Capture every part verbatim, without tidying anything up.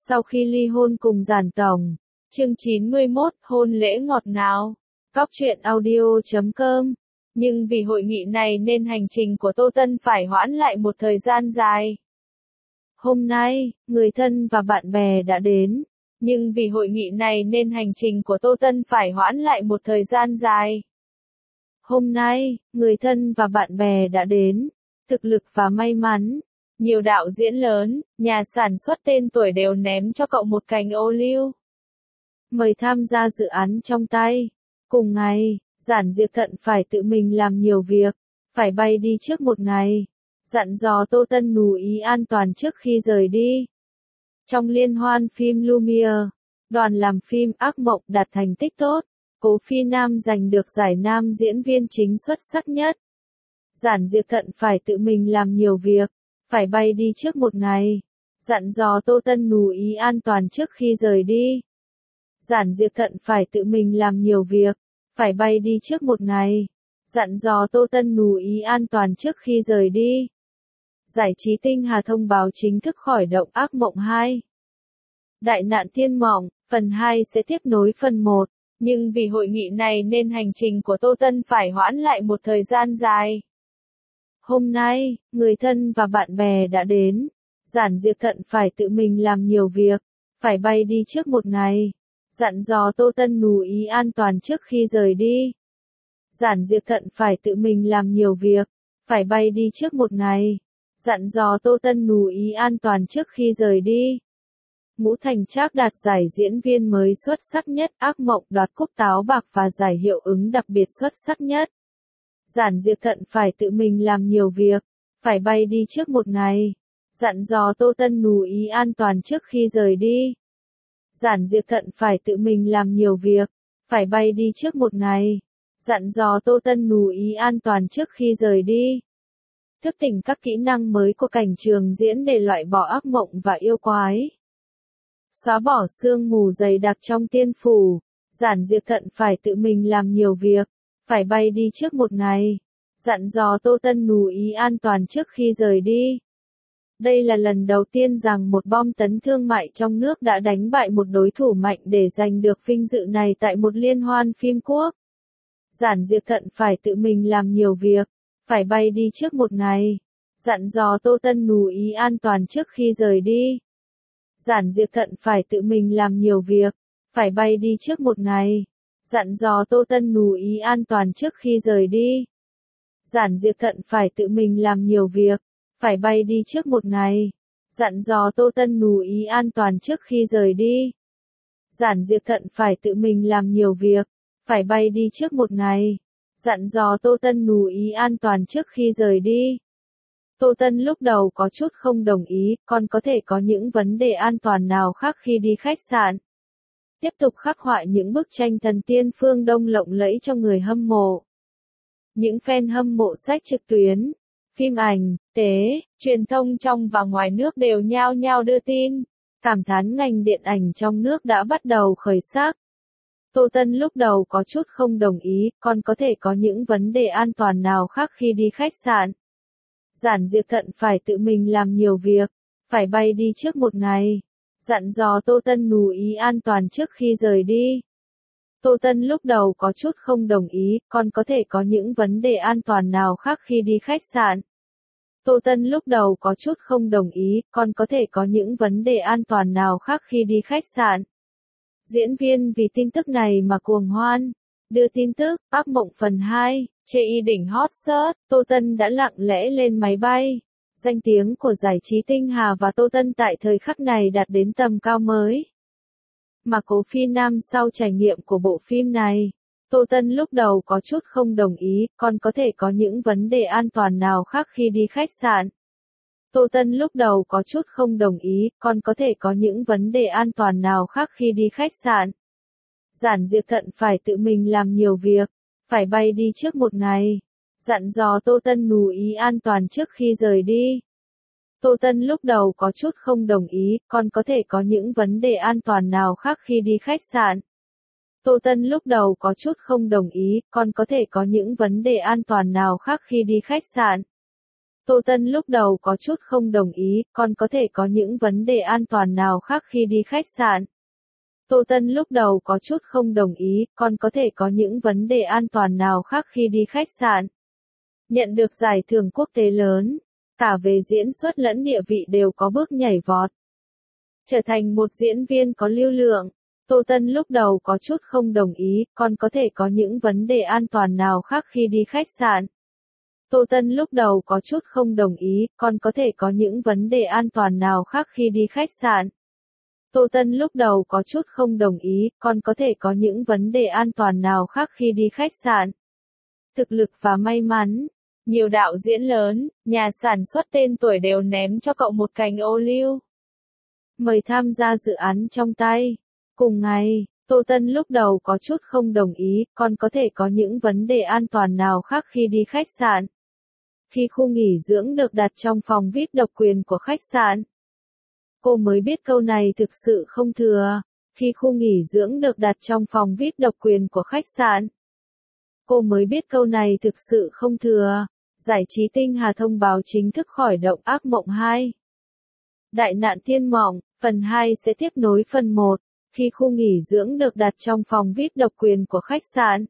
Sau khi ly hôn cùng Giản Tổng. Chương chín mươi mốt, hôn lễ ngọt ngào. Cóc truyện audio chấm com. Nhưng vì hội nghị này nên hành trình của Tô Tân phải hoãn lại một thời gian dài. Hôm nay, người thân và bạn bè đã đến. Nhưng vì hội nghị này nên hành trình của Tô Tân phải hoãn lại một thời gian dài. Hôm nay, người thân và bạn bè đã đến. Thực lực và may mắn. Nhiều đạo diễn lớn, nhà sản xuất tên tuổi đều ném cho cậu một cành ô liu. Mời tham gia dự án trong tay. Cùng ngày, Giản Diệp Thận phải tự mình làm nhiều việc, phải bay đi trước một ngày. Dặn dò Tô Tân nù ý an toàn trước khi rời đi. Trong liên hoan phim Lumiere, đoàn làm phim Ác Mộng đạt thành tích tốt. Cố Phi Nam giành được giải nam diễn viên chính xuất sắc nhất. Giản Diệp Thận phải tự mình làm nhiều việc, phải bay đi trước một ngày. Dặn dò Tô Tân nù ý an toàn trước khi rời đi. Giản Diệp Thận phải tự mình làm nhiều việc, phải bay đi trước một ngày. Dặn dò Tô Tân nù ý an toàn trước khi rời đi. Giải trí Tinh Hà thông báo chính thức khởi động Ác Mộng hai. Đại nạn thiên mộng, phần hai sẽ tiếp nối phần một, nhưng vì hội nghị này nên hành trình của Tô Tân phải hoãn lại một thời gian dài. Hôm nay, người thân và bạn bè đã đến. Giản Diệp Thận phải tự mình làm nhiều việc, phải bay đi trước một ngày. Dặn dò Tô Tân nù ý an toàn trước khi rời đi. Giản Diệp Thận phải tự mình làm nhiều việc, phải bay đi trước một ngày. Dặn dò Tô Tân nù ý an toàn trước khi rời đi. Ngũ Thành Trác đạt giải diễn viên mới xuất sắc nhất, Ác Mộng đoạt cúp Táo Bạc và giải hiệu ứng đặc biệt xuất sắc nhất. Giản Diệp Thận phải tự mình làm nhiều việc, phải bay đi trước một ngày. Dặn dò Tô Tân nù ý an toàn trước khi rời đi. Giản Diệp Thận phải tự mình làm nhiều việc, phải bay đi trước một ngày. Dặn dò Tô Tân nù ý an toàn trước khi rời đi. Thức tỉnh các kỹ năng mới của cảnh trường diễn để loại bỏ ác mộng và yêu quái. Xóa bỏ sương mù dày đặc trong tiên phủ. Giản Diệp Thận phải tự mình làm nhiều việc, phải bay đi trước một ngày. Dặn dò Tô Tân nù ý an toàn trước khi rời đi. Đây là lần đầu tiên rằng một bom tấn thương mại trong nước đã đánh bại một đối thủ mạnh để giành được vinh dự này tại một liên hoan phim quốc. Giản Diệp Thận phải tự mình làm nhiều việc, phải bay đi trước một ngày. Dặn dò Tô Tân nù ý an toàn trước khi rời đi. Giản Diệp Thận phải tự mình làm nhiều việc, phải bay đi trước một ngày. Dặn dò Tô Tân nù ý an toàn trước khi rời đi. Giản Diệp Thận phải tự mình làm nhiều việc, phải bay đi trước một ngày. Dặn dò Tô Tân nù ý an toàn trước khi rời đi. Giản Diệp Thận phải tự mình làm nhiều việc, phải bay đi trước một ngày. Dặn dò Tô Tân nù ý an toàn trước khi rời đi. Tô Tân lúc đầu có chút không đồng ý, còn có thể có những vấn đề an toàn nào khác khi đi khách sạn. Tiếp tục khắc họa những bức tranh thần tiên phương Đông lộng lẫy cho người hâm mộ. Những fan hâm mộ sách trực tuyến, phim ảnh, tế, truyền thông trong và ngoài nước đều nhao nhao đưa tin, cảm thán ngành điện ảnh trong nước đã bắt đầu khởi sắc. Tô Tân lúc đầu có chút không đồng ý, còn có thể có những vấn đề an toàn nào khác khi đi khách sạn. Giản Diệp Thận phải tự mình làm nhiều việc, phải bay đi trước một ngày. Dặn dò Tô Tân nù ý an toàn trước khi rời đi. Tô Tân lúc đầu có chút không đồng ý, còn có thể có những vấn đề an toàn nào khác khi đi khách sạn. Tô Tân lúc đầu có chút không đồng ý, còn có thể có những vấn đề an toàn nào khác khi đi khách sạn. Diễn viên vì tin tức này mà cuồng hoan. Đưa tin tức, Ác Mộng phần hai, chê y đỉnh hot search, Tô Tân đã lặng lẽ lên máy bay. Danh tiếng của giải trí Tinh Hà và Tô Tân tại thời khắc này đạt đến tầm cao mới. Mà Cố Phi Nam sau trải nghiệm của bộ phim này, Tô Tân lúc đầu có chút không đồng ý, còn có thể có những vấn đề an toàn nào khác khi đi khách sạn. Tô Tân lúc đầu có chút không đồng ý, còn có thể có những vấn đề an toàn nào khác khi đi khách sạn. Giản Diệp Thận phải tự mình làm nhiều việc, phải bay đi trước một ngày. Dặn dò Tô Tân nù ý an toàn trước khi rời đi. Tô Tân lúc đầu có chút không đồng ý, còn có thể có những vấn đề an toàn nào khác khi đi khách sạn. Tô Tân lúc đầu có chút không đồng ý, còn có thể có những vấn đề an toàn nào khác khi đi khách sạn. Tô Tân lúc đầu có chút không đồng ý, con có thể có những vấn đề an toàn nào khác khi đi khách sạn? Tô Tân lúc đầu có chút không đồng ý, con có thể có những vấn đề an toàn nào khác khi đi khách sạn? Nhận được giải thưởng quốc tế lớn, cả về diễn xuất lẫn địa vị đều có bước nhảy vọt. Trở thành một diễn viên có lưu lượng, Tô Tân lúc đầu có chút không đồng ý, con có thể có những vấn đề an toàn nào khác khi đi khách sạn? Tô Tân lúc đầu có chút không đồng ý, con có thể có những vấn đề an toàn nào khác khi đi khách sạn? Tô Tân lúc đầu có chút không đồng ý, con có thể có những vấn đề an toàn nào khác khi đi khách sạn? Thực lực và may mắn. Nhiều đạo diễn lớn, nhà sản xuất tên tuổi đều ném cho cậu một cành ô liu. Mời tham gia dự án trong tay. Cùng ngày, Tô Tân lúc đầu có chút không đồng ý, con có thể có những vấn đề an toàn nào khác khi đi khách sạn? Khi khu nghỉ dưỡng được đặt trong phòng vi ai pi độc quyền của khách sạn. Cô mới biết câu này thực sự không thừa. Khi khu nghỉ dưỡng được đặt trong phòng vi ai pi độc quyền của khách sạn. Cô mới biết câu này thực sự không thừa. Giải trí Tinh Hà thông báo chính thức khỏi động Ác Mộng hai. Đại nạn thiên mộng, phần hai sẽ tiếp nối phần một. Khi khu nghỉ dưỡng được đặt trong phòng vi ai pi độc quyền của khách sạn.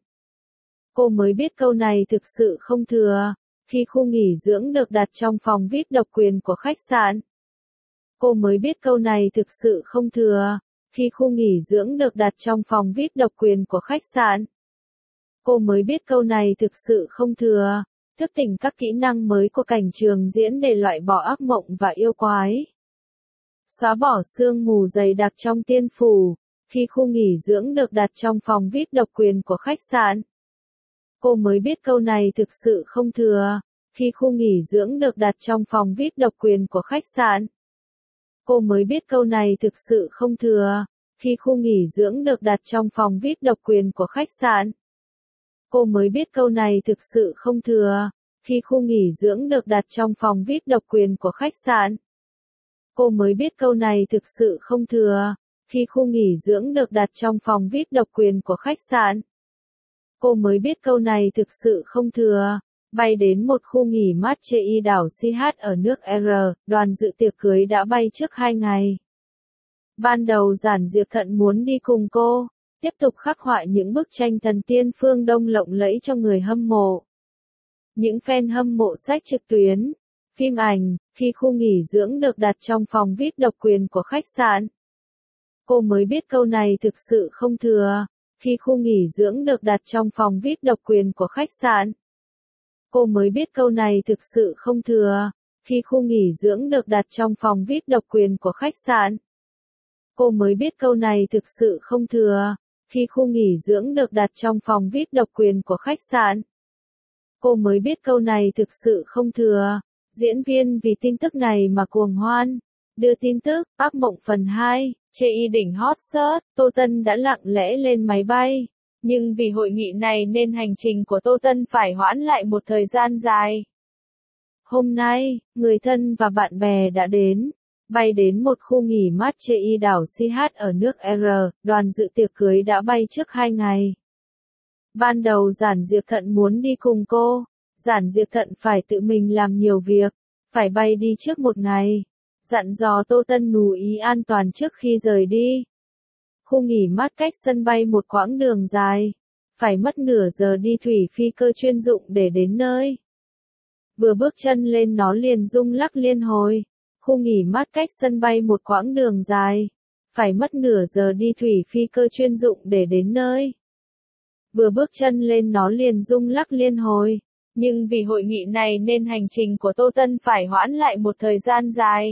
Cô mới biết câu này thực sự không thừa. Khi khu nghỉ dưỡng được đặt trong phòng vi ai pi độc quyền của khách sạn. Cô mới biết câu này thực sự không thừa. Khi khu nghỉ dưỡng được đặt trong phòng vi ai pi độc quyền của khách sạn. Cô mới biết câu này thực sự không thừa. Thức tỉnh các kỹ năng mới của cảnh trường diễn để loại bỏ ác mộng và yêu quái. Xóa bỏ sương mù dày đặc trong tiên phủ. Khi khu nghỉ dưỡng được đặt trong phòng vi ai pi độc quyền của khách sạn. Cô mới biết câu này thực sự không thừa. Khi khu nghỉ dưỡng được đặt trong phòng vi ai pi độc quyền của khách sạn. Cô mới biết câu này thực sự không thừa. Khi khu nghỉ dưỡng được đặt trong phòng vi ai pi độc quyền của khách sạn. Cô mới biết câu này thực sự không thừa. Khi khu nghỉ dưỡng được đặt trong phòng vi ai pi độc quyền của khách sạn. Cô mới biết câu này thực sự không thừa. Khi khu nghỉ dưỡng được đặt trong phòng vi ai pi độc quyền của khách sạn. Cô mới biết câu này thực sự không thừa. Bay đến một khu nghỉ mát trên đảo xê hát ở nước R, đoàn dự tiệc cưới đã bay trước hai ngày. Ban đầu Giản Diệp Thận muốn đi cùng cô, tiếp tục khắc họa những bức tranh thần tiên phương Đông lộng lẫy cho người hâm mộ. Những fan hâm mộ sách trực tuyến, phim ảnh, khi khu nghỉ dưỡng được đặt trong phòng vi ai pi độc quyền của khách sạn. Cô mới biết câu này thực sự không thừa. Khi khu nghỉ dưỡng được đặt trong phòng vi ai pi độc quyền của khách sạn. Cô mới biết câu này thực sự không thừa. Khi khu nghỉ dưỡng được đặt trong phòng vi ai pi độc quyền của khách sạn. Cô mới biết câu này thực sự không thừa. Khi khu nghỉ dưỡng được đặt trong phòng vi ai pi độc quyền của khách sạn. Cô mới biết câu này thực sự không thừa. Diễn viên vì tin tức này mà cuồng hoan. Đưa tin tức, Ác Mộng phần hai, chê y đỉnh hot search, Tô Tân đã lặng lẽ lên máy bay. Nhưng vì hội nghị này nên hành trình của Tô Tân phải hoãn lại một thời gian dài. Hôm nay, người thân và bạn bè đã đến. Bay đến một khu nghỉ mát trên đảo xê hát ở nước R, đoàn dự tiệc cưới đã bay trước hai ngày. Ban đầu Giản Diệp Thận muốn đi cùng cô. Giản Diệp Thận phải tự mình làm nhiều việc, phải bay đi trước một ngày. Dặn dò Tô Tân lưu ý an toàn trước khi rời đi. Khu nghỉ mát cách sân bay một quãng đường dài. Phải mất nửa giờ đi thủy phi cơ chuyên dụng để đến nơi. Vừa bước chân lên nó liền rung lắc liên hồi. Khu nghỉ mát cách sân bay một quãng đường dài. Phải mất nửa giờ đi thủy phi cơ chuyên dụng để đến nơi. Vừa bước chân lên nó liền rung lắc liên hồi. Nhưng vì hội nghị này nên hành trình của Tô Tân phải hoãn lại một thời gian dài.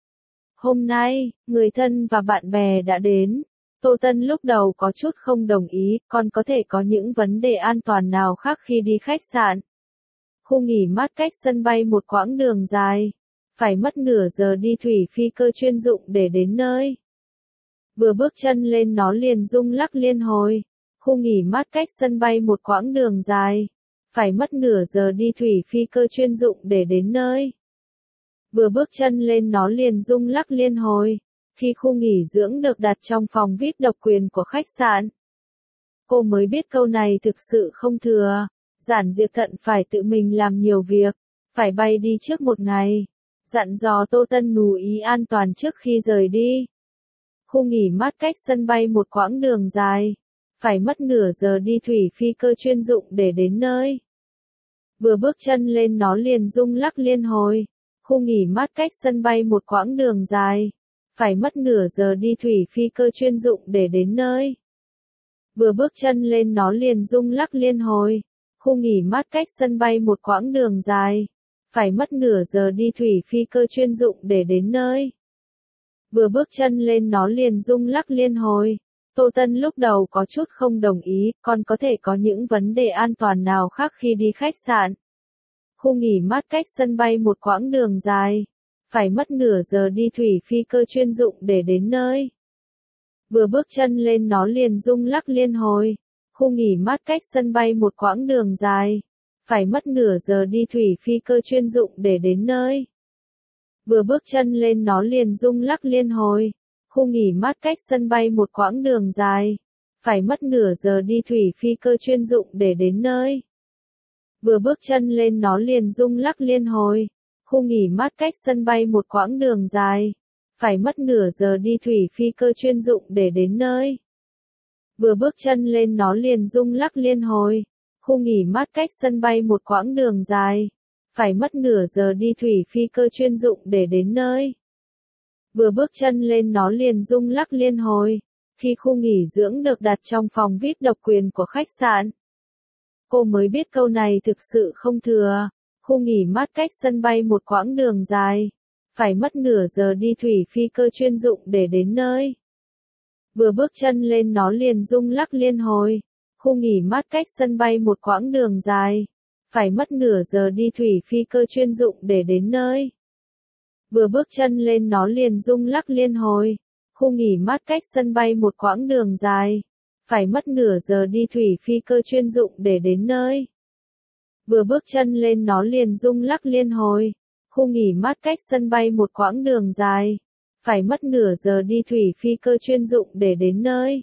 Hôm nay, người thân và bạn bè đã đến. Tô Tân lúc đầu có chút không đồng ý, con có thể có những vấn đề an toàn nào khác khi đi khách sạn. Khu nghỉ mát cách sân bay một quãng đường dài. Phải mất nửa giờ đi thủy phi cơ chuyên dụng để đến nơi. Vừa bước chân lên nó liền rung lắc liên hồi. Khu nghỉ mát cách sân bay một quãng đường dài. Phải mất nửa giờ đi thủy phi cơ chuyên dụng để đến nơi. Vừa bước chân lên nó liền rung lắc liên hồi. Khi khu nghỉ dưỡng được đặt trong phòng vi ai pi độc quyền của khách sạn. Cô mới biết câu này thực sự không thừa. Giản Diệp Thận phải tự mình làm nhiều việc, phải bay đi trước một ngày. Dặn dò Tô Tân chú ý an toàn trước khi rời đi. Khu nghỉ mát cách sân bay một quãng đường dài. Phải mất nửa giờ đi thủy phi cơ chuyên dụng để đến nơi. Vừa bước chân lên nó liền rung lắc liên hồi. Khu nghỉ mát cách sân bay một quãng đường dài. Phải mất nửa giờ đi thủy phi cơ chuyên dụng để đến nơi. Vừa bước chân lên nó liền rung lắc liên hồi. Khu nghỉ mát cách sân bay một quãng đường dài. Phải mất nửa giờ đi thủy phi cơ chuyên dụng để đến nơi. Vừa bước chân lên nó liền rung lắc liên hồi. Tô Tân lúc đầu có chút không đồng ý, còn có thể có những vấn đề an toàn nào khác khi đi khách sạn. Khu nghỉ mát cách sân bay một quãng đường dài. Phải mất nửa giờ đi thủy phi cơ chuyên dụng để đến nơi. Vừa bước chân lên nó liền rung lắc liên hồi. Khu nghỉ mát cách sân bay một quãng đường dài. Phải mất nửa giờ đi thủy phi cơ chuyên dụng để đến nơi. Vừa bước chân lên nó liền rung lắc liên hồi. Khu nghỉ mát cách sân bay một quãng đường dài. Phải mất nửa giờ đi thủy phi cơ chuyên dụng để đến nơi. Vừa bước chân lên nó liền rung lắc liên hồi. Khu nghỉ mát cách sân bay một quãng đường dài. Phải mất nửa giờ đi thủy phi cơ chuyên dụng để đến nơi. Vừa bước chân lên nó liền rung lắc liên hồi. Khu nghỉ mát cách sân bay một quãng đường dài. Phải mất nửa giờ đi thủy phi cơ chuyên dụng để đến nơi. Vừa bước chân lên nó liền rung lắc liên hồi. Khi khu nghỉ dưỡng được đặt trong phòng vi ai pi độc quyền của khách sạn. Cô mới biết câu này thực sự không thừa. Khu nghỉ mát cách sân bay một quãng đường dài. Phải mất nửa giờ đi thủy phi cơ chuyên dụng để đến nơi. Vừa bước chân lên nó liền rung lắc liên hồi. Khu nghỉ mát cách sân bay một quãng đường dài. Phải mất nửa giờ đi thủy phi cơ chuyên dụng để đến nơi. Vừa bước chân lên nó liền rung lắc liên hồi. Khu nghỉ mát cách sân bay một quãng đường dài. Phải mất nửa giờ đi thủy phi cơ chuyên dụng để đến nơi. Vừa bước chân lên nó liền rung lắc liên hồi. Khu nghỉ mát cách sân bay một quãng đường dài. Phải mất nửa giờ đi thủy phi cơ chuyên dụng để đến nơi.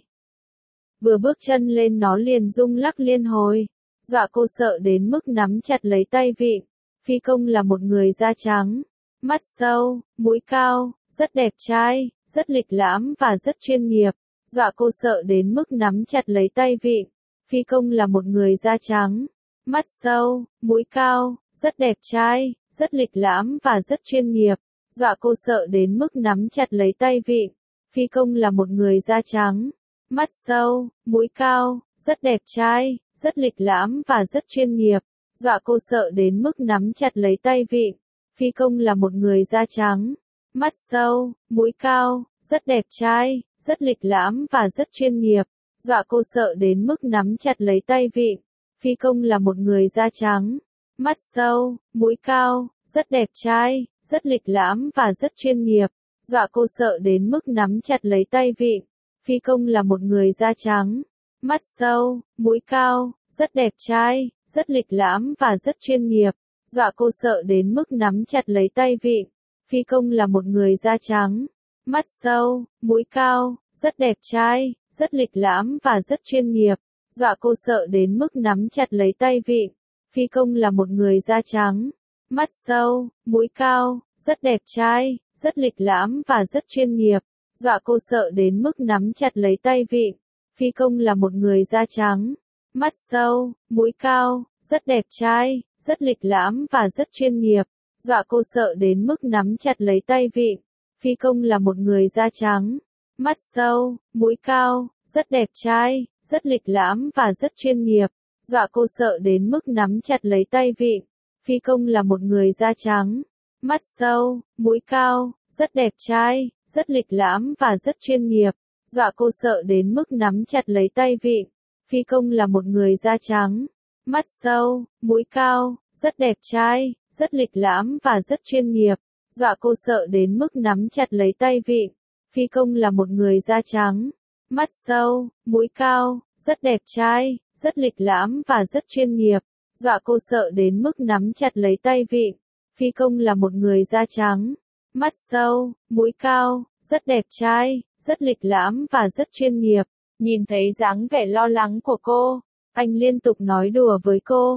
Vừa bước chân lên nó liền rung lắc liên hồi. Dọa cô sợ đến mức nắm chặt lấy tay vịn. Phi công là một người da trắng, mắt sâu, mũi cao, rất đẹp trai, rất lịch lãm và rất chuyên nghiệp. Dọa cô sợ đến mức nắm chặt lấy tay vịn. Phi công là một người da trắng, mắt sâu, mũi cao, rất đẹp trai, rất lịch lãm và rất chuyên nghiệp. Dọa cô sợ đến mức nắm chặt lấy tay vịn. Phi công là một người da trắng, mắt sâu, mũi cao, rất đẹp trai, rất lịch lãm và rất chuyên nghiệp. Dọa cô sợ đến mức nắm chặt lấy tay vịn. Phi công là một người da trắng, mắt sâu, mũi cao, rất đẹp trai, rất lịch lãm và rất chuyên nghiệp. Dọa cô sợ đến mức nắm chặt lấy tay vịn. Phi công là một người da trắng, mắt sâu, mũi cao, rất đẹp trai, rất lịch lãm và rất chuyên nghiệp. Dọa cô sợ đến mức nắm chặt lấy tay vịn. Phi công là một người da trắng, mắt sâu, mũi cao, rất đẹp trai, rất lịch lãm và rất chuyên nghiệp. Dọa cô sợ đến mức nắm chặt lấy tay vịn. Phi công là một người da trắng, mắt sâu, mũi cao, rất đẹp trai, rất lịch lãm và rất chuyên nghiệp. Dọa cô sợ đến mức nắm chặt lấy tay vịn. Phi công là một người da trắng, mắt sâu, mũi cao, rất đẹp trai, rất lịch lãm và rất chuyên nghiệp. Dọa cô sợ đến mức nắm chặt lấy tay vịn. Phi công là một người da trắng, mắt sâu, mũi cao, rất đẹp trai, rất lịch lãm và rất chuyên nghiệp. Dọa cô sợ đến mức nắm chặt lấy tay vịn. Phi công là một người da trắng, mắt sâu, mũi cao, rất đẹp trai, rất lịch lãm và rất chuyên nghiệp. Dọa cô sợ đến mức nắm chặt lấy tay vịn. Phi công là một người da trắng, mắt sâu, mũi cao, rất đẹp trai, rất lịch lãm và rất chuyên nghiệp. Dọa cô sợ đến mức nắm chặt lấy tay vịn. Phi công là một người da trắng, mắt sâu, mũi cao, rất đẹp trai, rất lịch lãm và rất chuyên nghiệp. Dọa cô sợ đến mức nắm chặt lấy tay vịn. Phi công là một người da trắng, mắt sâu, mũi cao, rất đẹp trai, rất lịch lãm và rất chuyên nghiệp. Dọa cô sợ đến mức nắm chặt lấy tay vịn. Phi công là một người da trắng, mắt sâu, mũi cao, rất đẹp trai, rất lịch lãm và rất chuyên nghiệp. Nhìn thấy dáng vẻ lo lắng của cô, anh liên tục nói đùa với cô.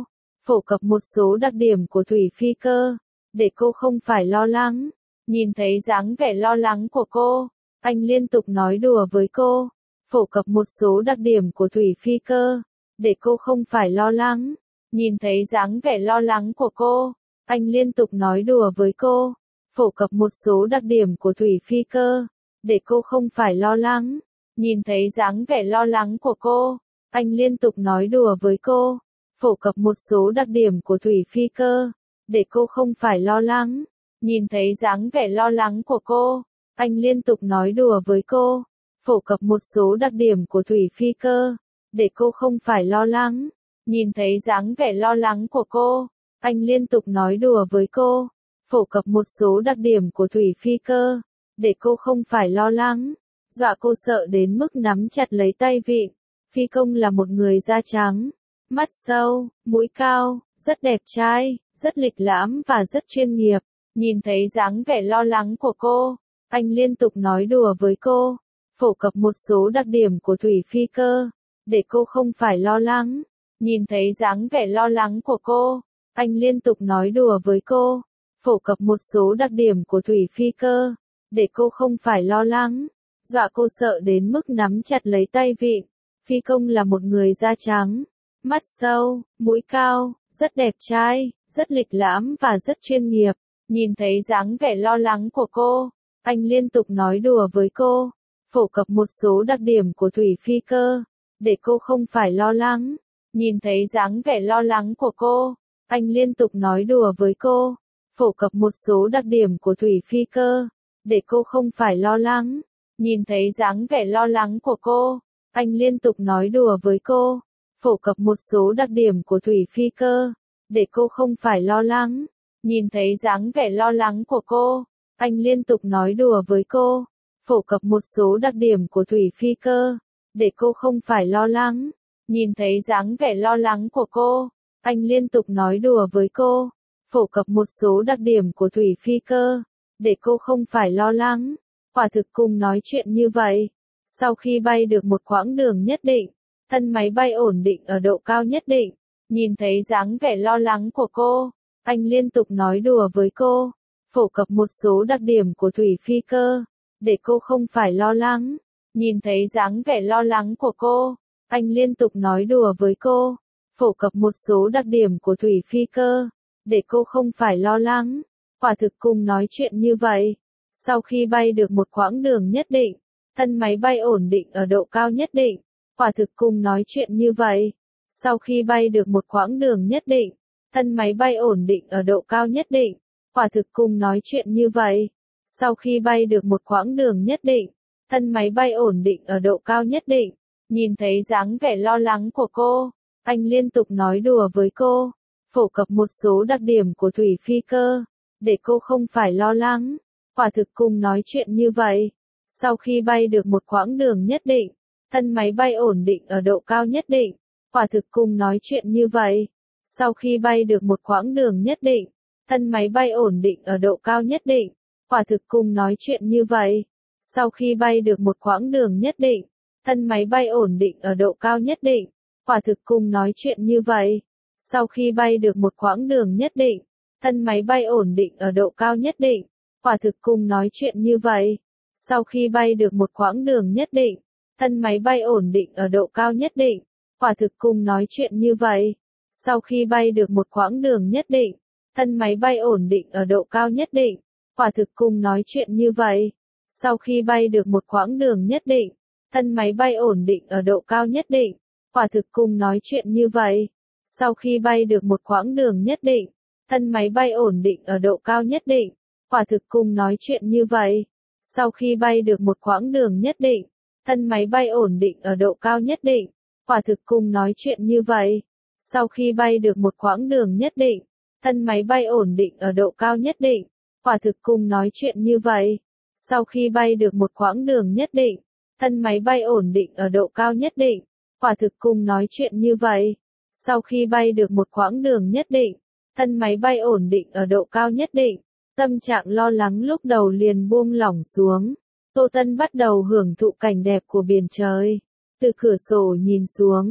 phổ cập một số đặc điểm của Thủy Phi Cơ, để cô không phải lo lắng. Nhìn thấy dáng vẻ lo lắng của cô, anh liên tục nói đùa với cô, phổ cập một số đặc điểm của Thủy Phi Cơ, để cô không phải lo lắng. Nhìn thấy dáng vẻ lo lắng của cô, anh liên tục nói đùa với cô, phổ cập một số đặc điểm của Thủy Phi Cơ, để cô không phải lo lắng. Nhìn thấy dáng vẻ lo lắng của cô, anh liên tục nói đùa với cô, phổ cập một số đặc điểm của Thủy Phi Cơ, để cô không phải lo lắng. Nhìn thấy dáng vẻ lo lắng của cô, anh liên tục nói đùa với cô, phổ cập một số đặc điểm của Thủy Phi Cơ, để cô không phải lo lắng. Nhìn thấy dáng vẻ lo lắng của cô, anh liên tục nói đùa với cô, phổ cập một số đặc điểm của Thủy Phi Cơ, để cô không phải lo lắng. Dọa cô sợ đến mức nắm chặt lấy tay vịn. Phi Công là một người da trắng, mắt sâu, mũi cao, rất đẹp trai, rất lịch lãm và rất chuyên nghiệp. Nhìn thấy dáng vẻ lo lắng của cô, anh liên tục nói đùa với cô, phổ cập một số đặc điểm của Thủy Phi Cơ, để cô không phải lo lắng. Nhìn thấy dáng vẻ lo lắng của cô, anh liên tục nói đùa với cô, phổ cập một số đặc điểm của Thủy Phi Cơ, để cô không phải lo lắng. Dọa cô sợ đến mức nắm chặt lấy tay vịn. Phi Công là một người da trắng, mắt sâu, mũi cao, rất đẹp trai, rất lịch lãm và rất chuyên nghiệp. Nhìn thấy dáng vẻ lo lắng của cô, anh liên tục nói đùa với cô, phổ cập một số đặc điểm của Thủy Phi Cơ, để cô không phải lo lắng. Nhìn thấy dáng vẻ lo lắng của cô, anh liên tục nói đùa với cô, phổ cập một số đặc điểm của Thủy Phi Cơ, để cô không phải lo lắng. Nhìn thấy dáng vẻ lo lắng của cô, anh liên tục nói đùa với cô, phổ cập một số đặc điểm của Thủy Phi Cơ, để cô không phải lo lắng. Nhìn thấy dáng vẻ lo lắng của cô, anh liên tục nói đùa với cô, phổ cập một số đặc điểm của Thủy Phi Cơ, để cô không phải lo lắng. Nhìn thấy dáng vẻ lo lắng của cô, anh liên tục nói đùa với cô, phổ cập một số đặc điểm của Thủy Phi Cơ, để cô không phải lo lắng. Quả thực cùng nói chuyện như vậy. Sau khi bay được một quãng đường nhất định, thân máy bay ổn định ở độ cao nhất định. Nhìn thấy dáng vẻ lo lắng của cô, anh liên tục nói đùa với cô, phổ cập một số đặc điểm của Thủy Phi Cơ, để cô không phải lo lắng. Nhìn thấy dáng vẻ lo lắng của cô, anh liên tục nói đùa với cô, phổ cập một số đặc điểm của Thủy Phi Cơ, để cô không phải lo lắng. Quả thực cùng nói chuyện như vậy. Sau khi bay được một quãng đường nhất định, thân máy bay ổn định ở độ cao nhất định. Quả thực cùng nói chuyện như vậy. Sau khi bay được một quãng đường nhất định, thân máy bay ổn định ở độ cao nhất định. Quả thực cùng nói chuyện như vậy. Sau khi bay được một quãng đường nhất định, thân máy bay ổn định ở độ cao nhất định. Nhìn thấy dáng vẻ lo lắng của cô, anh liên tục nói đùa với cô, phổ cập một số đặc điểm của Thủy Phi Cơ, để cô không phải lo lắng. Quả thực cùng nói chuyện như vậy. Sau khi bay được một quãng đường nhất định, thân máy bay ổn định ở độ cao nhất định. Quả thực cùng nói chuyện như vậy. Sau khi bay được một quãng đường nhất định, thân máy bay ổn định ở độ cao nhất định. Quả thực cùng nói chuyện như vậy. Sau khi bay được một quãng đường nhất định, thân máy bay ổn định ở độ cao nhất định. Quả thực cùng nói chuyện như vậy. Sau khi bay được một quãng đường nhất định, thân máy bay ổn định ở độ cao nhất định. Quả thực cùng nói chuyện như vậy. Sau khi bay được một quãng đường nhất định, thân máy bay ổn định ở độ cao nhất định. Quả thực cùng nói chuyện như vậy. Sau khi bay được một quãng đường nhất định, thân máy bay ổn định ở độ cao nhất định. Quả thực cùng nói chuyện như vậy. Sau khi bay được một quãng đường nhất định, thân máy bay ổn định ở độ cao nhất định. Quả thực cùng nói chuyện như vậy. Sau khi bay được một quãng đường nhất định, thân máy bay ổn định ở độ cao nhất định. Quả thực cùng nói chuyện như vậy. Sau khi bay được một quãng đường nhất định, thân máy bay ổn định ở độ cao nhất định. Quả thực cùng nói chuyện như vậy. Sau khi bay được một quãng đường nhất định, thân máy bay ổn định ở độ cao nhất định. Quả thực cùng nói chuyện như vậy. Sau khi bay được một quãng đường nhất định, thân máy bay ổn định ở độ cao nhất định. Quả thực cùng nói chuyện như vậy. Sau khi bay được một quãng đường nhất định, thân máy bay ổn định ở độ cao nhất định. Tâm trạng lo lắng lúc đầu liền buông lỏng xuống. Tô Tân bắt đầu hưởng thụ cảnh đẹp của biển trời. Từ cửa sổ nhìn xuống,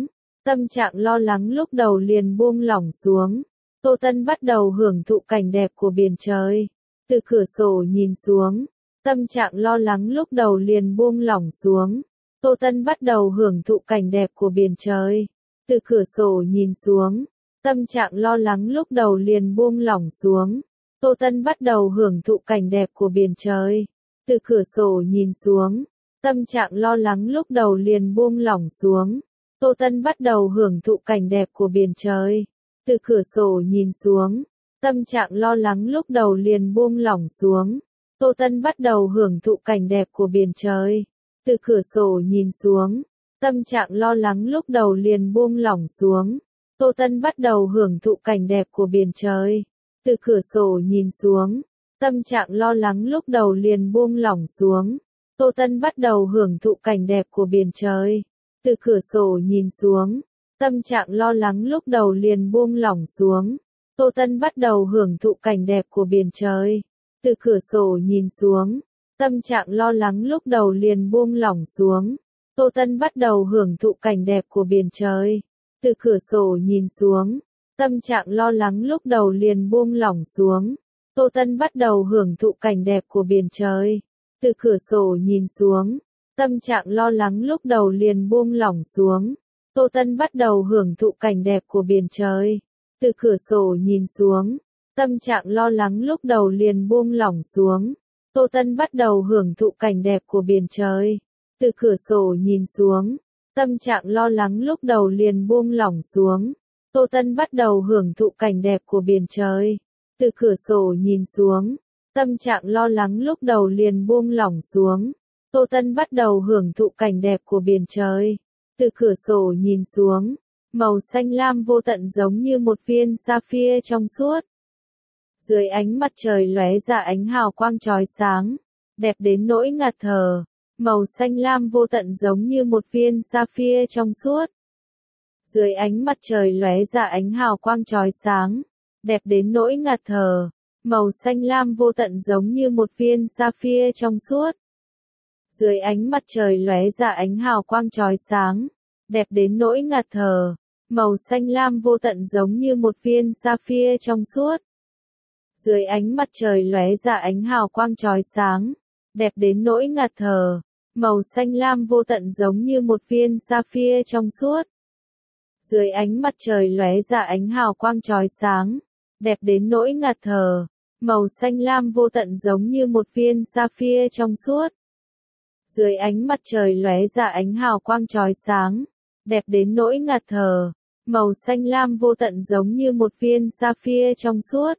Tâm trạng lo lắng lúc đầu liền buông lỏng xuống. Tô Tân bắt đầu hưởng thụ cảnh đẹp của biển trời. Từ cửa sổ nhìn xuống, tâm trạng lo lắng lúc đầu liền buông lỏng xuống. Tô Tân bắt đầu hưởng thụ cảnh đẹp của biển trời. Từ cửa sổ nhìn xuống, tâm trạng lo lắng lúc đầu liền buông lỏng xuống. Tô Tân bắt đầu hưởng thụ cảnh đẹp của biển trời. Từ cửa sổ nhìn xuống, tâm trạng lo lắng lúc đầu liền buông lỏng xuống. Tô Tân bắt đầu hưởng thụ cảnh đẹp của biển trời. Từ cửa sổ nhìn xuống, tâm trạng lo lắng lúc đầu liền buông lỏng xuống. Tô Tân bắt đầu hưởng thụ cảnh đẹp của biển trời. Từ cửa sổ nhìn xuống, tâm trạng lo lắng lúc đầu liền buông lỏng xuống. Tô Tân bắt đầu hưởng thụ cảnh đẹp của biển trời. Từ cửa sổ nhìn xuống, tâm trạng lo lắng lúc đầu liền buông lỏng xuống. Tô Tân bắt đầu hưởng thụ cảnh đẹp của biển trời. Từ cửa sổ nhìn xuống, tâm trạng lo lắng lúc đầu liền buông lỏng xuống. Tô Tân bắt đầu hưởng thụ cảnh đẹp của biển trời. Từ cửa sổ nhìn xuống, tâm trạng lo lắng lúc đầu liền buông lỏng xuống. Tô Tân bắt đầu hưởng thụ cảnh đẹp của biển trời. Từ cửa sổ nhìn xuống, tâm trạng lo lắng lúc đầu liền buông lỏng xuống. Tô Tân bắt đầu hưởng thụ cảnh đẹp của biển trời. Từ cửa sổ nhìn xuống, tâm trạng lo lắng lúc đầu liền buông lỏng xuống. Tô Tân bắt đầu hưởng thụ cảnh đẹp của biển trời. Từ cửa sổ nhìn xuống, tâm trạng lo lắng lúc đầu liền buông lỏng xuống. Tô Tân bắt đầu hưởng thụ cảnh đẹp của biển trời. Từ cửa sổ nhìn xuống, tâm trạng lo lắng lúc đầu liền buông lỏng xuống. Tô Tân bắt đầu hưởng thụ cảnh đẹp của biển trời. Từ cửa sổ nhìn xuống, tâm trạng lo lắng lúc đầu liền buông lỏng xuống. Tô Tân bắt đầu hưởng thụ cảnh đẹp của biển trời. Từ cửa sổ nhìn xuống, màu xanh lam vô tận giống như một viên sapphire trong suốt. Dưới ánh mặt trời lóe ra ánh hào quang chói sáng, đẹp đến nỗi ngạt thở. Màu xanh lam vô tận giống như một viên sapphire trong suốt. Dưới ánh mặt trời lóe ra ánh hào quang chói sáng, đẹp đến nỗi ngạt thở. Màu xanh lam vô tận giống như một viên sapphire trong suốt. Dưới ánh mặt trời lóe ra ánh hào quang chói sáng, đẹp đến nỗi ngạt thở. Màu xanh lam vô tận giống như một viên sapphire trong suốt. Dưới ánh mặt trời lóe ra ánh hào quang chói sáng, đẹp đến nỗi ngạt thở. Màu xanh lam vô tận giống như một viên sapphire trong suốt. Dưới ánh mặt trời lóe ra ánh hào quang chói sáng, đẹp đến nỗi ngạt thở. Màu xanh lam vô tận giống như một viên sapphire trong suốt. Dưới ánh mặt trời lóe ra ánh hào quang chói sáng, đẹp đến nỗi ngạt thở. Màu xanh lam vô tận giống như một viên sapphire trong suốt.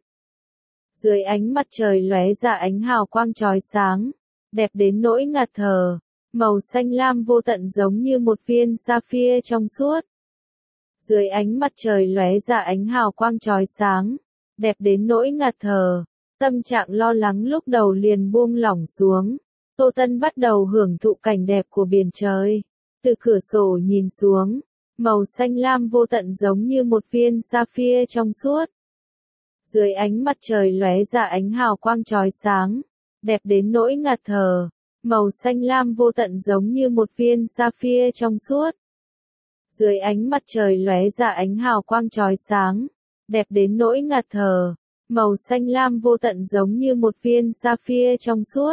Dưới ánh mặt trời lóe ra ánh hào quang chói sáng, đẹp đến nỗi ngạt thở. Màu xanh lam vô tận giống như một viên sapphire trong suốt. Dưới ánh mặt trời lóe ra ánh hào quang chói sáng, đẹp đến nỗi ngạt thở. Tâm trạng lo lắng lúc đầu liền buông lỏng xuống. Tô Tân bắt đầu hưởng thụ cảnh đẹp của biển trời. Từ cửa sổ nhìn xuống, màu xanh lam vô tận giống như một viên sapphire trong suốt. Dưới ánh mặt trời lóe ra ánh hào quang chói sáng, đẹp đến nỗi ngạt thở. Màu xanh lam vô tận giống như một viên sapphire trong suốt. Dưới ánh mặt trời lóe ra ánh hào quang chói sáng, đẹp đến nỗi ngạt thở. Màu xanh lam vô tận giống như một viên sapphire trong suốt.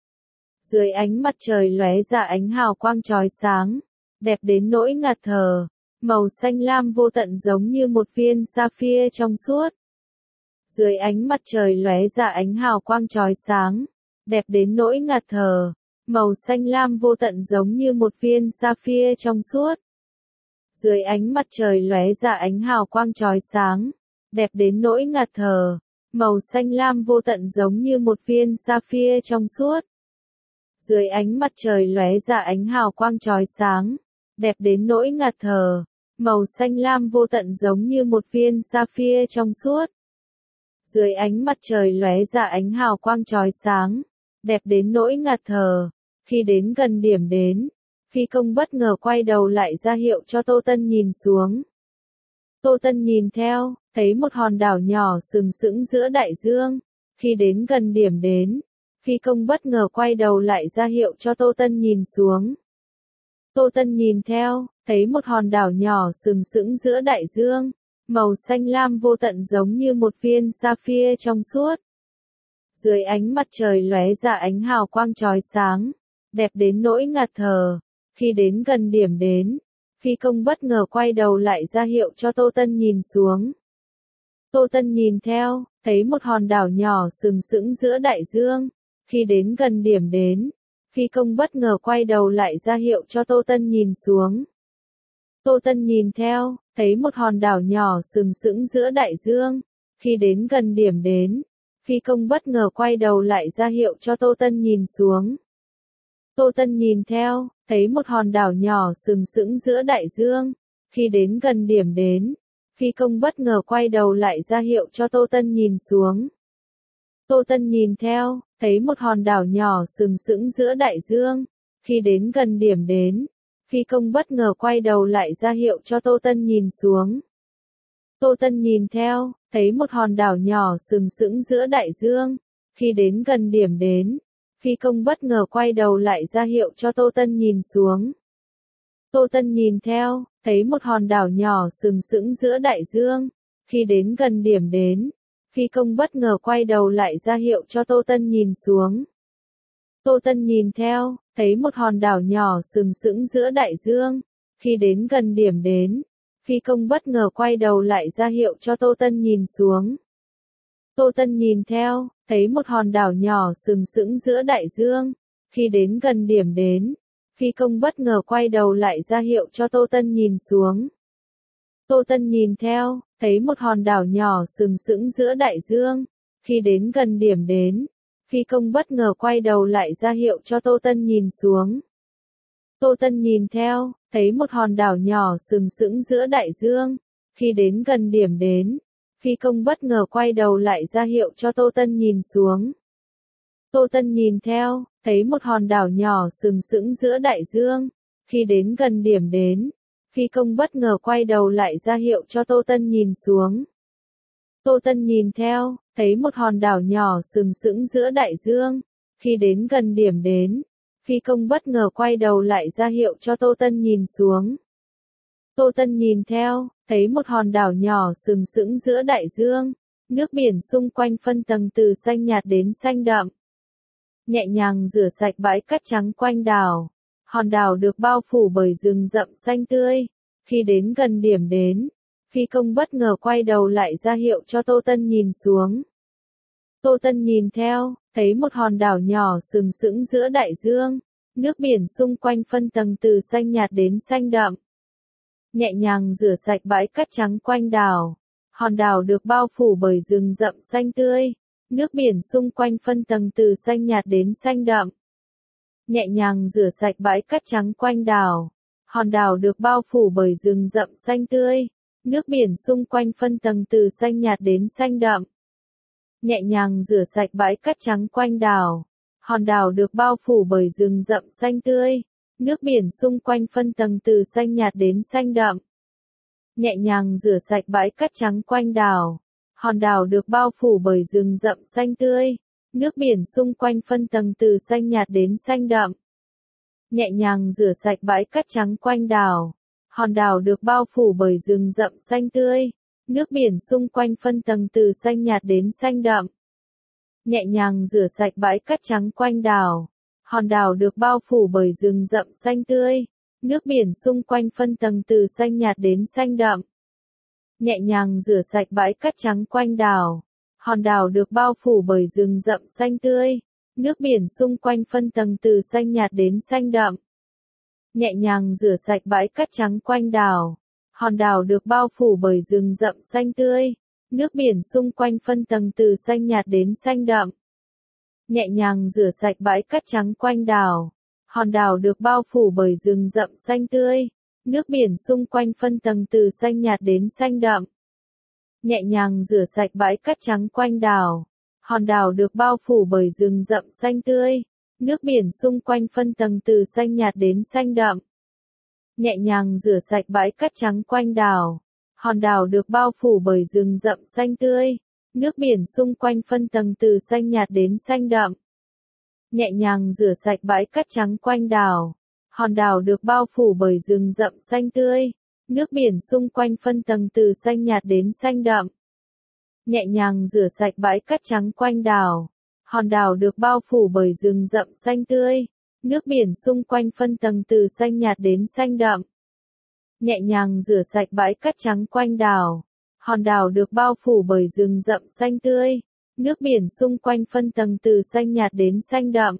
Dưới ánh mặt trời lóe ra ánh hào quang chói sáng, đẹp đến nỗi ngạt thở. Màu xanh lam vô tận giống như một viên sapphire trong suốt. Dưới ánh mặt trời lóe ra ánh hào quang chói sáng, đẹp đến nỗi ngạt thở. Màu xanh lam vô tận giống như một viên sapphire trong suốt. Dưới ánh mặt trời lóe ra ánh hào quang chói sáng, đẹp đến nỗi ngạt thở. Màu xanh lam vô tận giống như một viên sapphire trong suốt. Dưới ánh mặt trời lóe ra ánh hào quang chói sáng, đẹp đến nỗi ngạt thở. Màu xanh lam vô tận giống như một viên sapphire trong suốt. Dưới ánh mặt trời lóe ra ánh hào quang chói sáng, đẹp đến nỗi ngạt thở. Khi đến gần điểm đến, phi công bất ngờ quay đầu lại ra hiệu cho Tô Tân nhìn xuống. Tô Tân nhìn theo, thấy một hòn đảo nhỏ sừng sững giữa đại dương. Khi đến gần điểm đến, phi công bất ngờ quay đầu lại ra hiệu cho Tô Tân nhìn xuống. Tô Tân nhìn theo, thấy một hòn đảo nhỏ sừng sững giữa đại dương, màu xanh lam vô tận giống như một viên sapphire trong suốt. Dưới ánh mặt trời lóe ra ánh hào quang chói sáng, đẹp đến nỗi ngạt thở. Khi đến gần điểm đến, phi công bất ngờ quay đầu lại ra hiệu cho Tô Tân nhìn xuống. Tô Tân nhìn theo, thấy một hòn đảo nhỏ sừng sững giữa đại dương. Khi đến gần điểm đến, phi công bất ngờ quay đầu lại ra hiệu cho Tô Tân nhìn xuống. Tô Tân nhìn theo, thấy một hòn đảo nhỏ sừng sững giữa đại dương. Khi đến gần điểm đến, phi công bất ngờ quay đầu lại ra hiệu cho Tô Tân nhìn xuống. Tô Tân nhìn theo, thấy một hòn đảo nhỏ sừng sững giữa đại dương. Khi đến gần điểm đến, phi công bất ngờ quay đầu lại ra hiệu cho Tô Tân nhìn xuống. Tô Tân nhìn theo, thấy một hòn đảo nhỏ sừng sững giữa đại dương. Khi đến gần điểm đến, phi công bất ngờ quay đầu lại ra hiệu cho Tô Tân nhìn xuống. Tô Tân nhìn theo, thấy một hòn đảo nhỏ sừng sững giữa đại dương. Khi đến gần điểm đến, phi công bất ngờ quay đầu lại ra hiệu cho Tô Tân nhìn xuống. Tô Tân nhìn theo, thấy một hòn đảo nhỏ sừng sững giữa đại dương. Khi đến gần điểm đến, phi công bất ngờ quay đầu lại ra hiệu cho Tô Tân nhìn xuống. Tô Tân nhìn theo, thấy một hòn đảo nhỏ sừng sững giữa đại dương. Khi đến gần điểm đến, phi công bất ngờ quay đầu lại ra hiệu cho Tô Tân nhìn xuống. Tô Tân nhìn theo, thấy một hòn đảo nhỏ sừng sững giữa đại dương. Khi đến gần điểm đến, phi công bất ngờ quay đầu lại ra hiệu cho Tô Tân nhìn xuống. Tô Tân nhìn theo, thấy một hòn đảo nhỏ sừng sững giữa đại dương. Khi đến gần điểm đến, phi công bất ngờ quay đầu lại ra hiệu cho Tô Tân nhìn xuống. Tô Tân nhìn theo, thấy một hòn đảo nhỏ sừng sững giữa đại dương. Khi đến gần điểm đến, phi công bất ngờ quay đầu lại ra hiệu cho Tô Tân nhìn xuống. Tô Tân nhìn theo, thấy một hòn đảo nhỏ sừng sững giữa đại dương. Khi đến gần điểm đến, phi công bất ngờ quay đầu lại ra hiệu cho Tô Tân nhìn xuống. Tô Tân nhìn theo, thấy một hòn đảo nhỏ sừng sững giữa đại dương. Khi đến gần điểm đến, phi công bất ngờ quay đầu lại ra hiệu cho Tô Tân nhìn xuống. Tô Tân nhìn theo, thấy một hòn đảo nhỏ sừng sững giữa đại dương. Nước biển xung quanh phân tầng từ xanh nhạt đến xanh đậm. Nhẹ nhàng rửa sạch bãi cát trắng quanh đảo. Hòn đảo được bao phủ bởi rừng rậm xanh tươi. Khi đến gần điểm đến, phi công bất ngờ quay đầu lại ra hiệu cho Tô Tân nhìn xuống. Tô Tân nhìn theo, thấy một hòn đảo nhỏ sừng sững giữa đại dương. Nước biển xung quanh phân tầng từ xanh nhạt đến xanh đậm. Nhẹ nhàng rửa sạch bãi cát trắng quanh đảo. Hòn đảo được bao phủ bởi rừng rậm xanh tươi. Nước biển xung quanh phân tầng từ xanh nhạt đến xanh đậm. Nhẹ nhàng rửa sạch bãi cát trắng quanh đảo. Hòn đảo được bao phủ bởi rừng rậm xanh tươi. Nước biển xung quanh phân tầng từ xanh nhạt đến xanh đậm. Nhẹ nhàng rửa sạch bãi cát trắng quanh đảo. Hòn đảo được bao phủ bởi rừng rậm xanh tươi. Nước biển xung quanh phân tầng từ xanh nhạt đến xanh đậm. Nhẹ nhàng rửa sạch bãi cát trắng quanh đảo. Hòn đảo được bao phủ bởi rừng rậm xanh tươi. Nước biển xung quanh phân tầng từ xanh nhạt đến xanh đậm. Nhẹ nhàng rửa sạch bãi cát trắng quanh đảo. Hòn đảo được bao phủ bởi rừng rậm xanh tươi. Nước biển xung quanh phân tầng từ xanh nhạt đến xanh đậm. Nhẹ nhàng rửa sạch bãi cát trắng quanh đảo. Hòn đảo được bao phủ bởi rừng rậm xanh tươi. Nước biển xung quanh phân tầng từ xanh nhạt đến xanh đậm. Nhẹ nhàng rửa sạch bãi cát trắng quanh đảo. Hòn đảo được bao phủ bởi rừng rậm xanh tươi. Nước biển xung quanh phân tầng từ xanh nhạt đến xanh đậm. Nhẹ nhàng rửa sạch bãi cát trắng quanh đảo. Hòn đảo được bao phủ bởi rừng rậm xanh tươi. Nước biển xung quanh phân tầng từ xanh nhạt đến xanh đậm. Nhẹ nhàng rửa sạch bãi cát trắng quanh đảo. Hòn đảo được bao phủ bởi rừng rậm xanh tươi. Nước biển xung quanh phân tầng từ xanh nhạt đến xanh đậm. Nhẹ nhàng rửa sạch bãi cát trắng quanh đảo. Hòn đảo được bao phủ bởi rừng rậm xanh tươi. Nước biển xung quanh phân tầng từ xanh nhạt đến xanh đậm. Nhẹ nhàng rửa sạch bãi cát trắng quanh đảo. Hòn đảo được bao phủ bởi rừng rậm xanh tươi. Nước biển xung quanh phân tầng từ xanh nhạt đến xanh đậm. Nhẹ nhàng rửa sạch bãi cát trắng quanh đảo. Hòn đảo được bao phủ bởi rừng rậm xanh tươi. Nước biển xung quanh phân tầng từ xanh nhạt đến xanh đậm. Nhẹ nhàng rửa sạch bãi cát trắng quanh đảo. Hòn đảo được bao phủ bởi rừng rậm xanh tươi. Nước biển xung quanh phân tầng từ xanh nhạt đến xanh đậm. Nhẹ nhàng rửa sạch bãi cát trắng quanh đảo. Hòn đảo được bao phủ bởi rừng rậm xanh tươi. Nước biển xung quanh phân tầng từ xanh nhạt đến xanh đậm.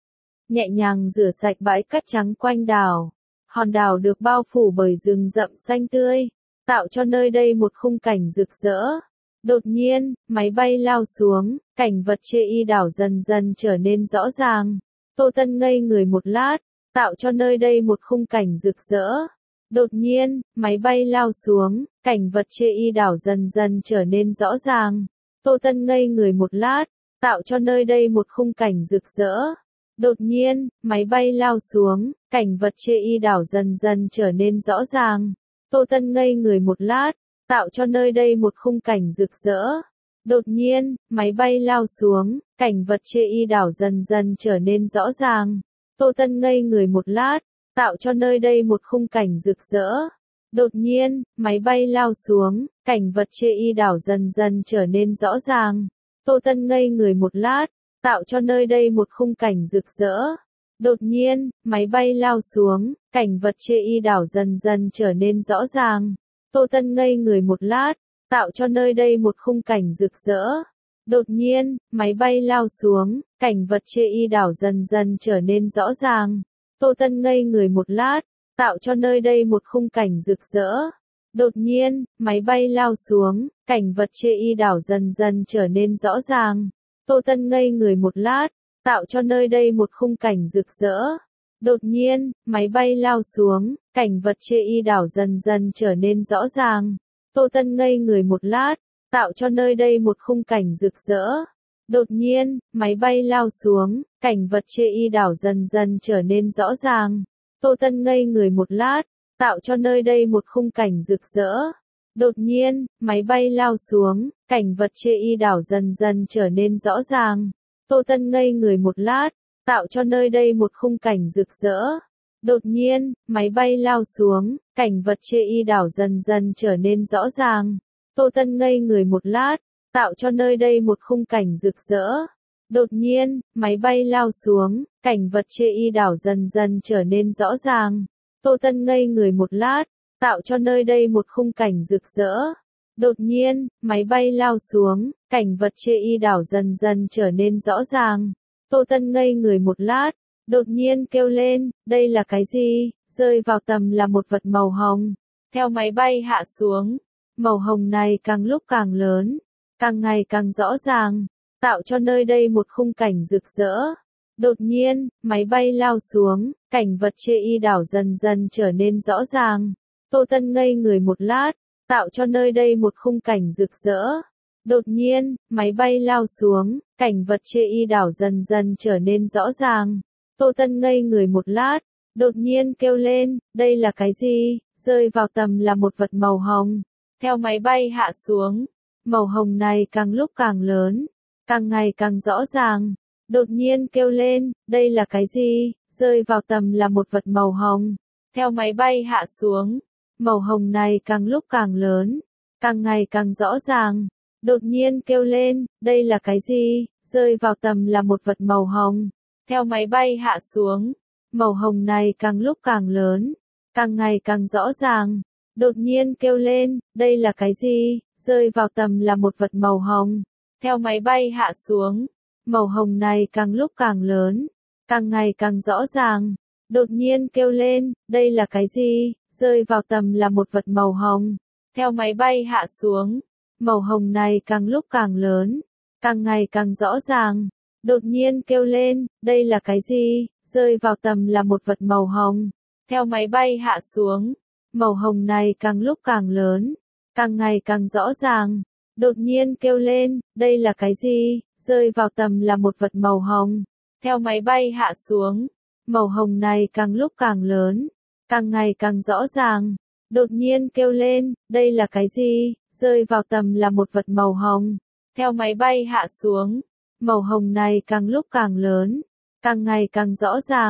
Nhẹ nhàng rửa sạch bãi cát trắng quanh đảo. Hòn đảo được bao phủ bởi rừng rậm xanh tươi, tạo cho nơi đây một khung cảnh rực rỡ. Đột nhiên, máy bay lao xuống, cảnh vật chê y đảo dần dần trở nên rõ ràng. Tô Tân ngây người một lát, tạo cho nơi đây một khung cảnh rực rỡ. Đột nhiên, máy bay lao xuống, cảnh vật chê y đảo dần dần trở nên rõ ràng. Tô Tân ngây người một lát, tạo cho nơi đây một khung cảnh rực rỡ. Đột nhiên, máy bay lao xuống, cảnh vật chê y đảo dần dần trở nên rõ ràng. Tô Tân ngây người một lát, tạo cho nơi đây một khung cảnh rực rỡ. Đột nhiên, máy bay lao xuống, cảnh vật chê y đảo dần dần trở nên rõ ràng. Tô Tân ngây người một lát, tạo cho nơi đây một khung cảnh rực rỡ. Đột nhiên, máy bay lao xuống, cảnh vật chê y đảo dần dần trở nên rõ ràng. Tô Tân ngây người một lát, tạo cho nơi đây một khung cảnh rực rỡ. Đột nhiên, máy bay lao xuống, cảnh vật chê y đảo dần dần trở nên rõ ràng. Tô Tân ngây người một lát, tạo cho nơi đây một khung cảnh rực rỡ. Đột nhiên, máy bay lao xuống, cảnh vật chê y đảo dần dần trở nên rõ ràng. Tô Tân ngây người một lát, tạo cho nơi đây một khung cảnh rực rỡ. Đột nhiên, máy bay lao xuống, cảnh vật chê y đảo dần dần trở nên rõ ràng. Tô Tân ngây người một lát, tạo cho nơi đây một khung cảnh rực rỡ. Đột nhiên, máy bay lao xuống, cảnh vật chê y đảo dần dần trở nên rõ ràng. Tô Tân ngây người một lát, tạo cho nơi đây một khung cảnh rực rỡ. Đột nhiên, máy bay lao xuống, cảnh vật chê y đảo dần dần trở nên rõ ràng. Tô Tân ngây người một lát, tạo cho nơi đây một khung cảnh rực rỡ. Đột nhiên, máy bay lao xuống, cảnh vật chê y đảo dần dần trở nên rõ ràng. Tô Tân ngây người một lát, tạo cho nơi đây một khung cảnh rực rỡ. Đột nhiên, máy bay lao xuống, cảnh vật chê y đảo dần dần trở nên rõ ràng. Tô Tân ngây người một lát, tạo cho nơi đây một khung cảnh rực rỡ. Đột nhiên, máy bay lao xuống, cảnh vật chê y đảo dần dần trở nên rõ ràng. Tô Tân ngây người một lát, tạo cho nơi đây một khung cảnh rực rỡ. Đột nhiên, máy bay lao xuống, cảnh vật chê y đảo dần dần trở nên rõ ràng. Tô Tân ngây người một lát, đột nhiên kêu lên, đây là cái gì? Rơi vào tầm là một vật màu hồng. Theo máy bay hạ xuống, màu hồng này càng lúc càng lớn, càng ngày càng rõ ràng, tạo cho nơi đây một khung cảnh rực rỡ. Đột nhiên, máy bay lao xuống, cảnh vật chê y đảo dần dần trở nên rõ ràng. Tô Tân ngây người một lát, tạo cho nơi đây một khung cảnh rực rỡ. Đột nhiên, máy bay lao xuống, cảnh vật chê y đảo dần dần trở nên rõ ràng. Tô Tân ngây người một lát, đột nhiên kêu lên, đây là cái gì? Rơi vào tầm là một vật màu hồng. Theo máy bay hạ xuống, màu hồng này càng lúc càng lớn, càng ngày càng rõ ràng. Đột nhiên kêu lên, đây là cái gì? Rơi vào tầm là một vật màu hồng. Theo máy bay hạ xuống, màu hồng này càng lúc càng lớn, càng ngày càng rõ ràng. Đột nhiên kêu lên, đây là cái gì? Rơi vào tầm là một vật màu hồng. Theo máy bay hạ xuống, màu hồng này càng lúc càng lớn, càng ngày càng rõ ràng. Đột nhiên kêu lên, đây là cái gì? Rơi vào tầm là một vật màu hồng. Theo máy bay hạ xuống, màu hồng này càng lúc càng lớn, càng ngày càng rõ ràng. Đột nhiên kêu lên, đây là cái gì? Rơi vào tầm là một vật màu hồng. Theo máy bay hạ xuống, màu hồng này càng lúc càng lớn, càng ngày càng rõ ràng. Đột nhiên kêu lên, đây là cái gì? Rơi vào tầm là một vật màu hồng. Theo máy bay hạ xuống, màu hồng này càng lúc càng lớn, càng ngày càng rõ ràng. Đột nhiên kêu lên, đây là cái gì? Rơi vào tầm là một vật màu hồng. Theo máy bay hạ xuống, màu hồng này càng lúc càng lớn, càng ngày càng rõ ràng. Đột nhiên kêu lên, đây là cái gì? Rơi vào tầm là một vật màu hồng. Theo máy bay hạ xuống, màu hồng này càng lúc càng lớn, càng ngày càng rõ ràng.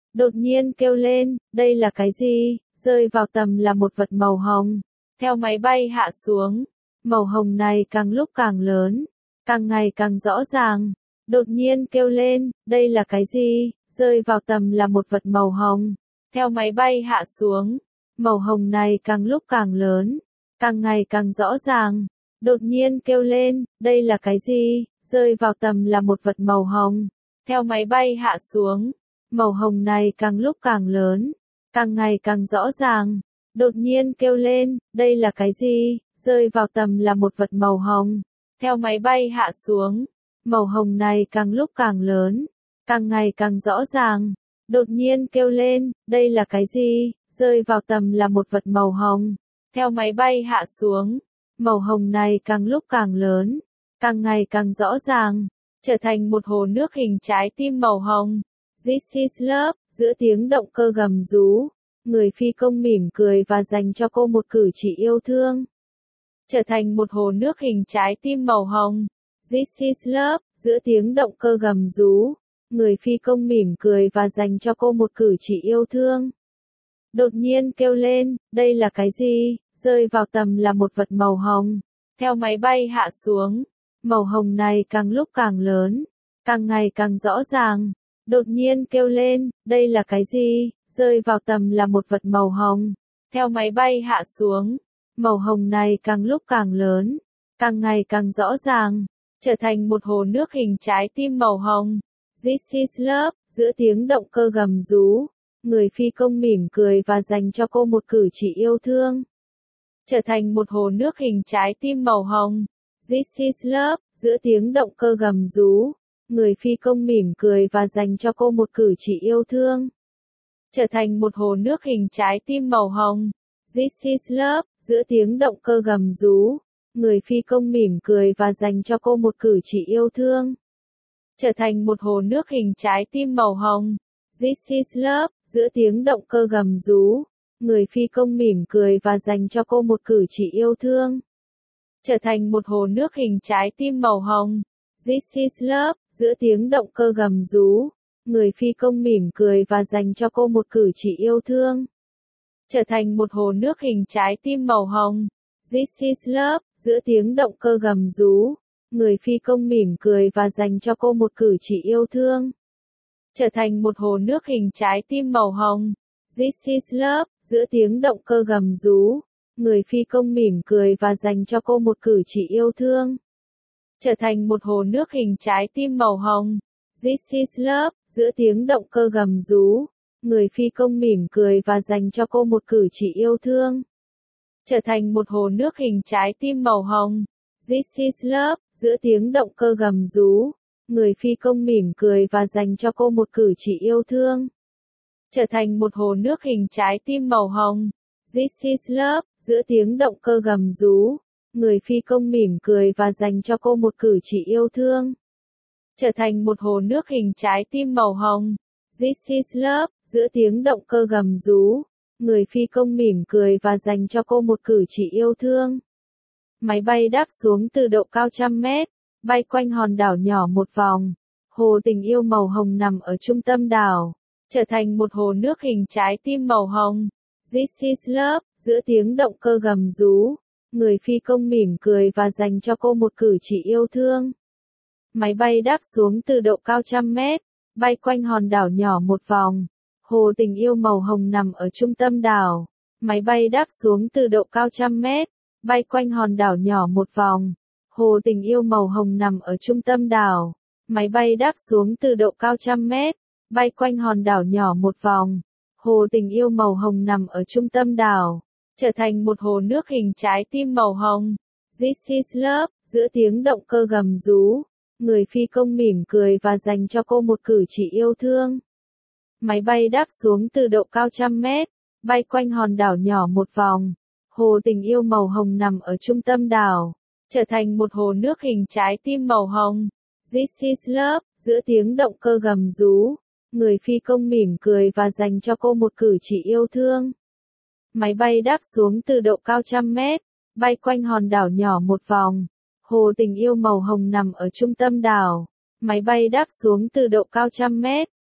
đột nhiên kêu lên, đây là cái gì? Rơi vào tầm là một vật màu hồng. Theo máy bay hạ xuống, màu hồng này càng lúc càng lớn, càng ngày càng rõ ràng. Đột nhiên kêu lên, đây là cái gì? Rơi vào tầm là một vật màu hồng. Theo máy bay hạ xuống, màu hồng này càng lúc càng lớn, càng ngày càng rõ ràng. Đột nhiên kêu lên, đây là cái gì? Rơi vào tầm là một vật màu hồng. Theo máy bay hạ xuống, màu hồng này càng lúc càng lớn, càng ngày càng rõ ràng. Đột nhiên kêu lên, đây là cái gì? Rơi vào tầm là một vật màu hồng. Theo máy bay hạ xuống, màu hồng này càng lúc càng lớn, càng ngày càng rõ ràng. Đột nhiên kêu lên, đây là cái gì? Rơi vào tầm là một vật màu hồng. Theo máy bay hạ xuống, màu hồng này càng lúc càng lớn, càng ngày càng rõ ràng, trở thành một hồ nước hình trái tim màu hồng. This is love, giữa tiếng động cơ gầm rú, người phi công mỉm cười và dành cho cô một cử chỉ yêu thương. Trở thành một hồ nước hình trái tim màu hồng. This is love, giữa tiếng động cơ gầm rú, người phi công mỉm cười và dành cho cô một cử chỉ yêu thương. Đột nhiên kêu lên, đây là cái gì? Rơi vào tầm là một vật màu hồng. Theo máy bay hạ xuống, màu hồng này càng lúc càng lớn, càng ngày càng rõ ràng. Đột nhiên kêu lên, đây là cái gì? Rơi vào tầm là một vật màu hồng. Theo máy bay hạ xuống, màu hồng này càng lúc càng lớn, càng ngày càng rõ ràng, trở thành một hồ nước hình trái tim màu hồng. This is love, giữa tiếng động cơ gầm rú, người phi công mỉm cười và dành cho cô một cử chỉ yêu thương. Trở thành một hồ nước hình trái tim màu hồng. This is love, giữa tiếng động cơ gầm rú, người phi công mỉm cười và dành cho cô một cử chỉ yêu thương. Trở thành một hồ nước hình trái tim màu hồng. This is love, giữa tiếng động cơ gầm rú, người phi công mỉm cười và dành cho cô một cử chỉ yêu thương. Trở thành một hồ nước hình trái tim màu hồng. This is love, giữa tiếng động cơ gầm rú, người phi công mỉm cười và dành cho cô một cử chỉ yêu thương. Trở thành một hồ nước hình trái tim màu hồng. This is love, giữa tiếng động cơ gầm rú, người phi công mỉm cười và dành cho cô một cử chỉ yêu thương. Trở thành một hồ nước hình trái tim màu hồng. This is love, giữa tiếng động cơ gầm rú, người phi công mỉm cười và dành cho cô một cử chỉ yêu thương. Trở thành một hồ nước hình trái tim màu hồng. This is love, giữa tiếng động cơ gầm rú, người phi công mỉm cười và dành cho cô một cử chỉ yêu thương. Trở thành một hồ nước hình trái tim màu hồng. This is love, giữa tiếng động cơ gầm rú, người phi công mỉm cười và dành cho cô một cử chỉ yêu thương. Trở thành một hồ nước hình trái tim màu hồng. This is love, giữa tiếng động cơ gầm rú, người phi công mỉm cười và dành cho cô một cử chỉ yêu thương. Trở thành một hồ nước hình trái tim màu hồng. This is love, giữa tiếng động cơ gầm rú, người phi công mỉm cười và dành cho cô một cử chỉ yêu thương. Trở thành một hồ nước hình trái tim màu hồng. This is love, giữa tiếng động cơ gầm rú, người phi công mỉm cười và dành cho cô một cử chỉ yêu thương. Máy bay đáp xuống từ độ cao trăm mét, bay quanh hòn đảo nhỏ một vòng. Hồ tình yêu màu hồng nằm ở trung tâm đảo, trở thành một hồ nước hình trái tim màu hồng. This is love, giữa tiếng động cơ gầm rú, người phi công mỉm cười và dành cho cô một cử chỉ yêu thương. Máy bay đáp xuống từ độ cao trăm mét, bay quanh hòn đảo nhỏ một vòng. Hồ tình yêu màu hồng nằm ở trung tâm đảo. Máy bay đáp xuống từ độ cao trăm mét, bay quanh hòn đảo nhỏ một vòng. Hồ tình yêu màu hồng nằm ở trung tâm đảo. Máy bay đáp xuống từ độ cao trăm mét, bay quanh hòn đảo nhỏ một vòng. Hồ tình yêu màu hồng nằm ở trung tâm đảo, trở thành một hồ nước hình trái tim màu hồng. This is love, giữa tiếng động cơ gầm rú, người phi công mỉm cười và dành cho cô một cử chỉ yêu thương. Máy bay đáp xuống từ độ cao trăm mét, bay quanh hòn đảo nhỏ một vòng. Hồ tình yêu màu hồng nằm ở trung tâm đảo, trở thành một hồ nước hình trái tim màu hồng. This is love, giữa tiếng động cơ gầm rú, người phi công mỉm cười và dành cho cô một cử chỉ yêu thương. Máy bay đáp xuống từ độ cao trăm mét, bay quanh hòn đảo nhỏ một vòng. Hồ tình yêu màu hồng nằm ở trung tâm đảo. Máy bay đáp xuống từ độ cao trăm mét,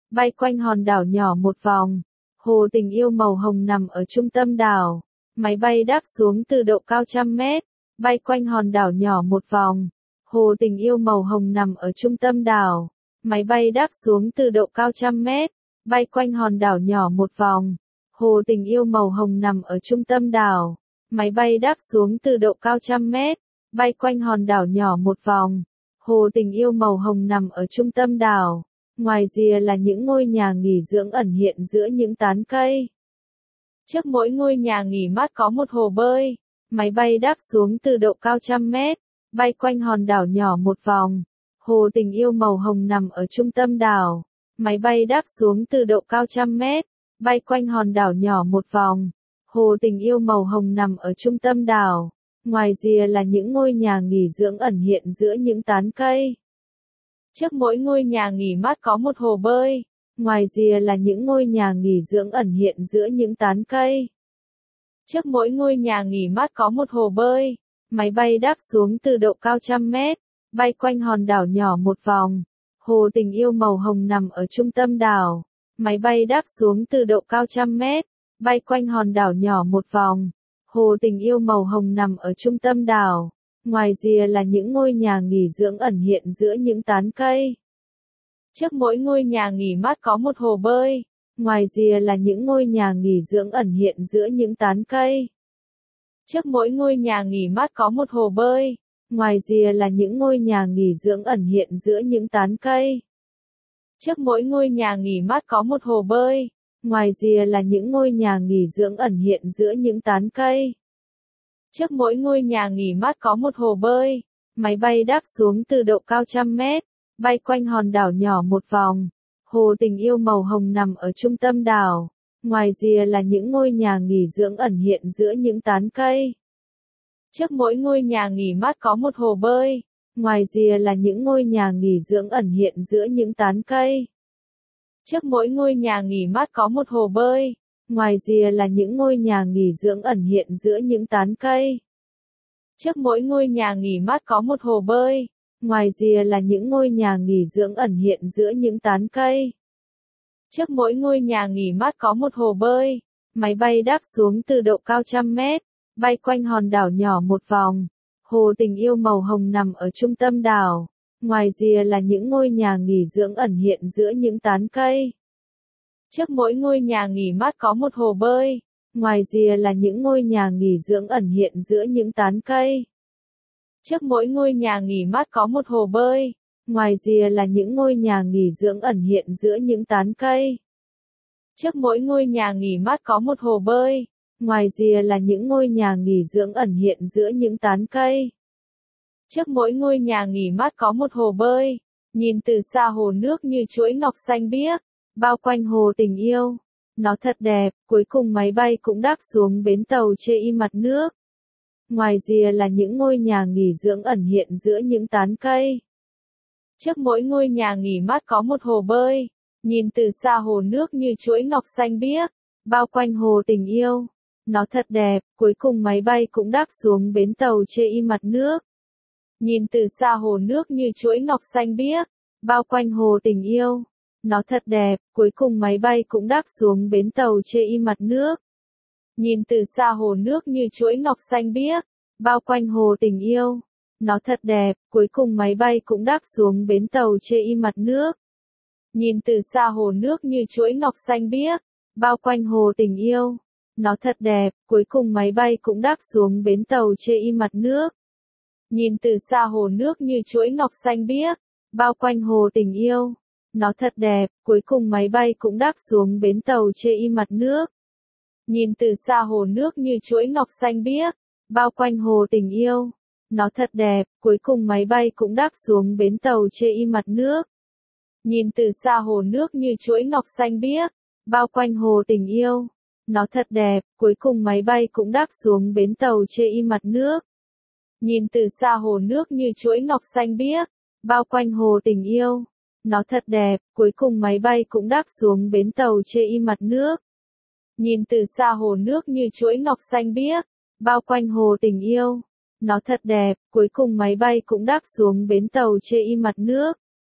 bay quanh hòn đảo nhỏ một vòng. Hồ tình yêu màu hồng nằm ở trung tâm đảo. Máy bay đáp xuống từ độ cao trăm mét, bay quanh hòn đảo nhỏ một vòng. Hồ tình yêu màu hồng nằm ở trung tâm đảo. Máy bay đáp xuống từ độ cao trăm mét, bay quanh hòn đảo nhỏ một vòng. Hồ tình yêu màu hồng nằm ở trung tâm đảo. Máy bay đáp xuống từ độ cao trăm mét, bay quanh hòn đảo nhỏ một vòng. Hồ tình yêu màu hồng nằm ở trung tâm đảo. Ngoài rìa là những ngôi nhà nghỉ dưỡng ẩn hiện giữa những tán cây. Trước mỗi ngôi nhà nghỉ mát có một hồ bơi. Máy bay đáp xuống từ độ cao trăm mét, bay quanh hòn đảo nhỏ một vòng. Hồ tình yêu màu hồng nằm ở trung tâm đảo. Máy bay đáp xuống từ độ cao trăm mét, bay quanh hòn đảo nhỏ một vòng. Hồ tình yêu màu hồng nằm ở trung tâm đảo. Ngoài rìa là những ngôi nhà nghỉ dưỡng ẩn hiện giữa những tán cây. Trước mỗi ngôi nhà nghỉ mát có một hồ bơi. Ngoài rìa là những ngôi nhà nghỉ dưỡng ẩn hiện giữa những tán cây. Trước mỗi ngôi nhà nghỉ mát có một hồ bơi. Máy bay đáp xuống từ độ cao trăm mét, bay quanh hòn đảo nhỏ một vòng. Hồ tình yêu màu hồng nằm ở trung tâm đảo. Máy bay đáp xuống từ độ cao trăm mét, bay quanh hòn đảo nhỏ một vòng. Hồ tình yêu màu hồng nằm ở trung tâm đảo. Ngoài rìa là những ngôi nhà nghỉ dưỡng ẩn hiện giữa những tán cây. Trước mỗi ngôi nhà nghỉ mát có một hồ bơi. Ngoài rìa là những ngôi nhà nghỉ dưỡng ẩn hiện giữa những tán cây. Trước mỗi ngôi nhà nghỉ mát có một hồ bơi. Ngoài rìa là những ngôi nhà nghỉ dưỡng ẩn hiện giữa những tán cây. Trước mỗi ngôi nhà nghỉ mát có một hồ bơi. Ngoài rìa là những ngôi nhà nghỉ dưỡng ẩn hiện giữa những tán cây. Trước mỗi ngôi nhà nghỉ mát có một hồ bơi. Máy bay đáp xuống từ độ cao trăm mét, bay quanh hòn đảo nhỏ một vòng. Hồ tình yêu màu hồng nằm ở trung tâm đảo. Ngoài rìa là những ngôi nhà nghỉ dưỡng ẩn hiện giữa những tán cây. Trước mỗi ngôi nhà nghỉ mát có một hồ bơi. Ngoài rìa là những ngôi nhà nghỉ dưỡng ẩn hiện giữa những tán cây. Trước mỗi ngôi nhà nghỉ mát có một hồ bơi. Ngoài rìa là những ngôi nhà nghỉ dưỡng ẩn hiện giữa những tán cây. Trước mỗi ngôi nhà nghỉ mát có một hồ bơi. Ngoài rìa là những ngôi nhà nghỉ dưỡng ẩn hiện giữa những tán cây. Trước mỗi ngôi nhà nghỉ mát có một hồ bơi. Máy bay đáp xuống từ độ cao trăm mét, bay quanh hòn đảo nhỏ một vòng. Hồ tình yêu màu hồng nằm ở trung tâm đảo. Ngoài rìa là những ngôi nhà nghỉ dưỡng ẩn hiện giữa những tán cây. Trước mỗi ngôi nhà nghỉ mát có một hồ bơi. Ngoài rìa là những ngôi nhà nghỉ dưỡng ẩn hiện giữa những tán cây. Trước mỗi ngôi nhà nghỉ mát có một hồ bơi. Ngoài rìa là những ngôi nhà nghỉ dưỡng ẩn hiện giữa những tán cây. Trước mỗi ngôi nhà nghỉ mát có một hồ bơi. Ngoài rìa là những ngôi nhà nghỉ dưỡng ẩn hiện giữa những tán cây. Trước mỗi ngôi nhà nghỉ mát có một hồ bơi. Nhìn từ xa hồ nước như chuỗi ngọc xanh biếc, bao quanh hồ tình yêu. Nó thật đẹp, cuối cùng máy bay cũng đáp xuống bến tàu chê y mặt nước. Ngoài rìa là những ngôi nhà nghỉ dưỡng ẩn hiện giữa những tán cây. Trước mỗi ngôi nhà nghỉ mát có một hồ bơi. Nhìn từ xa hồ nước như chuỗi ngọc xanh biếc, bao quanh hồ tình yêu. Nó thật đẹp, cuối cùng máy bay cũng đáp xuống bến tàu chê y mặt nước. Nhìn từ xa hồ nước như chuỗi ngọc xanh biếc, bao quanh hồ tình yêu. Nó thật đẹp, cuối cùng máy bay cũng đáp xuống bến tàu chê y mặt nước. Nhìn từ xa hồ nước như chuỗi ngọc xanh biếc, bao quanh hồ tình yêu. Nó thật đẹp, cuối cùng máy bay cũng đáp xuống bến tàu chê y mặt nước. Nhìn từ xa hồ nước như chuỗi ngọc xanh biếc, bao quanh hồ tình yêu. Nó thật đẹp, cuối cùng máy bay cũng đáp xuống bến tàu chê y mặt nước. Nhìn từ xa hồ nước như chuỗi ngọc xanh biếc, bao quanh hồ tình yêu. Nó thật đẹp, cuối cùng máy bay cũng đáp xuống bến tàu chê y mặt nước. Nhìn từ xa hồ nước như chuỗi ngọc xanh biếc, bao quanh hồ tình yêu. Nó thật đẹp, cuối cùng máy bay cũng đáp xuống bến tàu chê y mặt nước. Nhìn từ xa hồ nước như chuỗi ngọc xanh biếc, bao quanh hồ tình yêu. Nó thật đẹp, cuối cùng máy bay cũng đáp xuống bến tàu chê y mặt nước. Nhìn từ xa hồ nước như chuỗi ngọc xanh biếc, bao quanh hồ tình yêu. Nó thật đẹp, cuối cùng máy bay cũng đáp xuống bến tàu chê y mặt nước. Nhìn từ xa hồ nước như chuỗi ngọc xanh biếc, bao quanh hồ tình yêu. Nó thật đẹp, cuối cùng máy bay cũng đáp xuống bến tàu chê y mặt nước.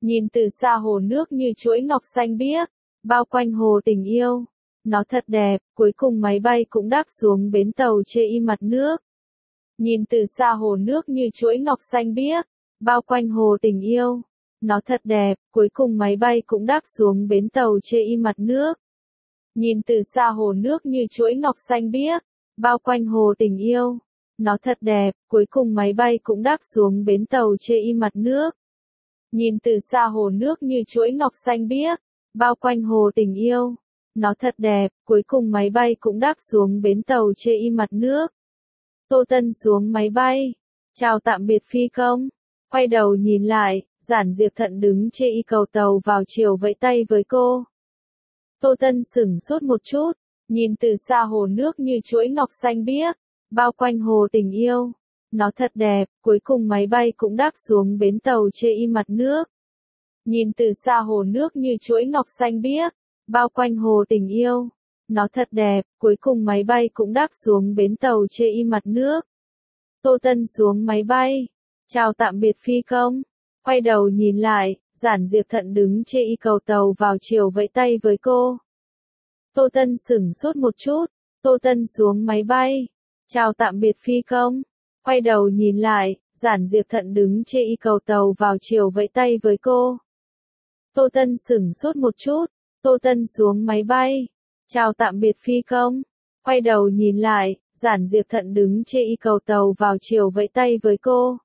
Nhìn từ xa hồ nước như chuỗi ngọc xanh biếc, bao quanh hồ tình yêu. Nó thật đẹp, cuối cùng máy bay cũng đáp xuống bến tàu chê y mặt nước. Nhìn từ xa hồ nước như chuỗi ngọc xanh biếc, bao quanh hồ tình yêu. Nó thật đẹp, cuối cùng máy bay cũng đáp xuống bến tàu chê y mặt nước. Nhìn từ xa hồ nước như chuỗi ngọc xanh biếc, bao quanh hồ tình yêu. Nó thật đẹp, cuối cùng máy bay cũng đáp xuống bến tàu chê y mặt nước. Nhìn từ xa hồ nước như chuỗi ngọc xanh biếc, bao quanh hồ tình yêu. Nó thật đẹp, cuối cùng máy bay cũng đáp xuống bến tàu chê y mặt nước. Tô Tân xuống máy bay. Chào tạm biệt phi công. Quay đầu nhìn lại, Giản Diệp Thận đứng chê y cầu tàu vào chiều vẫy tay với cô. Tô Tân sửng sốt một chút, nhìn từ xa hồ nước như chuỗi ngọc xanh biếc, bao quanh hồ tình yêu. Nó thật đẹp, cuối cùng máy bay cũng đáp xuống bến tàu chê y mặt nước. Nhìn từ xa hồ nước như chuỗi ngọc xanh biếc, bao quanh hồ tình yêu. Nó thật đẹp, cuối cùng máy bay cũng đáp xuống bến tàu chê y mặt nước. Tô Tân xuống máy bay. Chào tạm biệt phi công. Quay đầu nhìn lại, Giản Diệp Thận đứng chê y cầu tàu vào chiều vẫy tay với cô. Tô Tân sửng sốt một chút, Tô Tân xuống máy bay. Chào tạm biệt phi công. Quay đầu nhìn lại, Giản Diệp Thận đứng chê y cầu tàu vào chiều vẫy tay với cô. Tô Tân sửng sốt một chút, Tô Tân xuống máy bay. Chào tạm biệt phi công. Quay đầu nhìn lại, Giản Diệp Thận đứng chê y cầu tàu vào chiều vẫy tay với cô.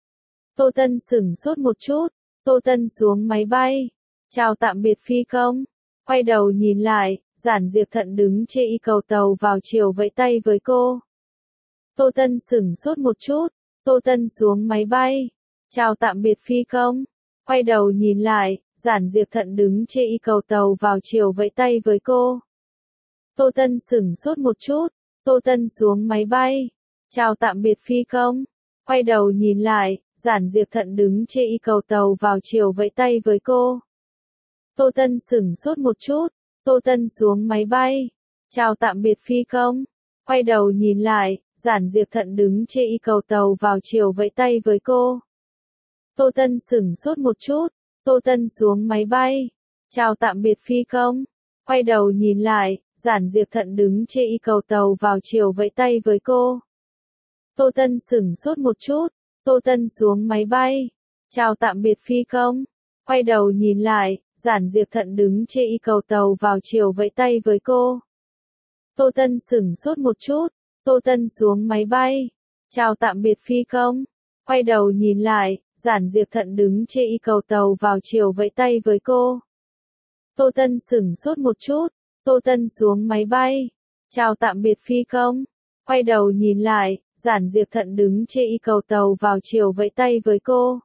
Tô Tân sửng sốt một chút, Tô Tân xuống máy bay. Chào tạm biệt phi công. Quay đầu nhìn lại, Giản Diệp Thận đứng chê y cầu tàu vào chiều vẫy tay với cô. Tô Tân sửng sốt một chút, Tô Tân xuống máy bay. Chào tạm biệt phi công. Quay đầu nhìn lại, Giản Diệp Thận đứng chê y cầu tàu vào chiều vẫy tay với cô. Tô Tân sửng sốt một chút, Tô Tân xuống máy bay. Chào tạm biệt phi công. Quay đầu nhìn lại, Giản Diệp Thận đứng chê y cầu tàu vào chiều vẫy tay với cô. Tô Tân sửng sốt một chút, Tô Tân xuống máy bay. Chào tạm biệt phi công. Quay đầu nhìn lại, Giản Diệp Thận đứng chê y cầu tàu vào chiều vẫy tay với cô. Tô Tân sửng sốt một chút, Tô Tân xuống máy bay. Chào tạm biệt phi công. Quay đầu nhìn lại, Giản Diệp Thận đứng chê y cầu tàu vào chiều vẫy tay với cô. Tô Tân sửng sốt một chút, Tô Tân xuống máy bay. Chào tạm biệt phi công. Quay đầu nhìn lại, Giản Diệp Thận đứng chê y cầu tàu vào chiều vẫy tay với cô. Tô Tân sửng sốt một chút, Tô Tân xuống máy bay. Chào tạm biệt phi công. Quay đầu nhìn lại, Giản Diệp Thận đứng chê y cầu tàu vào chiều vẫy tay với cô. Tô Tân sửng sốt một chút, Tô Tân xuống máy bay. Chào tạm biệt phi công. Quay đầu nhìn lại, Giản Diệp Thận đứng chê y cầu tàu vào chiều vẫy tay với cô.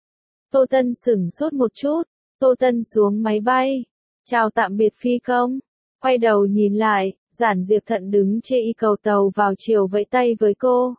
Tô Tân sửng sốt một chút, Tô Tân xuống máy bay. Chào tạm biệt phi công. Quay đầu nhìn lại, Giản Diệp Thận đứng chê y cầu tàu vào chiều vẫy tay với cô.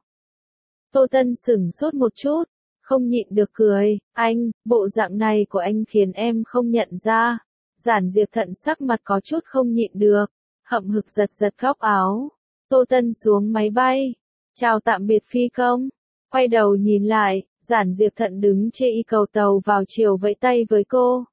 Tô Tân sửng sốt một chút, không nhịn được cười. Anh, bộ dạng này của anh khiến em không nhận ra. Giản Diệp Thận sắc mặt có chút không nhịn được, hậm hực giật giật góc áo. Tô Tân xuống máy bay. Chào tạm biệt phi công. Quay đầu nhìn lại, Giản Diệp Thận đứng chê y cầu tàu vào chiều vẫy tay với cô.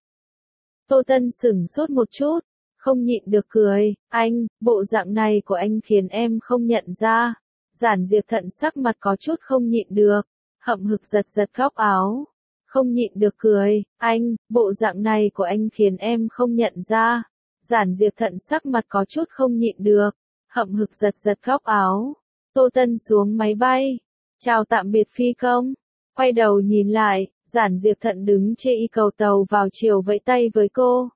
Tô Tân sửng sốt một chút, không nhịn được cười. Anh, bộ dạng này của anh khiến em không nhận ra. Giản Diệp Thận sắc mặt có chút không nhịn được, hậm hực giật giật góc áo. Không nhịn được cười. Anh, bộ dạng này của anh khiến em không nhận ra. Giản Diệp Thận sắc mặt có chút không nhịn được, hậm hực giật giật góc áo. Tô Tân xuống máy bay. Chào tạm biệt phi công. Quay đầu nhìn lại, Giản Diệp Thận đứng chê y cầu tàu vào chiều vẫy tay với cô.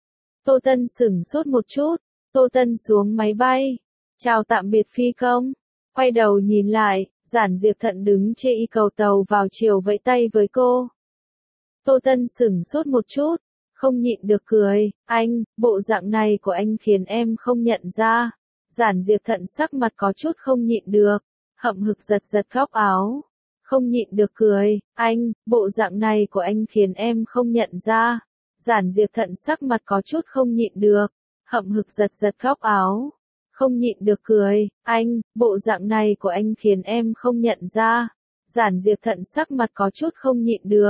Tô Tân sửng sốt một chút, Tô Tân xuống máy bay. Chào tạm biệt phi công. Quay đầu nhìn lại, Giản Diệp Thận đứng chê y cầu tàu vào chiều vẫy tay với cô. Tô Tân sửng sốt một chút, không nhịn được cười. Anh, bộ dạng này của anh khiến em không nhận ra. Giản Diệp Thận sắc mặt có chút không nhịn được, hậm hực giật giật góc áo. Không nhịn được cười. Anh, bộ dạng này của anh khiến em không nhận ra. Giản Diệp Thận sắc mặt có chút không nhịn được, hậm hực giật giật góc áo. Không nhịn được cười. Anh, bộ dạng này của anh khiến em không nhận ra. Giản Diệp Thận sắc mặt có chút không nhịn được,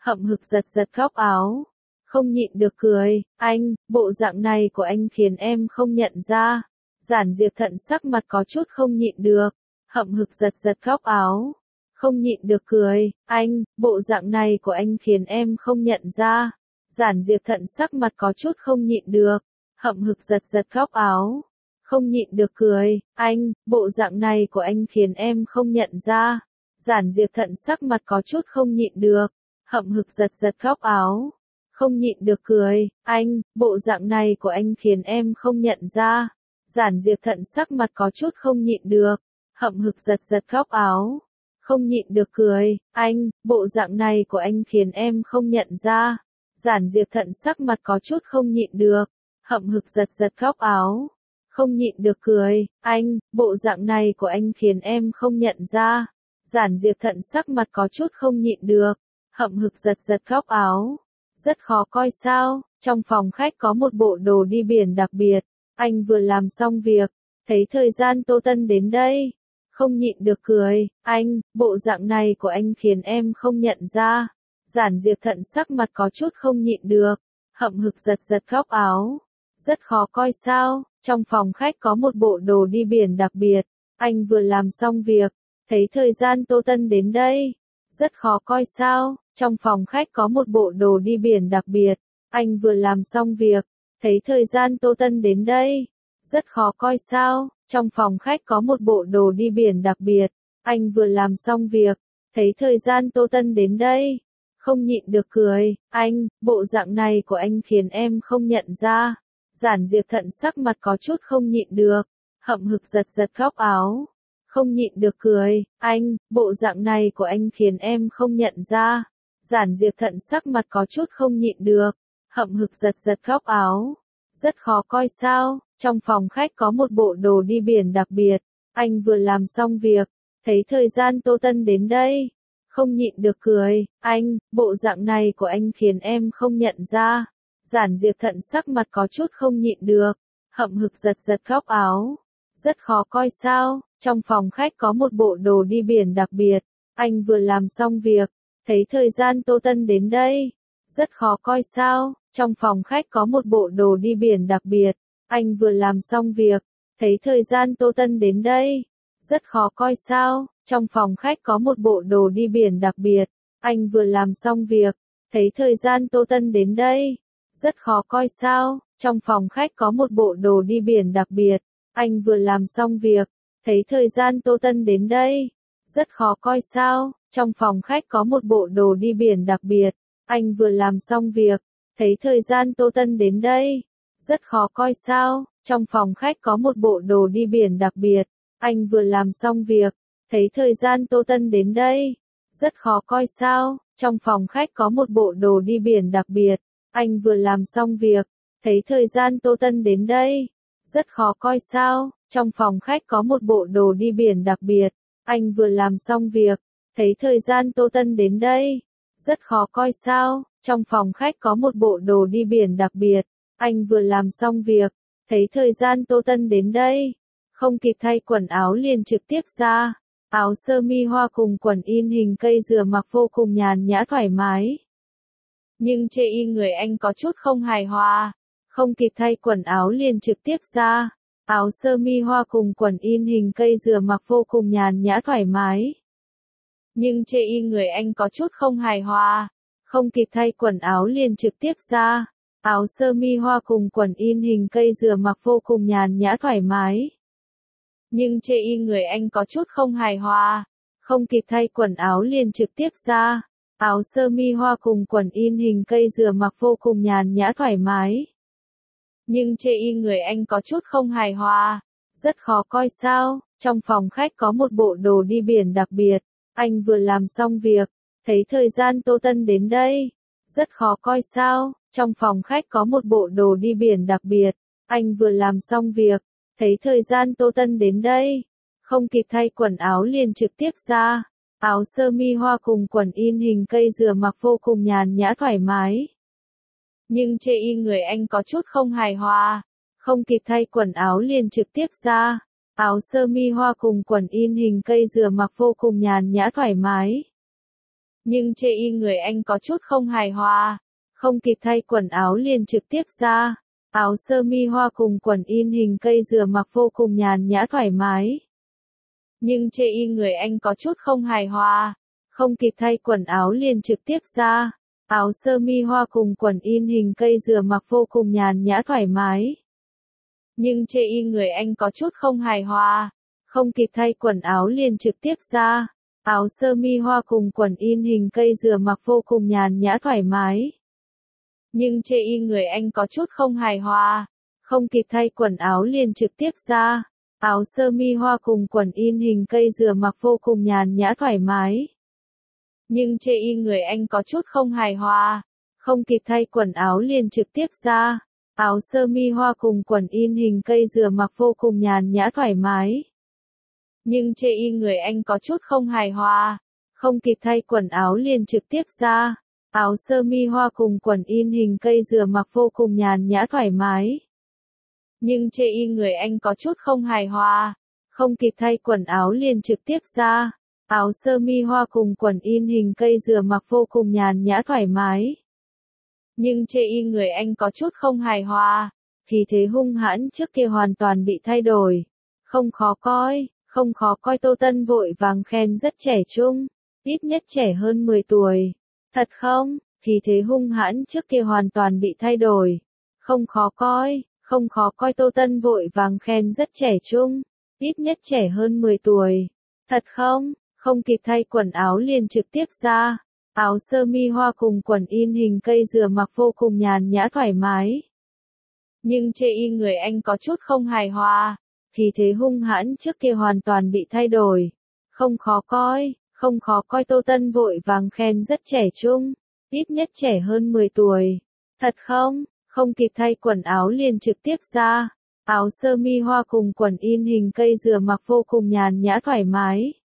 hậm hực giật giật góc áo. Không nhịn được cười, anh, bộ dạng này của anh khiến em không nhận ra. Giản Diệp Thận sắc mặt có chút không nhịn được, hậm hực giật giật góc áo. Không nhịn được cười, anh, bộ dạng này của anh khiến em không nhận ra. Giản Diệp Thận sắc mặt có chút không nhịn được, hậm hực giật giật góc áo. Không nhịn được cười, anh, bộ dạng này của anh khiến em không nhận ra. Giản Diệp Thận sắc mặt có chút không nhịn được, hậm hực giật giật góc áo. Không nhịn được cười, anh, bộ dạng này của anh khiến em không nhận ra. Giản Diệp Thận sắc mặt có chút không nhịn được, hậm hực giật giật góc áo. Không nhịn được cười, anh, bộ dạng này của anh khiến em không nhận ra. Giản Diệp Thận sắc mặt có chút không nhịn được, hậm hực giật giật góc áo. Không nhịn được cười, anh, bộ dạng này của anh khiến em không nhận ra. Giản Diệp Thận sắc mặt có chút không nhịn được, hậm hực giật giật góc áo. Rất khó coi sao, trong phòng khách có một bộ đồ đi biển đặc biệt. Anh vừa làm xong việc, thấy thời gian Tô Tân đến đây. Không nhịn được cười, anh, bộ dạng này của anh khiến em không nhận ra. Giản Diệp Thận sắc mặt có chút không nhịn được, hậm hực giật giật góc áo. Rất khó coi sao, trong phòng khách có một bộ đồ đi biển đặc biệt. Anh vừa làm xong việc, thấy thời gian Tô Tân đến đây. Rất khó coi sao, trong phòng khách có một bộ đồ đi biển đặc biệt. Anh vừa làm xong việc, thấy thời gian Tô Tân đến đây. Rất khó coi sao, trong phòng khách có một bộ đồ đi biển đặc biệt. Anh vừa làm xong việc, thấy thời gian Tô Tân đến đây. Không nhịn được cười, anh, bộ dạng này của anh khiến em không nhận ra. Giản Diệp Thận sắc mặt có chút không nhịn được, hậm hực giật giật góc áo. Không nhịn được cười, anh, bộ dạng này của anh khiến em không nhận ra. Giản Diệp Thận sắc mặt có chút không nhịn được, hậm hực giật giật góc áo. Rất khó coi sao, trong phòng khách có một bộ đồ đi biển đặc biệt. Anh vừa làm xong việc, thấy thời gian Tô Tân đến đây. Không nhịn được cười, anh, bộ dạng này của anh khiến em không nhận ra. Giản Diệp Thận sắc mặt có chút không nhịn được, hậm hực giật giật góc áo. Rất khó coi sao, trong phòng khách có một bộ đồ đi biển đặc biệt. Anh vừa làm xong việc, thấy thời gian Tô Tân đến đây. Rất khó coi sao, trong phòng khách có một bộ đồ đi biển đặc biệt. Anh vừa làm xong việc, thấy thời gian Tô Tân đến đây. Rất khó coi sao, trong phòng khách có một bộ đồ đi biển đặc biệt. Anh vừa làm xong việc, thấy thời gian Tô Tân đến đây. Rất khó coi sao, trong phòng khách có một bộ đồ đi biển đặc biệt. Anh vừa làm xong việc, thấy thời gian Tô Tân đến đây. Rất khó coi sao, trong phòng khách có một bộ đồ đi biển đặc biệt. Anh vừa làm xong việc, thấy thời gian Tô Tân đến đây. Rất khó coi sao, trong phòng khách có một bộ đồ đi biển đặc biệt. Anh vừa làm xong việc, thấy thời gian Tô Tân đến đây. Rất khó coi sao, trong phòng khách có một bộ đồ đi biển đặc biệt. Anh vừa làm xong việc, thấy thời gian Tô Tân đến đây. Rất khó coi sao, trong phòng khách có một bộ đồ đi biển đặc biệt. Anh vừa làm xong việc, thấy thời gian Tô Tân đến đây. Rất khó coi sao, trong phòng khách có một bộ đồ đi biển đặc biệt. Anh vừa làm xong việc, thấy thời gian Tô Tân đến đây. Không kịp thay quần áo liền trực tiếp ra. Áo sơ mi hoa cùng quần in hình cây dừa mặc vô cùng nhàn nhã thoải mái. Nhưng chê y người anh có chút không hài hòa. Không kịp thay quần áo liền trực tiếp ra. Áo sơ mi hoa cùng quần in hình cây dừa mặc vô cùng nhàn nhã thoải mái. Nhưng chê y người anh có chút không hài hòa. Không kịp thay quần áo liền trực tiếp ra. Áo sơ mi hoa cùng quần in hình cây dừa mặc vô cùng nhàn nhã thoải mái. Nhưng chê y người anh có chút không hài hòa. Không kịp thay quần áo liền trực tiếp ra. Áo sơ mi hoa cùng quần in hình cây dừa mặc vô cùng nhàn nhã thoải mái. Nhưng chê y người anh có chút không hài hòa. Rất khó coi sao, trong phòng khách có một bộ đồ đi biển đặc biệt. Anh vừa làm xong việc, thấy thời gian Tô Tân đến đây. Rất khó coi sao, trong phòng khách có một bộ đồ đi biển đặc biệt. Anh vừa làm xong việc, thấy thời gian Tô Tân đến đây. Không kịp thay quần áo liền trực tiếp ra. Áo sơ mi hoa cùng quần in hình cây dừa mặc vô cùng nhàn nhã thoải mái. Nhưng chê y người anh có chút không hài hòa. Không kịp thay quần áo liền trực tiếp ra. Áo sơ mi hoa cùng quần in hình cây dừa mặc vô cùng nhàn nhã thoải mái. Nhưng chê y người anh có chút không hài hòa. Không kịp thay quần áo liền trực tiếp ra. Áo sơ mi hoa cùng quần in hình cây dừa mặc vô cùng nhàn nhã thoải mái. Nhưng chê y người anh có chút không hài hòa. Không kịp thay quần áo liền trực tiếp ra. Áo sơ mi hoa cùng quần in hình cây dừa mặc vô cùng nhàn nhã thoải mái. Nhưng chê y người anh có chút không hài hòa. Không kịp thay quần áo liền trực tiếp ra. Áo sơ mi hoa cùng quần in hình cây dừa mặc vô cùng nhàn nhã thoải mái. Nhưng chê y người anh có chút không hài hòa. Không kịp thay quần áo liền trực tiếp ra. Áo sơ mi hoa cùng quần in hình cây dừa mặc vô cùng nhàn nhã thoải mái. Nhưng chê y người anh có chút không hài hòa. Không kịp thay quần áo liền trực tiếp ra. Áo sơ mi hoa cùng quần in hình cây dừa mặc vô cùng nhàn nhã thoải mái. Nhưng chê y người anh có chút không hài hòa. Không kịp thay quần áo liền trực tiếp ra. Áo sơ mi hoa cùng quần in hình cây dừa mặc vô cùng nhàn nhã thoải mái. Nhưng chê y người anh có chút không hài hòa. Không kịp thay quần áo liền trực tiếp ra. Áo sơ mi hoa cùng quần in hình cây dừa mặc vô cùng nhàn nhã thoải mái. Nhưng chê y người anh có chút không hài hòa. Khí thế hung hãn trước kia hoàn toàn bị thay đổi. Không khó coi, không khó coi Tô Tân vội vàng khen rất trẻ trung. Ít nhất trẻ hơn mười tuổi. Thật không? Khí thế hung hãn trước kia hoàn toàn bị thay đổi. Không khó coi, không khó coi Tô Tân vội vàng khen rất trẻ trung. Ít nhất trẻ hơn mười tuổi. Thật không? Không kịp thay quần áo liền trực tiếp ra. Áo sơ mi hoa cùng quần in hình cây dừa mặc vô cùng nhàn nhã thoải mái. Nhưng chê y người anh có chút không hài hòa. Khí thế hung hãn trước kia hoàn toàn bị thay đổi. Không khó coi, không khó coi Tô Tân vội vàng khen rất trẻ trung. Ít nhất trẻ hơn mười tuổi. Thật không? Không kịp thay quần áo liền trực tiếp ra. Áo sơ mi hoa cùng quần in hình cây dừa mặc vô cùng nhàn nhã thoải mái.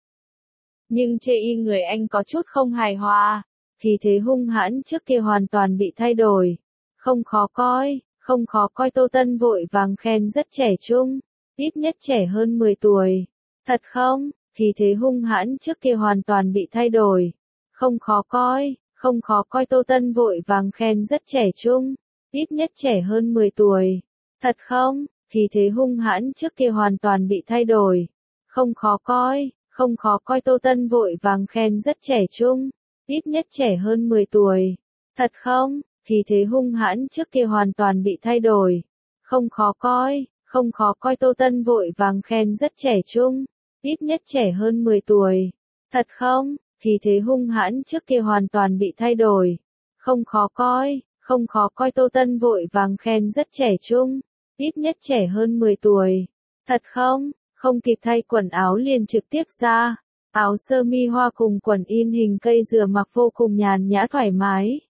Nhưng chê y người anh có chút không hài hòa. Khí thế hung hãn trước kia hoàn toàn bị thay đổi. Không khó coi, không khó coi Tô Tân vội vàng khen rất trẻ trung. Ít nhất trẻ hơn mười tuổi. Thật không? Khí thế hung hãn trước kia hoàn toàn bị thay đổi. Không khó coi, không khó coi Tô Tân vội vàng khen rất trẻ trung. Ít nhất trẻ hơn mười tuổi. Thật không? Khí thế hung hãn trước kia hoàn toàn bị thay đổi. Không khó coi, không khó coi Tô Tân vội vàng khen rất trẻ trung. Ít nhất trẻ hơn mười tuổi. Thật không? Khí thế hung hãn trước kia hoàn toàn bị thay đổi. Không khó coi, không khó coi Tô Tân vội vàng khen rất trẻ trung. Ít nhất trẻ hơn mười tuổi. Thật không? Khí thế hung hãn trước kia hoàn toàn bị thay đổi. Không khó coi, không khó coi Tô Tân vội vàng khen rất trẻ trung. Ít nhất trẻ hơn mười tuổi. Thật không? Không kịp thay quần áo liền trực tiếp ra. Áo sơ mi hoa cùng quần in hình cây dừa mặc vô cùng nhàn nhã thoải mái.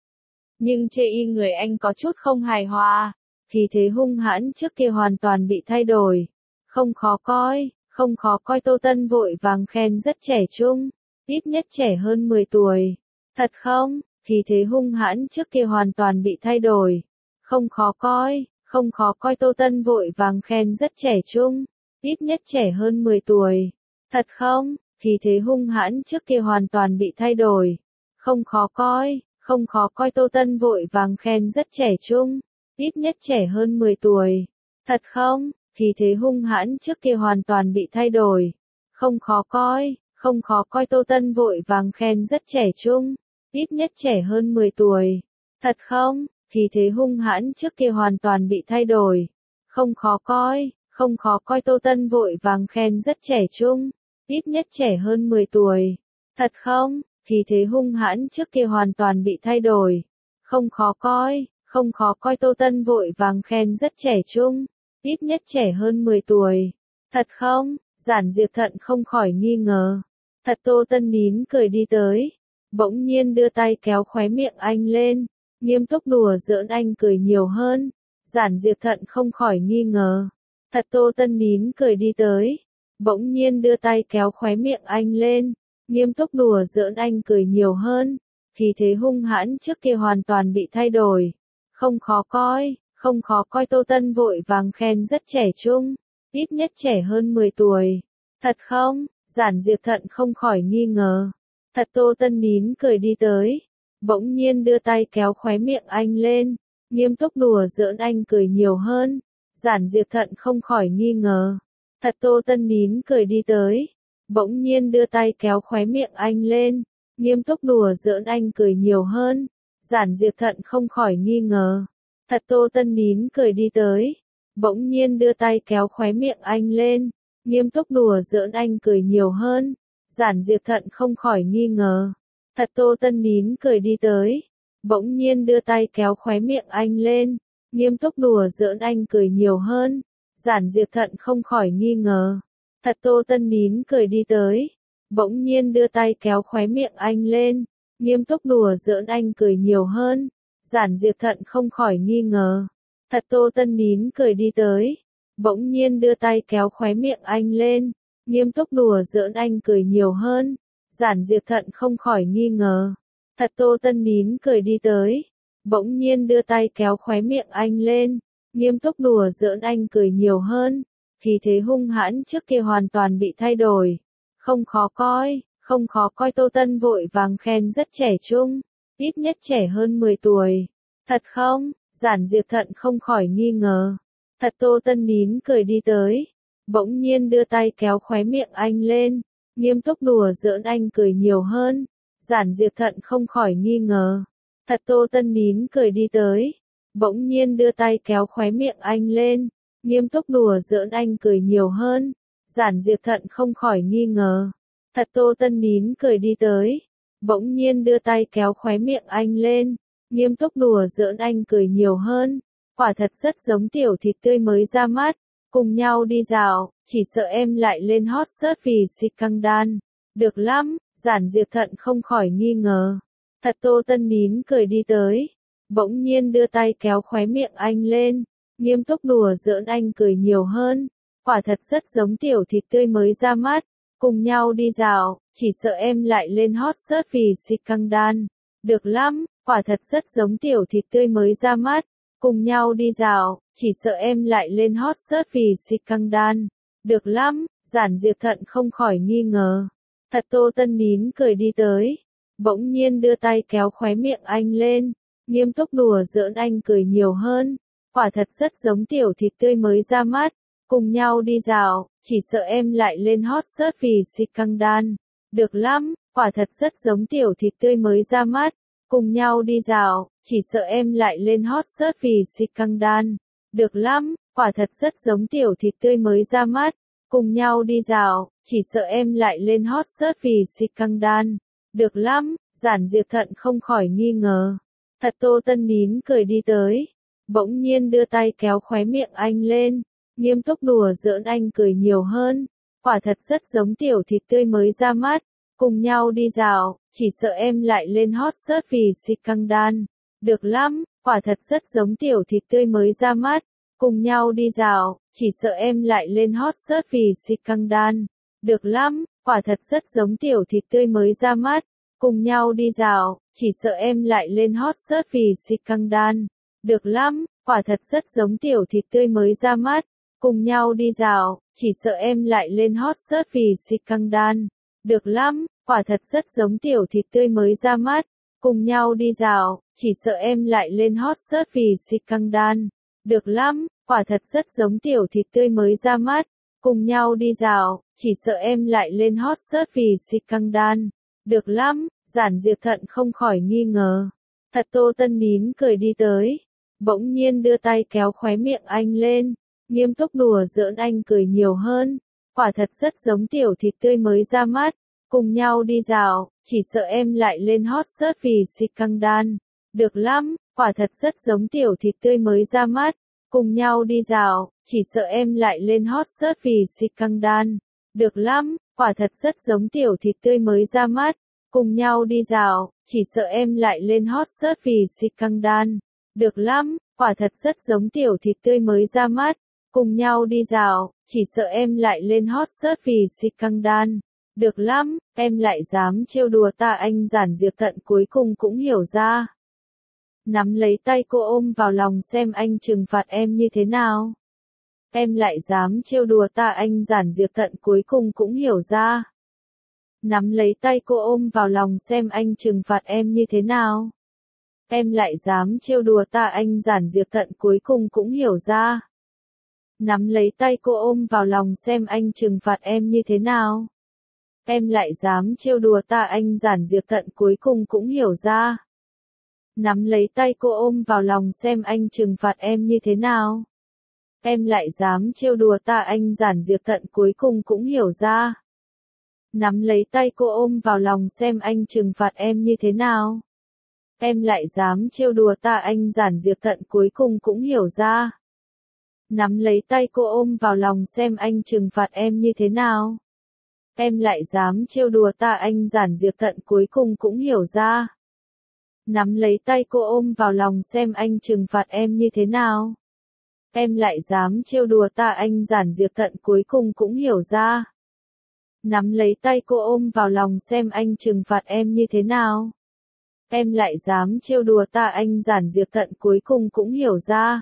Nhưng chê y người anh có chút không hài hòa. Khí thế hung hãn trước kia hoàn toàn bị thay đổi. Không khó coi, không khó coi Tô Tân vội vàng khen rất trẻ trung. Ít nhất trẻ hơn mười tuổi. Thật không? Khí thế hung hãn trước kia hoàn toàn bị thay đổi. Không khó coi, không khó coi Tô Tân vội vàng khen rất trẻ trung. Ít nhất trẻ hơn mười tuổi. Thật không? Khí thế hung hãn trước kia hoàn toàn bị thay đổi. Không khó coi, không khó coi Tô Tân vội vàng khen rất trẻ trung. Ít nhất trẻ hơn mười tuổi. Thật không? Khí thế hung hãn trước kia hoàn toàn bị thay đổi. Không khó coi, không khó coi Tô Tân vội vàng khen rất trẻ trung. Ít nhất trẻ hơn mười tuổi. Thật không? Khí thế hung hãn trước kia hoàn toàn bị thay đổi. Không khó coi, không khó coi Tô Tân vội vàng khen rất trẻ trung. Ít nhất trẻ hơn mười tuổi. Thật không? Khí thế hung hãn trước kia hoàn toàn bị thay đổi. Không khó coi, không khó coi Tô Tân vội vàng khen rất trẻ trung. Ít nhất trẻ hơn mười tuổi. Thật không? Giản Diệp Thận không khỏi nghi ngờ. Thật Tô Tân nín cười đi tới. Bỗng nhiên đưa tay kéo khóe miệng anh lên. Nghiêm túc đùa giỡn anh cười nhiều hơn. Giản Diệp Thận không khỏi nghi ngờ. Thật Tô Tân nín cười đi tới. Bỗng nhiên đưa tay kéo khóe miệng anh lên. Nghiêm túc đùa giỡn anh cười nhiều hơn. Khí thế hung hãn trước kia hoàn toàn bị thay đổi. Không khó coi, không khó coi Tô Tân vội vàng khen rất trẻ trung. Ít nhất trẻ hơn mười tuổi. Thật không? Giản Diệp Thận không khỏi nghi ngờ. Thật Tô Tân nín cười đi tới, bỗng nhiên đưa tay kéo khóe miệng anh lên, nghiêm túc đùa giỡn anh cười nhiều hơn. Giản Diệp Thận không khỏi nghi ngờ. Thật Tô Tân nín cười đi tới, bỗng nhiên đưa tay kéo khóe miệng anh lên, nghiêm túc đùa giỡn anh cười nhiều hơn. Giản Diệp Thận không khỏi nghi ngờ. Thật Tô Tân nín cười đi tới, bỗng nhiên đưa tay kéo khóe miệng anh lên, nghiêm túc đùa giỡn anh cười nhiều hơn. Giản Diệp Thận không khỏi nghi ngờ. Thật Tô Tân nín cười đi tới, bỗng nhiên đưa tay kéo khóe miệng anh lên, nghiêm túc đùa giỡn anh cười nhiều hơn. Giản Diệp Thận không khỏi nghi ngờ. Thật Tô Tân nín cười đi tới, bỗng nhiên đưa tay kéo khóe miệng anh lên, nghiêm túc đùa giỡn anh cười nhiều hơn. Giản Diệp Thận không khỏi nghi ngờ. Thật Tô Tân nín cười đi tới, bỗng nhiên đưa tay kéo khóe miệng anh lên, nghiêm túc đùa giỡn anh cười nhiều hơn. Giản Diệp Thận không khỏi nghi ngờ. Thật Tô Tân nín cười đi tới, bỗng nhiên đưa tay kéo khóe miệng anh lên, nghiêm túc đùa giỡn anh cười nhiều hơn. Khí thế hung hãn trước kia hoàn toàn bị thay đổi. Không khó coi, không khó coi. Tô Tân vội vàng khen rất trẻ trung, ít nhất trẻ hơn mười tuổi. Thật không? Giản Diệp Thận không khỏi nghi ngờ. Thật Tô Tân nín cười đi tới, bỗng nhiên đưa tay kéo khóe miệng anh lên, nghiêm túc đùa giỡn anh cười nhiều hơn. Giản Diệp Thận không khỏi nghi ngờ. Thật Tô Tân nín cười đi tới, bỗng nhiên đưa tay kéo khóe miệng anh lên, nghiêm túc đùa giỡn anh cười nhiều hơn. Giản Diệp Thận không khỏi nghi ngờ. Thật Tô Tân nín cười đi tới, bỗng nhiên đưa tay kéo khóe miệng anh lên, nghiêm túc đùa giỡn anh cười nhiều hơn. Quả thật rất giống tiểu thịt tươi mới ra mắt. Cùng nhau đi dạo, chỉ sợ em lại lên hot search vì scandal. Được lắm. Giản Diệp Thận không khỏi nghi ngờ. Thật Tô Tân nín cười đi tới, bỗng nhiên đưa tay kéo khóe miệng anh lên, nghiêm túc đùa giỡn anh cười nhiều hơn. Quả thật rất giống tiểu thịt tươi mới ra mắt. Cùng nhau đi dạo, chỉ sợ em lại lên hot search vì scandal. Được lắm. Quả thật rất giống tiểu thịt tươi mới ra mắt. Cùng nhau đi dạo, chỉ sợ em lại lên hot search vì scandal. Được lắm. Giản Diệp Thận không khỏi nghi ngờ. Thật Tô Tân nín cười đi tới, bỗng nhiên đưa tay kéo khóe miệng anh lên, nghiêm túc đùa giỡn anh cười nhiều hơn. Quả thật rất giống tiểu thịt tươi mới ra mắt. Cùng nhau đi dạo, chỉ sợ em lại lên hot search vì scandal. Được lắm. Quả thật rất giống tiểu thịt tươi mới ra mắt. Cùng nhau đi dạo, chỉ sợ em lại lên hot search vì scandal. Được lắm. Quả thật rất giống tiểu thịt tươi mới ra mắt. Cùng nhau đi dạo, chỉ sợ em lại lên hot search vì scandal. Được lắm. Giản Diệp Thận không khỏi nghi ngờ. Thật Tô Tân nín cười đi tới, bỗng nhiên đưa tay kéo khóe miệng anh lên, nghiêm túc đùa giỡn anh cười nhiều hơn. Quả thật rất giống tiểu thịt tươi mới ra mắt. Cùng nhau đi dạo, chỉ sợ em lại lên hot search vì scandal. Được lắm. Quả thật rất giống tiểu thịt tươi mới ra mắt. Cùng nhau đi dạo, chỉ sợ em lại lên hot search vì scandal. Được lắm. Quả thật rất giống tiểu thịt tươi mới ra mắt. Cùng nhau đi dạo, chỉ sợ em lại lên hot search vì scandal. Được lắm. Quả thật rất giống tiểu thịt tươi mới ra mắt. Cùng nhau đi dạo, chỉ sợ em lại lên hot search vì scandal. Được lắm. Quả thật rất giống tiểu thịt tươi mới ra mắt. Cùng nhau đi dạo, chỉ sợ em lại lên hot search vì scandal. Được lắm. Quả thật rất giống tiểu thịt tươi mới ra mắt. Cùng nhau đi dạo, chỉ sợ em lại lên hot search vì scandal. Được lắm. Giản Diệp Thận không khỏi nghi ngờ. Thật Tô Tân nín cười đi tới, bỗng nhiên đưa tay kéo khóe miệng anh lên, nghiêm túc đùa giỡn anh cười nhiều hơn. Quả thật rất giống tiểu thịt tươi mới ra mắt. Cùng nhau đi dạo, chỉ sợ em lại lên hot search vì scandal. Được lắm. Quả thật rất giống tiểu thịt tươi mới ra mắt. Cùng nhau đi dạo, chỉ sợ em lại lên hot search vì scandal. Được lắm. Quả thật rất giống tiểu thịt tươi mới ra mắt. Cùng nhau đi dạo, chỉ sợ em lại lên hot search vì scandal. Được lắm. Quả thật rất giống tiểu thịt tươi mới ra mắt. Cùng nhau đi dạo, chỉ sợ em lại lên hot search vì scandal. Được lắm. Em lại dám trêu đùa ta. Anh Giản Diệp Thận cuối cùng cũng hiểu ra. Nắm lấy tay cô ôm vào lòng xem anh trừng phạt em như thế nào. Em lại dám trêu đùa ta. Anh Giản Diệp Thận cuối cùng cũng hiểu ra. Nắm lấy tay cô ôm vào lòng xem anh trừng phạt em như thế nào. Em lại dám trêu đùa ta, anh Giản Diệp Thận cuối cùng cũng hiểu ra. Nắm lấy tay cô ôm vào lòng xem anh trừng phạt em như thế nào. Em lại dám trêu đùa ta, anh Giản Diệp Thận cuối cùng cũng hiểu ra. Nắm lấy tay cô ôm vào lòng xem anh trừng phạt em như thế nào. Em lại dám trêu đùa ta, anh Giản Diệp Thận cuối cùng cũng hiểu ra. Nắm lấy tay cô ôm vào lòng xem anh trừng phạt em như thế nào. Em lại dám trêu đùa ta, anh Giản Diệp Thận cuối cùng cũng hiểu ra. Nắm lấy tay cô ôm vào lòng xem anh trừng phạt em như thế nào. Em lại dám trêu đùa ta, anh Giản Diệp Thận cuối cùng cũng hiểu ra. Nắm lấy tay cô ôm vào lòng xem anh trừng phạt em như thế nào. Em lại dám trêu đùa ta, anh Giản Diệp Thận cuối cùng cũng hiểu ra. Nắm lấy tay cô ôm vào lòng xem anh trừng phạt em như thế nào. Em lại dám trêu đùa ta, anh Giản Diệp Thận cuối cùng cũng hiểu ra.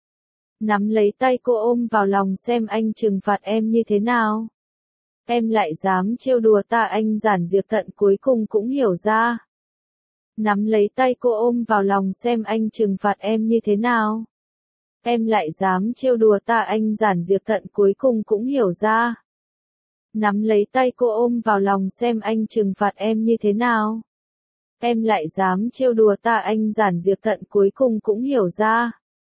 Nắm lấy tay cô ôm vào lòng xem anh trừng phạt em như thế nào. Em lại dám trêu đùa ta, anh Giản Diệp Thận cuối cùng cũng hiểu ra. Nắm lấy tay cô ôm vào lòng xem anh trừng phạt em như thế nào. Em lại dám trêu đùa ta, anh Giản Diệp Thận cuối cùng cũng hiểu ra. Nắm lấy tay cô ôm vào lòng xem anh trừng phạt em như thế nào. Em lại dám trêu đùa ta, anh Giản Diệp Thận cuối cùng cũng hiểu ra.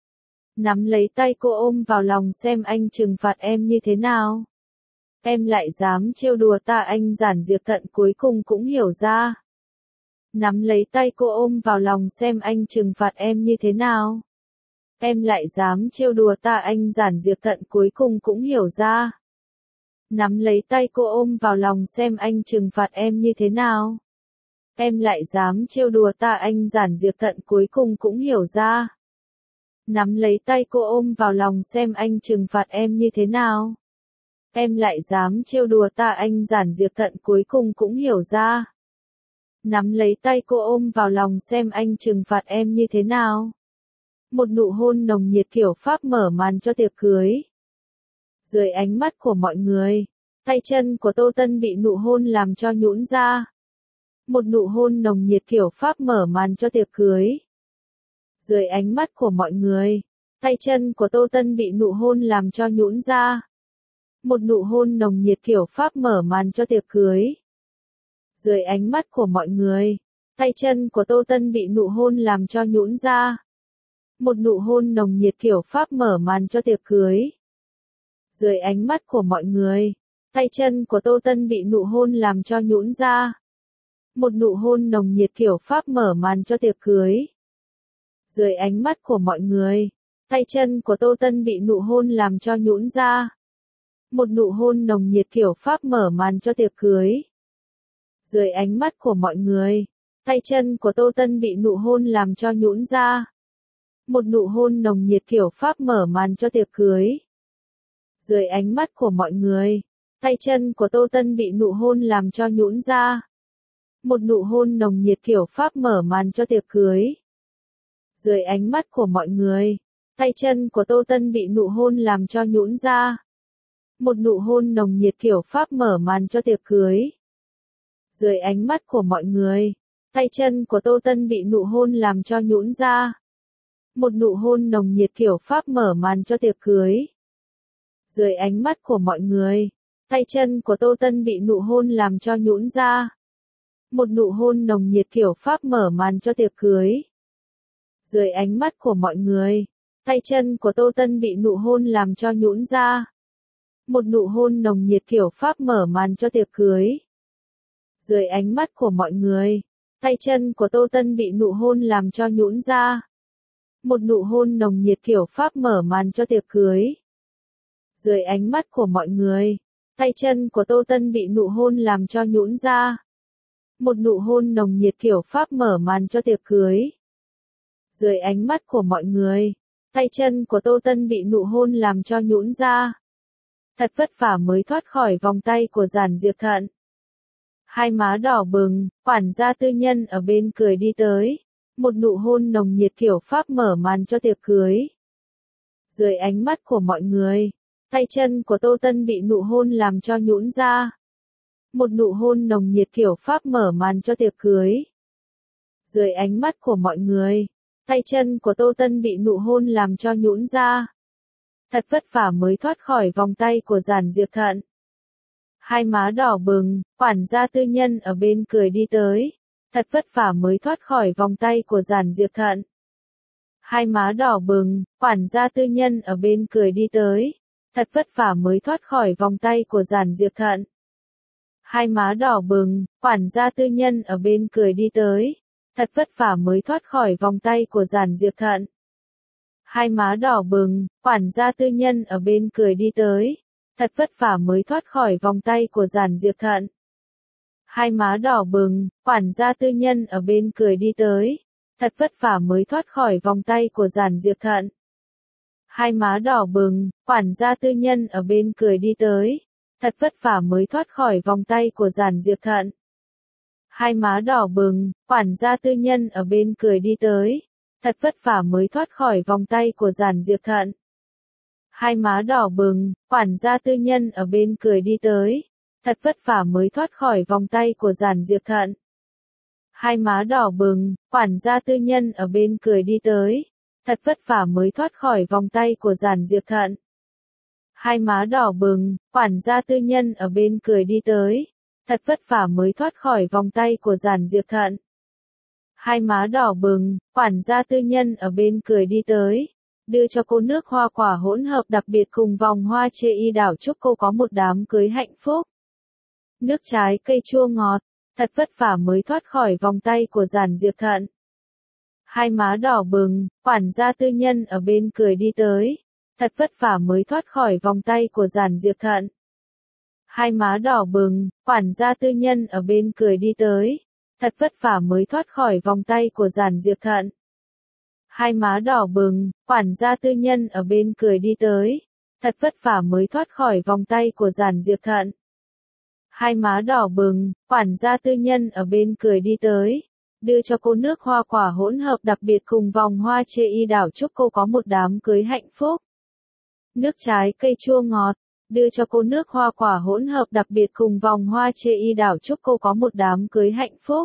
Nắm lấy tay cô ôm vào lòng xem anh trừng phạt em như thế nào. Em lại dám trêu đùa ta, anh Giản Diệp Thận cuối cùng cũng hiểu ra. Nắm lấy tay cô ôm vào lòng xem anh trừng phạt em như thế nào. Em lại dám trêu đùa ta, anh Giản Diệp Thận cuối cùng cũng hiểu ra. Nắm lấy tay cô ôm vào lòng xem anh trừng phạt em như thế nào. Em lại dám trêu đùa ta, anh Giản Diệp Thận cuối cùng cũng hiểu ra. Nắm lấy tay cô ôm vào lòng xem anh trừng phạt em như thế nào. Em lại dám trêu đùa ta, anh Giản Diệp Thận cuối cùng cũng hiểu ra. Nắm lấy tay cô ôm vào lòng xem anh trừng phạt em như thế nào. Một nụ hôn nồng nhiệt kiểu Pháp mở màn cho tiệc cưới. Dưới ánh mắt của mọi người, tay chân của Tô Tân bị nụ hôn làm cho nhũn ra. Một nụ hôn nồng nhiệt kiểu Pháp mở màn cho tiệc cưới. Dưới ánh mắt của mọi người, tay chân của Tô Tân bị nụ hôn làm cho nhũn ra. Một nụ hôn nồng nhiệt kiểu Pháp mở màn cho tiệc cưới. Dưới ánh mắt của mọi người, tay chân của Tô Tân bị nụ hôn làm cho nhũn ra. Một nụ hôn nồng nhiệt kiểu Pháp mở màn cho tiệc cưới. Dưới ánh mắt của mọi người, tay chân của Tô Tân bị nụ hôn làm cho nhũn ra. Một nụ hôn nồng nhiệt kiểu Pháp mở màn cho tiệc cưới. Dưới ánh mắt của mọi người, tay chân của Tô Tân bị nụ hôn làm cho nhũn ra. Một nụ hôn nồng nhiệt kiểu Pháp mở màn cho tiệc cưới. Dưới ánh mắt của mọi người, tay chân của Tô Tân bị nụ hôn làm cho nhũn ra. Một nụ hôn nồng nhiệt kiểu Pháp mở màn cho tiệc cưới. Dưới ánh mắt của mọi người, tay chân của Tô Tân bị nụ hôn làm cho nhũn ra. Một nụ hôn nồng nhiệt kiểu Pháp mở màn cho tiệc cưới. Dưới ánh mắt của mọi người, tay chân của Tô Tân bị nụ hôn làm cho nhũn ra. Một nụ hôn nồng nhiệt kiểu Pháp mở màn cho tiệc cưới. Dưới ánh mắt của mọi người, tay chân của Tô Tân bị nụ hôn làm cho nhũn ra. Một nụ hôn nồng nhiệt kiểu Pháp mở màn cho tiệc cưới. Dưới ánh mắt của mọi người, tay chân của Tô Tân bị nụ hôn làm cho nhũn ra. Một nụ hôn nồng nhiệt kiểu Pháp mở màn cho tiệc cưới. Dưới ánh mắt của mọi người, tay chân của Tô Tân bị nụ hôn làm cho nhũn ra. Một nụ hôn nồng nhiệt kiểu Pháp mở màn cho tiệc cưới. Dưới ánh mắt của mọi người, tay chân của Tô Tân bị nụ hôn làm cho nhũn ra. Một nụ hôn nồng nhiệt kiểu Pháp mở màn cho tiệc cưới. Dưới ánh mắt của mọi người, tay chân của Tô Tân bị nụ hôn làm cho nhũn ra. Một nụ hôn nồng nhiệt kiểu Pháp mở màn cho tiệc cưới. Dưới ánh mắt của mọi người, tay chân của Tô Tân bị nụ hôn làm cho nhũn ra. Thật vất vả mới thoát khỏi vòng tay của Giản Diệp Thận. Hai má đỏ bừng, quản gia tư nhân ở bên cười đi tới. Một nụ hôn nồng nhiệt kiểu Pháp mở màn cho tiệc cưới. Dưới ánh mắt của mọi người, tay chân của Tô Tân bị nụ hôn làm cho nhũn ra. Một nụ hôn nồng nhiệt kiểu Pháp mở màn cho tiệc cưới. Dưới ánh mắt của mọi người, tay chân của Tô Tân bị nụ hôn làm cho nhũn ra. Thật vất vả mới thoát khỏi vòng tay của Giản Diệp Thận. Hai má đỏ bừng, quản gia tư nhân ở bên cười đi tới. Thật vất vả mới thoát khỏi vòng tay của Giản Diệp Thận. Hai má đỏ bừng, quản gia tư nhân ở bên cười đi tới. Thật vất vả mới thoát khỏi vòng tay của Giản Diệp Thận. Hai má đỏ bừng, quản gia tư nhân ở bên cười đi tới. Thật vất vả mới thoát khỏi vòng tay của Giản Diệp Thận. Hai má đỏ bừng, quản gia tư nhân ở bên cười đi tới. Thật vất vả mới thoát khỏi vòng tay của Giản Diệp Thận. Hai má đỏ bừng, quản gia tư nhân ở bên cười đi tới. Thật vất vả mới thoát khỏi vòng tay của Giản Diệp Thận. Hai má đỏ bừng, quản gia tư nhân ở bên cười đi tới. Thật vất vả mới thoát khỏi vòng tay của Giản Diệp Thận. Hai má đỏ bừng, quản gia tư nhân ở bên cười đi tới. Thật vất vả mới thoát khỏi vòng tay của Giản Diệp Thận. Hai má đỏ bừng, quản gia tư nhân ở bên cười đi tới. Thật vất vả mới thoát khỏi vòng tay của Giản Diệp Thận. Hai má đỏ bừng, quản gia tư nhân ở bên cười đi tới. Thật vất vả mới thoát khỏi vòng tay của Giản Diệp Thận. Hai má đỏ bừng, quản gia tư nhân ở bên cười đi tới. Thật vất vả mới thoát khỏi vòng tay của Giản Diệp Thận. Hai má đỏ bừng, quản gia tư nhân ở bên cười đi tới. Đưa cho cô nước hoa quả hỗn hợp đặc biệt cùng vòng hoa chê y đảo chúc cô có một đám cưới hạnh phúc. Nước trái cây chua ngọt, thật vất vả mới thoát khỏi vòng tay của Giản Diệp Thận. Hai má đỏ bừng, quản gia tư nhân ở bên cười đi tới. Thật vất vả mới thoát khỏi vòng tay của Giản Diệp Thận. Hai má đỏ bừng, quản gia tư nhân ở bên cười đi tới. Thật vất vả mới thoát khỏi vòng tay của Giản Diệp Thận. Hai má đỏ bừng, quản gia tư nhân ở bên cười đi tới. Thật vất vả mới thoát khỏi vòng tay của Giản Diệp Thận. Hai má đỏ bừng, quản gia tư nhân ở bên cười đi tới. Đưa cho cô nước hoa quả hỗn hợp đặc biệt cùng vòng hoa chê y đảo chúc cô có một đám cưới hạnh phúc. Nước trái cây chua ngọt, đưa cho cô nước hoa quả hỗn hợp đặc biệt cùng vòng hoa chê y đảo chúc cô có một đám cưới hạnh phúc.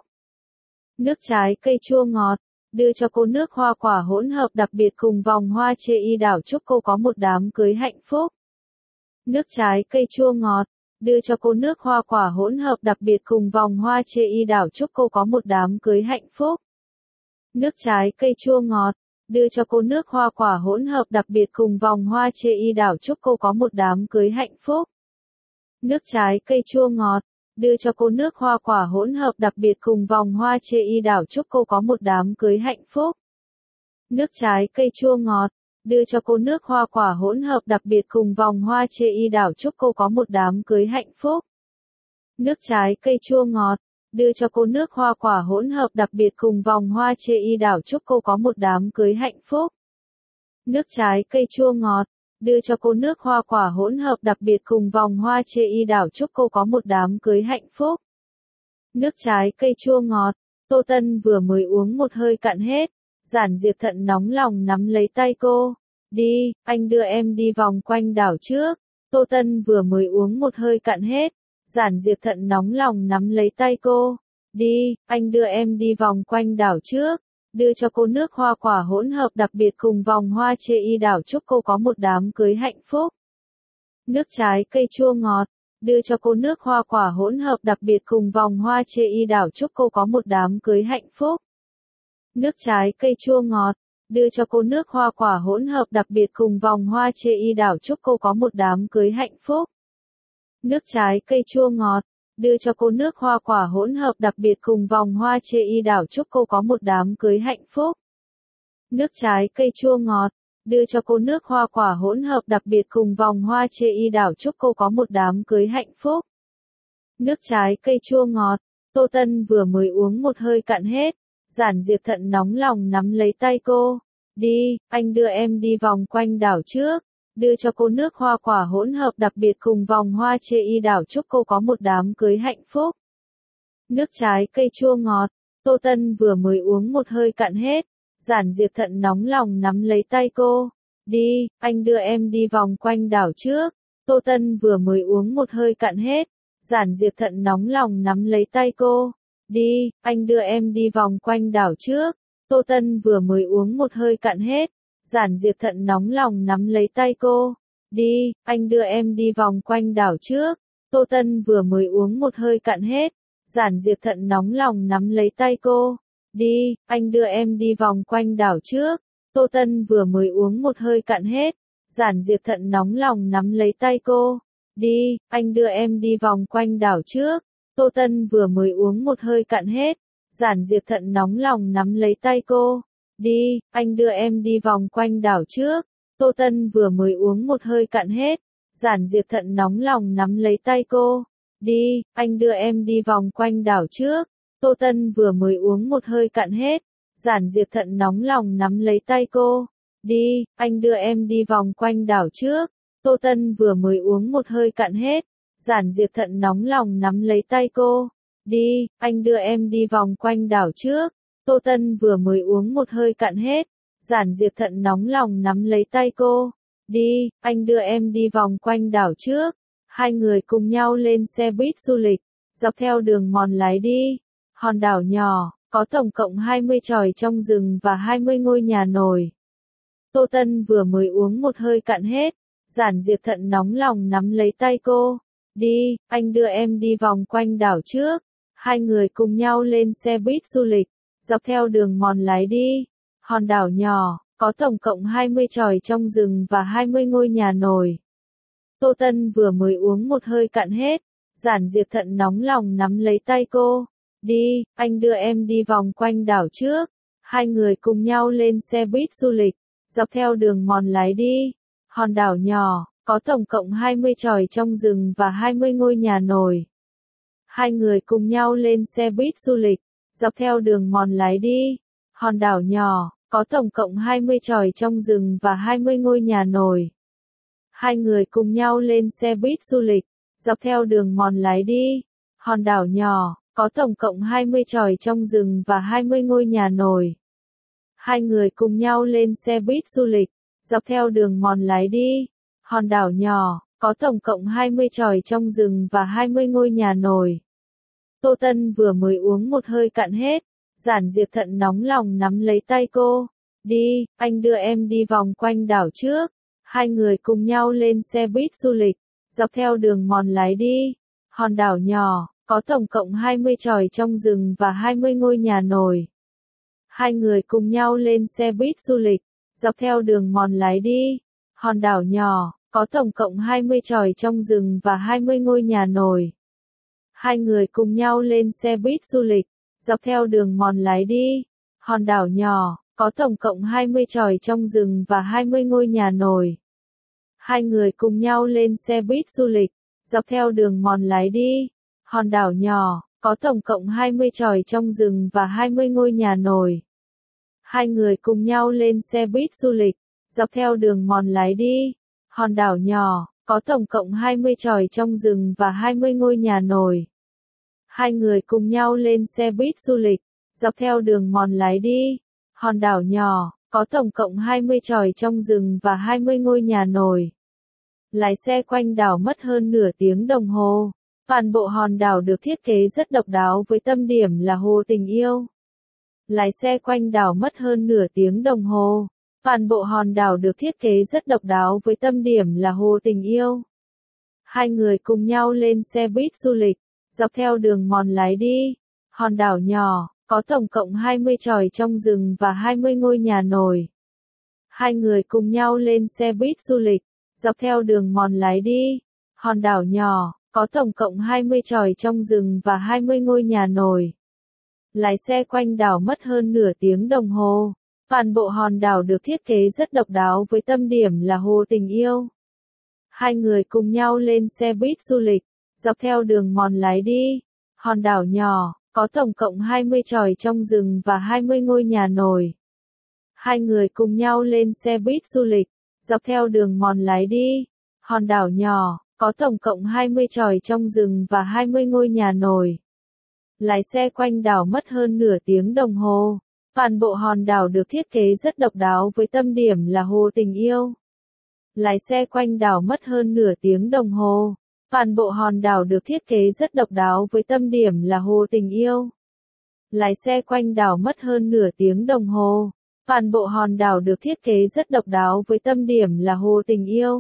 Nước trái cây chua ngọt, đưa cho cô nước hoa quả hỗn hợp đặc biệt cùng vòng hoa chê y đảo chúc cô có một đám cưới hạnh phúc. Nước trái cây chua ngọt, đưa cho cô nước hoa quả hỗn hợp đặc biệt cùng vòng hoa chê y đảo chúc cô có một đám cưới hạnh phúc. Nước trái cây chua ngọt, đưa cho cô nước hoa quả hỗn hợp đặc biệt cùng vòng hoa chê y đảo chúc cô có một đám cưới hạnh phúc. Nước trái cây chua ngọt, đưa cho cô nước hoa quả hỗn hợp đặc biệt cùng vòng hoa chê y đảo chúc cô có một đám cưới hạnh phúc. Nước trái cây chua ngọt, đưa cho cô nước hoa quả hỗn hợp đặc biệt cùng vòng hoa chê y đảo chúc cô có một đám cưới hạnh phúc. Nước trái cây chua ngọt, đưa cho cô nước hoa quả hỗn hợp đặc biệt cùng vòng hoa chê y đảo chúc cô có một đám cưới hạnh phúc. Nước trái cây chua ngọt, đưa cho cô nước hoa quả hỗn hợp đặc biệt cùng vòng hoa chê y đảo chúc cô có một đám cưới hạnh phúc. Nước trái cây chua ngọt, Tô Tân vừa mới uống một hơi cạn hết. Giản Diệp Thận nóng lòng nắm lấy tay cô. Đi, anh đưa em đi vòng quanh đảo trước. Tô Tân vừa mới uống một hơi cạn hết. Giản Diệp Thận nóng lòng nắm lấy tay cô. Đi, anh đưa em đi vòng quanh đảo trước. Đưa cho cô nước hoa quả hỗn hợp đặc biệt cùng vòng hoa chê y đảo chúc cô có một đám cưới hạnh phúc. Nước trái cây chua ngọt, đưa cho cô nước hoa quả hỗn hợp đặc biệt cùng vòng hoa chê y đảo chúc cô có một đám cưới hạnh phúc. Nước trái cây chua ngọt, đưa cho cô nước hoa quả hỗn hợp đặc biệt cùng vòng hoa chê y đảo chúc cô có một đám cưới hạnh phúc. Nước trái cây chua ngọt, đưa cho cô nước hoa quả hỗn hợp đặc biệt cùng vòng hoa chê y đảo chúc cô có một đám cưới hạnh phúc. Nước trái cây chua ngọt, đưa cho cô nước hoa quả hỗn hợp đặc biệt cùng vòng hoa chê y đảo chúc cô có một đám cưới hạnh phúc. Nước trái cây chua ngọt, Tô Tân vừa mới uống một hơi cạn hết. Giản Diệp Thận nóng lòng nắm lấy tay cô. Đi, anh đưa em đi vòng quanh đảo trước. Đưa cho cô nước hoa quả hỗn hợp đặc biệt cùng vòng hoa chê y đảo chúc cô có một đám cưới hạnh phúc. Nước trái cây chua ngọt, Tô Tân vừa mới uống một hơi cạn hết. Giản Diệp Thận nóng lòng nắm lấy tay cô. Đi, anh đưa em đi vòng quanh đảo trước. Tô Tân vừa mới uống một hơi cạn hết. Giản Diệp Thận nóng lòng nắm lấy tay cô. Đi, anh đưa em đi vòng quanh đảo trước. Tô Tân vừa mới uống một hơi cạn hết. Giản Diệp Thận nóng lòng nắm lấy tay cô. Đi, anh đưa em đi vòng quanh đảo trước. Tô Tân vừa mới uống một hơi cạn hết. Giản Diệp Thận nóng lòng nắm lấy tay cô. Đi, anh đưa em đi vòng quanh đảo trước. Tô Tân vừa mới uống một hơi cạn hết. Giản Diệp Thận nóng lòng nắm lấy tay cô. Đi, anh đưa em đi vòng quanh đảo trước. Tô Tân vừa mới uống một hơi cạn hết. Giản Diệp Thận nóng lòng nắm lấy tay cô. Đi, anh đưa em đi vòng quanh đảo trước. Tô Tân vừa mới uống một hơi cạn hết. Giản Diệp Thận nóng lòng nắm lấy tay cô. Đi, anh đưa em đi vòng quanh đảo trước. Tô Tân vừa mới uống một hơi cạn hết. Giản Diệp Thận nóng lòng nắm lấy tay cô. Đi, anh đưa em đi vòng quanh đảo trước. Tô Tân vừa mới uống một hơi cạn hết. Giản Diệp Thận nóng lòng nắm lấy tay cô. Đi, anh đưa em đi vòng quanh đảo trước. Tô Tân vừa mới uống một hơi cạn hết. Giản Diệp Thận nóng lòng nắm lấy tay cô. Đi, anh đưa em đi vòng quanh đảo trước. Hai người cùng nhau lên xe buýt du lịch, dọc theo đường mòn lái đi. Hòn đảo nhỏ, có tổng cộng hai mươi chòi trong rừng và hai mươi ngôi nhà nổi. Tô Tân vừa mới uống một hơi cạn hết. Giản Diệp Thận nóng lòng nắm lấy tay cô. Đi, anh đưa em đi vòng quanh đảo trước. Hai người cùng nhau lên xe buýt du lịch, dọc theo đường mòn lái đi. Hòn đảo nhỏ, có tổng cộng hai mươi chòi trong rừng và hai mươi ngôi nhà nổi. Tô Tân vừa mới uống một hơi cạn hết. Giản Diệp Thận nóng lòng nắm lấy tay cô. Đi, anh đưa em đi vòng quanh đảo trước. Hai người cùng nhau lên xe buýt du lịch, dọc theo đường mòn lái đi. Hòn đảo nhỏ, có tổng cộng hai mươi chòi trong rừng và hai mươi ngôi nhà nổi. Hai người cùng nhau lên xe buýt du lịch, dọc theo đường mòn lái đi. Hòn đảo nhỏ, có tổng cộng hai mươi chòi trong rừng và hai mươi ngôi nhà nổi. Hai người cùng nhau lên xe buýt du lịch, dọc theo đường mòn lái đi. Hòn đảo nhỏ, có tổng cộng hai mươi chòi trong rừng và hai mươi ngôi nhà nổi. Hai người cùng nhau lên xe buýt du lịch, dọc theo đường mòn lái đi. Hòn đảo nhỏ, có tổng cộng hai mươi chòi trong rừng và hai mươi ngôi nhà nổi. Tô Tân vừa mới uống một hơi cạn hết. Giản Diệp Thận nóng lòng nắm lấy tay cô. Đi, anh đưa em đi vòng quanh đảo trước. Hai người cùng nhau lên xe buýt du lịch, dọc theo đường mòn lái đi. Hòn đảo nhỏ, có tổng cộng hai mươi chòi trong rừng và hai mươi ngôi nhà nổi. Hai người cùng nhau lên xe buýt du lịch, dọc theo đường mòn lái đi. Hòn đảo nhỏ, có tổng cộng hai mươi chòi trong rừng và hai mươi ngôi nhà nổi. Hai người cùng nhau lên xe buýt du lịch, dọc theo đường mòn lái đi. Hòn đảo nhỏ, có tổng cộng hai mươi chòi trong rừng và hai mươi ngôi nhà nổi. Hai người cùng nhau lên xe buýt du lịch, dọc theo đường mòn lái đi. Hòn đảo nhỏ, có tổng cộng hai mươi chòi trong rừng và hai mươi ngôi nhà nổi. Hai người cùng nhau lên xe buýt du lịch, dọc theo đường mòn lái đi. Hòn đảo nhỏ, có tổng cộng hai mươi chòi trong rừng và hai mươi ngôi nhà nổi. Hai người cùng nhau lên xe buýt du lịch, dọc theo đường mòn lái đi. Hòn đảo nhỏ, có tổng cộng hai mươi chòi trong rừng và hai mươi ngôi nhà nổi. Lái xe quanh đảo mất hơn nửa tiếng đồng hồ. Toàn bộ hòn đảo được thiết kế rất độc đáo với tâm điểm là hồ tình yêu. Lái xe quanh đảo mất hơn nửa tiếng đồng hồ. Toàn bộ hòn đảo được thiết kế rất độc đáo với tâm điểm là hồ tình yêu. Hai người cùng nhau lên xe buýt du lịch, dọc theo đường mòn lái đi. Hòn đảo nhỏ, có tổng cộng hai mươi chòi trong rừng và hai mươi ngôi nhà nổi. Hai người cùng nhau lên xe buýt du lịch, dọc theo đường mòn lái đi. Hòn đảo nhỏ, có tổng cộng hai mươi chòi trong rừng và hai mươi ngôi nhà nổi. Lái xe quanh đảo mất hơn nửa tiếng đồng hồ. Toàn bộ hòn đảo được thiết kế rất độc đáo với tâm điểm là hồ tình yêu. Hai người cùng nhau lên xe buýt du lịch, dọc theo đường mòn lái đi. Hòn đảo nhỏ, có tổng cộng hai mươi chòi trong rừng và hai mươi ngôi nhà nổi. Hai người cùng nhau lên xe buýt du lịch, dọc theo đường mòn lái đi. Hòn đảo nhỏ, có tổng cộng hai mươi chòi trong rừng và hai mươi ngôi nhà nổi. Lái xe quanh đảo mất hơn nửa tiếng đồng hồ. Toàn bộ hòn đảo được thiết kế rất độc đáo với tâm điểm là hồ tình yêu. Lái xe quanh đảo mất hơn nửa tiếng đồng hồ. Toàn bộ hòn đảo được thiết kế rất độc đáo với tâm điểm là hồ tình yêu. Lái xe quanh đảo mất hơn nửa tiếng đồng hồ. Toàn bộ hòn đảo được thiết kế rất độc đáo với tâm điểm là hồ tình yêu.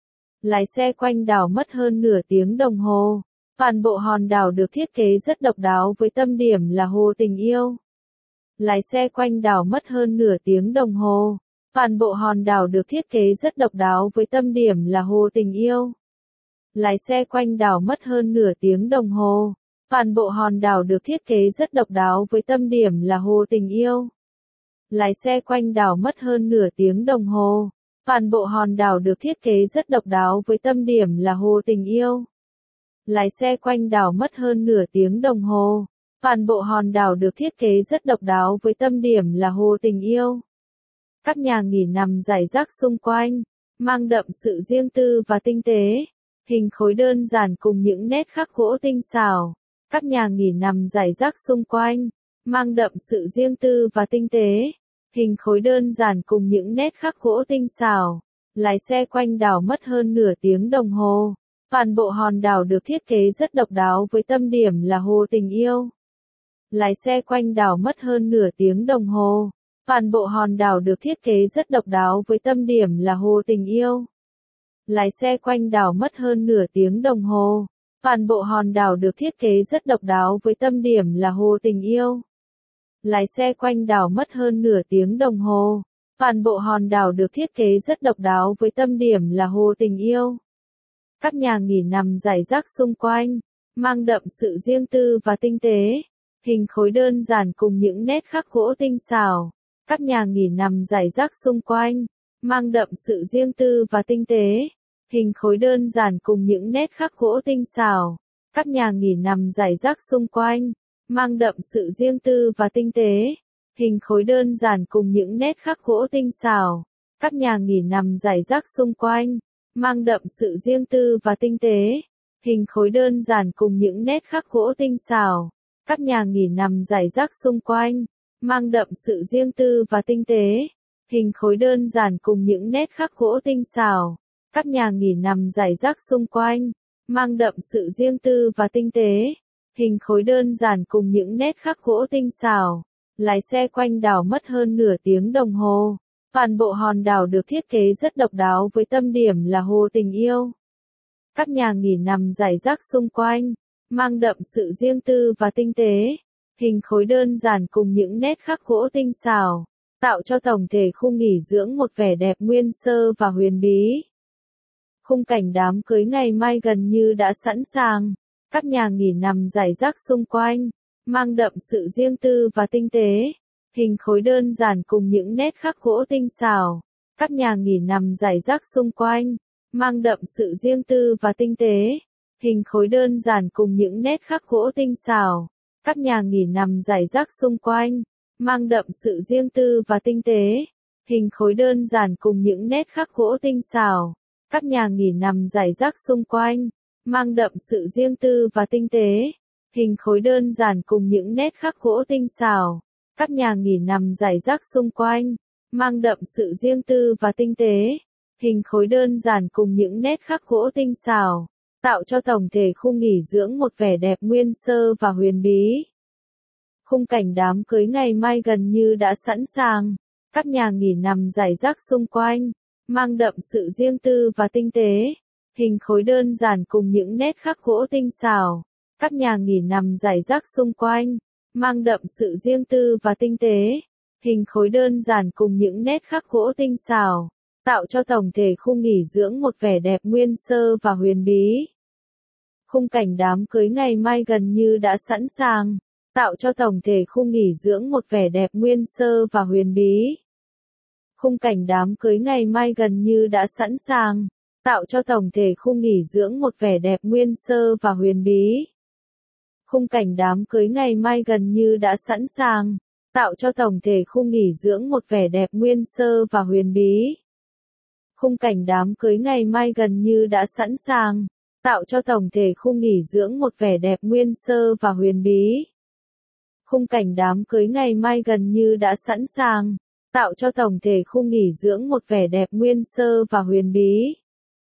Lái xe quanh đảo mất hơn nửa tiếng đồng hồ. Toàn bộ hòn đảo được thiết kế rất độc đáo với tâm điểm là hồ tình yêu. Lái xe quanh đảo mất hơn nửa tiếng đồng hồ. Toàn bộ hòn đảo được thiết kế rất độc đáo với tâm điểm là hồ tình yêu. Lái xe quanh đảo mất hơn nửa tiếng đồng hồ. Toàn bộ hòn đảo được thiết kế rất độc đáo với tâm điểm là hồ tình yêu. Lái xe quanh đảo mất hơn nửa tiếng đồng hồ. Toàn bộ hòn đảo được thiết kế rất độc đáo với tâm điểm là hồ tình yêu. Lái xe quanh đảo mất hơn nửa tiếng đồng hồ. Toàn bộ hòn đảo được thiết kế rất độc đáo với tâm điểm là hồ tình yêu. Các nhà nghỉ nằm rải rác xung quanh, mang đậm sự riêng tư và tinh tế. Hình khối đơn giản cùng những nét khắc gỗ tinh xảo. Các nhà nghỉ nằm rải rác xung quanh, mang đậm sự riêng tư và tinh tế. Hình khối đơn giản cùng những nét khắc gỗ tinh xảo. Lái xe quanh đảo mất hơn nửa tiếng đồng hồ. Toàn bộ hòn đảo được thiết kế rất độc đáo với tâm điểm là hồ tình yêu. Lái xe quanh đảo mất hơn nửa tiếng đồng hồ. Toàn bộ hòn đảo được thiết kế rất độc đáo với tâm điểm là hồ tình yêu. Lái xe quanh đảo mất hơn nửa tiếng đồng hồ. Toàn bộ hòn đảo được thiết kế rất độc đáo với tâm điểm là hồ tình yêu. Lái xe quanh đảo mất hơn nửa tiếng đồng hồ. Toàn bộ hòn đảo được thiết kế rất độc đáo với tâm điểm là hồ tình yêu. Các nhà nghỉ nằm rải rác xung quanh, mang đậm sự riêng tư và tinh tế. Hình khối đơn giản cùng những nét khắc gỗ tinh xảo. Các nhà nghỉ nằm rải rác xung quanh, mang đậm sự riêng tư và tinh tế. Hình khối đơn giản cùng những nét khắc gỗ tinh xảo. Các nhà nghỉ nằm rải rác xung quanh, mang đậm sự riêng tư và tinh tế. Hình khối đơn giản cùng những nét khắc gỗ tinh xảo. Các nhà nghỉ nằm rải rác xung quanh, mang đậm sự riêng tư và tinh tế. Hình khối đơn giản cùng những nét khắc gỗ tinh xảo. Các nhà nghỉ nằm rải rác xung quanh, mang đậm sự riêng tư và tinh tế. Hình khối đơn giản cùng những nét khắc gỗ tinh xảo. Các nhà nghỉ nằm rải rác xung quanh, mang đậm sự riêng tư và tinh tế. Hình khối đơn giản cùng những nét khắc gỗ tinh xảo. Lái xe quanh đảo mất hơn nửa tiếng đồng hồ. Toàn bộ hòn đảo được thiết kế rất độc đáo với tâm điểm là hồ tình yêu. Các nhà nghỉ nằm rải rác xung quanh, mang đậm sự riêng tư và tinh tế. Hình khối đơn giản cùng những nét khắc gỗ tinh xảo, tạo cho tổng thể khu nghỉ dưỡng một vẻ đẹp nguyên sơ và huyền bí. Khung cảnh đám cưới ngày mai gần như đã sẵn sàng. Các nhà nghỉ nằm rải rác xung quanh, mang đậm sự riêng tư và tinh tế. Hình khối đơn giản cùng những nét khắc gỗ tinh xảo. Các nhà nghỉ nằm rải rác xung quanh, mang đậm sự riêng tư và tinh tế. Hình khối đơn giản cùng những nét khắc gỗ tinh xảo. Các nhà nghỉ nằm rải rác xung quanh, mang đậm sự riêng tư và tinh tế. Hình khối đơn giản cùng những nét khắc gỗ tinh xảo. Các nhà nghỉ nằm rải rác xung quanh, mang đậm sự riêng tư và tinh tế. Hình khối đơn giản cùng những nét khắc gỗ tinh xảo. Các nhà nghỉ nằm rải rác xung quanh, mang đậm sự riêng tư và tinh tế. Hình khối đơn giản cùng những nét khắc gỗ tinh xảo, tạo cho tổng thể khu nghỉ dưỡng một vẻ đẹp nguyên sơ và huyền bí. Khung cảnh đám cưới ngày mai gần như đã sẵn sàng. Các nhà nghỉ nằm rải rác xung quanh, mang đậm sự riêng tư và tinh tế. Hình khối đơn giản cùng những nét khắc gỗ tinh xảo. Các nhà nghỉ nằm rải rác xung quanh, mang đậm sự riêng tư và tinh tế. Hình khối đơn giản cùng những nét khắc gỗ tinh xảo, tạo cho tổng thể khu nghỉ dưỡng một vẻ đẹp nguyên sơ và huyền bí. Khung cảnh đám cưới ngày mai gần như đã sẵn sàng, tạo cho tổng thể khu nghỉ dưỡng một vẻ đẹp nguyên sơ và huyền bí. Khung cảnh đám cưới ngày mai gần như đã sẵn sàng, tạo cho tổng thể khu nghỉ dưỡng một vẻ đẹp nguyên sơ và huyền bí. Khung cảnh đám cưới ngày mai gần như đã sẵn sàng, tạo cho tổng thể khu nghỉ dưỡng một vẻ đẹp nguyên sơ và huyền bí. Khung cảnh đám cưới ngày mai gần như đã sẵn sàng, tạo cho tổng thể khu nghỉ dưỡng một vẻ đẹp nguyên sơ và huyền bí. Khung cảnh đám cưới ngày mai gần như đã sẵn sàng, tạo cho tổng thể khu nghỉ dưỡng một vẻ đẹp nguyên sơ và huyền bí.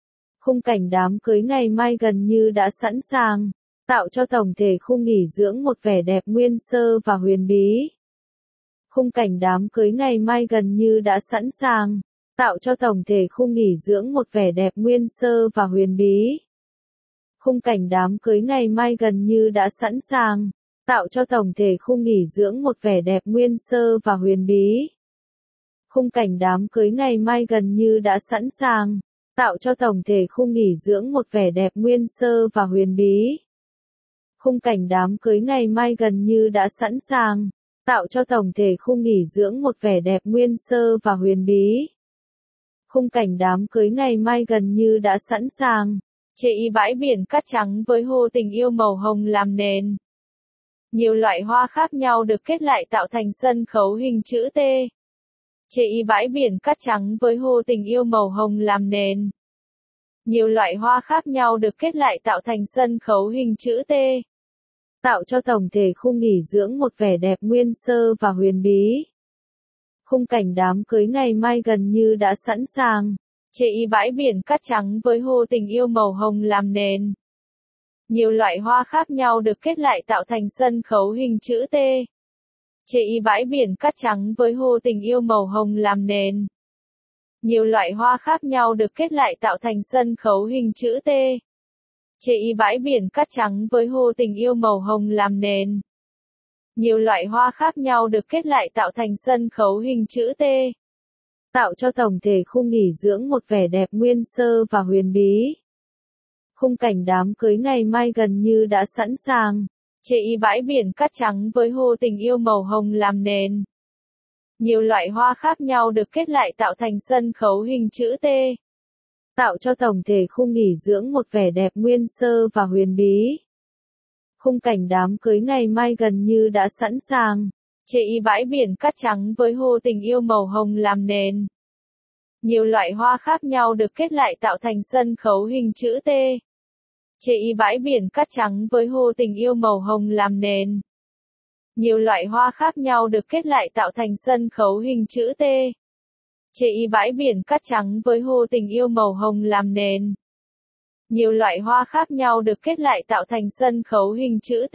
Khung cảnh đám cưới ngày mai gần như đã sẵn sàng, tạo cho tổng thể khu nghỉ dưỡng một vẻ đẹp nguyên sơ và huyền bí. Khung cảnh đám cưới ngày mai gần như đã sẵn sàng, tạo cho tổng thể khu nghỉ dưỡng một vẻ đẹp nguyên sơ và huyền bí. Khung cảnh đám cưới ngày mai gần như đã sẵn sàng, tạo cho tổng thể khu nghỉ dưỡng một vẻ đẹp nguyên sơ và huyền bí. Khung cảnh đám cưới ngày mai gần như đã sẵn sàng, tạo cho tổng thể khu nghỉ dưỡng một vẻ đẹp nguyên sơ và huyền bí. Khung cảnh đám cưới ngày mai gần như đã sẵn sàng, tạo cho tổng thể khu nghỉ dưỡng một vẻ đẹp nguyên sơ và huyền bí. Khung cảnh đám cưới ngày mai gần như đã sẵn sàng, chê y bãi biển cát trắng với hồ tình yêu màu hồng làm nền. Nhiều loại hoa khác nhau được kết lại tạo thành sân khấu hình chữ T. Chê y bãi biển cát trắng với hồ tình yêu màu hồng làm nền. Nhiều loại hoa khác nhau được kết lại tạo thành sân khấu hình chữ T. Tạo cho tổng thể khu nghỉ dưỡng một vẻ đẹp nguyên sơ và huyền bí. Khung cảnh đám cưới ngày mai gần như đã sẵn sàng, chê y bãi biển cát trắng với hồ tình yêu màu hồng làm nền. Nhiều loại hoa khác nhau được kết lại tạo thành sân khấu hình chữ T. Chê y bãi biển cát trắng với hồ tình yêu màu hồng làm nền. Nhiều loại hoa khác nhau được kết lại tạo thành sân khấu hình chữ T. Chê y bãi biển cát trắng với hồ tình yêu màu hồng làm nền. Nhiều loại hoa khác nhau được kết lại tạo thành sân khấu hình chữ T. Tạo cho tổng thể khu nghỉ dưỡng một vẻ đẹp nguyên sơ và huyền bí. Khung cảnh đám cưới ngày mai gần như đã sẵn sàng, chê y bãi biển cát trắng với hồ tình yêu màu hồng làm nền. Nhiều loại hoa khác nhau được kết lại tạo thành sân khấu hình chữ T. Tạo cho tổng thể khu nghỉ dưỡng một vẻ đẹp nguyên sơ và huyền bí. Khung cảnh đám cưới ngày mai gần như đã sẵn sàng, chê y bãi biển cát trắng với hồ tình yêu màu hồng làm nền. Nhiều loại hoa khác nhau được kết lại tạo thành sân khấu hình chữ T. Chê y bãi biển cát trắng với hồ tình yêu màu hồng làm nền. Nhiều loại hoa khác nhau được kết lại tạo thành sân khấu hình chữ T. Chê y bãi biển cát trắng với hồ tình yêu màu hồng làm nền. Nhiều loại hoa khác nhau được kết lại tạo thành sân khấu hình chữ T.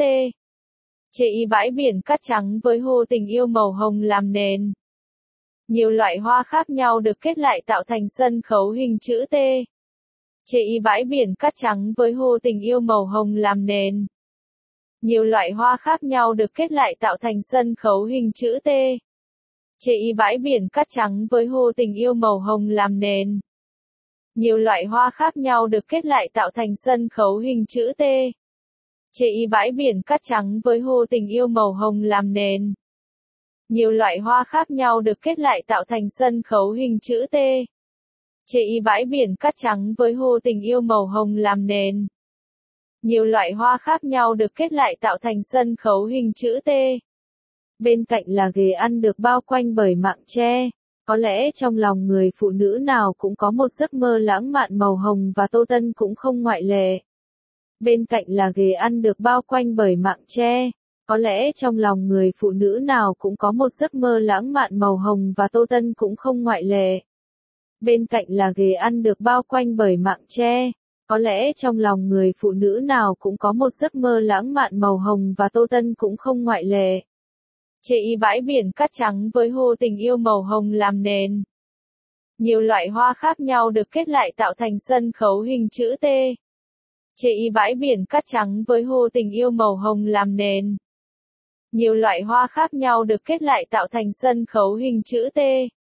Chê y bãi biển cát trắng với hồ tình yêu màu hồng làm nền. Nhiều loại hoa khác nhau được kết lại tạo thành sân khấu hình chữ T. Chê y bãi biển cát trắng với hồ tình yêu màu hồng làm nền. Nhiều loại hoa khác nhau được kết lại tạo thành sân khấu hình chữ T. Chê y bãi biển cát trắng với hồ tình yêu màu hồng làm nền. Nhiều loại hoa khác nhau được kết lại tạo thành sân khấu hình chữ T. Chê y bãi biển cát trắng với hồ tình yêu màu hồng làm nền. Nhiều loại hoa khác nhau được kết lại tạo thành sân khấu hình chữ T. Chê y bãi biển cát trắng với hồ tình yêu màu hồng làm nền. Nhiều loại hoa khác nhau được kết lại tạo thành sân khấu hình chữ T. Bên cạnh là ghế ăn được bao quanh bởi mạng tre. Có lẽ trong lòng người phụ nữ nào cũng có một giấc mơ lãng mạn màu hồng và Tô Tân cũng không ngoại lệ. Bên cạnh là ghế ăn được bao quanh bởi mạng tre. Có lẽ trong lòng người phụ nữ nào cũng có một giấc mơ lãng mạn màu hồng và Tô Tân cũng không ngoại lệ. Bên cạnh là ghế ăn được bao quanh bởi mạng tre. Có lẽ trong lòng người phụ nữ nào cũng có một giấc mơ lãng mạn màu hồng và Tô Tân cũng không ngoại lệ. Chê y bãi biển cát trắng với hồ tình yêu màu hồng làm nền. Nhiều loại hoa khác nhau được kết lại tạo thành sân khấu hình chữ T. Chê y bãi biển cát trắng với hồ tình yêu màu hồng làm nền. Nhiều loại hoa khác nhau được kết lại tạo thành sân khấu hình chữ T.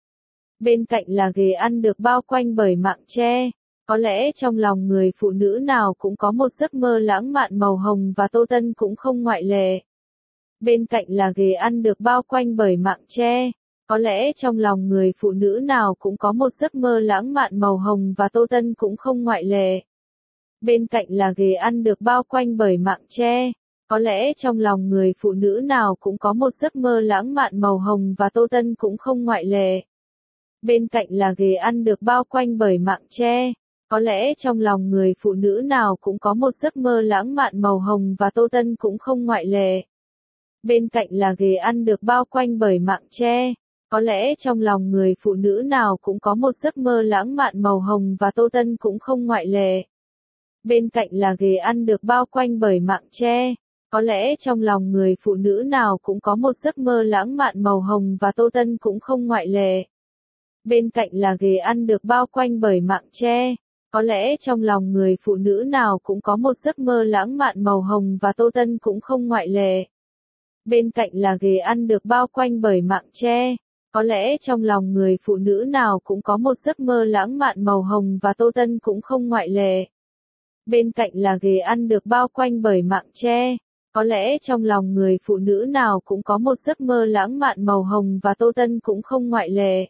Bên cạnh là ghế ăn được bao quanh bởi mạng tre. Có lẽ trong lòng người phụ nữ nào cũng có một giấc mơ lãng mạn màu hồng và Tô Tân cũng không ngoại lệ. Bên cạnh là ghế ăn được bao quanh bởi mạng tre. Có lẽ trong lòng người phụ nữ nào cũng có một giấc mơ lãng mạn màu hồng và Tô Tân cũng không ngoại lệ. Bên cạnh là ghế ăn được bao quanh bởi mạng tre. Có lẽ trong lòng người phụ nữ nào cũng có một giấc mơ lãng mạn màu hồng và Tô Tân cũng không ngoại lệ. Bên cạnh là ghế ăn được bao quanh bởi mạng tre. Có lẽ trong lòng người phụ nữ nào cũng có một giấc mơ lãng mạn màu hồng và Tô Tân cũng không ngoại lệ. Bên cạnh là ghế ăn được bao quanh bởi mạng tre. Có lẽ trong lòng người phụ nữ nào cũng có một giấc mơ lãng mạn màu hồng và Tô Tân cũng không ngoại lệ. Bên cạnh là ghế ăn được bao quanh bởi mạng tre. Có lẽ trong lòng người phụ nữ nào cũng có một giấc mơ lãng mạn màu hồng và Tô Tân cũng không ngoại lệ. Bên cạnh là ghế ăn được bao quanh bởi mạng tre. Có lẽ trong lòng người phụ nữ nào cũng có một giấc mơ lãng mạn màu hồng và Tô Tân cũng không ngoại lệ. Bên cạnh là ghế ăn được bao quanh bởi mạng tre. Có lẽ trong lòng người phụ nữ nào cũng có một giấc mơ lãng mạn màu hồng và Tô Tân cũng không ngoại lệ. Bên cạnh là ghế ăn được bao quanh bởi mạng tre. Có lẽ trong lòng người phụ nữ nào cũng có một giấc mơ lãng mạn màu hồng và Tô Tân cũng không ngoại lệ.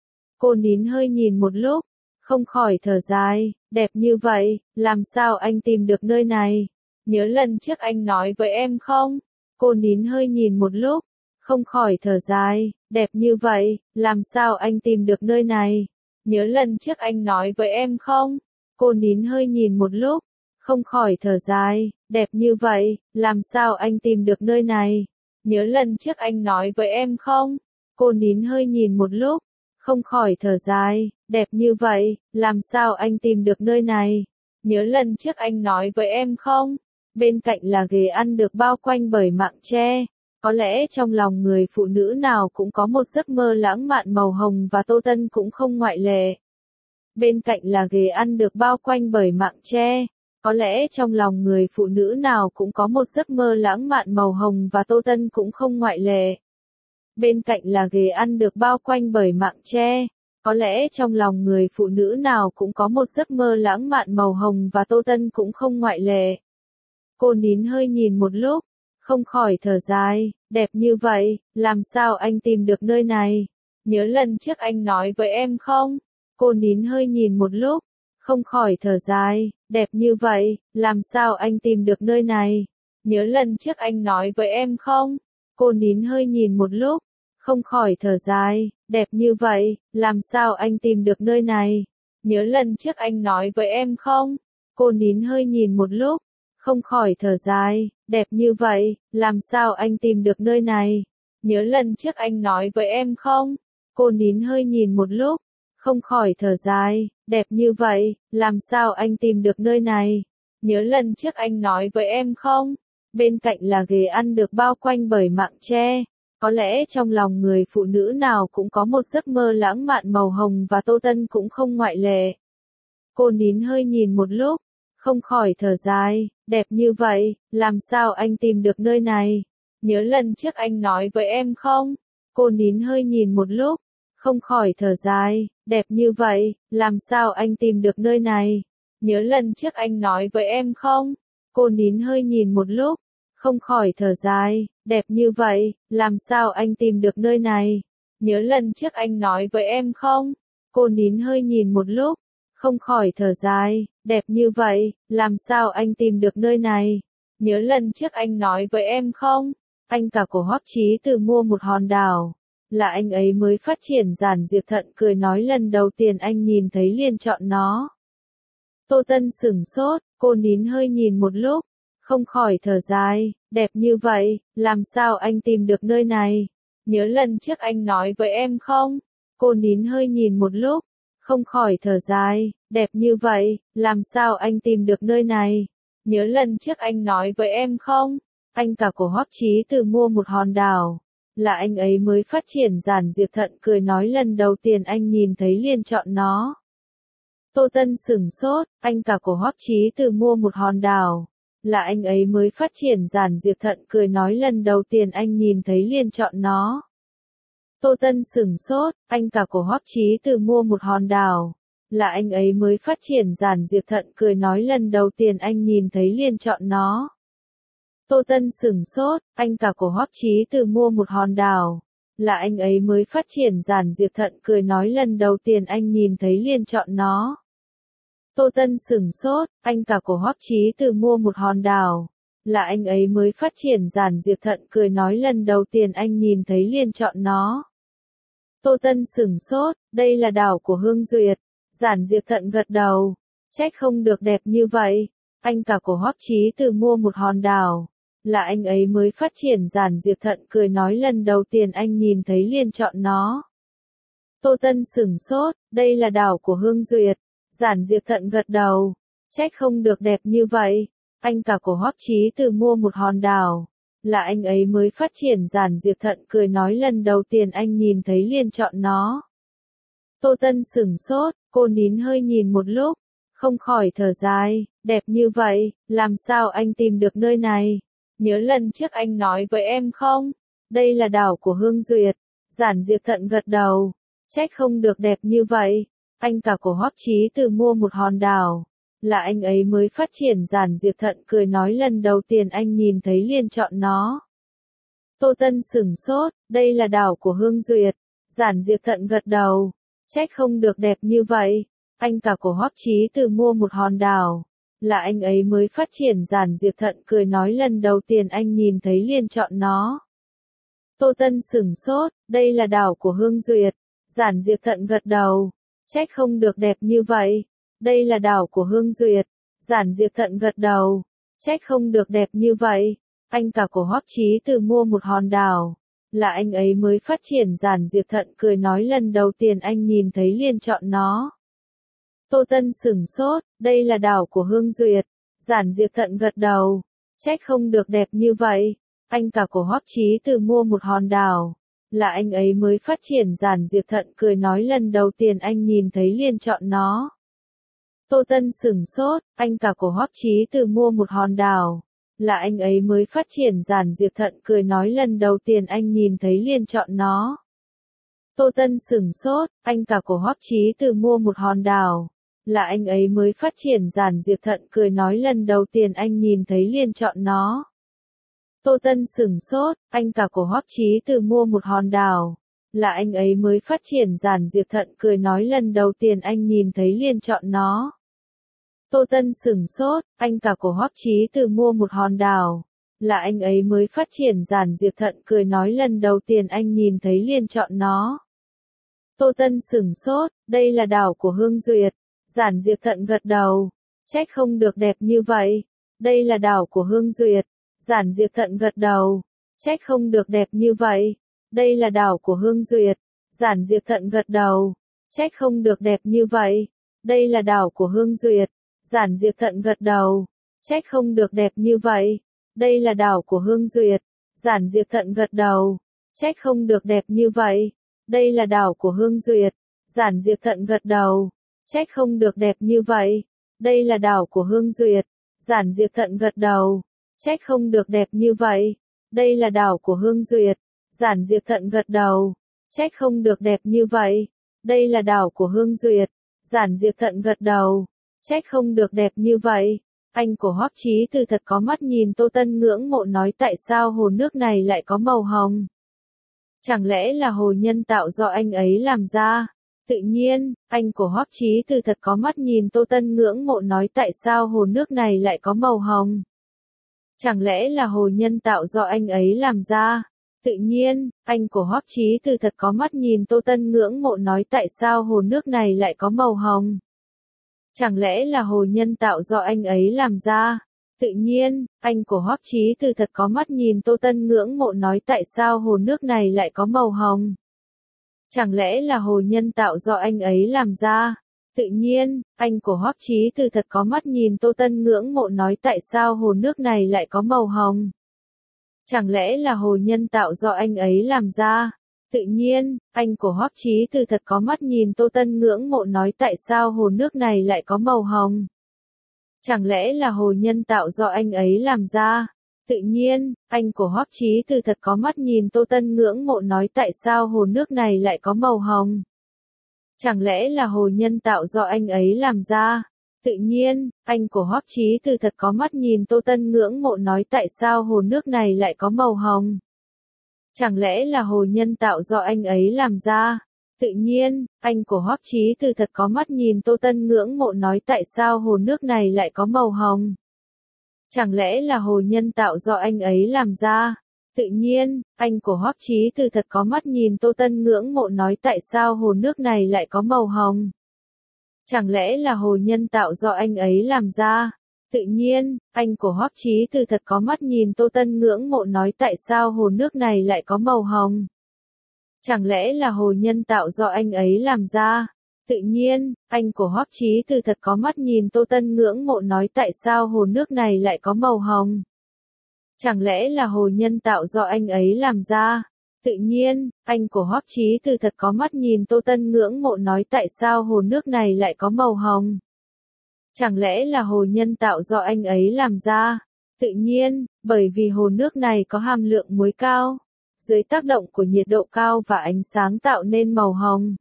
Cô nín hơi nhìn một lúc, không khỏi thở dài, đẹp như vậy, làm sao anh tìm được nơi này? Nhớ lần trước anh nói với em không? Cô nín hơi nhìn một lúc, không khỏi thở dài, đẹp như vậy, làm sao anh tìm được nơi này? Nhớ lần trước anh nói với em không? Cô nín hơi nhìn một lúc, không khỏi thở dài, đẹp như vậy, làm sao anh tìm được nơi này? Nhớ lần trước anh nói với em không? Cô nín hơi nhìn một lúc, không khỏi thở dài, đẹp như vậy, làm sao anh tìm được nơi này? Nhớ lần trước anh nói với em không? Bên cạnh là ghế ăn được bao quanh bởi mạng tre. Có lẽ trong lòng người phụ nữ nào cũng có một giấc mơ lãng mạn màu hồng và Tô Tân cũng không ngoại lệ. Bên cạnh là ghế ăn được bao quanh bởi mạng tre. Có lẽ trong lòng người phụ nữ nào cũng có một giấc mơ lãng mạn màu hồng và Tô Tân cũng không ngoại lệ. Bên cạnh là ghế ăn được bao quanh bởi mạng tre. Có lẽ trong lòng người phụ nữ nào cũng có một giấc mơ lãng mạn màu hồng và Tô Tân cũng không ngoại lệ. Cô nín hơi nhìn một lúc, không khỏi thở dài, đẹp như vậy, làm sao anh tìm được nơi này? Nhớ lần trước anh nói với em không? Cô nín hơi nhìn một lúc, không khỏi thở dài, đẹp như vậy, làm sao anh tìm được nơi này? Nhớ lần trước anh nói với em không? Cô nín hơi nhìn một lúc, không khỏi thở dài, đẹp như vậy, làm sao anh tìm được nơi này? Nhớ lần trước anh nói với em không? Cô nín hơi nhìn một lúc, không khỏi thở dài, đẹp như vậy, làm sao anh tìm được nơi này? Nhớ lần trước anh nói với em không? Cô nín hơi nhìn một lúc, không khỏi thở dài, đẹp như vậy, làm sao anh tìm được nơi này? Nhớ lần trước anh nói với em không? Bên cạnh là ghế ăn được bao quanh bởi mạng tre. Có lẽ trong lòng người phụ nữ nào cũng có một giấc mơ lãng mạn màu hồng và Tô Tân cũng không ngoại lệ. Cô nín hơi nhìn một lúc, không khỏi thở dài, đẹp như vậy, làm sao anh tìm được nơi này? Nhớ lần trước anh nói với em không? Cô nín hơi nhìn một lúc, không khỏi thở dài, đẹp như vậy, làm sao anh tìm được nơi này? Nhớ lần trước anh nói với em không? Cô nín hơi nhìn một lúc, không khỏi thở dài, đẹp như vậy, làm sao anh tìm được nơi này? Nhớ lần trước anh nói với em không? Cô nín hơi nhìn một lúc, không khỏi thở dài, đẹp như vậy, làm sao anh tìm được nơi này? Nhớ lần trước anh nói với em không? Anh cả của Hoắc Chí Từ mua một hòn đảo. Là anh ấy mới phát triển giản diệp thận cười nói lần đầu tiên anh nhìn thấy liền chọn nó. Tô Tân sửng sốt, cô nín hơi nhìn một lúc, không khỏi thở dài, đẹp như vậy, làm sao anh tìm được nơi này? Nhớ lần trước anh nói với em không? Cô nín hơi nhìn một lúc, không khỏi thở dài, đẹp như vậy, làm sao anh tìm được nơi này? Nhớ lần trước anh nói với em không? Anh cả của Hoắc Chí Từ mua một hòn đảo. Là anh ấy mới phát triển giản diệp thận cười nói lần đầu tiên anh nhìn thấy liền chọn nó. Tô Tân sửng sốt, anh cả của Hoắc Chí Từ mua một hòn đảo. Là anh ấy mới phát triển giản diệp thận cười nói lần đầu tiên anh nhìn thấy liền chọn nó. Tô Tân sửng sốt, anh cả của Hoắc Chí Từ mua một hòn đảo. Là anh ấy mới phát triển giản diệp thận cười nói lần đầu tiên anh nhìn thấy liền chọn nó. Tô Tân sửng sốt, anh cả của Hoắc Chí Từ mua một hòn đảo. Là anh ấy mới phát triển giản diệp thận cười nói lần đầu tiên anh nhìn thấy liền chọn nó. Tô Tân sửng sốt, anh cả của Hoắc Chí Từ mua một hòn đảo. Là anh ấy mới phát triển giản diệp thận cười nói lần đầu tiên anh nhìn thấy liền chọn nó. Tô Tân sửng sốt, đây là đảo của Hương Duyệt. Giản diệp thận gật đầu. Trách không được đẹp như vậy. Anh cả của Hoắc Chí Từ mua một hòn đảo. Là anh ấy mới phát triển giản diệp thận cười nói lần đầu tiên anh nhìn thấy liền chọn nó. Tô Tân sửng sốt, đây là đảo của Hương Duyệt. Giản Diệp Thận gật đầu. Trách không được đẹp như vậy. Anh cả của Hoắc Chí Từ mua một hòn đảo. Là anh ấy mới phát triển. Giản Diệp Thận cười nói lần đầu tiên anh nhìn thấy liền chọn nó. Tô Tân sửng sốt, cô nín hơi nhìn một lúc. Không khỏi thở dài, đẹp như vậy, làm sao anh tìm được nơi này? Nhớ lần trước anh nói với em không? Đây là đảo của Hương Duyệt. Giản Diệp Thận gật đầu. Trách không được đẹp như vậy. Anh cả của Hoắc Chí Từ mua một hòn đảo. Là anh ấy mới phát triển. Giản Diệp Thận cười nói lần đầu tiên anh nhìn thấy liền chọn nó. Tô Tân sửng sốt, đây là đảo của Hương Duyệt. Giản Diệp Thận gật đầu. Trách không được đẹp như vậy. Anh cả của Hoắc Chí Từ mua một hòn đảo. Là anh ấy mới phát triển. Giản Diệp Thận cười nói lần đầu tiên anh nhìn thấy liền chọn nó. Tô Tân sửng sốt, đây là đảo của Hương Duyệt. Giản Diệp Thận gật đầu. Trách không được đẹp như vậy. Đây là đảo của Hương Duyệt. Giản Diệp Thận gật đầu. Trách không được đẹp như vậy. Anh cả của Hoắc Chí Từ mua một hòn đảo. Là anh ấy mới phát triển. Giản Diệp Thận cười nói lần đầu tiên anh nhìn thấy liền chọn nó. Tô Tân sửng sốt, đây là đảo của Hương Duyệt. Giản Diệp Thận gật đầu. Trách không được đẹp như vậy. Anh cả của Hoắc Chí Từ mua một hòn đảo. Là anh ấy mới phát triển. Giản Diệp Thận cười nói lần đầu tiên anh nhìn thấy liền chọn nó. Tô Tân sửng sốt, anh cả của Hoắc Chí Từ mua một hòn đảo. Là anh ấy mới phát triển. Giản Diệp Thận cười nói lần đầu tiên anh nhìn thấy liền chọn nó. Tô Tân sửng sốt, anh cả của Hoắc Chí Từ mua một hòn đảo. Là anh ấy mới phát triển. Giản Diệp Thận cười nói lần đầu tiên anh nhìn thấy liền chọn nó. Tô Tân sửng sốt, anh cả của Hoắc Chí Từ mua một hòn đảo. Là anh ấy mới phát triển. Giản Diệp Thận cười nói lần đầu tiên anh nhìn thấy liền chọn nó. Tô Tân sửng sốt, anh cả của Hoắc Chí Từ mua một hòn đảo. Là anh ấy mới phát triển. Giản Diệp Thận cười nói lần đầu tiên anh nhìn thấy liền chọn nó. Tô Tân sửng sốt, đây là đảo của Hương Duyệt. Giản Diệp Thận gật đầu. Trách không được đẹp như vậy. Đây là đảo của Hương Duyệt. Giản Diệp Thận gật đầu. Trách không được đẹp như vậy. Đây là đảo của Hương Duyệt. Giản Diệp Thận gật đầu. Trách không được đẹp như vậy. Đây là đảo của Hương Duyệt. Giản Diệp Thận gật đầu. Trách không được đẹp như vậy. Đây là đảo của Hương Duyệt. Giản Diệp Thận gật đầu. Trách không được đẹp như vậy. Đây là đảo của Hương Duyệt. Giản Diệp Thận gật đầu. Trách không được đẹp như vậy. Đây là đảo của Hương Duyệt. Giản Diệp Thận gật đầu. Trách không được đẹp như vậy. Đây là đảo của Hương Duyệt. Giản Diệp Thận gật đầu. Trách không được đẹp như vậy. Đây là đảo của Hương Duyệt. Giản Diệp Thận gật đầu. Trách không được đẹp như vậy. Anh của Hoắc Chí Từ thật có mắt nhìn. Tô Tân ngưỡng mộ nói tại sao hồ nước này lại có màu hồng. Chẳng lẽ là hồ nhân tạo do anh ấy làm ra? Tự nhiên, anh của Hoắc Chí Từ thật có mắt nhìn. Tô Tân ngưỡng mộ nói tại sao hồ nước này lại có màu hồng. Chẳng lẽ là hồ nhân tạo do anh ấy làm ra? Tự nhiên, anh của Hoắc Chí Từ thật có mắt nhìn. Tô Tân ngưỡng mộ nói tại sao hồ nước này lại có màu hồng. Chẳng lẽ là hồ nhân tạo do anh ấy làm ra? Tự nhiên, anh của Hoắc Chí Từ thật có mắt nhìn. Tô Tân ngưỡng mộ nói tại sao hồ nước này lại có màu hồng. Chẳng lẽ là hồ nhân tạo do anh ấy làm ra? Tự nhiên, anh của Hoắc Chí Từ thật có mắt nhìn. Tô Tân ngưỡng mộ nói tại sao hồ nước này lại có màu hồng. Chẳng lẽ là hồ nhân tạo do anh ấy làm ra? Tự nhiên, anh của Hoắc Chí Từ thật có mắt nhìn. Tô Tân ngưỡng mộ nói tại sao hồ nước này lại có màu hồng. Chẳng lẽ là hồ nhân tạo do anh ấy làm ra? Tự nhiên, anh của Hoắc Chí Từ thật có mắt nhìn. Tô Tân ngưỡng mộ nói tại sao hồ nước này lại có màu hồng. Chẳng lẽ là hồ nhân tạo do anh ấy làm ra? Tự nhiên, anh của Hoắc Chí Từ thật có mắt nhìn. Tô Tân ngưỡng mộ nói tại sao hồ nước này lại có màu hồng. Chẳng lẽ là hồ nhân tạo do anh ấy làm ra? Tự nhiên, anh của Hoắc Chí Từ thật có mắt nhìn. Tô Tân ngưỡng mộ nói tại sao hồ nước này lại có màu hồng. Chẳng lẽ là hồ nhân tạo do anh ấy làm ra? Tự nhiên, anh của Hoắc Chí Từ thật có mắt nhìn. Tô Tân ngưỡng mộ nói tại sao hồ nước này lại có màu hồng. Chẳng lẽ là hồ nhân tạo do anh ấy làm ra? Tự nhiên, anh của Hoắc Chí Từ thật có mắt nhìn. Tô Tân ngưỡng mộ nói tại sao hồ nước này lại có màu hồng. Chẳng lẽ là hồ nhân tạo do anh ấy làm ra? Tự nhiên, anh của Hoắc Chí Từ thật có mắt nhìn Tô Tân ngưỡng mộ nói tại sao hồ nước này lại có màu hồng? Chẳng lẽ là hồ nhân tạo do anh ấy làm ra? Tự nhiên, anh của Hoắc Chí Từ thật có mắt nhìn Tô Tân ngưỡng mộ nói tại sao hồ nước này lại có màu hồng? Chẳng lẽ là hồ nhân tạo do anh ấy làm ra? Tự nhiên, bởi vì hồ nước này có hàm lượng muối cao, dưới tác động của nhiệt độ cao và ánh sáng tạo nên màu hồng.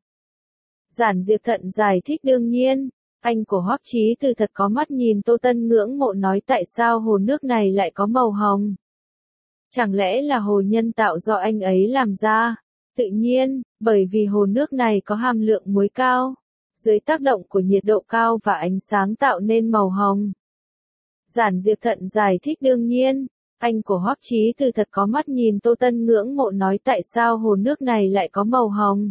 Giản Diệp Thận giải thích đương nhiên, anh của Hoắc Chí Từ thật có mắt nhìn Tô Tân ngưỡng mộ nói tại sao hồ nước này lại có màu hồng. Chẳng lẽ là hồ nhân tạo do anh ấy làm ra? Tự nhiên, bởi vì hồ nước này có hàm lượng muối cao, dưới tác động của nhiệt độ cao và ánh sáng tạo nên màu hồng. Giản Diệp Thận giải thích đương nhiên, anh của Hoắc Chí Từ thật có mắt nhìn Tô Tân ngưỡng mộ nói tại sao hồ nước này lại có màu hồng.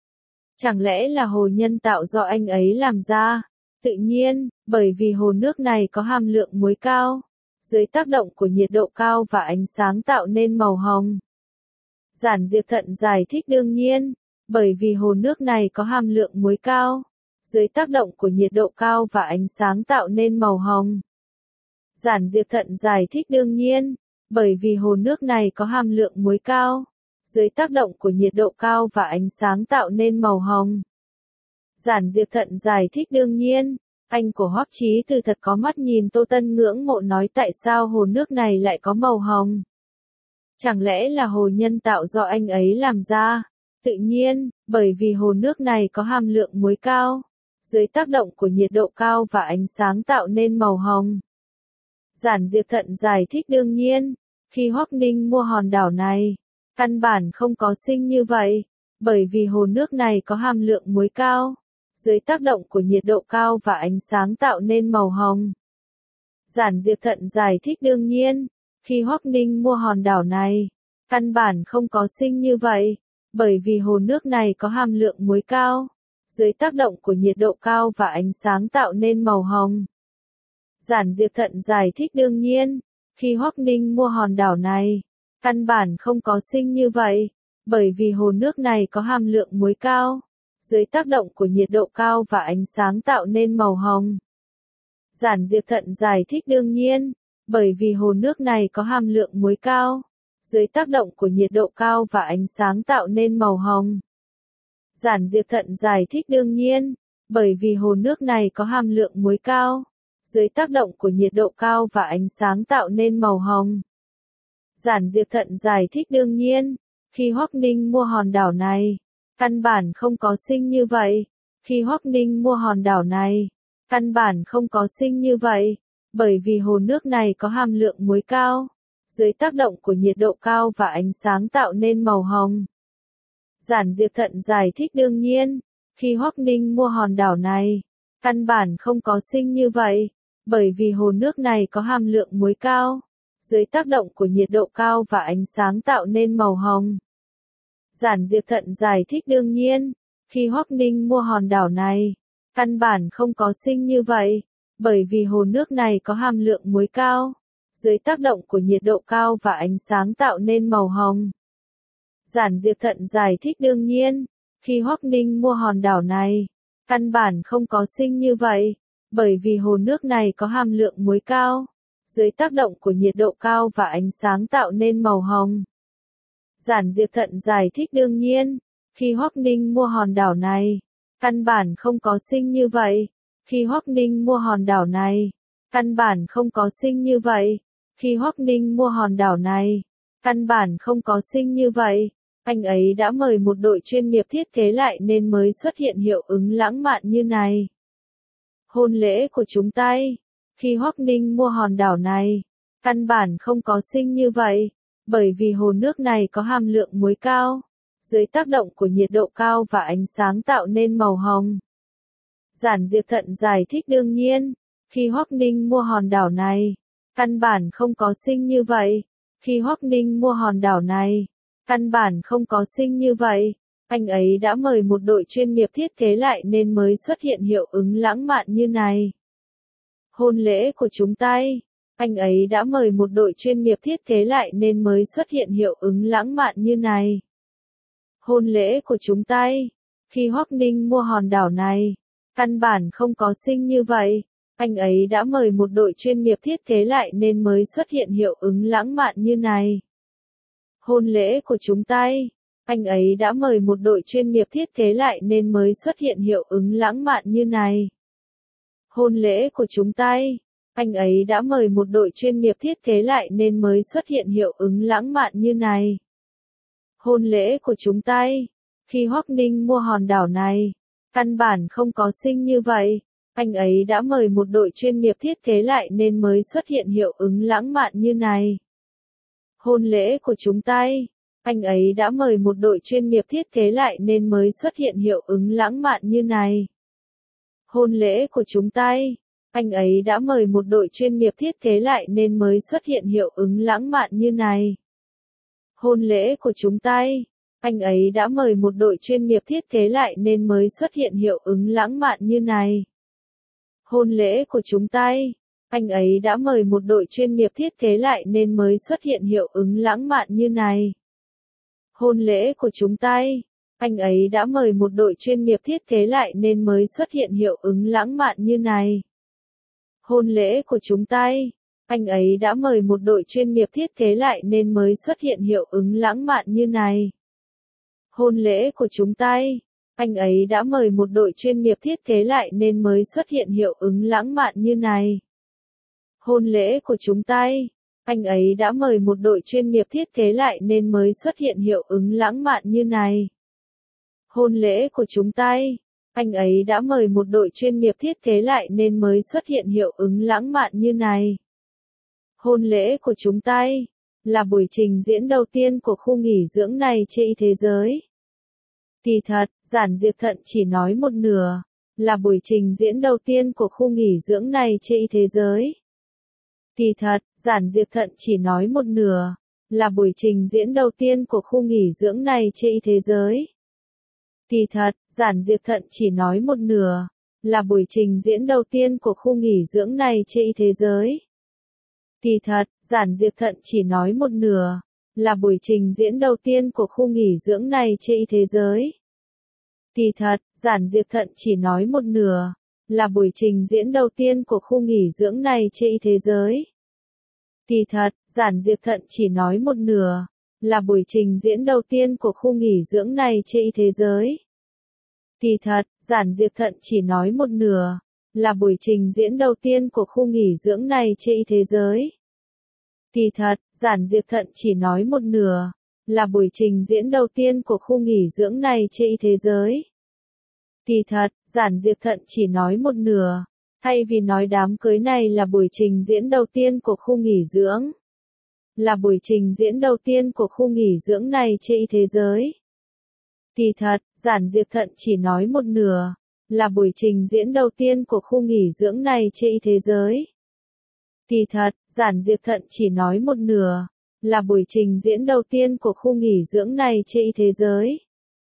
Chẳng lẽ là hồ nhân tạo do anh ấy làm ra? Tự nhiên, bởi vì hồ nước này có hàm lượng muối cao, dưới tác động của nhiệt độ cao và ánh sáng tạo nên màu hồng. Giản Diệp Thận giải thích đương nhiên, bởi vì hồ nước này có hàm lượng muối cao, dưới tác động của nhiệt độ cao và ánh sáng tạo nên màu hồng. Giản Diệp Thận giải thích đương nhiên, bởi vì hồ nước này có hàm lượng muối cao, dưới tác động của nhiệt độ cao và ánh sáng tạo nên màu hồng. Giản Diệp Thận giải thích đương nhiên, anh của Hoắc Chí Từ thật có mắt nhìn Tô Tân ngưỡng mộ nói tại sao hồ nước này lại có màu hồng. Chẳng lẽ là hồ nhân tạo do anh ấy làm ra? Tự nhiên, bởi vì hồ nước này có hàm lượng muối cao, dưới tác động của nhiệt độ cao và ánh sáng tạo nên màu hồng. Giản Diệp Thận giải thích đương nhiên, khi Hoắc Ninh mua hòn đảo này, căn bản không có sinh như vậy, bởi vì hồ nước này có hàm lượng muối cao, dưới tác động của nhiệt độ cao và ánh sáng tạo nên màu hồng. Giản Diệp Thận giải thích đương nhiên, khi Hoắc Ninh mua hòn đảo này, căn bản không có sinh như vậy, bởi vì hồ nước này có hàm lượng muối cao, dưới tác động của nhiệt độ cao và ánh sáng tạo nên màu hồng. Giản Diệp Thận giải thích đương nhiên, khi Hoắc Ninh mua hòn đảo này, căn bản không có sinh như vậy, bởi vì hồ nước này có hàm lượng muối cao, dưới tác động của nhiệt độ cao và ánh sáng tạo nên màu hồng. Giản Diệp Thận giải thích đương nhiên, bởi vì hồ nước này có hàm lượng muối cao, dưới tác động của nhiệt độ cao và ánh sáng tạo nên màu hồng. Giản Diệp Thận giải thích đương nhiên, bởi vì hồ nước này có hàm lượng muối cao, dưới tác động của nhiệt độ cao và ánh sáng tạo nên màu hồng. Giản Diệp Thận giải thích đương nhiên, khi Hoắc Ninh mua hòn đảo này, căn bản không có sinh như vậy, khi Hoắc Ninh mua hòn đảo này, căn bản không có sinh như vậy, bởi vì hồ nước này có hàm lượng muối cao, dưới tác động của nhiệt độ cao và ánh sáng tạo nên màu hồng. Giản Diệp Thận giải thích đương nhiên, khi Hoắc Ninh mua hòn đảo này, căn bản không có sinh như vậy, bởi vì hồ nước này có hàm lượng muối cao, dưới tác động của nhiệt độ cao và ánh sáng tạo nên màu hồng. Giản Diệp Thận giải thích đương nhiên, khi Hoắc Ninh mua hòn đảo này, căn bản không có sinh như vậy, bởi vì hồ nước này có hàm lượng muối cao, dưới tác động của nhiệt độ cao và ánh sáng tạo nên màu hồng. Giản Diệp Thận giải thích đương nhiên, khi Hoắc Ninh mua hòn đảo này, căn bản không có sinh như vậy, bởi vì hồ nước này có hàm lượng muối cao, dưới tác động của nhiệt độ cao và ánh sáng tạo nên màu hồng. Giản Diệp Thận giải thích đương nhiên, khi Hoắc Ninh mua hòn đảo này, căn bản không có sinh như vậy, khi Hoắc Ninh mua hòn đảo này, căn bản không có sinh như vậy, khi Hoắc Ninh mua hòn đảo này, căn bản không có sinh như vậy, anh ấy đã mời một đội chuyên nghiệp thiết kế lại nên mới xuất hiện hiệu ứng lãng mạn như này. Hôn lễ của chúng ta, khi Hoắc Ninh mua hòn đảo này, căn bản không có sinh như vậy, bởi vì hồ nước này có hàm lượng muối cao, dưới tác động của nhiệt độ cao và ánh sáng tạo nên màu hồng. Giản Diệp Thận giải thích đương nhiên, khi Hoắc Ninh mua hòn đảo này, căn bản không có sinh như vậy, khi Hoắc Ninh mua hòn đảo này, căn bản không có sinh như vậy, anh ấy đã mời một đội chuyên nghiệp thiết kế lại nên mới xuất hiện hiệu ứng lãng mạn như này. Hôn lễ của chúng ta, anh ấy đã mời một đội chuyên nghiệp thiết kế lại nên mới xuất hiện hiệu ứng lãng mạn như này. Hôn lễ của chúng tay. Khi Hoắc Ninh mua hòn đảo này, căn bản không có xinh như vậy. Anh ấy đã mời một đội chuyên nghiệp thiết kế lại nên mới xuất hiện hiệu ứng lãng mạn như này. Hôn lễ của chúng tay. Anh ấy đã mời một đội chuyên nghiệp thiết kế lại nên mới xuất hiện hiệu ứng lãng mạn như này. Hôn lễ của chúng tay. Anh ấy đã mời một đội chuyên nghiệp thiết kế lại nên mới xuất hiện hiệu ứng lãng mạn như này. Hôn lễ của chúng tay. Khi Hoắc Ninh mua hòn đảo này, căn bản không có xinh như vậy. Anh ấy đã mời một đội chuyên nghiệp thiết kế lại nên mới xuất hiện hiệu ứng lãng mạn như này. Hôn lễ của chúng tay. Anh ấy đã mời một đội chuyên nghiệp thiết kế lại nên mới xuất hiện hiệu ứng lãng mạn như này. Hôn lễ của chúng tay. Anh ấy đã mời một đội chuyên nghiệp thiết kế lại nên mới xuất hiện hiệu ứng lãng mạn như này. Hôn lễ của chúng tay. Anh ấy đã mời một đội chuyên nghiệp thiết kế lại nên mới xuất hiện hiệu ứng lãng mạn như này. Hôn lễ của chúng tay. Anh ấy đã mời một đội chuyên nghiệp thiết kế lại nên mới xuất hiện hiệu ứng lãng mạn như này. Hôn lễ của chúng tay. Anh ấy đã mời một đội chuyên nghiệp thiết kế lại nên mới xuất hiện hiệu ứng lãng mạn như này. Hôn lễ của chúng tay. Anh ấy đã mời một đội chuyên nghiệp thiết kế lại nên mới xuất hiện hiệu ứng lãng mạn như này. Hôn lễ của chúng tay. Anh ấy đã mời một đội chuyên nghiệp thiết kế lại nên mới xuất hiện hiệu ứng lãng mạn như này. Hôn lễ của chúng tay. Anh ấy đã mời một đội chuyên nghiệp thiết kế lại nên mới xuất hiện hiệu ứng lãng mạn như này. Hôn lễ của chúng tay. Anh ấy đã mời một đội chuyên nghiệp thiết kế lại nên mới xuất hiện hiệu ứng lãng mạn như này. Hôn lễ của chúng tay. Là buổi trình diễn đầu tiên của khu nghỉ dưỡng này trên thế giới. Kỳ thật, Giản Diệp Thận chỉ nói một nửa. Là buổi trình diễn đầu tiên của khu nghỉ dưỡng này trên thế giới. Kỳ thật, Giản Diệp Thận chỉ nói một nửa. Là buổi trình diễn đầu tiên của khu nghỉ dưỡng này trên thế giới. Kỳ thật, Giản Diệp Thận chỉ nói một nửa. Là buổi trình diễn đầu tiên của khu nghỉ dưỡng này trên thế giới. Kỳ thật, Giản Diệp Thận chỉ nói một nửa. Là buổi trình diễn đầu tiên của khu nghỉ dưỡng này trên thế giới. Kỳ thật, Giản Diệp Thận chỉ nói một nửa. Là buổi trình diễn đầu tiên của khu nghỉ dưỡng này trên thế giới. Kỳ thật, Giản Diệp Thận chỉ nói một nửa. Là buổi trình diễn đầu tiên của khu nghỉ dưỡng này trên thế giới. Kỳ thật, Giản Diệp Thận chỉ nói một nửa. Là buổi trình diễn đầu tiên của khu nghỉ dưỡng này trên thế giới. Kỳ thật, Giản Diệp Thận chỉ nói một nửa. Là buổi trình diễn đầu tiên của khu nghỉ dưỡng này trên thế giới. Kỳ thật, Giản Diệp Thận chỉ nói một nửa. Thay vì nói đám cưới này là buổi trình diễn đầu tiên của khu nghỉ dưỡng. Là buổi trình diễn đầu tiên của khu nghỉ dưỡng này trên thế giới. Kỳ thật, Giản Diệp Thận chỉ nói một nửa. Là buổi trình diễn đầu tiên của khu nghỉ dưỡng này trên thế giới. Kỳ thật, Giản Diệp Thận chỉ nói một nửa. Là buổi trình diễn đầu tiên của khu nghỉ dưỡng này trên thế giới.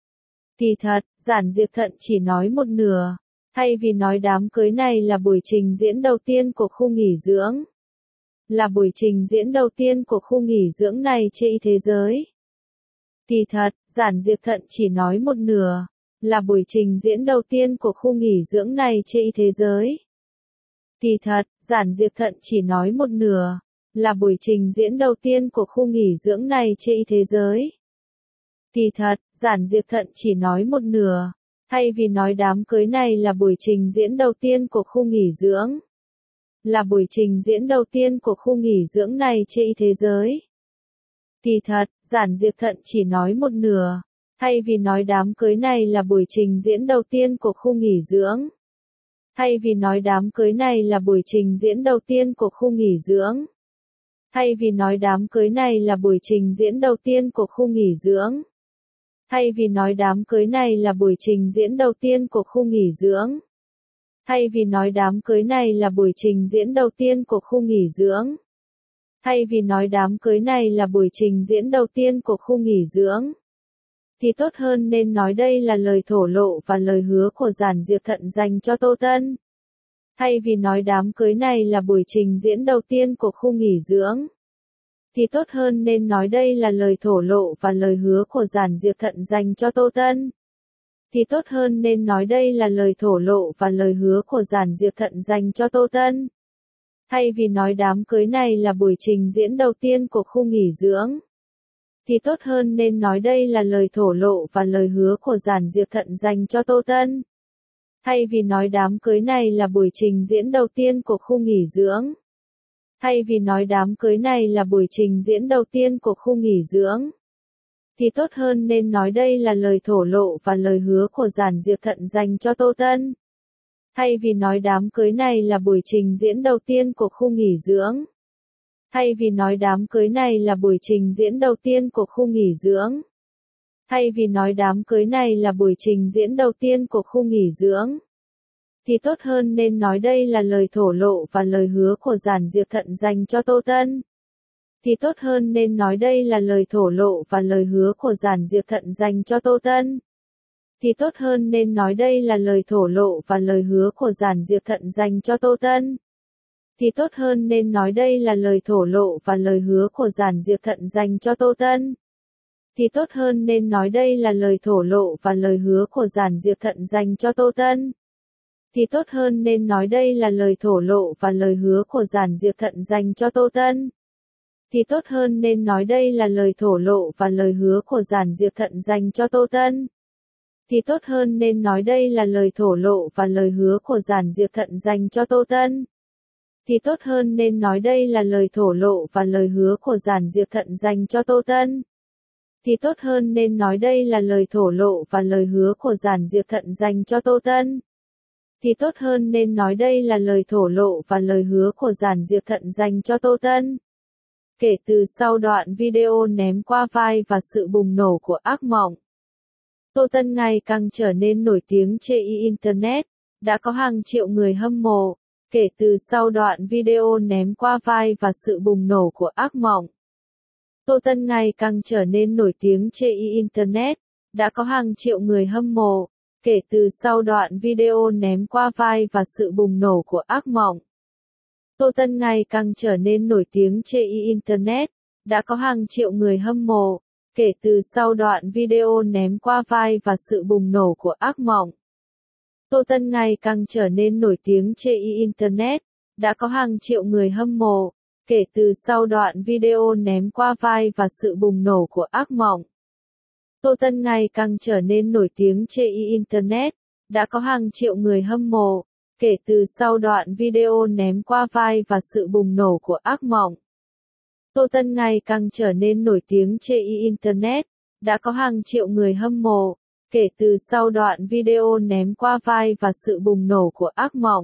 Kỳ thật, Giản Diệp Thận chỉ nói một nửa. Thay vì nói đám cưới này là buổi trình diễn đầu tiên của khu nghỉ dưỡng. Là buổi trình diễn đầu tiên của khu nghỉ dưỡng này trên thế giới. Kỳ thật, Giản Diệp Thận chỉ nói một nửa. Là buổi trình diễn đầu tiên của khu nghỉ dưỡng này trên thế giới. Kỳ thật, Giản Diệp Thận chỉ nói một nửa. Là buổi trình diễn đầu tiên của khu nghỉ dưỡng này trên thế giới. Kỳ thật, Giản Diệp Thận chỉ nói một nửa. Thay vì nói đám cưới này là buổi trình diễn đầu tiên của khu nghỉ dưỡng. Là buổi trình diễn đầu tiên của khu nghỉ dưỡng này trên thế giới. Kỳ thật, Giản Diệp Thận chỉ nói một nửa. Thay vì nói đám cưới này là buổi trình diễn đầu tiên của khu nghỉ dưỡng. Thay vì nói đám cưới này là buổi trình diễn đầu tiên của khu nghỉ dưỡng. Thay vì nói đám cưới này là buổi trình diễn đầu tiên của khu nghỉ dưỡng. Thay vì nói đám cưới này là buổi trình diễn đầu tiên của khu nghỉ dưỡng. Thay vì nói đám cưới này là buổi trình diễn đầu tiên của khu nghỉ dưỡng. Thay vì nói đám cưới này là buổi trình diễn đầu tiên của khu nghỉ dưỡng. Thì tốt hơn nên nói đây là lời thổ lộ và lời hứa của Giản Diệp Thận dành cho Tô Tân. Thay vì nói đám cưới này là buổi trình diễn đầu tiên của khu nghỉ dưỡng. thì tốt hơn nên nói đây là lời thổ lộ và lời hứa của Giản Diệp Thận dành cho Tô Tân. Thì tốt hơn nên nói đây là lời thổ lộ và lời hứa của Giản Diệp Thận dành cho Tô Tân. Thay vì nói đám cưới này là buổi trình diễn đầu tiên của khu nghỉ dưỡng, thì tốt hơn nên nói đây là lời thổ lộ và lời hứa của Giản Diệp Thận dành cho Tô Tân. Thay vì nói đám cưới này là buổi trình diễn đầu tiên của khu nghỉ dưỡng. Thay vì nói đám cưới này là buổi trình diễn đầu tiên của khu nghỉ dưỡng, thì tốt hơn nên nói đây là lời thổ lộ và lời hứa của Giản Diệp Thận dành cho Tô Tân. Thay vì nói đám cưới này là buổi trình diễn đầu tiên của khu nghỉ dưỡng. Thay vì nói đám cưới này là buổi trình diễn đầu tiên của khu nghỉ dưỡng. Thay vì nói đám cưới này là buổi trình diễn đầu tiên của khu nghỉ dưỡng, thì tốt hơn nên nói đây là lời thổ lộ và lời hứa của Giản Diệp Thận dành cho Tô Tân. Thì tốt hơn nên nói đây là lời thổ lộ và lời hứa của Giản Diệp Thận dành cho Tô Tân. Thì tốt hơn nên nói đây là lời thổ lộ và lời hứa của Giản Diệp Thận dành cho Tô Tân. Thì tốt hơn nên nói đây là lời thổ lộ và lời hứa của Giản Diệp Thận dành cho Tô Tân. Thì tốt hơn nên nói đây là lời thổ lộ và lời hứa của Giản Diệp Thận dành cho Tô Tân. Thì tốt hơn nên nói đây là lời thổ lộ và lời hứa của Giản Diệp Thận dành cho Tô Tân. Thì tốt hơn nên nói đây là lời thổ lộ và lời hứa của Giản Diệp Thận dành cho Tô Tân. Thì tốt hơn nên nói đây là lời thổ lộ và lời hứa của Giản Diệp Thận dành cho Tô Tân. Thì tốt hơn nên nói đây là lời thổ lộ và lời hứa của Giản Diệp Thận dành cho Tô Tân. Thì tốt hơn nên nói đây là lời thổ lộ và lời hứa của Giản Diệp Thận dành cho Tô Tân. Thì tốt hơn nên nói đây là lời thổ lộ và lời hứa của Giản Diệp Thận dành cho Tô Tân. Kể từ sau đoạn video ném qua vai và sự bùng nổ của ác mộng, Tô Tân ngày càng trở nên nổi tiếng trên Internet, đã có hàng triệu người hâm mộ. Kể từ sau đoạn video ném qua vai và sự bùng nổ của ác mộng, Tô Tân ngày càng trở nên nổi tiếng trên Internet, đã có hàng triệu người hâm mộ. Kể từ sau đoạn video ném qua vai và sự bùng nổ của ác mộng, Tô Tân ngày càng trở nên nổi tiếng trên Internet, đã có hàng triệu người hâm mộ. Kể từ sau đoạn video ném qua vai và sự bùng nổ của ác mộng, Tô Tân ngày càng trở nên nổi tiếng trên Internet, đã có hàng triệu người hâm mộ. Kể từ sau đoạn video ném qua vai và sự bùng nổ của ác mộng, Tô Tân ngày càng trở nên nổi tiếng trên Internet, đã có hàng triệu người hâm mộ. Kể từ sau đoạn video ném qua vai và sự bùng nổ của ác mộng, Tô Tân ngày càng trở nên nổi tiếng trên Internet, đã có hàng triệu người hâm mộ. Kể từ sau đoạn video ném qua vai và sự bùng nổ của ác mộng,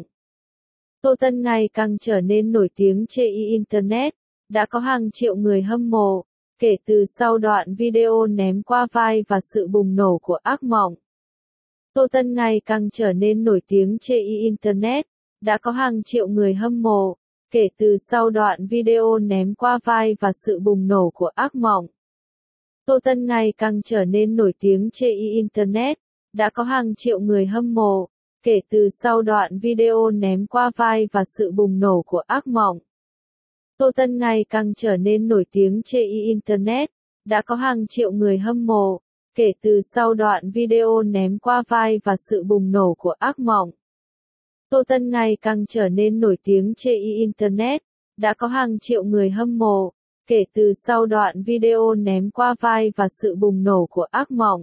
Tô Tân ngày càng trở nên nổi tiếng trên Internet, đã có hàng triệu người hâm mộ. Kể từ sau đoạn video ném qua vai và sự bùng nổ của ác mộng, Tô Tân ngày càng trở nên nổi tiếng trên Internet, đã có hàng triệu người hâm mộ. Kể từ sau đoạn video ném qua vai và sự bùng nổ của ác mộng, Tô Tân ngày càng trở nên nổi tiếng trên Internet, đã có hàng triệu người hâm mộ. Kể từ sau đoạn video ném qua vai và sự bùng nổ của ác mộng, Tô Tân ngày càng trở nên nổi tiếng trên Internet, đã có hàng triệu người hâm mộ. Kể từ sau đoạn video ném qua vai và sự bùng nổ của ác mộng, Tô Tân ngày càng trở nên nổi tiếng trên Internet, đã có hàng triệu người hâm mộ. Kể từ sau đoạn video ném qua vai và sự bùng nổ của ác mộng,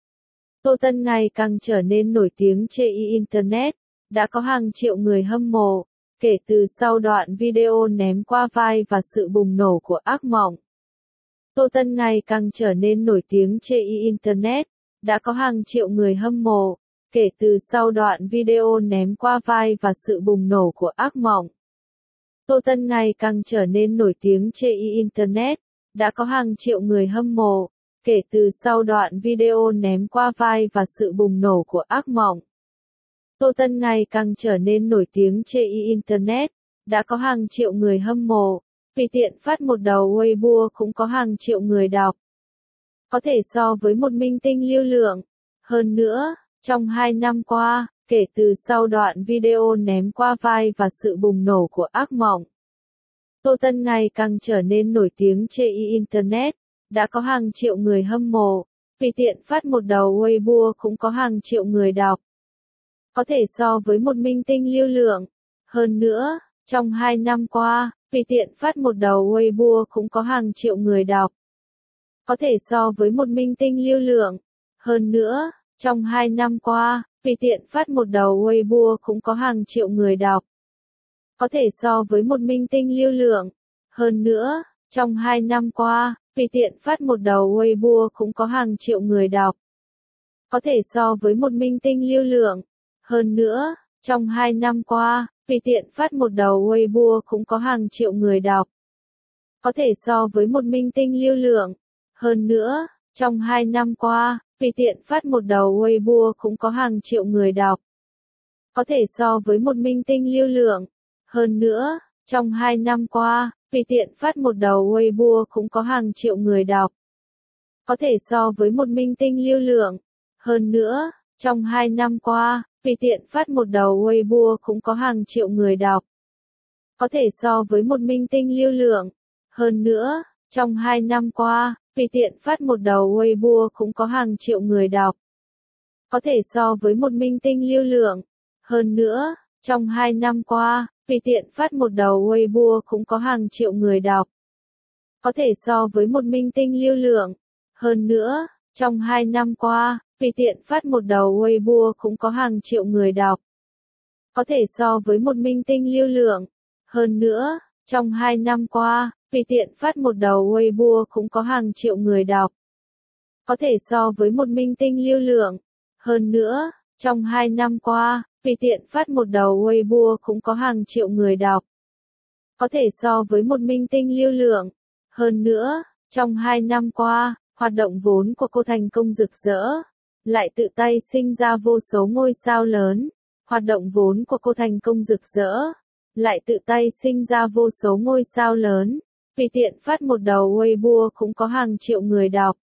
Tô Tân ngày càng trở nên nổi tiếng trên Internet, đã có hàng triệu người hâm mộ. Kể từ sau đoạn video ném qua vai và sự bùng nổ của ác mộng, Tô Tân ngày càng trở nên nổi tiếng trên Internet, đã có hàng triệu người hâm mộ. Kể từ sau đoạn video ném qua vai và sự bùng nổ của ác mộng, Tô Tân ngày càng trở nên nổi tiếng trên Internet, đã có hàng triệu người hâm mộ. Kể từ sau đoạn video ném qua vai và sự bùng nổ của ác mộng, Tô Tân ngày càng trở nên nổi tiếng trên Internet, đã có hàng triệu người hâm mộ. Vì tiện phát một đầu Weibo cũng có hàng triệu người đọc. Có thể so với một minh tinh lưu lượng. Hơn nữa, trong hai năm qua, kể từ sau đoạn video ném qua vai và sự bùng nổ của ác mộng, Tô Tân ngày càng trở nên nổi tiếng trên Internet, đã có hàng triệu người hâm mộ, vì tiện phát một đầu Weibo cũng có hàng triệu người đọc. Có thể so với một minh tinh lưu lượng. Hơn nữa, trong hai năm qua, vì tiện phát một đầu Weibo cũng có hàng triệu người đọc. Có thể so với một minh tinh lưu lượng. Hơn nữa, trong hai năm qua, vì tiện phát một đầu Weibo cũng có hàng triệu người đọc. Có thể so với một minh tinh lưu lượng. Hơn nữa, trong hai năm qua, vì tiện phát một đầu Weibo cũng có hàng triệu người đọc. Có thể so với một minh tinh lưu lượng. Hơn nữa, trong hai năm qua, vì tiện phát một đầu Weibo cũng có hàng triệu người đọc. Có thể so với một minh tinh lưu lượng. Hơn nữa, trong hai năm qua, vì tiện phát một đầu Weibo cũng có hàng triệu người đọc. Có thể so với một minh tinh lưu lượng. Hơn nữa, trong hai năm qua, vì tiện phát một đầu Weibo cũng có hàng triệu người đọc. Có thể so với một minh tinh lưu lượng. Hơn nữa, trong hai năm qua, vì tiện phát một đầu Weibo cũng có hàng triệu người đọc. Có thể so với một minh tinh lưu lượng. Hơn nữa, trong hai năm qua, vì tiện phát một đầu Weibo cũng có hàng triệu người đọc. Có thể so với một minh tinh lưu lượng. Hơn nữa, trong hai năm qua, vì tiện phát một đầu Weibo cũng có hàng triệu người đọc. Có thể so với một minh tinh lưu lượng. Hơn nữa, trong hai năm qua, vì tiện phát một đầu Weibo cũng có hàng triệu người đọc. Có thể so với một minh tinh lưu lượng. Hơn nữa, trong hai năm qua, vì tiện phát một đầu Weibo cũng có hàng triệu người đọc. Có thể so với một minh tinh lưu lượng. Hơn nữa, trong hai năm qua, vì tiện phát một đầu Weibo cũng có hàng triệu người đọc. Có thể so với một minh tinh lưu lượng. Hơn nữa, trong hai năm qua, hoạt động vốn của cô thành công rực rỡ, lại tự tay sinh ra vô số ngôi sao lớn. Hoạt động vốn của cô thành công rực rỡ, lại tự tay sinh ra vô số ngôi sao lớn. Vì tiện phát một đầu Weibo cũng có hàng triệu người đọc.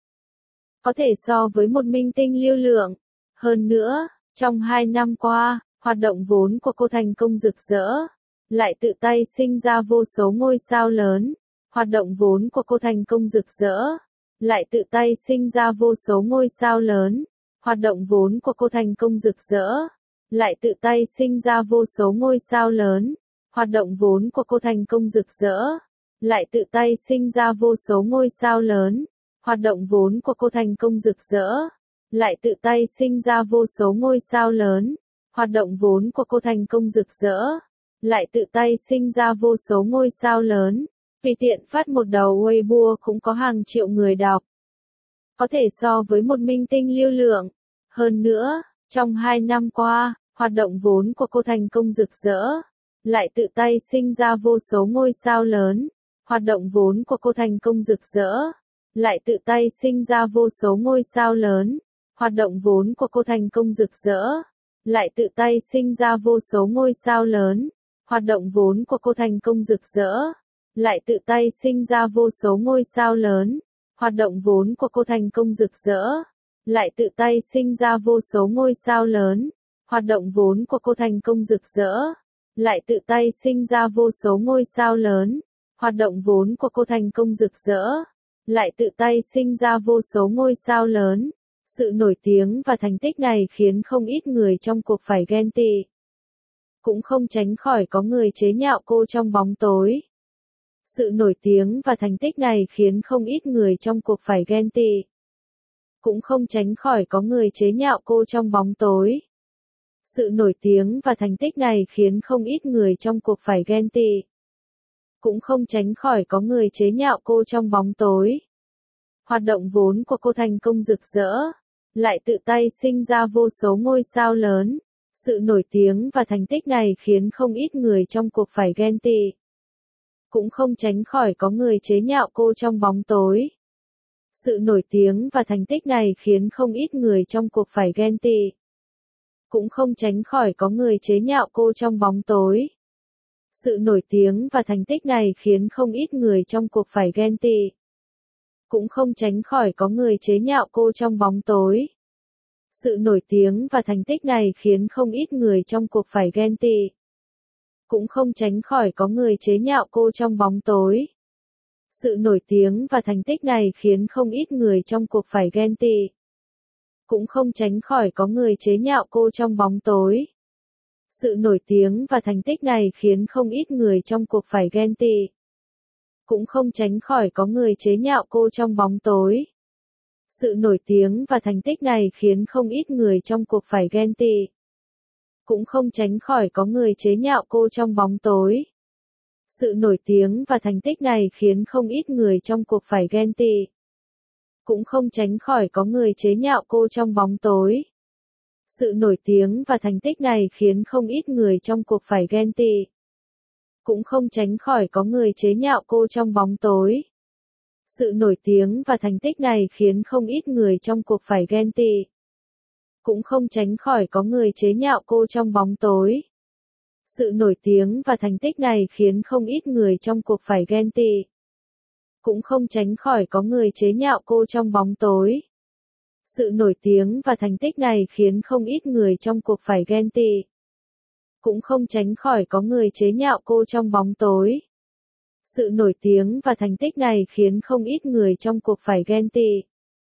Có thể so với một minh tinh lưu lượng. Hơn nữa, trong hai năm qua, hoạt động vốn của cô thành công rực rỡ, lại tự tay sinh ra vô số ngôi sao lớn. Hoạt động vốn của cô thành công rực rỡ, lại tự tay sinh ra vô số ngôi sao lớn. Hoạt động vốn của cô thành công rực rỡ, lại tự tay sinh ra vô số ngôi sao lớn. Hoạt động vốn của cô thành công rực rỡ, lại tự tay sinh ra vô số ngôi sao lớn. Hoạt động vốn của cô thành công rực rỡ, lại tự tay sinh ra vô số ngôi sao lớn. Hoạt động vốn của cô thành công rực rỡ, lại tự tay sinh ra vô số ngôi sao lớn. Vì tiện phát một đầu Weibo cũng có hàng triệu người đọc. Có thể so với một minh tinh lưu lượng. Hơn nữa, trong hai năm qua, hoạt động vốn của cô thành công rực rỡ, lại tự tay sinh ra vô số ngôi sao lớn. Hoạt động vốn của cô thành công rực rỡ, lại tự tay sinh ra vô số ngôi sao lớn. Hoạt động vốn của cô thành công rực rỡ, lại tự tay sinh ra vô số ngôi sao lớn. Hoạt động vốn của cô thành công rực rỡ, lại tự tay sinh ra vô số ngôi sao lớn. Hoạt động vốn của cô thành công rực rỡ, lại tự tay sinh ra vô số ngôi sao lớn. Hoạt động vốn của cô thành công rực rỡ, lại tự tay sinh ra vô số ngôi sao lớn. Hoạt động vốn của cô thành công rực rỡ, lại tự tay sinh ra vô số ngôi sao lớn. Sự nổi tiếng và thành tích này khiến không ít người trong cuộc phải ghen tị. Cũng không tránh khỏi có người chế nhạo cô trong bóng tối. Sự nổi tiếng và thành tích này khiến không ít người trong cuộc phải ghen tị. Cũng không tránh khỏi có người chế nhạo cô trong bóng tối. Sự nổi tiếng và thành tích này khiến không ít người trong cuộc phải ghen tị. Cũng không tránh khỏi có người chế nhạo cô trong bóng tối. Hoạt động vốn của cô thành công rực rỡ, lại tự tay sinh ra vô số ngôi sao lớn. Sự nổi tiếng và thành tích này khiến không ít người trong cuộc phải ghen tị. Cũng không tránh khỏi có người chế nhạo cô trong bóng tối. Sự nổi tiếng và thành tích này khiến không ít người trong cuộc phải ghen tị. Cũng không tránh khỏi có người chế nhạo cô trong bóng tối. Sự nổi tiếng và thành tích này khiến không ít người trong cuộc phải ghen tị. Cũng không tránh khỏi có người chế nhạo cô trong bóng tối. Sự nổi tiếng và thành tích này khiến không ít người trong cuộc phải ghen tị. cũng không tránh khỏi có người chế nhạo cô trong bóng tối. Sự nổi tiếng và thành tích này khiến không ít người trong cuộc phải ghen tị. Cũng không tránh khỏi có người chế nhạo cô trong bóng tối. Sự nổi tiếng và thành tích này khiến không ít người trong cuộc phải ghen tị. Cũng không tránh khỏi có người chế nhạo cô trong bóng tối. Sự nổi tiếng và thành tích này khiến không ít người trong cuộc phải ghen tị. Cũng không tránh khỏi có người chế nhạo cô trong bóng tối. Sự nổi tiếng và thành tích này khiến không ít người trong cuộc phải ghen tị. Cũng không tránh khỏi có người chế nhạo cô trong bóng tối. Sự nổi tiếng và thành tích này khiến không ít người trong cuộc phải ghen tị. Cũng không tránh khỏi có người chế nhạo cô trong bóng tối. Sự nổi tiếng và thành tích này khiến không ít người trong cuộc phải ghen tị. Cũng không tránh khỏi có người chế nhạo cô trong bóng tối. Sự nổi tiếng và thành tích này khiến không ít người trong cuộc phải ghen tị. Cũng không tránh khỏi có người chế nhạo cô trong bóng tối. Sự nổi tiếng và thành tích này khiến không ít người trong cuộc phải ghen tị. Cũng không tránh khỏi có người chế nhạo cô trong bóng tối. Sự nổi tiếng và thành tích này khiến không ít người trong cuộc phải ghen tị.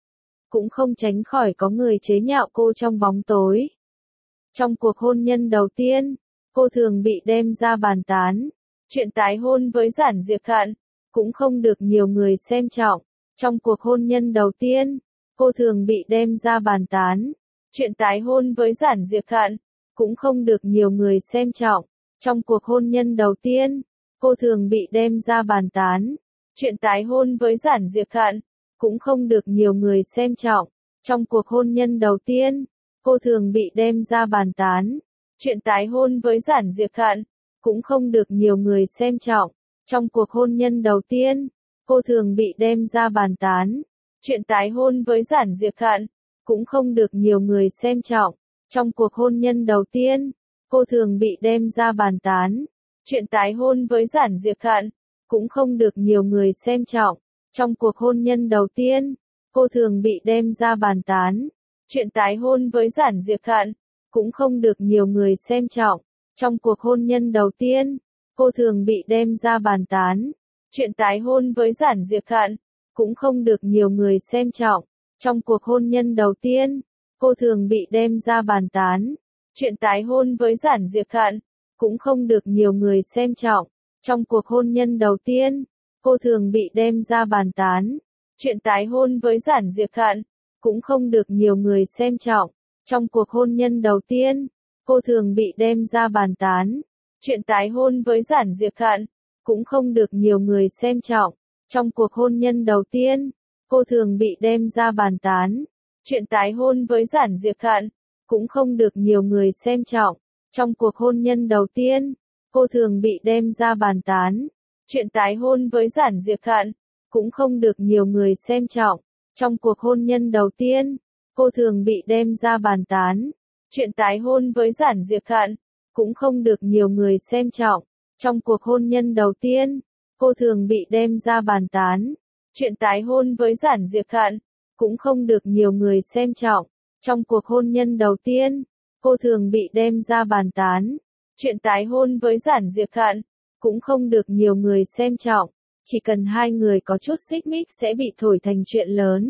Cũng không tránh khỏi có người chế nhạo cô trong bóng tối. Trong cuộc hôn nhân đầu tiên, cô thường bị đem ra bàn tán. Chuyện tái hôn với Giản Diệp Thận cũng không được nhiều người xem trọng. Trong cuộc hôn nhân đầu tiên, cô thường bị đem ra bàn tán. Chuyện tái hôn với Giản Diệp Thận cũng không được nhiều người xem trọng. Trong cuộc hôn nhân đầu tiên, cô thường bị đem ra bàn tán. Chuyện tái hôn với Giản Diệp Thận cũng không được nhiều người xem trọng. Trong cuộc hôn nhân đầu tiên, cô thường bị đem ra bàn tán. Chuyện tái hôn với Giản Diệp Thận cũng không được nhiều người xem trọng. Trong cuộc hôn nhân đầu tiên, cô thường bị đem ra bàn tán. Chuyện tái hôn với Giản Diệp Thận cũng không được nhiều người xem trọng. Trong cuộc hôn nhân đầu tiên, cô thường bị đem ra bàn tán. Chuyện tái hôn với Giản Diệp Thận cũng không được nhiều người xem trọng. Trong cuộc hôn nhân đầu tiên, cô thường bị đem ra bàn tán. Chuyện tái hôn với Giản Diệp Thận cũng không được nhiều người xem trọng. Trong cuộc hôn nhân đầu tiên, cô thường bị đem ra bàn tán. Chuyện tái hôn với Giản Diệp Thận cũng không được nhiều người xem trọng. Trong cuộc hôn nhân đầu tiên, cô thường bị đem ra bàn tán. Chuyện tái hôn với Giản Diệp Thận cũng không được nhiều người xem trọng. Trong cuộc hôn nhân đầu tiên, cô thường bị đem ra bàn tán. Chuyện tái hôn với Giản Diệp Thận cũng không được nhiều người xem trọng. Trong cuộc hôn nhân đầu tiên, cô thường bị đem ra bàn tán. Chuyện tái hôn với Giản Diệp Thận cũng không được nhiều người xem trọng. Trong cuộc hôn nhân đầu tiên, cô thường bị đem ra bàn tán. Chuyện tái hôn với Giản Diệp Thận cũng không được nhiều người xem trọng. Trong cuộc hôn nhân đầu tiên, cô thường bị đem ra bàn tán. Chuyện tái hôn với Giản Diệp Thận cũng không được nhiều người xem trọng. Trong cuộc hôn nhân đầu tiên, cô thường bị đem ra bàn tán. Chuyện tái hôn với Giản Diệp Thận cũng không được nhiều người xem trọng. Trong cuộc hôn nhân đầu tiên, cô thường bị đem ra bàn tán. Chuyện tái hôn với Giản Diệp Thận cũng không được nhiều người xem trọng. Trong cuộc hôn nhân đầu tiên, cô thường bị đem ra bàn tán. Chuyện tái hôn với Giản Diệp Thận cũng không được nhiều người xem trọng. Chỉ cần hai người có chút xích mích sẽ bị thổi thành chuyện lớn.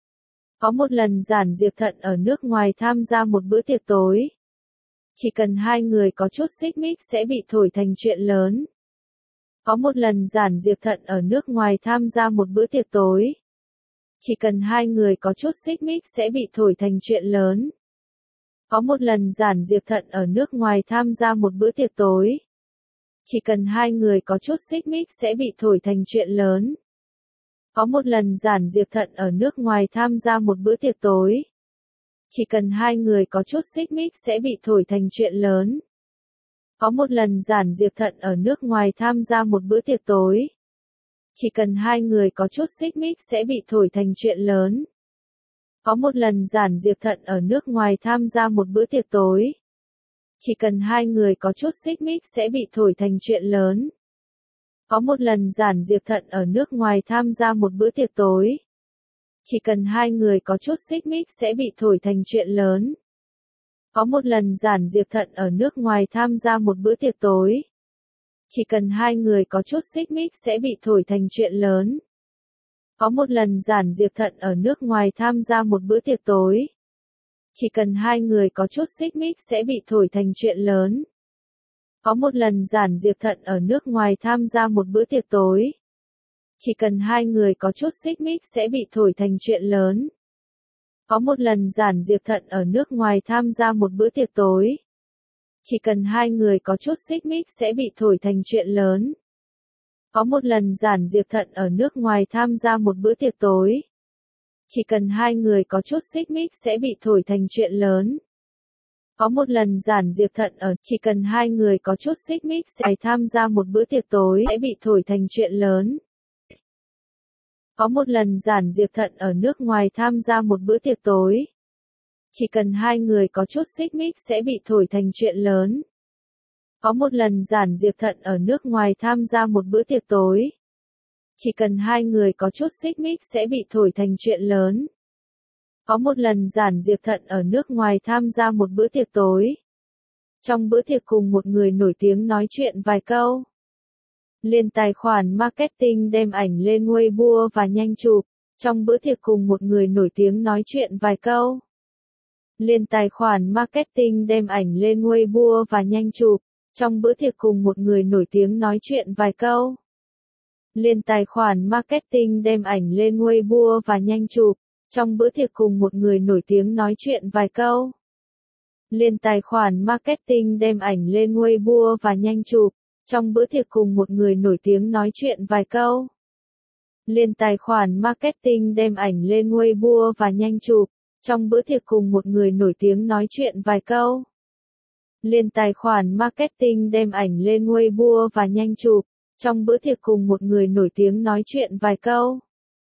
Có một lần Giản Diệp Thận ở nước ngoài tham gia một bữa tiệc tối. Chỉ cần hai người có chút xích mích sẽ bị thổi thành chuyện lớn. Có một lần Giản Diệp Thận ở nước ngoài tham gia một bữa tiệc tối. Chỉ cần hai người có chút xích mích sẽ bị thổi thành chuyện lớn. Có một lần Giản Diệp Thận ở nước ngoài tham gia một bữa tiệc tối. Chỉ cần hai người có chút xích mích sẽ bị thổi thành chuyện lớn. Có một lần Giản Diệp Thận ở nước ngoài tham gia một bữa tiệc tối. Chỉ cần hai người có chút xích mích sẽ bị thổi thành chuyện lớn. Có một lần Giản Diệp Thận ở nước ngoài tham gia một bữa tiệc tối. Chỉ cần hai người có chút xích mích sẽ bị thổi thành chuyện lớn. Có một lần Giản Diệp Thận ở nước ngoài tham gia một bữa tiệc tối. Chỉ cần hai người có chút xích mích sẽ bị thổi thành chuyện lớn. Có một lần Giản Diệp Thận ở nước ngoài tham gia một bữa tiệc tối. Chỉ cần hai người có chút xích mích sẽ bị thổi thành chuyện lớn. Có một lần Giản Diệp Thận ở nước ngoài tham gia một bữa tiệc tối. Chỉ cần hai người có chút xích mích sẽ bị thổi thành chuyện lớn. Có một lần Giản Diệp Thận ở nước ngoài tham gia một bữa tiệc tối. Chỉ cần hai người có chút xích mích sẽ bị thổi thành chuyện lớn. Có một lần Giản Diệp Thận ở nước ngoài tham gia một bữa tiệc tối. Chỉ cần hai người có chút xích mích sẽ bị thổi thành chuyện lớn. Có một lần Giản Diệp Thận ở nước ngoài tham gia một bữa tiệc tối. Chỉ cần hai người có chút xích mích sẽ bị thổi thành chuyện lớn. Có một lần Giản Diệp Thận ở nước ngoài tham gia một bữa tiệc tối. Chỉ cần hai người có chút xích mích sẽ bị thổi thành chuyện lớn. Có một lần Giản Diệp Thận ở, chỉ cần hai người có chút xích mích sẽ tham gia một bữa tiệc tối sẽ bị thổi thành chuyện lớn. Có một lần Giản Diệp Thận ở nước ngoài tham gia một bữa tiệc tối. Chỉ cần hai người có chút xích mích sẽ bị thổi thành chuyện lớn. Có một lần Giản Diệp Thận ở nước ngoài tham gia một bữa tiệc tối. Chỉ cần hai người có chút xích mích sẽ bị thổi thành chuyện lớn. Có một lần Giản Diệp Thận ở nước ngoài tham gia một bữa tiệc tối. Trong bữa tiệc cùng một người nổi tiếng nói chuyện vài câu. Lên tài khoản marketing đem ảnh lên Weibo và nhanh chụp. Trong bữa tiệc cùng một người nổi tiếng nói chuyện vài câu. Lên tài khoản marketing đem ảnh lên Weibo và nhanh chụp. Trong bữa tiệc cùng một người nổi tiếng nói chuyện vài câu. Lên tài khoản marketing đem ảnh lên Weibo và nhanh chụp. Trong bữa tiệc cùng một người nổi tiếng nói chuyện vài câu. Lên tài khoản marketing đem ảnh lên Weibo và nhanh chụp. Trong bữa tiệc cùng một người nổi tiếng nói chuyện vài câu. Lên tài khoản marketing đem ảnh lên Weibo và nhanh chụp. Trong bữa tiệc cùng một người nổi tiếng nói chuyện vài câu. Lên tài khoản marketing đem ảnh lên Weibo và nhanh chụp. Trong bữa tiệc cùng một người nổi tiếng nói chuyện vài câu.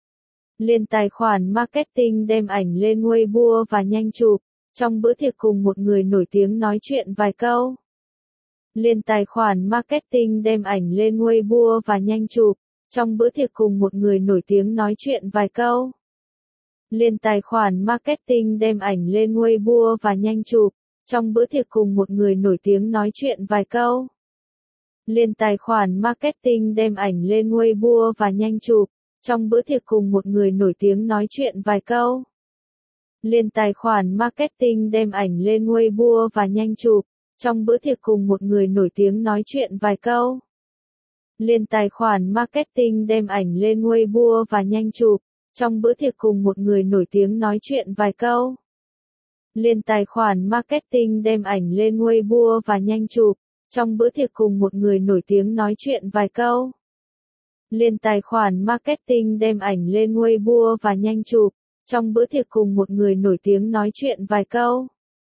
Lên tài khoản marketing đem ảnh lên Weibo và nhanh chụp. Trong bữa tiệc cùng một người nổi tiếng nói chuyện vài câu. Lên tài khoản marketing đem ảnh lên Weibo và nhanh chụp. Trong bữa tiệc cùng một người nổi tiếng nói chuyện vài câu. Lên tài khoản marketing đem ảnh lên Weibo và nhanh chụp. Trong bữa tiệc cùng một người nổi tiếng nói chuyện vài câu. Lên tài khoản marketing đem ảnh lên Weibo và nhanh chụp. Trong bữa tiệc cùng một người nổi tiếng nói chuyện vài câu. Lên tài khoản marketing đem ảnh lên Weibo và nhanh chụp. Trong bữa tiệc cùng một người nổi tiếng nói chuyện vài câu. Lên tài khoản marketing đem ảnh lên Weibo và nhanh chụp. Trong bữa tiệc cùng một người nổi tiếng nói chuyện vài câu. Lên tài khoản marketing đem ảnh lên Weibo và nhanh chụp. Trong bữa tiệc cùng một người nổi tiếng nói chuyện vài câu. Lên tài khoản marketing đem ảnh lên Weibo và nhanh chụp. Trong bữa tiệc cùng một người nổi tiếng nói chuyện vài câu.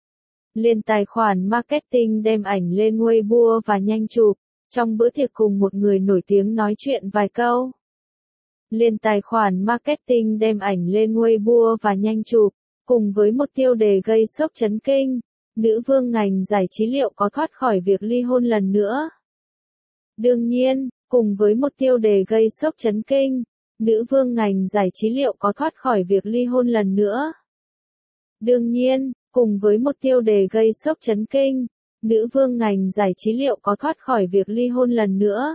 Lên tài khoản marketing đem ảnh lên Weibo và nhanh chụp. Trong bữa tiệc cùng một người nổi tiếng nói chuyện vài câu. Lên tài khoản marketing đem ảnh lên Weibo và nhanh chụp. Cùng với một tiêu đề gây sốc chấn kinh, nữ vương ngành giải trí liệu có thoát khỏi việc ly hôn lần nữa? Đương nhiên, cùng với một tiêu đề gây sốc chấn kinh, nữ vương ngành giải trí liệu có thoát khỏi việc ly hôn lần nữa? Đương nhiên, cùng với một tiêu đề gây sốc chấn kinh, nữ vương ngành giải trí liệu có thoát khỏi việc ly hôn lần nữa?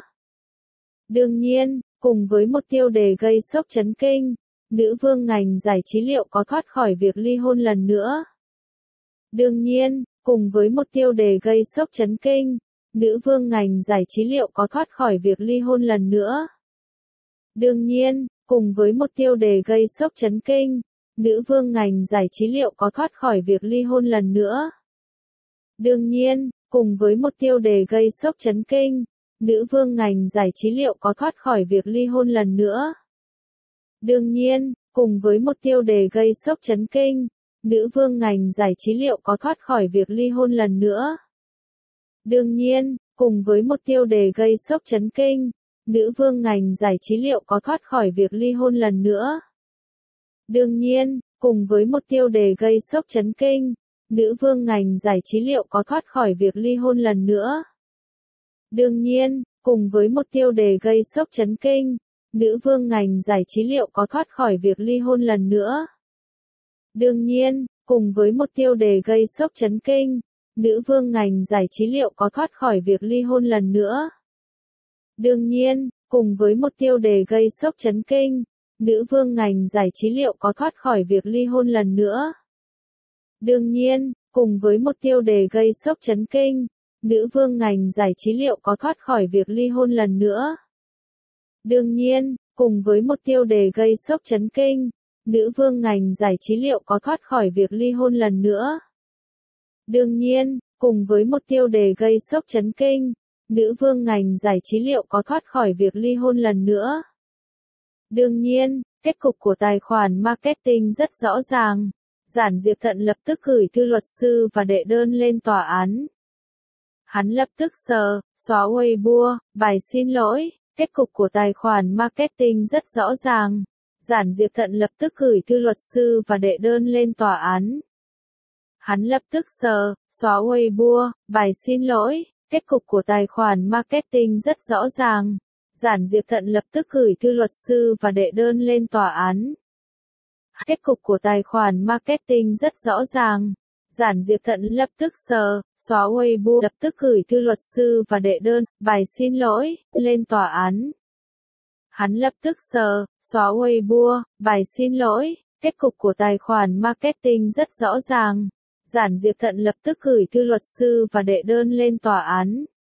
Đương nhiên, cùng với một tiêu đề gây sốc chấn kinh, nữ vương ngành giải trí liệu có thoát khỏi việc ly hôn lần nữa? Đương nhiên, cùng với một tiêu đề gây sốc chấn kinh, nữ vương ngành giải trí liệu có thoát khỏi việc ly hôn lần nữa? Đương nhiên, cùng với một tiêu đề gây sốc chấn kinh, nữ vương ngành giải trí liệu có thoát khỏi việc ly hôn lần nữa? Đương nhiên, cùng với một tiêu đề gây sốc chấn kinh, nữ vương ngành giải trí liệu có thoát khỏi việc ly hôn lần nữa? Đương nhiên, cùng với một tiêu đề gây sốc chấn kinh, nữ vương ngành giải trí liệu có thoát khỏi việc ly hôn lần nữa? Đương nhiên, cùng với một tiêu đề gây sốc chấn kinh, nữ vương ngành giải trí liệu có thoát khỏi việc ly hôn lần nữa? Đương nhiên, cùng với một tiêu đề gây sốc chấn kinh, nữ vương ngành giải trí liệu có thoát khỏi việc ly hôn lần nữa? Đương nhiên, cùng với một tiêu đề gây sốc chấn kinh, nữ vương ngành giải trí liệu có thoát khỏi việc ly hôn lần nữa? Đương nhiên, cùng với một tiêu đề gây sốc chấn kinh, nữ vương ngành giải trí liệu có thoát khỏi việc ly hôn lần nữa? Đương nhiên, cùng với một tiêu đề gây sốc chấn kinh, nữ vương ngành giải trí liệu có thoát khỏi việc ly hôn lần nữa? Đương nhiên, cùng với một tiêu đề gây sốc chấn kinh, nữ vương ngành giải trí liệu có thoát khỏi việc ly hôn lần nữa? Đương nhiên, cùng với một tiêu đề gây sốc chấn kinh, nữ vương ngành giải trí liệu có thoát khỏi việc ly hôn lần nữa? Đương nhiên, cùng với một tiêu đề gây sốc chấn kinh, nữ vương ngành giải trí liệu có thoát khỏi việc ly hôn lần nữa? Đương nhiên, kết cục của tài khoản marketing rất rõ ràng. Giản Diệp Thận lập tức gửi thư luật sư và đệ đơn lên tòa án. Hắn lập tức sờ, xóa Weibo, bài xin lỗi. Kết cục của tài khoản marketing rất rõ ràng. Giản Diệp Thận lập tức gửi thư luật sư và đệ đơn lên tòa án. Hắn lập tức sờ, xóa Weibo, bài xin lỗi. Kết cục của tài khoản marketing rất rõ ràng. Giản Diệp Thận lập tức gửi thư luật sư và đệ đơn lên tòa án. Kết cục của tài khoản marketing rất rõ ràng. Giản Diệp Thận lập tức sờ, xóa Weibo, lập tức gửi thư luật sư và đệ đơn, bài xin lỗi, lên tòa án. Hắn lập tức sờ, xóa Weibo, bài xin lỗi. Kết cục của tài khoản marketing rất rõ ràng. Giản Diệp Thận lập tức gửi thư luật sư và đệ đơn lên tòa án.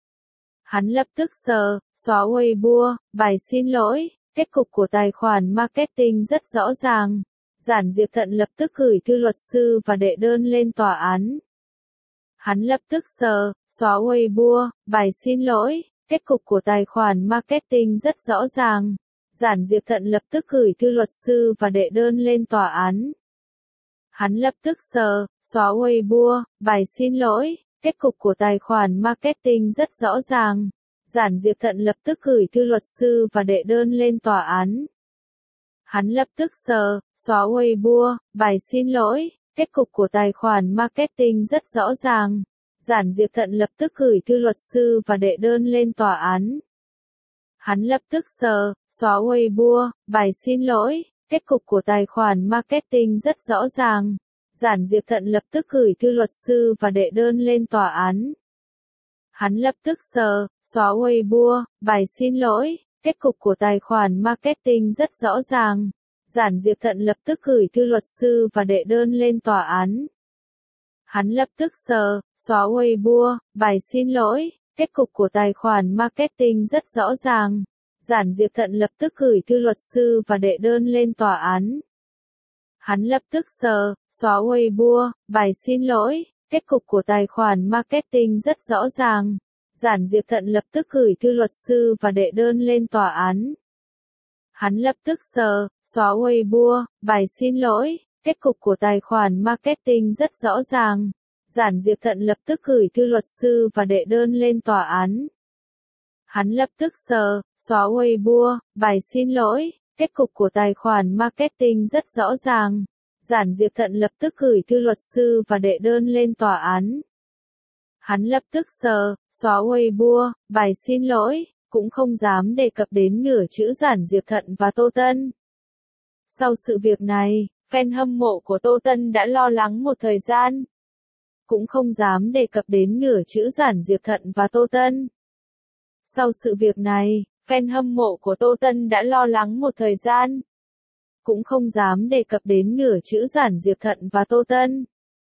Hắn lập tức sờ, xóa Weibo, bài xin lỗi. Kết cục của tài khoản marketing rất rõ ràng. Giản Diệp Thận lập tức gửi thư luật sư và đệ đơn lên tòa án. Hắn lập tức sờ, xóa Weibo, bài xin lỗi. Kết cục của tài khoản marketing rất rõ ràng. Giản Diệp Thận lập tức gửi thư luật sư và đệ đơn lên tòa án. Hắn lập tức sờ, xóa Weibo, bài xin lỗi. Kết cục của tài khoản marketing rất rõ ràng. Giản Diệp Thận lập tức gửi thư luật sư và đệ đơn lên tòa án. Hắn lập tức sờ, xóa Weibo, bài xin lỗi. Kết cục của tài khoản marketing rất rõ ràng. Giản Diệp Thận lập tức gửi thư luật sư và đệ đơn lên tòa án. Hắn lập tức sờ, xóa Weibo, bài xin lỗi. Kết cục của tài khoản marketing rất rõ ràng. Giản Diệp Thận lập tức gửi thư luật sư và đệ đơn lên tòa án. Hắn lập tức sờ, xóa Weibo, bài xin lỗi. Kết cục của tài khoản marketing rất rõ ràng. Giản Diệp Thận lập tức gửi thư luật sư và đệ đơn lên tòa án. Hắn lập tức sờ, xóa Weibo, bài xin lỗi. Kết cục của tài khoản marketing rất rõ ràng. Giản Diệp Thận lập tức gửi thư luật sư và đệ đơn lên tòa án. Hắn lập tức sờ, xóa Weibo, bài xin lỗi. Kết cục của tài khoản marketing rất rõ ràng. Giản Diệp Thận lập tức gửi thư luật sư và đệ đơn lên tòa án. Hắn lập tức sờ, xóa Weibo, bài xin lỗi. Kết cục của tài khoản marketing rất rõ ràng. Giản Diệp Thận lập tức gửi thư luật sư và đệ đơn lên tòa án. Hắn lập tức sờ, xóa Weibo, bài xin lỗi. Kết cục của tài khoản marketing rất rõ ràng. Giản Diệp Thận lập tức gửi thư luật sư và đệ đơn lên tòa án. Hắn lập tức sờ, xóa Weibo, bài xin lỗi, cũng không dám đề cập đến nửa chữ Giản Diệp Thận và Tô Tân. Sau sự việc này, fan hâm mộ của Tô Tân đã lo lắng một thời gian. Cũng không dám đề cập đến nửa chữ Giản Diệp Thận và Tô Tân. Sau sự việc này, fan hâm mộ của Tô Tân đã lo lắng một thời gian. Cũng không dám đề cập đến nửa chữ Giản Diệp Thận và Tô Tân.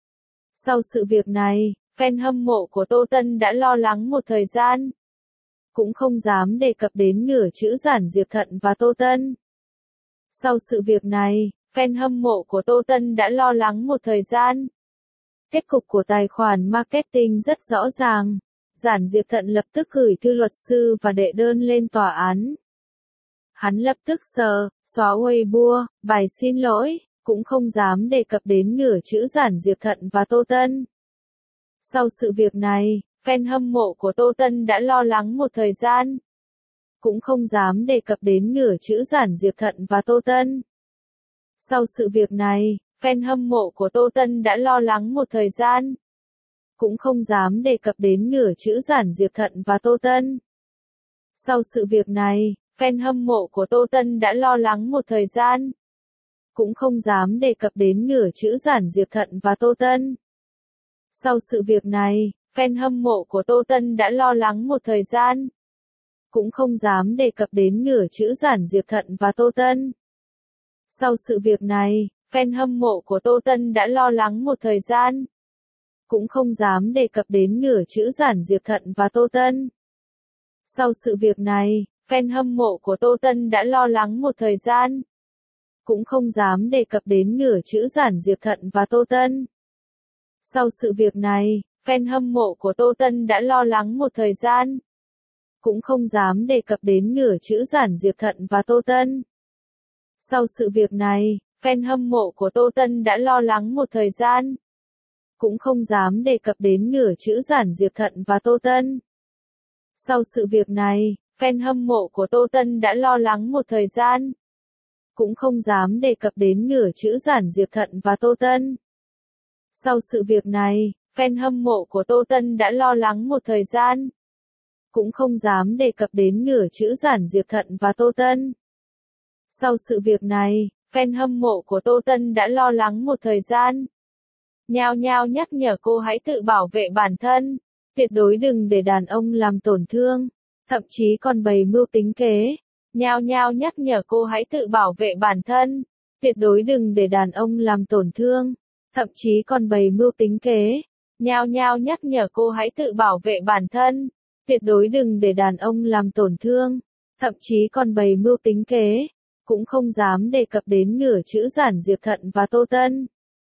Sau sự việc này, fan hâm mộ của Tô Tân đã lo lắng một thời gian. Cũng không dám đề cập đến nửa chữ Giản Diệp Thận và Tô Tân. Sau sự việc này, fan hâm mộ của Tô Tân đã lo lắng một thời gian. Kết cục của tài khoản marketing rất rõ ràng. Giản Diệp Thận lập tức gửi thư luật sư và đệ đơn lên tòa án. Hắn lập tức sờ, xóa Weibo, bài xin lỗi, cũng không dám đề cập đến nửa chữ Giản Diệp Thận và Tô Tân. Sau sự việc này, fan hâm mộ của Tô Tân đã lo lắng một thời gian. Cũng không dám đề cập đến nửa chữ Giản Diệp Thận và Tô Tân. Sau sự việc này, fan hâm mộ của Tô Tân đã lo lắng một thời gian. Cũng không dám đề cập đến nửa chữ Giản Diệp Thận và Tô Tân. Sau sự việc này, fan hâm mộ của Tô Tân đã lo lắng một thời gian. Cũng không dám đề cập đến nửa chữ Giản Diệp Thận và Tô Tân. Sau sự việc này, fan hâm mộ của Tô Tân đã lo lắng một thời gian. cũng không dám đề cập đến nửa chữ Giản Diệp Thận và Tô Tân. Sau sự việc này, fan hâm mộ của Tô Tân đã lo lắng một thời gian, cũng không dám đề cập đến nửa chữ Giản Diệp Thận và Tô Tân. Sau sự việc này, fan hâm mộ của Tô Tân đã lo lắng một thời gian, cũng không dám đề cập đến nửa chữ Giản Diệp Thận và Tô Tân. Sau sự việc này, fan hâm mộ của Tô Tân đã lo lắng một thời gian, cũng không dám đề cập đến nửa chữ Giản Diệp Thận và Tô Tân. Sau sự việc này, fan hâm mộ của Tô Tân đã lo lắng một thời gian, cũng không dám đề cập đến nửa chữ Giản Diệp Thận và Tô Tân. Sau sự việc này, fan hâm mộ của Tô Tân đã lo lắng một thời gian, cũng không dám đề cập đến nửa chữ Giản Diệp Thận và Tô Tân. Sau sự việc này, fan hâm mộ của Tô Tân đã lo lắng một thời gian, cũng không dám đề cập đến nửa chữ Giản Diệp Thận và Tô Tân. Sau sự việc này, fan hâm mộ của Tô Tân đã lo lắng một thời gian, nhao nhao nhắc nhở cô hãy tự bảo vệ bản thân, tuyệt đối đừng để đàn ông làm tổn thương, thậm chí còn bày mưu tính kế, nhao nhao nhắc nhở cô hãy tự bảo vệ bản thân, tuyệt đối đừng để đàn ông làm tổn thương, thậm chí còn bày mưu tính kế, nhao nhao nhắc nhở cô hãy tự bảo vệ bản thân, tuyệt đối đừng để đàn ông làm tổn thương, thậm chí còn bày mưu tính kế, cũng không dám đề cập đến nửa chữ Giản Diệp Thận và Tô Tân.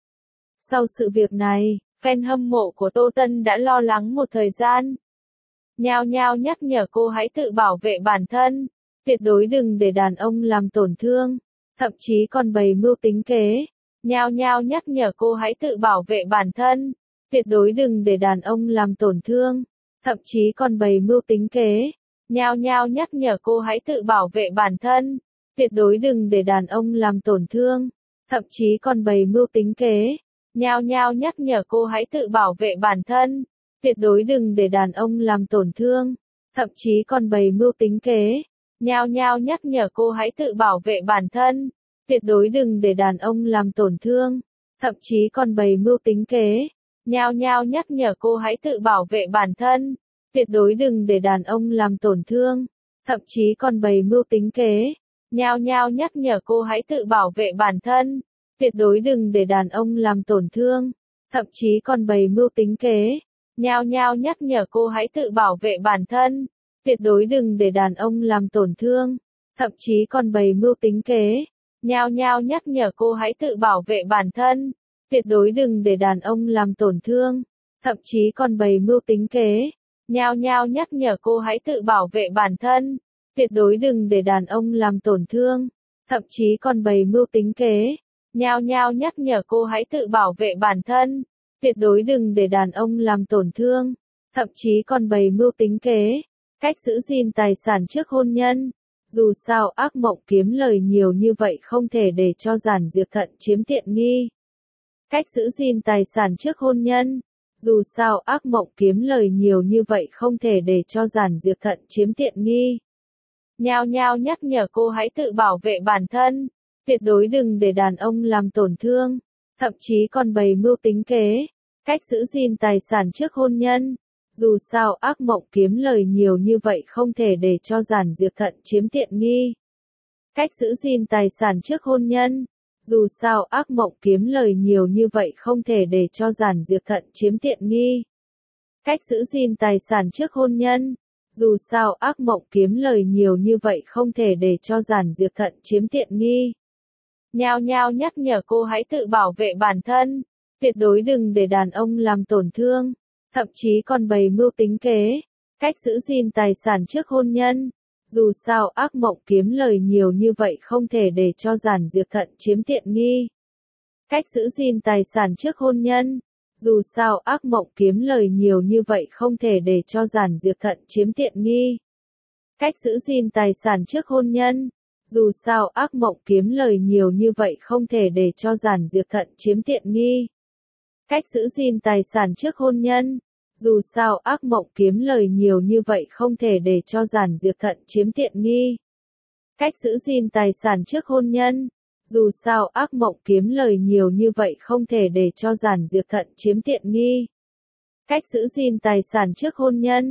Sau sự việc này, fan hâm mộ của Tô Tân đã lo lắng một thời gian, nhao nhao nhắc nhở cô hãy tự bảo vệ bản thân, tuyệt đối đừng để đàn ông làm tổn thương, thậm chí còn bày mưu tính kế, nhao nhao nhắc nhở cô hãy tự bảo vệ bản thân, tuyệt đối đừng để đàn ông làm tổn thương, thậm chí còn bày mưu tính kế, nhao nhao nhắc nhở cô hãy tự bảo vệ bản thân, tuyệt đối đừng để đàn ông làm tổn thương, thậm chí còn bày mưu tính kế, nhao nhao nhắc nhở cô hãy tự bảo vệ bản thân, tuyệt đối đừng để đàn ông làm tổn thương, thậm chí còn bày mưu tính kế, nhao nhao nhắc nhở cô hãy tự bảo vệ bản thân, tuyệt đối đừng để đàn ông làm tổn thương, thậm chí còn bày mưu tính kế, nhao nhao nhắc nhở cô hãy tự bảo vệ bản thân, tuyệt đối đừng để đàn ông làm tổn thương, thậm chí còn bày mưu tính kế, nhao nhao nhắc nhở cô hãy tự bảo vệ bản thân, tuyệt đối đừng để đàn ông làm tổn thương, thậm chí còn bày mưu tính kế, nhao nhao nhắc nhở cô hãy tự bảo vệ bản thân, tuyệt đối đừng để đàn ông làm tổn thương, thậm chí còn bày mưu tính kế, nhao nhao nhắc nhở cô hãy tự bảo vệ bản thân, tuyệt đối đừng để đàn ông làm tổn thương, thậm chí còn bày mưu tính kế, nhao nhao nhắc nhở cô hãy tự bảo vệ bản thân, tuyệt đối đừng để đàn ông làm tổn thương, thậm chí còn bày mưu tính kế, nhao nhao nhắc nhở cô hãy tự bảo vệ bản thân, tuyệt đối đừng để đàn ông làm tổn thương, thậm chí còn bày mưu tính kế, cách giữ gìn tài sản trước hôn nhân. Dù sao ác mộng kiếm lời nhiều như vậy không thể để cho Giản Diệp Thận chiếm tiện nghi. Cách giữ gìn tài sản trước hôn nhân. Dù sao ác mộng kiếm lời nhiều như vậy không thể để cho Giản Diệp Thận chiếm tiện nghi. Nhao nhao nhắc nhở cô hãy tự bảo vệ bản thân, tuyệt đối đừng để đàn ông làm tổn thương, thậm chí còn bày mưu tính kế, cách giữ gìn tài sản trước hôn nhân. Dù sao ác mộng kiếm lời nhiều như vậy không thể để cho Giản Diệp Thận chiếm tiện nghi. Cách giữ gìn tài sản trước hôn nhân. Dù sao ác mộng kiếm lời nhiều như vậy không thể để cho Giản Diệp Thận chiếm tiện nghi. Cách giữ gìn tài sản trước hôn nhân. Dù sao ác mộng kiếm lời nhiều như vậy không thể để cho Giản Diệp Thận chiếm tiện nghi. Nhao nhao nhắc nhở cô hãy tự bảo vệ bản thân, tuyệt đối đừng để đàn ông làm tổn thương, thậm chí còn bày mưu tính kế, cách giữ gìn tài sản trước hôn nhân. Dù sao ác mộng kiếm lời nhiều như vậy không thể để cho Giản Diệp Thận chiếm tiện nghi. Cách giữ gìn tài sản trước hôn nhân. Dù sao ác mộng kiếm lời nhiều như vậy không thể để cho Giản Diệp Thận chiếm tiện nghi. Cách giữ gìn tài sản trước hôn nhân. Dù sao ác mộng kiếm lời nhiều như vậy không thể để cho Giản Diệp Thận chiếm tiện nghi. Cách giữ gìn tài sản trước hôn nhân. Dù sao ác mộng kiếm lời nhiều như vậy không thể để cho Giản Diệp Thận chiếm tiện nghi. Cách giữ gìn tài sản trước hôn nhân. Dù sao ác mộng kiếm lời nhiều như vậy không thể để cho Giản Diệp Thận chiếm tiện nghi. Cách giữ gìn tài sản trước hôn nhân.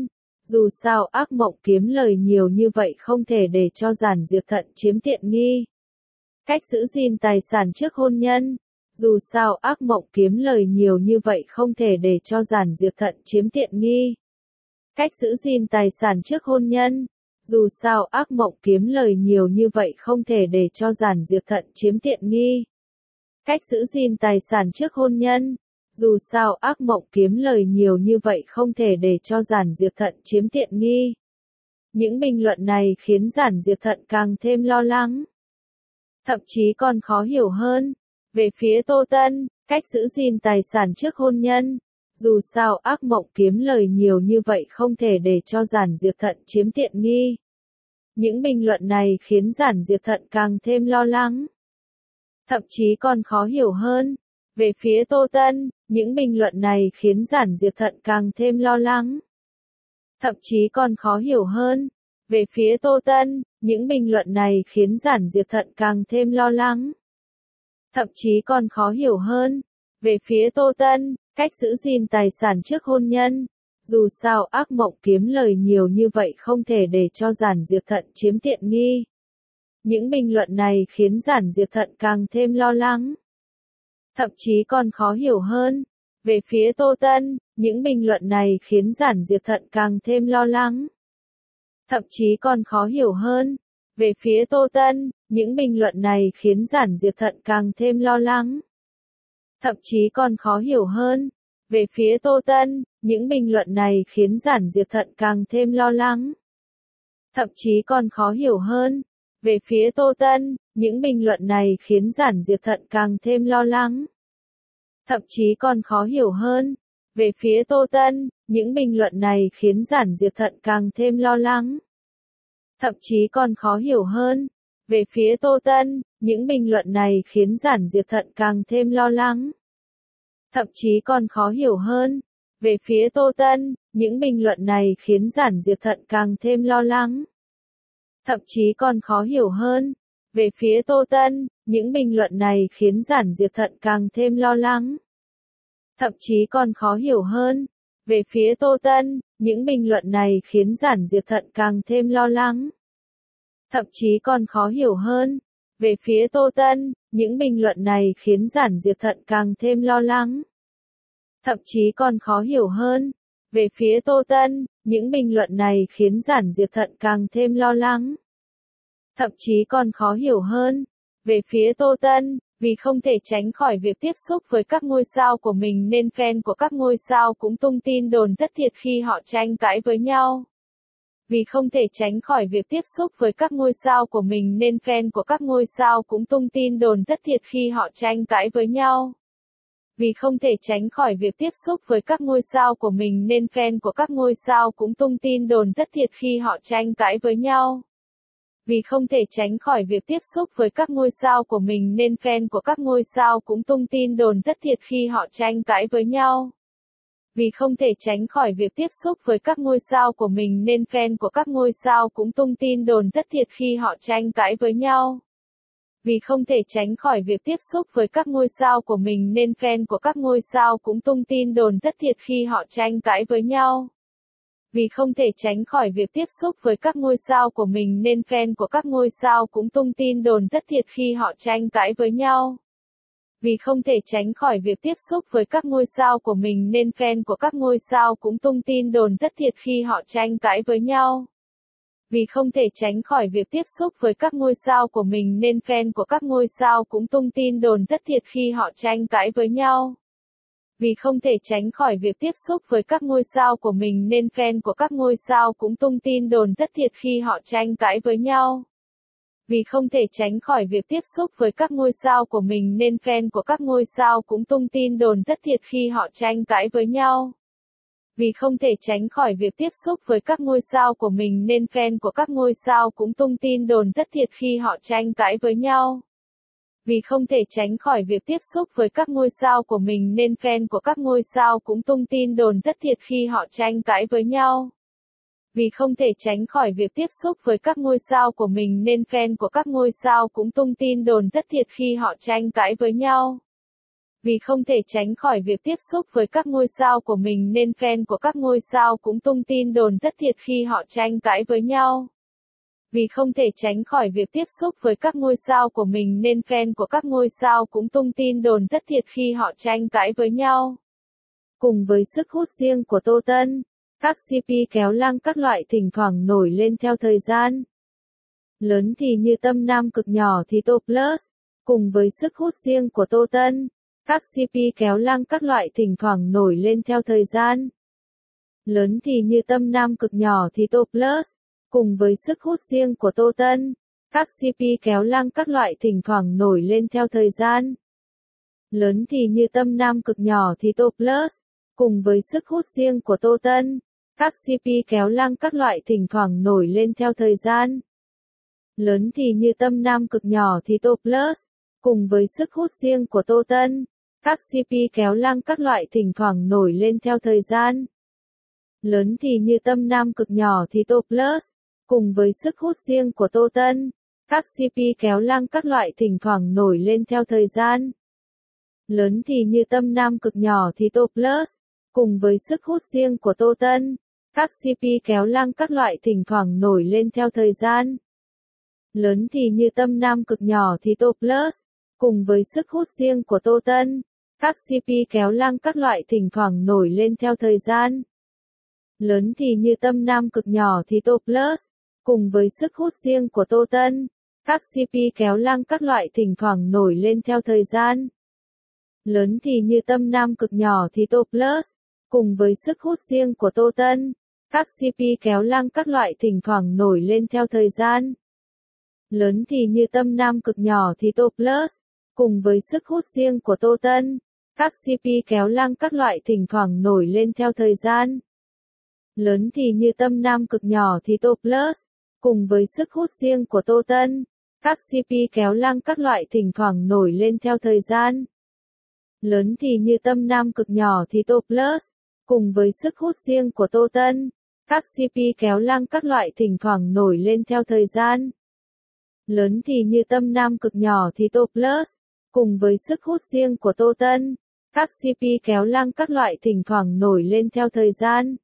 Dù sao ác mộng kiếm lời nhiều như vậy không thể để cho Giản Diệp Thận chiếm tiện nghi. Cách giữ gìn tài sản trước hôn nhân. Dù sao ác mộng kiếm lời nhiều như vậy không thể để cho Giản Diệp Thận chiếm tiện nghi. Cách giữ gìn tài sản trước hôn nhân. Dù sao ác mộng kiếm lời nhiều như vậy không thể để cho Giản Diệp Thận chiếm tiện nghi. Cách giữ gìn tài sản trước hôn nhân. Dù sao ác mộng kiếm lời nhiều như vậy không thể để cho Giản Diệp Thận chiếm tiện nghi. Những bình luận này khiến Giản Diệp Thận càng thêm lo lắng. Thậm chí còn khó hiểu hơn. Về phía Tô Tân, cách giữ gìn tài sản trước hôn nhân. Dù sao ác mộng kiếm lời nhiều như vậy không thể để cho Giản Diệp Thận chiếm tiện nghi. Những bình luận này khiến Giản Diệp Thận càng thêm lo lắng. Thậm chí còn khó hiểu hơn. Về phía Tô Tân, những bình luận này khiến Giản Diệp Thận càng thêm lo lắng. Thậm chí còn khó hiểu hơn. Về phía Tô Tân, những bình luận này khiến Giản Diệp Thận càng thêm lo lắng. Thậm chí còn khó hiểu hơn. Về phía Tô Tân, cách giữ gìn tài sản trước hôn nhân. Dù sao ác mộng kiếm lời nhiều như vậy không thể để cho Giản Diệp Thận chiếm tiện nghi. Những bình luận này khiến Giản Diệp Thận càng thêm lo lắng. Thậm chí còn khó hiểu hơn. Về phía Tô Tân, những bình luận này khiến Giản Diệp Thận càng thêm lo lắng. Thậm chí còn khó hiểu hơn. Về phía Tô Tân, những bình luận này khiến Giản Diệp Thận càng thêm lo lắng. Thậm chí còn khó hiểu hơn. Về phía Tô Tân, những bình luận này khiến Giản Diệp Thận càng thêm lo lắng. Thậm chí còn khó hiểu hơn. Về phía Tô Tân, những bình luận này khiến Giản Diệp Thận càng thêm lo lắng. Thậm chí còn khó hiểu hơn. Về phía Tô Tân, những bình luận này khiến Giản Diệp Thận càng thêm lo lắng. Thậm chí còn khó hiểu hơn. Về phía Tô Tân, những bình luận này khiến Giản Diệp Thận càng thêm lo lắng. Thậm chí còn khó hiểu hơn. Về phía Tô Tân, những bình luận này khiến Giản Diệp Thận càng thêm lo lắng. Thậm chí còn khó hiểu hơn. Về phía Tô Tân, những bình luận này khiến Giản Diệp Thận càng thêm lo lắng. Thậm chí còn khó hiểu hơn. Về phía Tô Tân, những bình luận này khiến Giản Diệp Thận càng thêm lo lắng. Thậm chí còn khó hiểu hơn. Về phía Tô Tân, những bình luận này khiến Giản Diệp Thận càng thêm lo lắng. Thậm chí còn khó hiểu hơn. Về phía Tô Tân, những bình luận này khiến Giản Diệp Thận càng thêm lo lắng. Thậm chí còn khó hiểu hơn. Về phía Tô Tân, vì không thể tránh khỏi việc tiếp xúc với các ngôi sao của mình nên fan của các ngôi sao cũng tung tin đồn thất thiệt khi họ tranh cãi với nhau. Vì không thể tránh khỏi việc tiếp xúc với các ngôi sao của mình nên fan của các ngôi sao cũng tung tin đồn thất thiệt khi họ tranh cãi với nhau. Vì không thể tránh khỏi việc tiếp xúc với các ngôi sao của mình nên fan của các ngôi sao cũng tung tin đồn thất thiệt khi họ tranh cãi với nhau. Vì không thể tránh khỏi việc tiếp xúc với các ngôi sao của mình nên fan của các ngôi sao cũng tung tin đồn thất thiệt khi họ tranh cãi với nhau. Vì không thể tránh khỏi việc tiếp xúc với các ngôi sao của mình nên fan của các ngôi sao cũng tung tin đồn thất thiệt khi họ tranh cãi với nhau. Vì không thể tránh khỏi việc tiếp xúc với các ngôi sao của mình nên fan của các ngôi sao cũng tung tin đồn thất thiệt khi họ tranh cãi với nhau. Vì không thể tránh khỏi việc tiếp xúc với các ngôi sao của mình nên fan của các ngôi sao cũng tung tin đồn thất thiệt khi họ tranh cãi với nhau. Vì không thể tránh khỏi việc tiếp xúc với các ngôi sao của mình nên fan của các ngôi sao cũng tung tin đồn thất thiệt khi họ tranh cãi với nhau. Vì không thể tránh khỏi việc tiếp xúc với các ngôi sao của mình nên fan của các ngôi sao cũng tung tin đồn thất thiệt khi họ tranh cãi với nhau. Vì không thể tránh khỏi việc tiếp xúc với các ngôi sao của mình nên fan của các ngôi sao cũng tung tin đồn thất thiệt khi họ tranh cãi với nhau. Vì không thể tránh khỏi việc tiếp xúc với các ngôi sao của mình nên fan của các ngôi sao cũng tung tin đồn thất thiệt khi họ tranh cãi với nhau. Vì không thể tránh khỏi việc tiếp xúc với các ngôi sao của mình nên fan của các ngôi sao cũng tung tin đồn thất thiệt khi họ tranh cãi với nhau. Vì không thể tránh khỏi việc tiếp xúc với các ngôi sao của mình nên fan của các ngôi sao cũng tung tin đồn thất thiệt khi họ tranh cãi với nhau. Vì không thể tránh khỏi việc tiếp xúc với các ngôi sao của mình nên fan của các ngôi sao cũng tung tin đồn thất thiệt khi họ tranh cãi với nhau. Vì không thể tránh khỏi việc tiếp xúc với các ngôi sao của mình nên fan của các ngôi sao cũng tung tin đồn thất thiệt khi họ tranh cãi với nhau. Vì không thể tránh khỏi việc tiếp xúc với các ngôi sao của mình nên fan của các ngôi sao cũng tung tin đồn thất thiệt khi họ tranh cãi với nhau. Cùng với sức hút riêng của Tô Tân, các xê pê kéo lăng các loại thỉnh thoảng nổi lên theo thời gian. Lớn thì như Tâm Nam Cực, nhỏ thì Tô Plus. Cùng với sức hút riêng của Tô Tân, các xê pê kéo lăng các loại thỉnh thoảng nổi lên theo thời gian. Lớn thì như Tâm Nam Cực, nhỏ thì Tô Plus. Cùng với sức hút riêng của Tô Tân, các xê pê kéo lăng các loại thỉnh thoảng nổi lên theo thời gian. Lớn thì như Tâm Nam Cực, nhỏ thì Tô Plus. Cùng với sức hút riêng của Tô Tân, các xê pê kéo lăng các loại thỉnh thoảng nổi lên theo thời gian. Lớn thì như Tâm Nam Cực, nhỏ thì Tô Plus. Cùng với sức hút riêng của Tô Tân, các xê pê kéo lăng các loại thỉnh thoảng nổi lên theo thời gian. Lớn thì như Tâm Nam Cực, nhỏ thì Tô Plus. Cùng với sức hút riêng của Tô Tân, các xê pê kéo lăng các loại thỉnh thoảng nổi lên theo thời gian. Lớn thì như Tâm Nam Cực, nhỏ thì Tô Plus. Cùng với sức hút riêng của Tô Tân, các xê pê kéo lăng các loại thỉnh thoảng nổi lên theo thời gian. Lớn thì như Tâm Nam Cực, nhỏ thì Tô Plus. Cùng với sức hút riêng của Tô Tân, các xê pê kéo lăng các loại thỉnh thoảng nổi lên theo thời gian. Lớn thì như Tâm Nam Cực, nhỏ thì Tô Plus. Cùng với sức hút riêng của Tô Tân, các xê pê kéo lăng các loại thỉnh thoảng nổi lên theo thời gian. Lớn thì như Tâm Nam Cực, nhỏ thì Tô Plus. Cùng với sức hút riêng của Tô Tân, các xê pê kéo lăng các loại thỉnh thoảng nổi lên theo thời gian. Lớn thì như Tâm Nam Cực, nhỏ thì Tô Plus. Cùng với sức hút riêng của Tô Tân, các xê pê kéo lăng các loại thỉnh thoảng nổi lên theo thời gian. Lớn thì như Tâm Nam Cực, nhỏ thì Tô Plus. Cùng với sức hút riêng của Tô Tân, các xê pê kéo lăng các loại thỉnh thoảng nổi lên theo thời gian. Lớn thì như Tâm Nam Cực, nhỏ thì Tô Plus. Cùng với sức hút riêng của Tô Tân, các xê pê kéo lăng các loại thỉnh thoảng nổi lên theo thời gian. Lớn thì như Tâm Nam Cực, nhỏ thì Tô Plus. Cùng với sức hút riêng của Tô Tân, các xê pê kéo lăng các loại thỉnh thoảng nổi lên theo thời gian.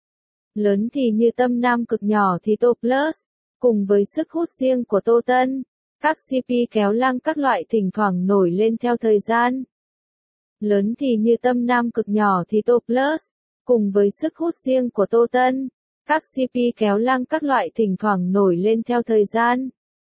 Lớn thì như Tâm Nam Cực, nhỏ thì Tô Plus. Cùng với sức hút riêng của Tô Tân, các xê pê kéo lăng các loại thỉnh thoảng nổi lên theo thời gian. Lớn thì như Tâm Nam Cực, nhỏ thì Tô Plus. Cùng với sức hút riêng của Tô Tân, các xê pê kéo lăng các loại thỉnh thoảng nổi lên theo thời gian.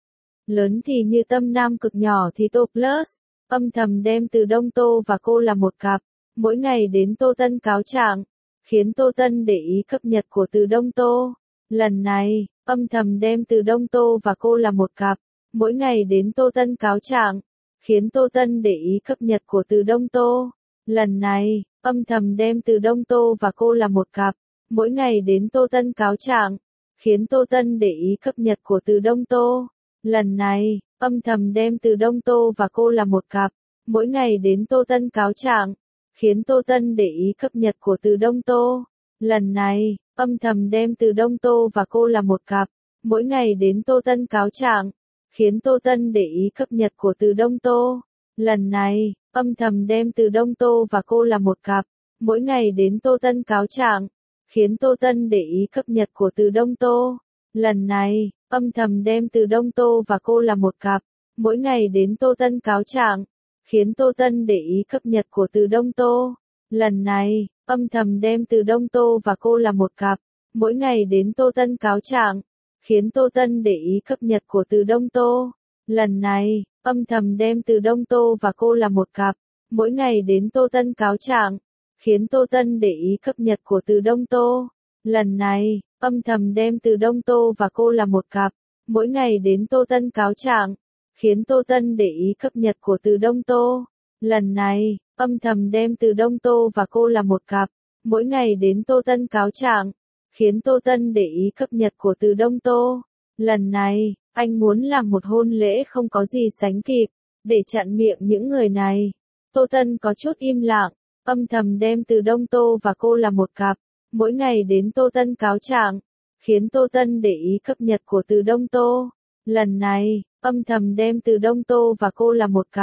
Lớn thì như Tâm Nam Cực, nhỏ thì Tô Plus. Âm thầm đem Từ Đông Tô và cô là một cặp. Mỗi ngày đến Tô Tân cáo trạng, khiến Tô Tân để ý cập nhật của Từ Đông Tô. Lần này, âm thầm đem Từ Đông Tô và cô là một cặp. Mỗi ngày đến Tô Tân cáo trạng, khiến Tô Tân để ý cập nhật của Từ Đông Tô. Lần này, âm thầm đem Từ Đông Tô và cô là một cặp. Mỗi ngày đến Tô Tân cáo trạng, khiến Tô Tân để ý cập nhật của Từ Đông Tô. Lần này, âm thầm đem Từ Đông Tô và cô là một cặp. Mỗi ngày đến Tô Tân cáo trạng, khiến Tô Tân để ý cập nhật của Từ Đông Tô. Lần này, âm thầm đem Từ Đông Tô và cô là một cặp. Mỗi ngày đến Tô Tân cáo trạng, khiến Tô Tân để ý cập nhật của Từ Đông Tô. Lần này, âm thầm đem Từ Đông Tô và cô là một cặp. Mỗi ngày đến Tô Tân cáo trạng, khiến Tô Tân để ý cập nhật của Từ Đông Tô. Lần này, âm thầm đem Từ Đông Tô và cô là một cặp. Mỗi ngày đến Tô Tân cáo trạng, khiến Tô Tân để ý cập nhật của Từ Đông Tô. Lần này, âm thầm đem Từ Đông Tô và cô là một cặp. Mỗi ngày đến Tô Tân cáo trạng, khiến Tô Tân để ý cập nhật của Từ Đông Tô. Lần này, âm thầm đem Từ Đông Tô và cô là một cặp. Mỗi ngày đến Tô Tân cáo trạng, khiến Tô Tân để ý cập nhật của Từ Đông Tô. Lần này, âm thầm đem Từ Đông Tô và cô là một cặp. Mỗi ngày đến Tô Tân cáo trạng, khiến Tô Tân để ý cập nhật của Từ Đông Tô. Lần này, âm thầm đem Từ Đông Tô và cô là một cặp. Mỗi ngày đến Tô Tân cáo trạng, khiến Tô Tân để ý cập nhật của Từ Đông Tô. Lần này, anh muốn làm một hôn lễ không có gì sánh kịp, để chặn miệng những người này. Tô Tân có chút im lặng, âm thầm đem Từ Đông Tô và cô là một cặp. Mỗi ngày đến Tô Tân cáo trạng, khiến Tô Tân để ý cập nhật của Từ Đông Tô. Lần này, âm thầm đem Từ Đông Tô và cô là một cặp.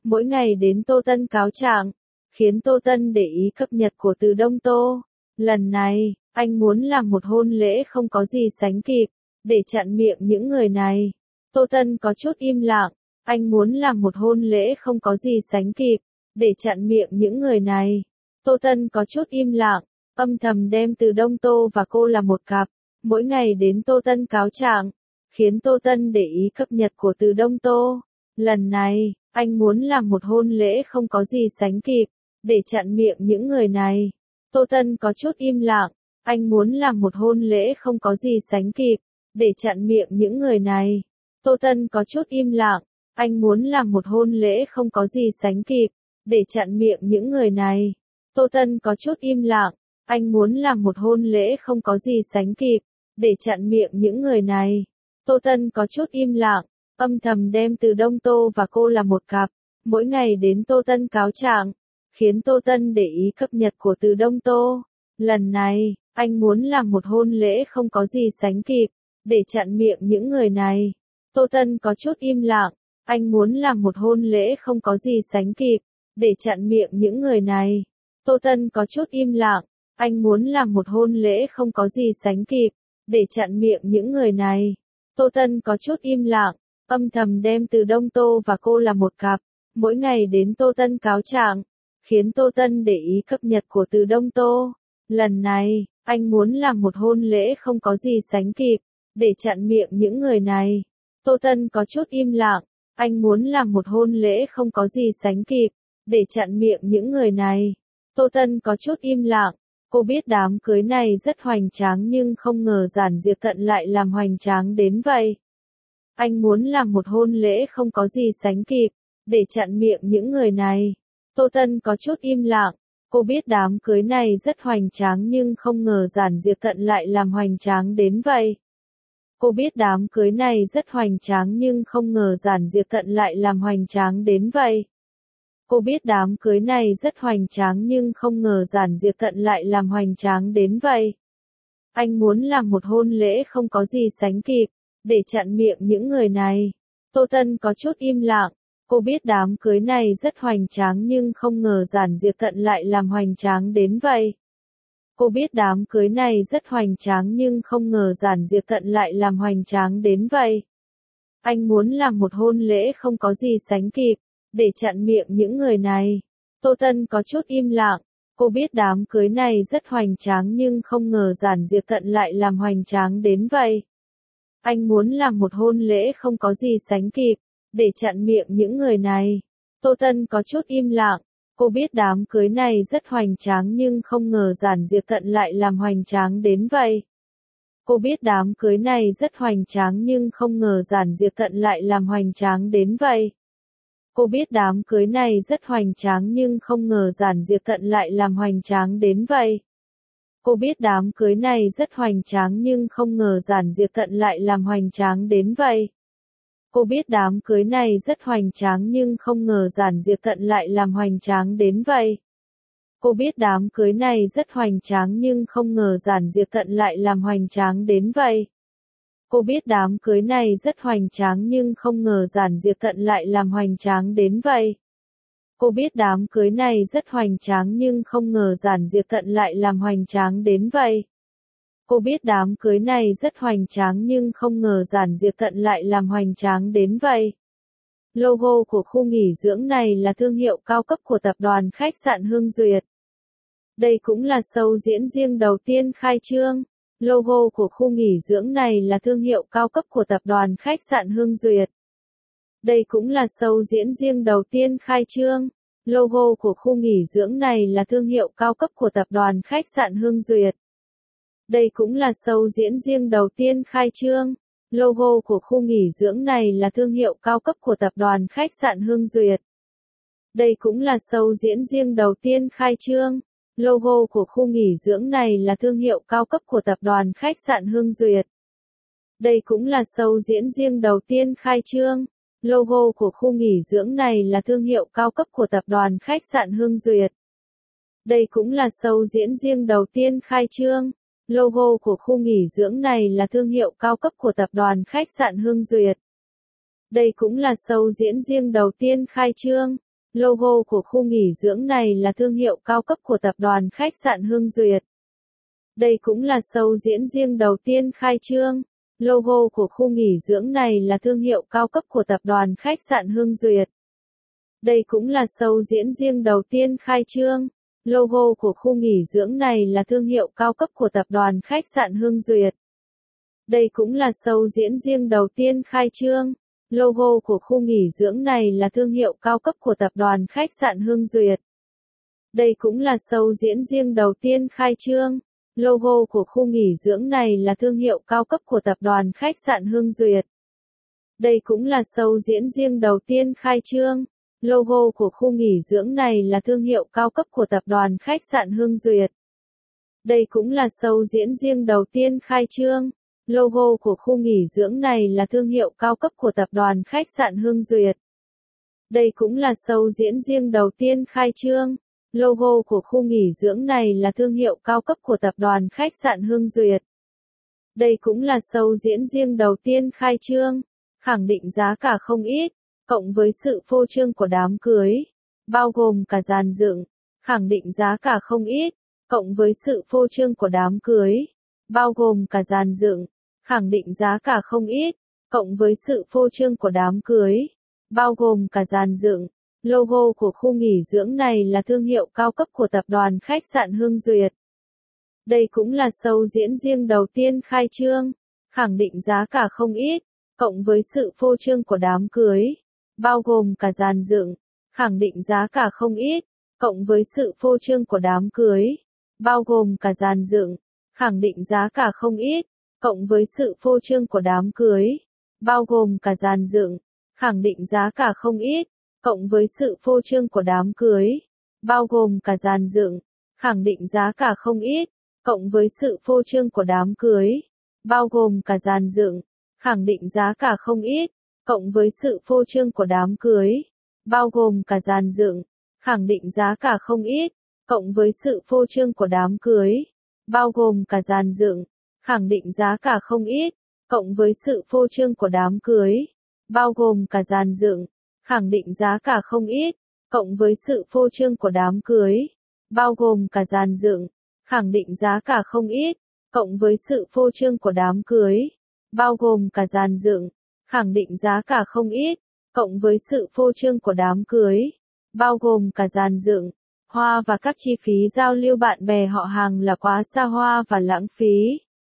mỗi ngày đến Tô Tân cáo trạng, khiến Tô Tân để ý cập nhật của Từ Đông Tô. Lần này, anh muốn làm một hôn lễ không có gì sánh kịp, để chặn miệng những người này. Tô Tân có chút im lặng, anh muốn làm một hôn lễ không có gì sánh kịp, để chặn miệng những người này. Tô Tân có chút im lặng, âm thầm đem Từ Đông Tô và cô là một cặp, mỗi ngày đến Tô Tân cáo trạng, khiến Tô Tân để ý cập nhật của Từ Đông Tô. Lần này, anh muốn làm một hôn lễ không có gì sánh kịp, để chặn miệng những người này. Tô Tân có chút im lặng, anh muốn làm một hôn lễ không có gì sánh kịp, để chặn miệng những người này. Tô Tân có chút im lặng, anh muốn làm một hôn lễ không có gì sánh kịp, để chặn miệng những người này. Tô Tân có chút im lặng, anh muốn làm một hôn lễ không có gì sánh kịp, để chặn miệng những người này. Tô Tân có chút im lặng, âm thầm đem Từ Đông Tô và cô là một cặp, mỗi ngày đến Tô Tân cáo trạng, khiến Tô Tân để ý cập nhật của Từ Đông Tô. Lần này, anh muốn làm một hôn lễ không có gì sánh kịp, để chặn miệng những người này. Tô Tân có chút im lặng, anh muốn làm một hôn lễ không có gì sánh kịp, để chặn miệng những người này. Tô Tân có chút im lặng, anh muốn làm một hôn lễ không có gì sánh kịp, để chặn miệng những người này. Tô Tân có chút im lặng, âm thầm đem Từ Đông Tô và cô là một cặp, mỗi ngày đến Tô Tân cáo trạng, khiến Tô Tân để ý cập nhật của Từ Đông Tô. Lần này, anh muốn làm một hôn lễ không có gì sánh kịp, để chặn miệng những người này. Tô Tân có chút im lặng, anh muốn làm một hôn lễ không có gì sánh kịp, để chặn miệng những người này. Tô Tân có chút im lặng, cô biết đám cưới này rất hoành tráng nhưng không ngờ Giản Diệp Tận lại làm hoành tráng đến vậy. Anh muốn làm một hôn lễ không có gì sánh kịp, để chặn miệng những người này. Tô Tân có chút im lặng, cô biết đám cưới này rất hoành tráng nhưng không ngờ Giản Diệp Tận lại làm hoành tráng đến vậy. Cô biết đám cưới này rất hoành tráng nhưng không ngờ Giản Diệp Tận lại làm hoành tráng đến vậy. Cô biết đám cưới này rất hoành tráng nhưng không ngờ Giản Diệp Tận lại làm hoành tráng đến vậy. Anh muốn làm một hôn lễ không có gì sánh kịp, để chặn miệng những người này. Tô Tân có chút im lặng, cô biết đám cưới này rất hoành tráng nhưng không ngờ Giản Diệp Tận lại làm hoành tráng đến vậy. Cô biết đám cưới này rất hoành tráng nhưng không ngờ Giản Diệp Tận lại làm hoành tráng đến vậy. Anh muốn làm một hôn lễ không có gì sánh kịp, để chặn miệng những người này. Tô Tân có chút im lặng, cô biết đám cưới này rất hoành tráng nhưng không ngờ Giản Diệp Tận lại làm hoành tráng đến vậy. Anh muốn làm một hôn lễ không có gì sánh kịp, để chặn miệng những người này. Tô Tân có chút im lặng, cô biết đám cưới này rất hoành tráng nhưng không ngờ Giản Diệp Tận lại làm hoành tráng đến vậy. Cô biết đám cưới này rất hoành tráng nhưng không ngờ Giản Diệp Tận lại làm hoành tráng đến vậy. Cô biết đám cưới này rất hoành tráng nhưng không ngờ Giản Diệp Tận lại làm hoành tráng đến vậy. Cô biết đám cưới này rất hoành tráng nhưng không ngờ Giản Diệp Tận lại làm hoành tráng đến vậy. Cô biết đám cưới này rất hoành tráng nhưng không ngờ Giản Diệp Tận lại làm hoành tráng đến vậy. Cô biết đám cưới này rất hoành tráng nhưng không ngờ Giản Diệp Tận lại làm hoành tráng đến vậy. Cô biết đám cưới này rất hoành tráng nhưng không ngờ Giản Diệp Tận lại làm hoành tráng đến vậy. Cô biết đám cưới này rất hoành tráng nhưng không ngờ Giản Diệp Tận lại làm hoành tráng đến vậy. Cô biết đám cưới này rất hoành tráng nhưng không ngờ Giản Diệp Tận lại làm hoành tráng đến vậy. Logo của khu nghỉ dưỡng này là thương hiệu cao cấp của tập đoàn khách sạn Hương Duyệt. Đây cũng là show diễn riêng đầu tiên khai trương. Logo của khu nghỉ dưỡng này là thương hiệu cao cấp của tập đoàn khách sạn Hương Duyệt. Đây cũng là show diễn riêng đầu tiên khai trương. Logo của khu nghỉ dưỡng này là thương hiệu cao cấp của tập đoàn khách sạn Hương Duyệt. Đây cũng là show diễn riêng đầu tiên khai trương. Logo của khu nghỉ dưỡng này là thương hiệu cao cấp của tập đoàn khách sạn Hương Duyệt. Đây cũng là show diễn riêng đầu tiên khai trương. Logo của khu nghỉ dưỡng này là thương hiệu cao cấp của tập đoàn khách sạn Hương Duyệt. Đây cũng là show diễn riêng đầu tiên khai trương. Logo của khu nghỉ dưỡng này là thương hiệu cao cấp của tập đoàn khách sạn Hương Duyệt. Đây cũng là show diễn riêng đầu tiên khai trương. Logo của khu nghỉ dưỡng này là thương hiệu cao cấp của tập đoàn khách sạn Hương Duyệt. Đây cũng là show diễn riêng đầu tiên khai trương. Logo của khu nghỉ dưỡng này là thương hiệu cao cấp của tập đoàn khách sạn Hương Duyệt. Đây cũng là show diễn riêng đầu tiên khai trương. Logo của khu nghỉ dưỡng này là thương hiệu cao cấp của tập đoàn khách sạn Hương Duyệt. Đây cũng là show diễn riêng đầu tiên khai trương. Logo của khu nghỉ dưỡng này là thương hiệu cao cấp của tập đoàn khách sạn Hương Duyệt. Đây cũng là show diễn riêng đầu tiên khai trương. Logo của khu nghỉ dưỡng này là thương hiệu cao cấp của tập đoàn khách sạn Hương Duyệt. Đây cũng là show diễn riêng đầu tiên khai trương. Logo của khu nghỉ dưỡng này là thương hiệu cao cấp của tập đoàn khách sạn Hương Duyệt. Đây cũng là show diễn riêng đầu tiên khai trương. Logo của khu nghỉ dưỡng này là thương hiệu cao cấp của tập đoàn khách sạn Hương Duyệt. Đây cũng là show diễn riêng đầu tiên khai trương. Logo của khu nghỉ dưỡng này là thương hiệu cao cấp của tập đoàn khách sạn Hương Duyệt. Đây cũng là show diễn riêng đầu tiên khai trương. Logo của khu nghỉ dưỡng này là thương hiệu cao cấp của tập đoàn khách sạn Hương Duyệt. Đây cũng là show diễn riêng đầu tiên khai trương. Khẳng định giá cả không ít, cộng với sự phô trương của đám cưới, bao gồm cả dàn dựng. Khẳng định giá cả không ít, cộng với sự phô trương của đám cưới, bao gồm cả dàn dựng. Khẳng định giá cả không ít, cộng với sự phô trương của đám cưới, bao gồm cả dàn dựng. Logo của khu nghỉ dưỡng này là thương hiệu cao cấp của tập đoàn khách sạn Hương Duyệt. Đây cũng là show diễn riêng đầu tiên khai trương. Khẳng định giá cả không ít, cộng với sự phô trương của đám cưới, bao gồm cả dàn dựng. Khẳng định giá cả không ít, cộng với sự phô trương của đám cưới, bao gồm cả dàn dựng. Khẳng định giá cả không ít, cộng với sự phô trương của đám cưới, bao gồm cả dàn dựng. Khẳng định giá cả không ít, cộng với sự phô trương của đám cưới, bao gồm cả dàn dựng. Khẳng định giá cả không ít, cộng với sự phô trương của đám cưới, bao gồm cả dàn dựng. Khẳng định giá cả không ít, cộng với sự phô trương của đám cưới, bao gồm cả dàn dựng. Khẳng định giá cả không ít, cộng với sự phô trương của đám cưới, bao gồm cả dàn dựng. Khẳng định giá cả không ít, cộng với sự phô trương của đám cưới, bao gồm cả dàn dựng. Khẳng định giá cả không ít, cộng với sự phô trương của đám cưới, bao gồm cả dàn dựng. Khẳng định giá cả không ít, cộng với sự phô trương của đám cưới, bao gồm cả dàn dựng. Khẳng định giá cả không ít, cộng với sự phô trương của đám cưới, bao gồm cả dàn dựng. Hoa và các chi phí giao lưu bạn bè họ hàng là quá xa hoa và lãng phí.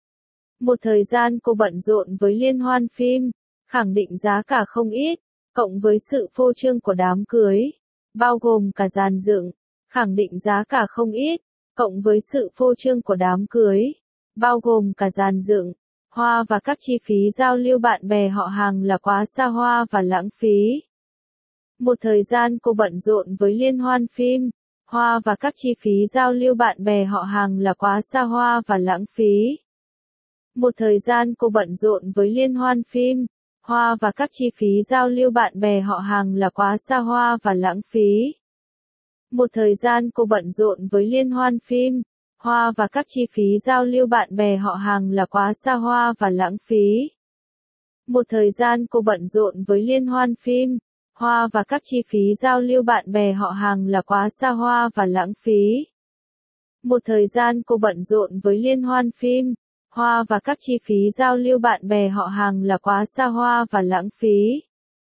Một thời gian cô bận rộn với liên hoan phim, khẳng định giá cả không ít, cộng với sự phô trương của đám cưới, bao gồm cả dàn dựng. Khẳng định giá cả không ít, cộng với sự phô trương của đám cưới, bao gồm cả dàn dựng. Hoa và các chi phí giao lưu bạn bè họ hàng là quá xa hoa và lãng phí. Một thời gian cô bận rộn với liên hoan phim, hoa và các chi phí giao lưu bạn bè họ hàng là quá xa hoa và lãng phí. Một thời gian cô bận rộn với liên hoan phim, hoa và các chi phí giao lưu bạn bè họ hàng là quá xa hoa và lãng phí. Một thời gian cô bận rộn với liên hoan phim, hoa và các chi phí giao lưu bạn bè họ hàng là quá xa hoa và lãng phí. Một thời gian cô bận rộn với liên hoan phim, hoa và các chi phí giao lưu bạn bè họ hàng là quá xa hoa và lãng phí. Một thời gian cô bận rộn với liên hoan phim, hoa và các chi phí giao lưu bạn bè họ hàng là quá xa hoa và lãng phí.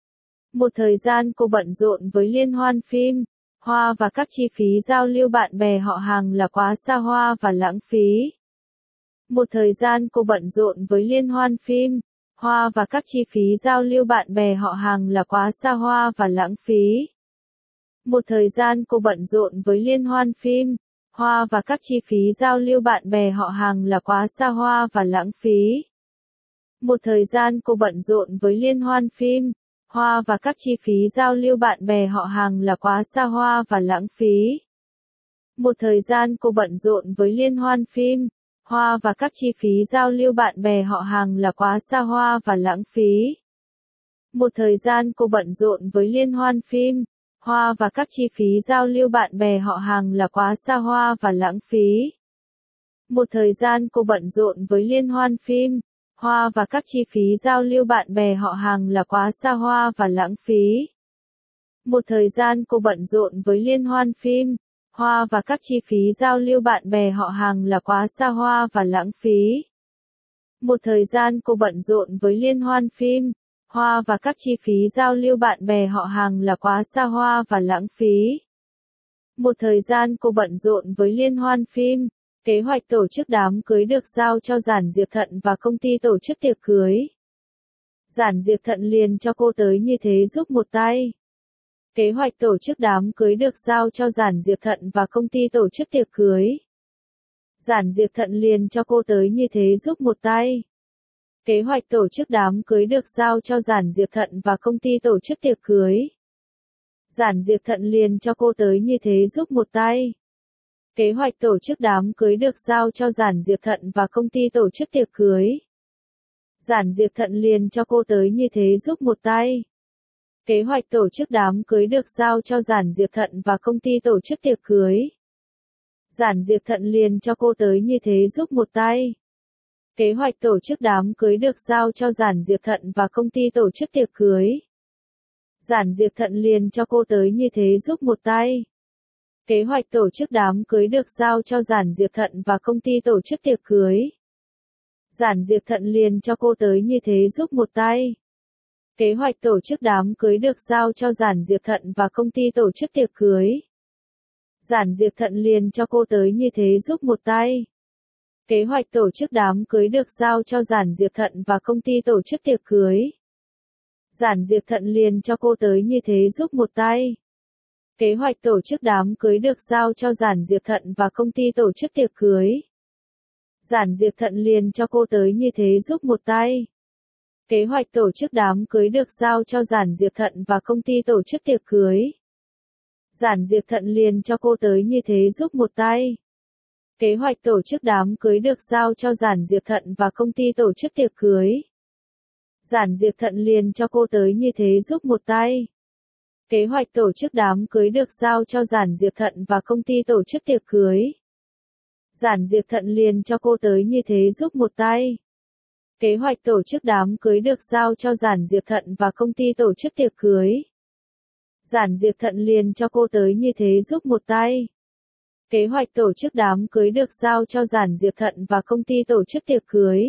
Một thời gian cô bận rộn với liên hoan phim, hoa và các chi phí giao lưu bạn bè họ hàng là quá xa hoa và lãng phí. Một thời gian cô bận rộn với liên hoan phim, hoa và các chi phí giao lưu bạn bè họ hàng là quá xa hoa và lãng phí. Một thời gian cô bận rộn với liên hoan phim, hoa và các chi phí giao lưu bạn bè họ hàng là quá xa hoa và lãng phí. Một thời gian cô bận rộn với liên hoan phim, hoa và các chi phí giao lưu bạn bè họ hàng là quá xa hoa và lãng phí. Một thời gian cô bận rộn với liên hoan phim, hoa và các chi phí giao lưu bạn bè họ hàng là quá xa hoa và lãng phí. Một thời gian cô bận rộn với liên hoan phim, hoa và các chi phí giao lưu bạn bè họ hàng là quá xa hoa và lãng phí. Một thời gian cô bận rộn với liên hoan phim, hoa và các chi phí giao lưu bạn bè họ hàng là quá xa hoa và lãng phí. Một thời gian cô bận rộn với liên hoan phim, hoa và các chi phí giao lưu bạn bè họ hàng là quá xa hoa và lãng phí. Một thời gian cô bận rộn với liên hoan phim, hoa và các chi phí giao lưu bạn bè họ hàng là quá xa hoa và lãng phí. Một thời gian cô bận rộn với liên hoan phim, kế hoạch tổ chức đám cưới được giao cho Giản Diệp Thận và công ty tổ chức tiệc cưới. Giản Diệp Thận liền cho cô tới như thế giúp một tay. Kế hoạch tổ chức đám cưới được giao cho Giản Diệp Thận và công ty tổ chức tiệc cưới. Giản Diệp Thận liền cho cô tới như thế giúp một tay. Kế hoạch tổ chức đám cưới được giao cho Giản Diệp Thận và công ty tổ chức tiệc cưới. Giản Diệp Thận liền cho cô tới như thế giúp một tay. Kế hoạch tổ chức đám cưới được giao cho Giản Diệp Thận và công ty tổ chức tiệc cưới. Giản Diệp Thận liền cho cô tới như thế giúp một tay. Kế hoạch tổ chức đám cưới được giao cho Giản Diệp Thận và công ty tổ chức tiệc cưới. Giản Diệp Thận liền cho cô tới như thế giúp một tay. Kế hoạch tổ chức đám cưới được giao cho Giản Diệp Thận và công ty tổ chức tiệc cưới. Giản Diệp Thận liền cho cô tới như thế giúp một tay. Kế hoạch tổ chức đám cưới được giao cho Giản Diệp Thận và công ty tổ chức tiệc cưới. Giản Diệp Thận liền cho cô tới như thế giúp một tay. Kế hoạch tổ chức đám cưới được giao cho Giản Diệp Thận và công ty tổ chức tiệc cưới. Giản Diệp Thận liền cho cô tới như thế giúp một tay. Kế hoạch tổ chức đám cưới được giao cho Giản Diệp Thận và công ty tổ chức tiệc cưới. Giản Diệp Thận liền cho cô tới như thế giúp một tay. Kế hoạch tổ chức đám cưới được giao cho Giản Diệp Thận và công ty tổ chức tiệc cưới. Giản Diệp Thận liền cho cô tới như thế giúp một tay. Kế hoạch tổ chức đám cưới được giao cho Giản Diệp Thận và công ty tổ chức tiệc cưới. Giản Diệp Thận liền cho cô tới như thế giúp một tay. Kế hoạch tổ chức đám cưới được giao cho Giản Diệp Thận và công ty tổ chức tiệc cưới. Giản Diệp Thận liền cho cô tới như thế giúp một tay. Kế hoạch tổ chức đám cưới được giao cho Giản Diệp Thận và công ty tổ chức tiệc cưới. Giản Diệp Thận liền cho cô tới như thế giúp một tay. Kế hoạch tổ chức đám cưới được giao cho Giản Diệp Thận và công ty tổ chức tiệc cưới. Giản Diệp Thận liền cho cô tới như thế giúp một tay. Kế hoạch tổ chức đám cưới được giao cho Giản Diệp Thận và công ty tổ chức tiệc cưới.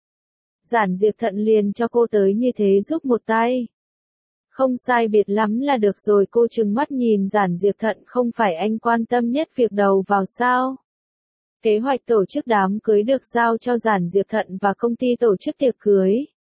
Giản Diệp Thận liền cho cô tới như thế giúp một tay. Không sai biệt lắm là được rồi, cô trừng mắt nhìn Giản Diệp Thận, không phải anh quan tâm nhất việc đầu vào sao? Kế hoạch tổ chức đám cưới được giao cho Giản Diệp Thận và công ty tổ chức tiệc cưới.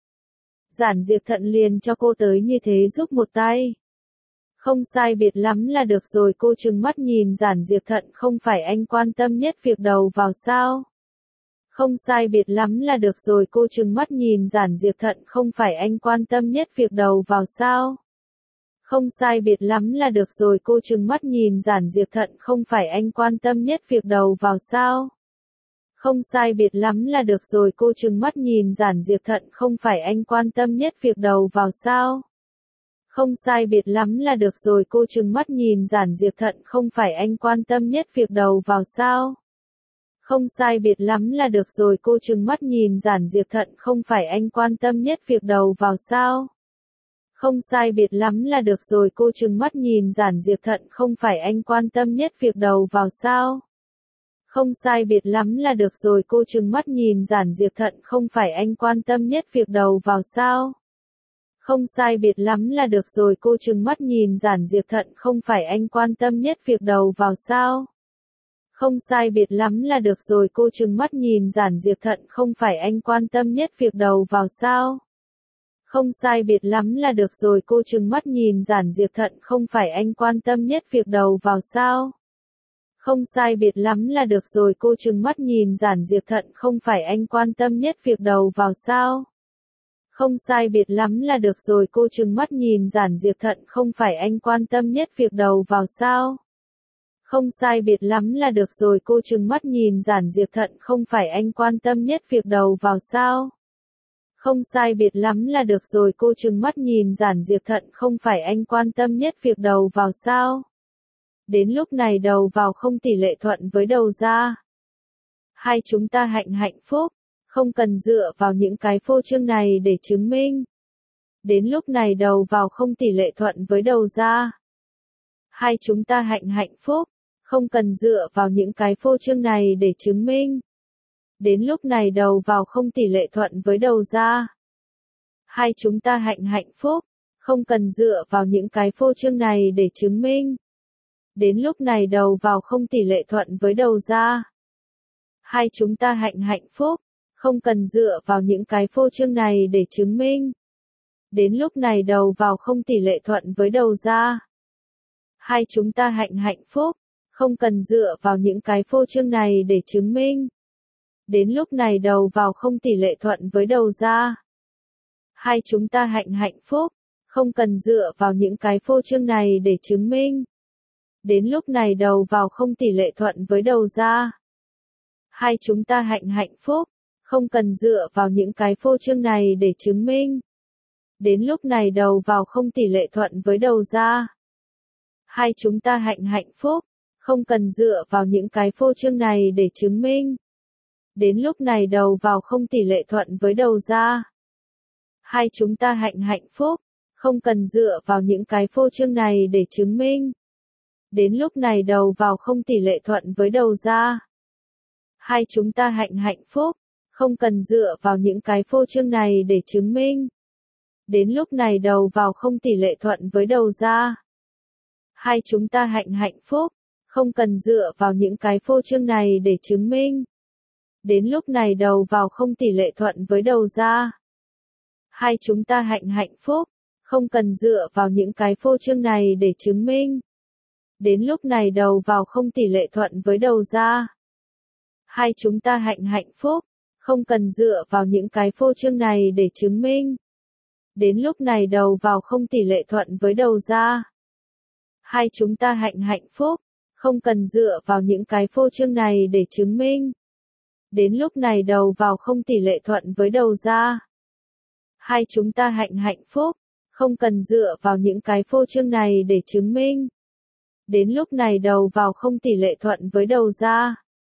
Giản Diệp Thận liền cho cô tới như thế giúp một tay. Không sai biệt lắm là được rồi, cô trừng mắt nhìn Giản Diệp Thận, không phải anh quan tâm nhất việc đầu vào sao? Không sai biệt lắm là được rồi, cô trừng mắt nhìn Giản Diệp Thận, không phải anh quan tâm nhất việc đầu vào sao? Không sai biệt lắm là được rồi, cô trừng mắt nhìn Giản Diệp Thận, không phải anh quan tâm nhất việc đầu vào sao? Không sai biệt lắm là được rồi, cô trừng mắt nhìn Giản Diệp Thận, không phải anh quan tâm nhất việc đầu vào sao? Không sai biệt lắm là được rồi, cô trừng mắt nhìn Giản Diệp Thận, không phải anh quan tâm nhất việc đầu vào sao? Không sai biệt lắm là được rồi, cô trừng mắt nhìn Giản Diệp Thận, không phải anh quan tâm nhất việc đầu vào sao? Không sai biệt lắm là được rồi, cô trừng mắt nhìn Giản Diệp Thận, không phải anh quan tâm nhất việc đầu vào sao? Không sai biệt lắm là được rồi, cô trừng mắt nhìn Giản Diệp Thận, không phải anh quan tâm nhất việc đầu vào sao? Không sai biệt lắm là được rồi, cô trừng mắt nhìn Giản Diệp Thận, không phải anh quan tâm nhất việc đầu vào sao? Không sai biệt lắm là được rồi, cô trừng mắt nhìn Giản Diệp Thận, không phải anh quan tâm nhất việc đầu vào sao? Không sai biệt lắm là được rồi, cô trừng mắt nhìn Giản Diệp Thận, không phải anh quan tâm nhất việc đầu vào sao? Không sai biệt lắm là được rồi, cô trừng mắt nhìn Giản Diệp Thận, không phải anh quan tâm nhất việc đầu vào sao? Không sai biệt lắm là được rồi, cô trừng mắt nhìn Giản Diệp Thận, không phải anh quan tâm nhất việc đầu vào sao? Không sai biệt lắm là được rồi, cô trừng mắt nhìn Giản Diệp Thận, không phải anh quan tâm nhất việc đầu vào sao? Không sai biệt lắm là được rồi, cô trừng mắt nhìn Giản Diệp Thận, không phải anh quan tâm nhất việc đầu vào sao? Đến lúc này đầu vào không tỷ lệ thuận với đầu ra. Hai chúng ta hạnh hạnh phúc, không cần dựa vào những cái phô trương này để chứng minh. Đến lúc này đầu vào không tỷ lệ thuận với đầu ra. Hai chúng ta hạnh hạnh phúc, không cần dựa vào những cái phô trương này để chứng minh. Đến lúc này đầu vào không tỷ lệ thuận với đầu ra. Hai chúng ta hạnh hạnh phúc, không cần dựa vào những cái phô trương này để chứng minh. Đến lúc này đầu vào không tỷ lệ thuận với đầu ra. Hai chúng ta hạnh hạnh phúc, không cần dựa vào những cái phô trương này để chứng minh. Đến lúc này đầu vào không tỷ lệ thuận với đầu ra. Hai chúng ta hạnh hạnh phúc, không cần dựa vào những cái phô trương này để chứng minh. Đến lúc này đầu vào không tỷ lệ thuận với đầu ra. Hai chúng ta hạnh hạnh phúc, không cần dựa vào những cái phô trương này để chứng minh. Đến lúc này đầu vào không tỷ lệ thuận với đầu ra. Hai chúng ta hạnh hạnh phúc, không cần dựa vào những cái phô trương này để chứng minh. Đến lúc này đầu vào không tỷ lệ thuận với đầu ra. Hai chúng ta hạnh hạnh phúc, không cần dựa vào những cái phô trương này để chứng minh. Đến lúc này đầu vào không tỷ lệ thuận với đầu ra. Hai chúng ta hạnh hạnh phúc, không cần dựa vào những cái phô trương này để chứng minh. Đến lúc này đầu vào không tỷ lệ thuận với đầu ra. Hai chúng ta hạnh hạnh phúc, không cần dựa vào những cái phô trương này để chứng minh. Đến lúc này đầu vào không tỷ lệ thuận với đầu ra. Hai chúng ta hạnh hạnh phúc, không cần dựa vào những cái phô trương này để chứng minh. Đến lúc này đầu vào không tỷ lệ thuận với đầu ra. Hai chúng ta hạnh hạnh phúc, không cần dựa vào những cái phô trương này để chứng minh. Đến lúc này đầu vào không tỷ lệ thuận với đầu ra. Hai chúng ta hạnh hạnh phúc, không cần dựa vào những cái phô trương này để chứng minh. Đến lúc này đầu vào không tỷ lệ thuận với đầu ra. Hai chúng ta hạnh hạnh phúc, không cần dựa vào những cái phô trương này để chứng minh. Đến lúc này đầu vào không tỷ lệ thuận với đầu ra. Hai chúng ta hạnh hạnh phúc, không cần dựa vào những cái phô trương này để chứng minh. Đến lúc này đầu vào không tỷ lệ thuận với đầu ra.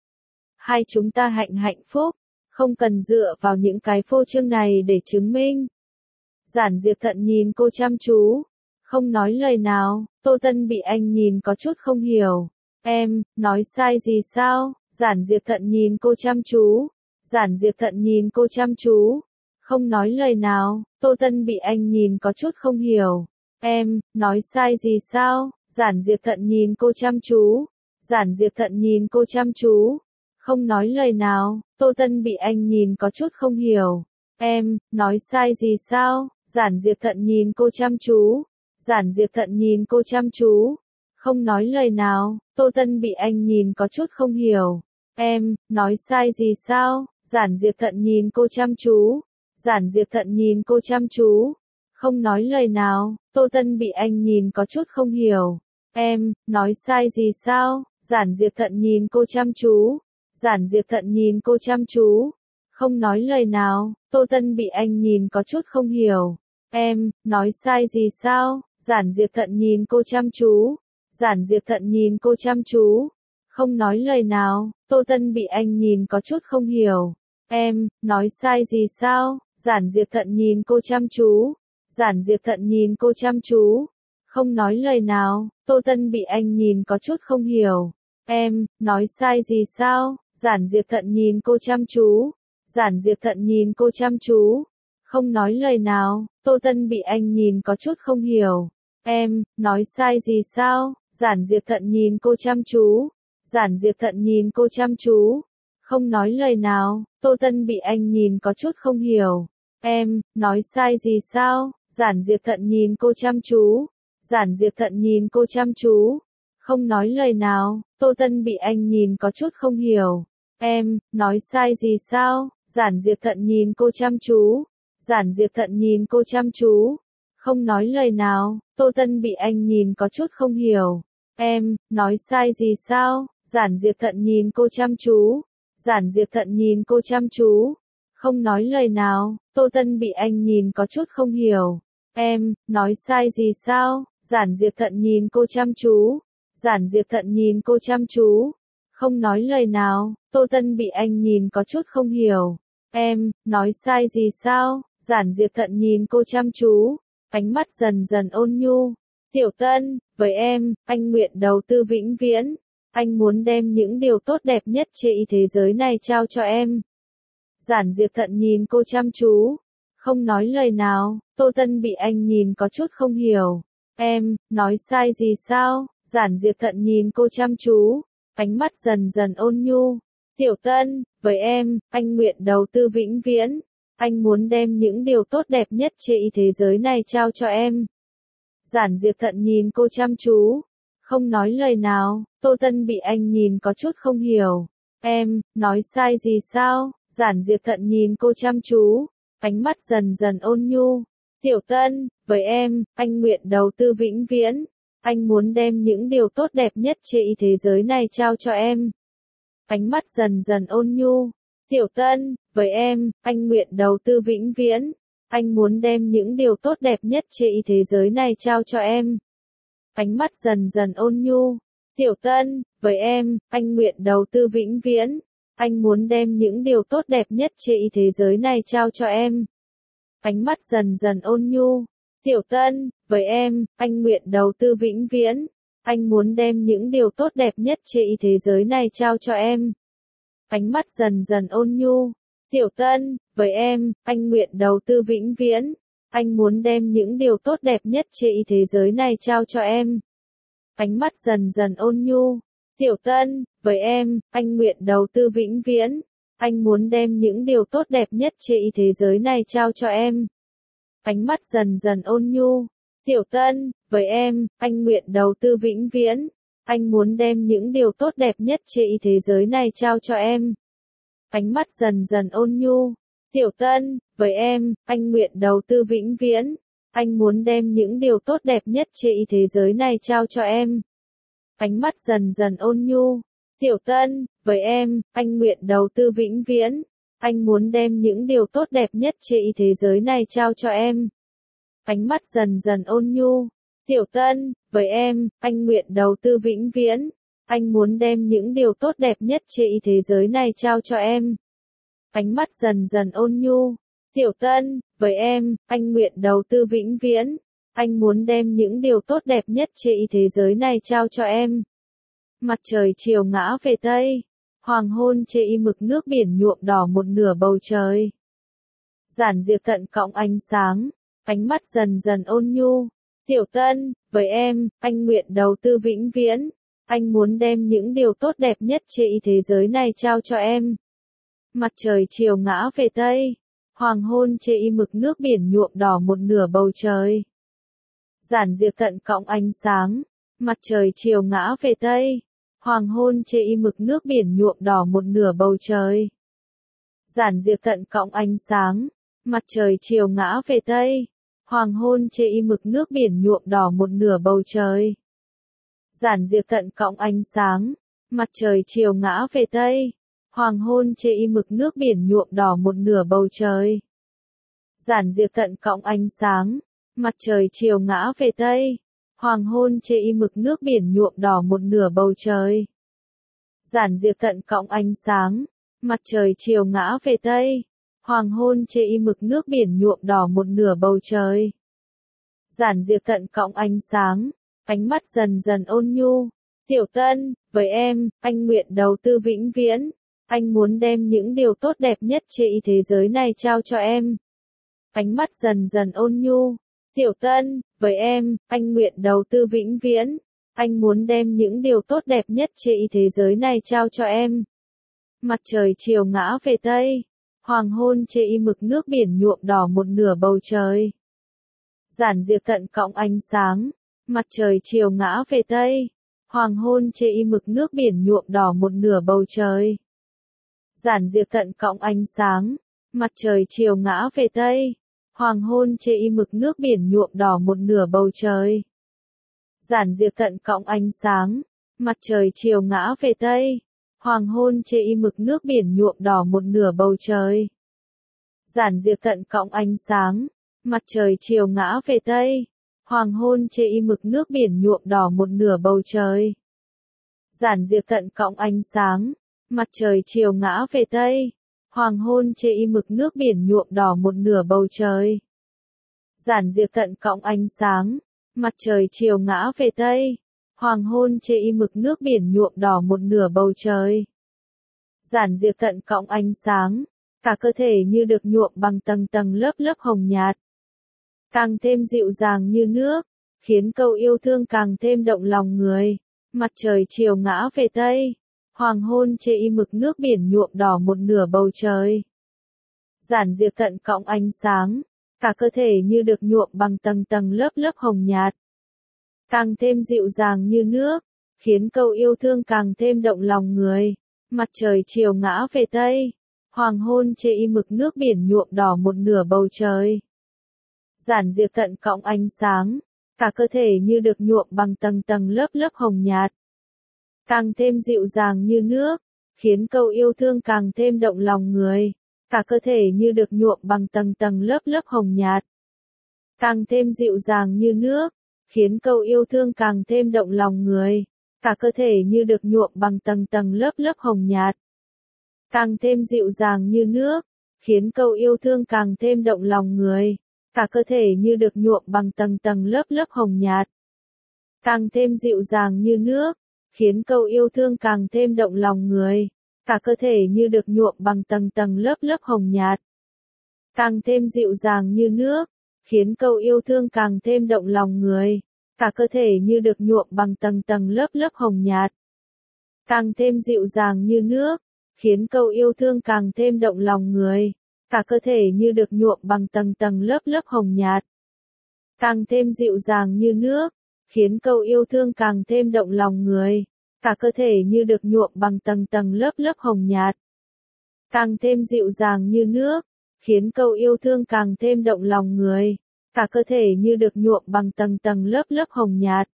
Hai chúng ta hạnh hạnh phúc, không cần dựa vào những cái phô trương này để chứng minh. Giản Diệp Thận nhìn cô chăm chú, không nói lời nào. Tô Tân bị anh nhìn có chút không hiểu. Em, nói sai gì sao? Giản Diệp Thận nhìn cô chăm chú. Giản Diệp Thận nhìn cô chăm chú, không nói lời nào. Tô Tân bị anh nhìn có chút không hiểu. Em, nói sai gì sao? Giản Diệp Thận nhìn cô chăm chú. Giản Diệp Thận nhìn cô chăm chú, không nói lời nào. Tô Tân bị anh nhìn có chút không hiểu. Em, nói sai gì sao? Giản Diệp Thận nhìn cô chăm chú. Giản Diệp Thận nhìn cô chăm chú, không nói lời nào. Tô Tân bị anh nhìn có chút không hiểu. Em, nói sai gì sao? Giản Diệp Thận nhìn cô chăm chú. Giản Diệp Thận nhìn cô chăm chú, không nói lời nào. Tô Tân bị anh nhìn có chút không hiểu. Em, nói sai gì sao? Giản Diệp Thận nhìn cô chăm chú. Giản Diệp Thận nhìn cô chăm chú, không nói lời nào. Tô Tân bị anh nhìn có chút không hiểu. Em, nói sai gì sao? Giản Diệp Thận nhìn cô chăm chú. Giản Diệp Thận nhìn cô chăm chú, không nói lời nào. Tô Tân bị anh nhìn có chút không hiểu. Em, nói sai gì sao? Giản Diệp Thận nhìn cô chăm chú. Giản Diệp Thận nhìn cô chăm chú, không nói lời nào. Tô Tân bị anh nhìn có chút không hiểu. Em, nói sai gì sao? Giản Diệp Thận nhìn cô chăm chú. Giản Diệp Thận nhìn cô chăm chú, không nói lời nào. Tô Tân bị anh nhìn có chút không hiểu. Em, nói sai gì sao? Giản Diệp Thận nhìn cô chăm chú. Giản Diệp Thận nhìn cô chăm chú, không nói lời nào. Tô Tân bị anh nhìn có chút không hiểu. Em, nói sai gì sao? Giản Diệp Thận nhìn cô chăm chú. Giản Diệp Thận nhìn cô chăm chú, không nói lời nào. Tô Tân bị anh nhìn có chút không hiểu. Em, nói sai gì sao? Giản Diệp Thận nhìn cô chăm chú. Giản Diệp Thận nhìn cô chăm chú, không nói lời nào. Tô Tân bị anh nhìn có chút không hiểu. Em, nói sai gì sao? Giản Diệp Thận nhìn cô chăm chú. Giản Diệp Thận nhìn cô chăm chú, không nói lời nào. Tô Tân bị anh nhìn có chút không hiểu. Em, nói sai gì sao? Giản Diệp Thận nhìn cô chăm chú. Giản Diệp Thận nhìn cô chăm chú, không nói lời nào. Tô Tân bị anh nhìn có chút không hiểu. Em, nói sai gì sao? Giản Diệp Thận nhìn cô chăm chú, ánh mắt dần dần ôn nhu. Tiểu Tân, với em, anh nguyện đầu tư vĩnh viễn. Anh muốn đem những điều tốt đẹp nhất trên thế giới này trao cho em. Giản Diệp Thận nhìn cô chăm chú, không nói lời nào. Tô Tân bị anh nhìn có chút không hiểu. Em, nói sai gì sao? Giản Diệp Thận nhìn cô chăm chú, ánh mắt dần dần ôn nhu. Tiểu Tân, với em, anh nguyện đầu tư vĩnh viễn. Anh muốn đem những điều tốt đẹp nhất trên thế giới này trao cho em. Giản Diệp Thận nhìn cô chăm chú, không nói lời nào. Tô Tân bị anh nhìn có chút không hiểu. Em, nói sai gì sao? Giản Diệp Thận nhìn cô chăm chú, ánh mắt dần dần ôn nhu. Tiểu Tân, với em, anh nguyện đầu tư vĩnh viễn. Anh muốn đem những điều tốt đẹp nhất trên thế giới này trao cho em. Ánh mắt dần dần ôn nhu. Tiểu Tân, với em, anh nguyện đầu tư vĩnh viễn. Anh muốn đem những điều tốt đẹp nhất trên thế giới này trao cho em. Ánh mắt dần dần ôn nhu. Tiểu Tân, với em, anh nguyện đầu tư vĩnh viễn. Anh muốn đem những điều tốt đẹp nhất trên thế giới này trao cho em. Ánh mắt dần dần ôn nhu. Tiểu Tân, với em, anh nguyện đầu tư vĩnh viễn. Anh muốn đem những điều tốt đẹp nhất trên thế giới này trao cho em. Ánh mắt dần dần ôn nhu. Tiểu Tân, với em, anh nguyện đầu tư vĩnh viễn. Anh muốn đem những điều tốt đẹp nhất trên thế giới này trao cho em. Ánh mắt dần dần ôn nhu. Tiểu Tân, với em, anh nguyện đầu tư vĩnh viễn. Anh muốn đem những điều tốt đẹp nhất trên thế giới này trao cho em. Ánh mắt dần dần ôn nhu. Tiểu Tân, với em, anh nguyện đầu tư vĩnh viễn. Anh muốn đem những điều tốt đẹp nhất trên thế giới này trao cho em. Ánh mắt dần dần ôn nhu. Tiểu Tân, với em, anh nguyện đầu tư vĩnh viễn. Anh muốn đem những điều tốt đẹp nhất trên thế giới này trao cho em. Ánh mắt dần dần ôn nhu. Tiểu Tân, với em, anh nguyện đầu tư vĩnh viễn. Anh muốn đem những điều tốt đẹp nhất trên thế giới này trao cho em. Ánh mắt dần dần ôn nhu. Tiểu Tân, với em, anh nguyện đầu tư vĩnh viễn. Anh muốn đem những điều tốt đẹp nhất trên thế giới này trao cho em. Ánh mắt dần dần ôn nhu. Tiểu Tân, với em, anh nguyện đầu tư vĩnh viễn. Anh muốn đem những điều tốt đẹp nhất trên thế giới này trao cho em. Mặt trời chiều ngã về Tây. Hoàng hôn trên mực nước biển nhuộm đỏ một nửa bầu trời. Giản Diệp Thận cõng ánh sáng, ánh mắt dần dần ôn nhu. Tiểu Tân, với em, anh nguyện đầu tư vĩnh viễn. Anh muốn đem những điều tốt đẹp nhất trên thế giới này trao cho em. Mặt trời chiều ngã về Tây. Hoàng hôn trên mực nước biển nhuộm đỏ một nửa bầu trời. Giản Diệp Thận cõng ánh sáng, mặt trời chiều ngã về Tây. Hoàng hôn trên mực nước biển nhuộm đỏ một nửa bầu trời. Giản Diệp Thận cõng ánh sáng, mặt trời chiều ngã về Tây. Hoàng hôn trên mực nước biển nhuộm đỏ một nửa bầu trời. Giản Diệp Thận cõng ánh sáng, mặt trời chiều ngã về Tây. Hoàng hôn trên mực nước biển nhuộm đỏ một nửa bầu trời. Giản Diệp Thận cõng ánh sáng, mặt trời chiều ngã về Tây. Hoàng hôn trên mực nước biển nhuộm đỏ một nửa bầu trời. Giản Diệp Thận cõng ánh sáng, mặt trời chiều ngã về Tây. Hoàng hôn trên mực nước biển nhuộm đỏ một nửa bầu trời. Giản Diệp Thận cõng ánh sáng, ánh mắt dần dần ôn nhu. Tiểu Tân, với em, anh nguyện đầu tư vĩnh viễn. Anh muốn đem những điều tốt đẹp nhất trên thế giới này trao cho em. Ánh mắt dần dần ôn nhu. Tiểu Tân, với em, anh nguyện đầu tư vĩnh viễn. Anh muốn đem những điều tốt đẹp nhất trên thế giới này trao cho em. Mặt trời chiều ngã về Tây. Hoàng hôn trên mực nước biển nhuộm đỏ một nửa bầu trời. Giản Diệp Thận cõng ánh sáng, mặt trời chiều ngã về Tây. Hoàng hôn trên mực nước biển nhuộm đỏ một nửa bầu trời. Giản Diệp Thận cõng ánh sáng, mặt trời chiều ngã về Tây. Hoàng hôn trên mực nước biển nhuộm đỏ một nửa bầu trời. Giản Diệp Thận cõng ánh sáng, mặt trời chiều ngã về Tây. Hoàng hôn trên mực nước biển nhuộm đỏ một nửa bầu trời. Giản Diệp Thận cõng ánh sáng, mặt trời chiều ngã về Tây. Hoàng hôn trên mực nước biển nhuộm đỏ một nửa bầu trời. Giản Diệp Thận cõng ánh sáng, mặt trời chiều ngã về Tây. Hoàng hôn trên mực nước biển nhuộm đỏ một nửa bầu trời. Giản Diệp Thận cõng ánh sáng, Mặt trời chiều ngã về Tây. Hoàng hôn chê y mực nước biển nhuộm đỏ một nửa bầu trời. Giản diệp tận cõng ánh sáng. Cả cơ thể như được nhuộm bằng tầng tầng lớp lớp hồng nhạt. Càng thêm dịu dàng như nước. Khiến câu yêu thương càng thêm động lòng người. Mặt trời chiều ngã về Tây. Hoàng hôn chê y mực nước biển nhuộm đỏ một nửa bầu trời. Giản diệp tận cõng ánh sáng. Cả cơ thể như được nhuộm bằng tầng tầng lớp lớp hồng nhạt. Càng thêm dịu dàng như nước. Khiến câu yêu thương càng thêm động lòng người. Mặt trời chiều ngã về Tây. Hoàng hôn chê y mực nước biển nhuộm đỏ một nửa bầu trời. Giản diệp tận cõng ánh sáng. Cả cơ thể như được nhuộm bằng tầng tầng lớp lớp hồng nhạt. Càng thêm dịu dàng như nước. Khiến câu yêu thương càng thêm động lòng người. Cả cơ thể như được nhuộm bằng tầng tầng lớp lớp hồng nhạt. Càng thêm dịu dàng như nước. Khiến câu yêu thương càng thêm động lòng người. Cả cơ thể như được nhuộm bằng tầng tầng lớp lớp hồng nhạt. Càng thêm dịu dàng như nước. Khiến câu yêu thương càng thêm động lòng người. Cả cơ thể như được nhuộm bằng tầng tầng lớp lớp hồng nhạt. Càng thêm dịu dàng như nước. Khiến câu yêu thương càng thêm động lòng người. Cả cơ thể như được nhuộm bằng tầng tầng lớp lớp hồng nhạt. Càng thêm dịu dàng như nước. Khiến câu yêu thương càng thêm động lòng người. Cả cơ thể như được nhuộm bằng tầng tầng lớp lớp hồng nhạt. Càng thêm dịu dàng như nước. Khiến câu yêu thương càng thêm động lòng người. Cả cơ thể như được nhuộm bằng tầng tầng lớp lớp hồng nhạt. Càng thêm dịu dàng như nước. Khiến câu yêu thương càng thêm động lòng người. Cả cơ thể như được nhuộm bằng tầng tầng lớp lớp hồng nhạt. Càng thêm dịu dàng như nước. Khiến câu yêu thương càng thêm động lòng người. Cả cơ thể như được nhuộm bằng tầng tầng lớp lớp hồng nhạt.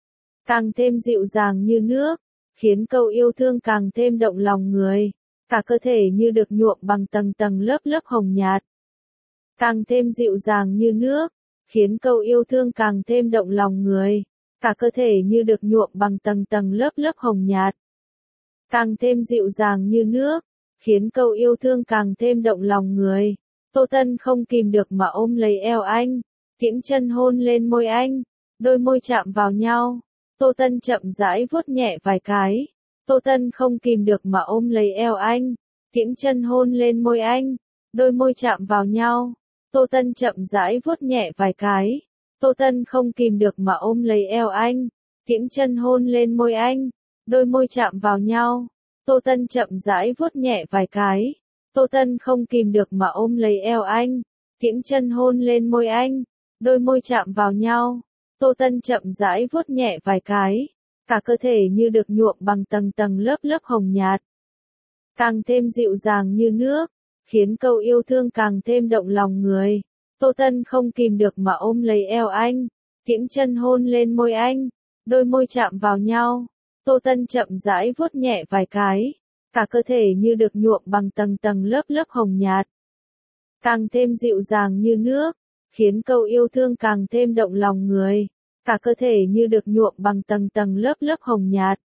Càng thêm dịu dàng như nước. Khiến câu yêu thương càng thêm động lòng người. Cả cơ thể như được nhuộm bằng tầng tầng lớp lớp hồng nhạt. Càng thêm dịu dàng như nước. Khiến câu yêu thương càng thêm động lòng người. Cả cơ thể như được nhuộm bằng tầng tầng lớp lớp hồng nhạt. Càng thêm dịu dàng như nước. Khiến câu yêu thương càng thêm động lòng người. Tô Tân không kìm được mà ôm lấy eo anh. Kiễng chân hôn lên môi anh. Đôi môi chạm vào nhau. Tô Tân chậm rãi vuốt nhẹ vài cái. Tô Tân không kìm được mà ôm lấy eo anh. Kiễng chân hôn lên môi anh. Đôi môi chạm vào nhau. Tô Tân chậm rãi vuốt nhẹ vài cái. Tô Tân không kìm được mà ôm lấy eo anh. Kiễng chân hôn lên môi anh. Đôi môi chạm vào nhau. Tô Tân chậm rãi vuốt nhẹ vài cái. Tô Tân không kìm được mà ôm lấy eo anh. Kiễng chân hôn lên môi anh. Đôi môi chạm vào nhau. Tô Tân chậm rãi vuốt nhẹ vài cái. Cả cơ thể như được nhuộm bằng tầng tầng lớp lớp hồng nhạt. Càng thêm dịu dàng như nước. Khiến câu yêu thương càng thêm động lòng người. Tô Tân không kìm được mà ôm lấy eo anh. Kiễng chân hôn lên môi anh. Đôi môi chạm vào nhau. Tô Tân chậm rãi vuốt nhẹ vài cái. Cả cơ thể như được nhuộm bằng tầng tầng lớp lớp hồng nhạt. Càng thêm dịu dàng như nước. Khiến câu yêu thương càng thêm động lòng người. Cả cơ thể như được nhuộm bằng tầng tầng lớp lớp hồng nhạt.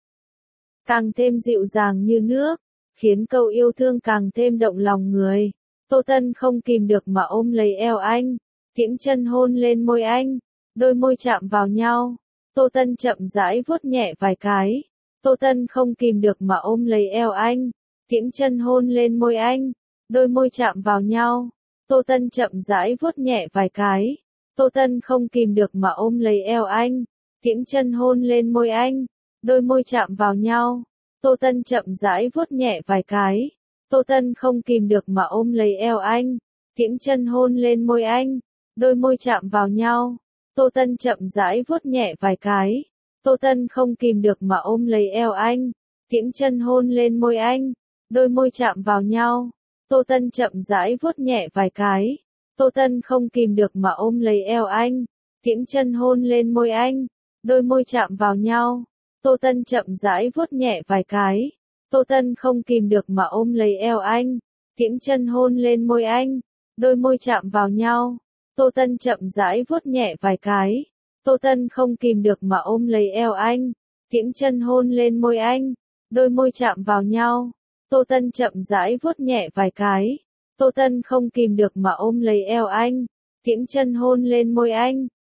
Càng thêm dịu dàng như nước. Khiến câu yêu thương càng thêm động lòng người. Tô Tân không kìm được mà ôm lấy eo anh. Kiễng chân hôn lên môi anh. Đôi môi chạm vào nhau. Tô Tân chậm rãi vuốt nhẹ vài cái. Tô Tân không kìm được mà ôm lấy eo anh. Kiễng chân hôn lên môi anh. Đôi môi chạm vào nhau. Tô Tân chậm rãi vuốt nhẹ vài cái. Tô Tân không kìm được mà ôm lấy eo anh. Kiễng chân hôn lên môi anh. Đôi môi chạm vào nhau. Tô Tân chậm rãi vuốt nhẹ vài cái. Tô Tân không kìm được mà ôm lấy eo anh. Kiễng chân hôn lên môi anh. Đôi môi chạm vào nhau. Tô Tân chậm rãi vuốt nhẹ vài cái. Tô Tân không kìm được mà ôm lấy eo anh. Kiễng chân hôn lên môi anh. Đôi môi chạm vào nhau. Tô Tân chậm rãi vuốt nhẹ vài cái. Tô Tân không kìm được mà ôm lấy eo anh. Kiễng chân hôn lên môi anh. Đôi môi chạm vào nhau. Tô Tân chậm rãi vuốt nhẹ vài cái. Tô Tân không kìm được mà ôm lấy eo anh. Kiễng chân hôn lên môi anh. Đôi môi chạm vào nhau. Tô Tân chậm rãi vuốt nhẹ vài cái. Tô Tân không kìm được mà ôm lấy eo anh. Kiễng chân hôn lên môi anh. Đôi môi chạm vào nhau. Tô Tân chậm rãi vuốt nhẹ vài cái. Tô Tân không kìm được mà ôm lấy eo anh. Kiễng chân hôn lên môi anh.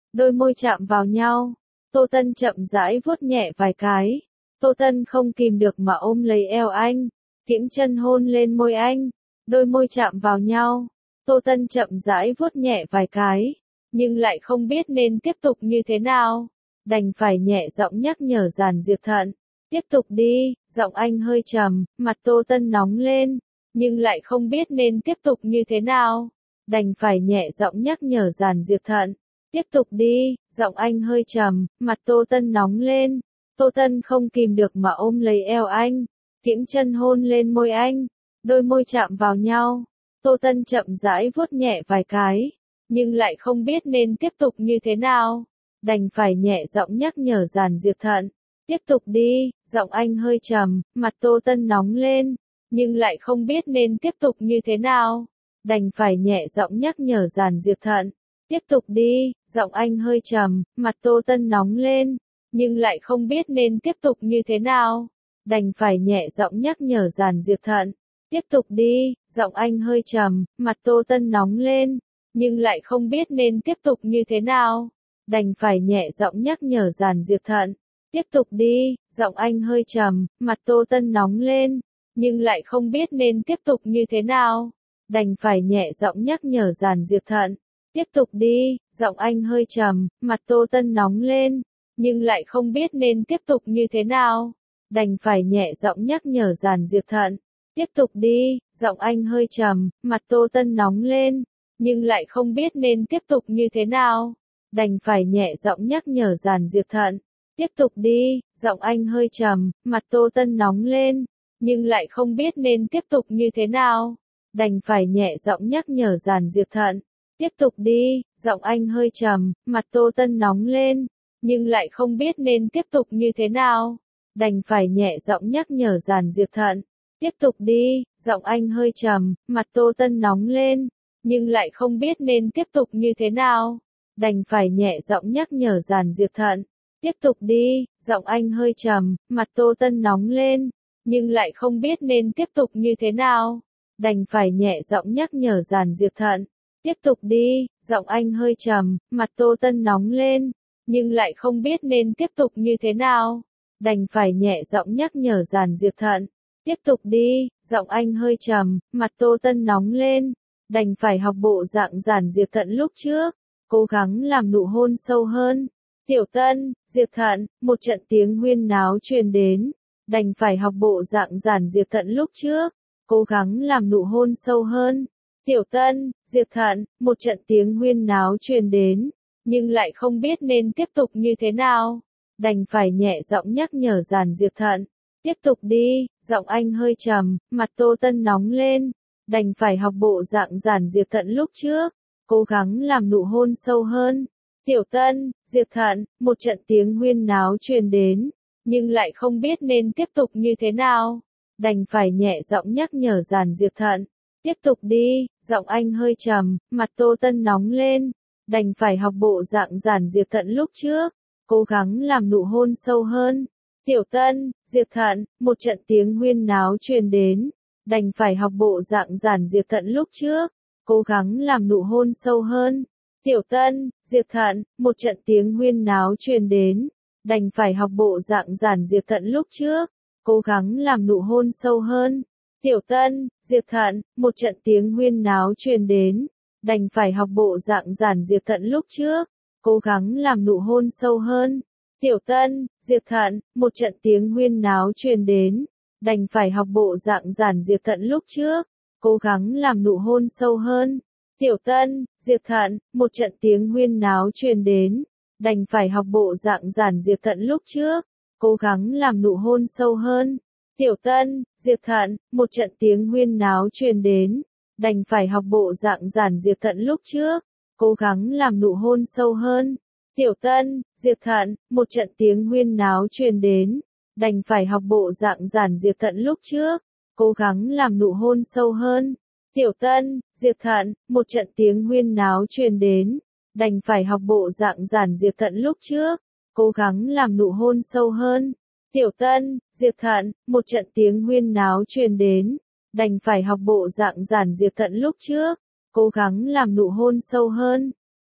đôi môi chạm vào nhau. Tô Tân chậm rãi vuốt nhẹ vài cái. Tô Tân không kìm được mà ôm lấy eo anh, kiễng chân hôn lên môi anh, đôi môi chạm vào nhau. Tô Tân chậm rãi vuốt nhẹ vài cái, nhưng lại không biết nên tiếp tục như thế nào. Đành phải nhẹ giọng nhắc nhở Giản Diệp Thận. Tiếp tục đi, giọng anh hơi trầm, mặt Tô Tân nóng lên, nhưng lại không biết nên tiếp tục như thế nào. Đành phải nhẹ giọng nhắc nhở Giản Diệp Thận. Tiếp tục đi, giọng anh hơi trầm, mặt Tô Tân nóng lên. Tô Tân không kìm được mà ôm lấy eo anh, kiễng chân hôn lên môi anh, đôi môi chạm vào nhau. Tô Tân chậm rãi vuốt nhẹ vài cái, nhưng lại không biết nên tiếp tục như thế nào. Đành phải nhẹ giọng nhắc nhở Giản Diệp Thận. Tiếp tục đi, giọng anh hơi trầm, mặt Tô Tân nóng lên, nhưng lại không biết nên tiếp tục như thế nào. Đành phải nhẹ giọng nhắc nhở Giản Diệp Thận. Tiếp tục đi, giọng anh hơi trầm, mặt Tô Tân nóng lên, nhưng lại không biết nên tiếp tục như thế nào. Đành phải nhẹ giọng nhắc nhở Giản Diệp Thận. Tiếp tục đi, giọng anh hơi trầm, mặt Tô Tân nóng lên, nhưng lại không biết nên tiếp tục như thế nào. Đành phải nhẹ giọng nhắc nhở Giản Diệp Thận. Tiếp tục đi, giọng anh hơi trầm, mặt Tô Tân nóng lên, nhưng lại không biết nên tiếp tục như thế nào. Đành phải nhẹ giọng nhắc nhở Giản Diệp Thận. Tiếp tục đi, giọng anh hơi trầm, mặt Tô Tân nóng lên, nhưng lại không biết nên tiếp tục như thế nào. Đành phải nhẹ giọng nhắc nhở Giản Diệp Thận. Tiếp tục đi, giọng anh hơi trầm, mặt Tô Tân nóng lên, nhưng lại không biết nên tiếp tục như thế nào. Đành phải nhẹ giọng nhắc nhở Giản Diệp Thận. Tiếp tục đi, giọng anh hơi trầm, mặt Tô Tân nóng lên, nhưng lại không biết nên tiếp tục như thế nào. Đành phải nhẹ giọng nhắc nhở Giản Diệp Thận. Tiếp tục đi, giọng anh hơi trầm, mặt Tô Tân nóng lên, nhưng lại không biết nên tiếp tục như thế nào. Đành phải nhẹ giọng nhắc nhở Giản Diệp Thận. Tiếp tục đi, giọng anh hơi trầm, mặt Tô Tân nóng lên, nhưng lại không biết nên tiếp tục như thế nào. Đành phải nhẹ giọng nhắc nhở Giản Diệp Thận. Tiếp tục đi, giọng anh hơi trầm, mặt Tô Tân nóng lên, nhưng lại không biết nên tiếp tục như thế nào. Đành phải nhẹ giọng nhắc nhở Giản Diệp Thận. Tiếp tục đi, giọng anh hơi trầm, mặt Tô Tân nóng lên, nhưng lại không biết nên tiếp tục như thế nào. Đành phải nhẹ giọng nhắc nhở Giản Diệp Thận. Tiếp tục đi, giọng anh hơi trầm, mặt Tô Tân nóng lên, đành phải học bộ dạng Giản Diệp Thận lúc trước, cố gắng làm nụ hôn sâu hơn. Tiểu Tân, Diệp Thận, một trận tiếng huyên náo truyền đến, đành phải học bộ dạng Giản Diệp Thận lúc trước, cố gắng làm nụ hôn sâu hơn. Tiểu Tân, Diệp Thận, một trận tiếng huyên náo truyền đến, nhưng lại không biết nên tiếp tục như thế nào. Đành phải nhẹ giọng nhắc nhở Giản Diệp Thận. Tiếp tục đi, giọng anh hơi trầm, mặt Tô Tân nóng lên, đành phải học bộ dạng Giản Diệp Thận lúc trước, cố gắng làm nụ hôn sâu hơn. Tiểu Tân, Diệp Thận, một trận tiếng huyên náo truyền đến, nhưng lại không biết nên tiếp tục như thế nào. Đành phải nhẹ giọng nhắc nhở Giản Diệp Thận. Tiếp tục đi, giọng anh hơi trầm, mặt Tô Tân nóng lên, đành phải học bộ dạng Giản Diệp Thận lúc trước, cố gắng làm nụ hôn sâu hơn. Tiểu Tân, Diệp Thận, một trận tiếng huyên náo truyền đến, đành phải học bộ dạng Giản Diệp Thận lúc trước, cố gắng làm nụ hôn sâu hơn. Tiểu Tân, Diệp Thận, một trận tiếng huyên náo truyền đến, đành phải học bộ dạng Giản Diệp Thận lúc trước, cố gắng làm nụ hôn sâu hơn. Tiểu Tân, Diệp Thận, một trận tiếng huyên náo truyền đến, đành phải học bộ dạng Giản Diệp Thận lúc trước, cố gắng làm nụ hôn sâu hơn. Tiểu Tân, Diệp Thận, một trận tiếng huyên náo truyền đến, đành phải học bộ dạng Giản Diệp Thận lúc trước, cố gắng làm nụ hôn sâu hơn. Tiểu Tân, Diệp Thận, một trận tiếng huyên náo truyền đến, đành phải học bộ dạng Giản Diệp Thận lúc trước, cố gắng làm nụ hôn sâu hơn. Tiểu Tân, Diệp Thận, một trận tiếng huyên náo truyền đến, đành phải học bộ dạng Giản Diệp Thận lúc trước, cố gắng làm nụ hôn sâu hơn. Tiểu Tân, Diệp Thận, một trận tiếng huyên náo truyền đến, đành phải học bộ dạng Giản Diệp Thận lúc trước, cố gắng làm nụ hôn sâu hơn. Tiểu Tân, Diệp Thận, một trận tiếng huyên náo truyền đến, đành phải học bộ dạng Giản Diệp Thận lúc trước, cố gắng làm nụ hôn sâu hơn. Tiểu Tân, Diệp Thận, một trận tiếng huyên náo truyền đến, đành phải học bộ dạng Giản Diệp Thận lúc trước, cố gắng làm nụ hôn sâu hơn.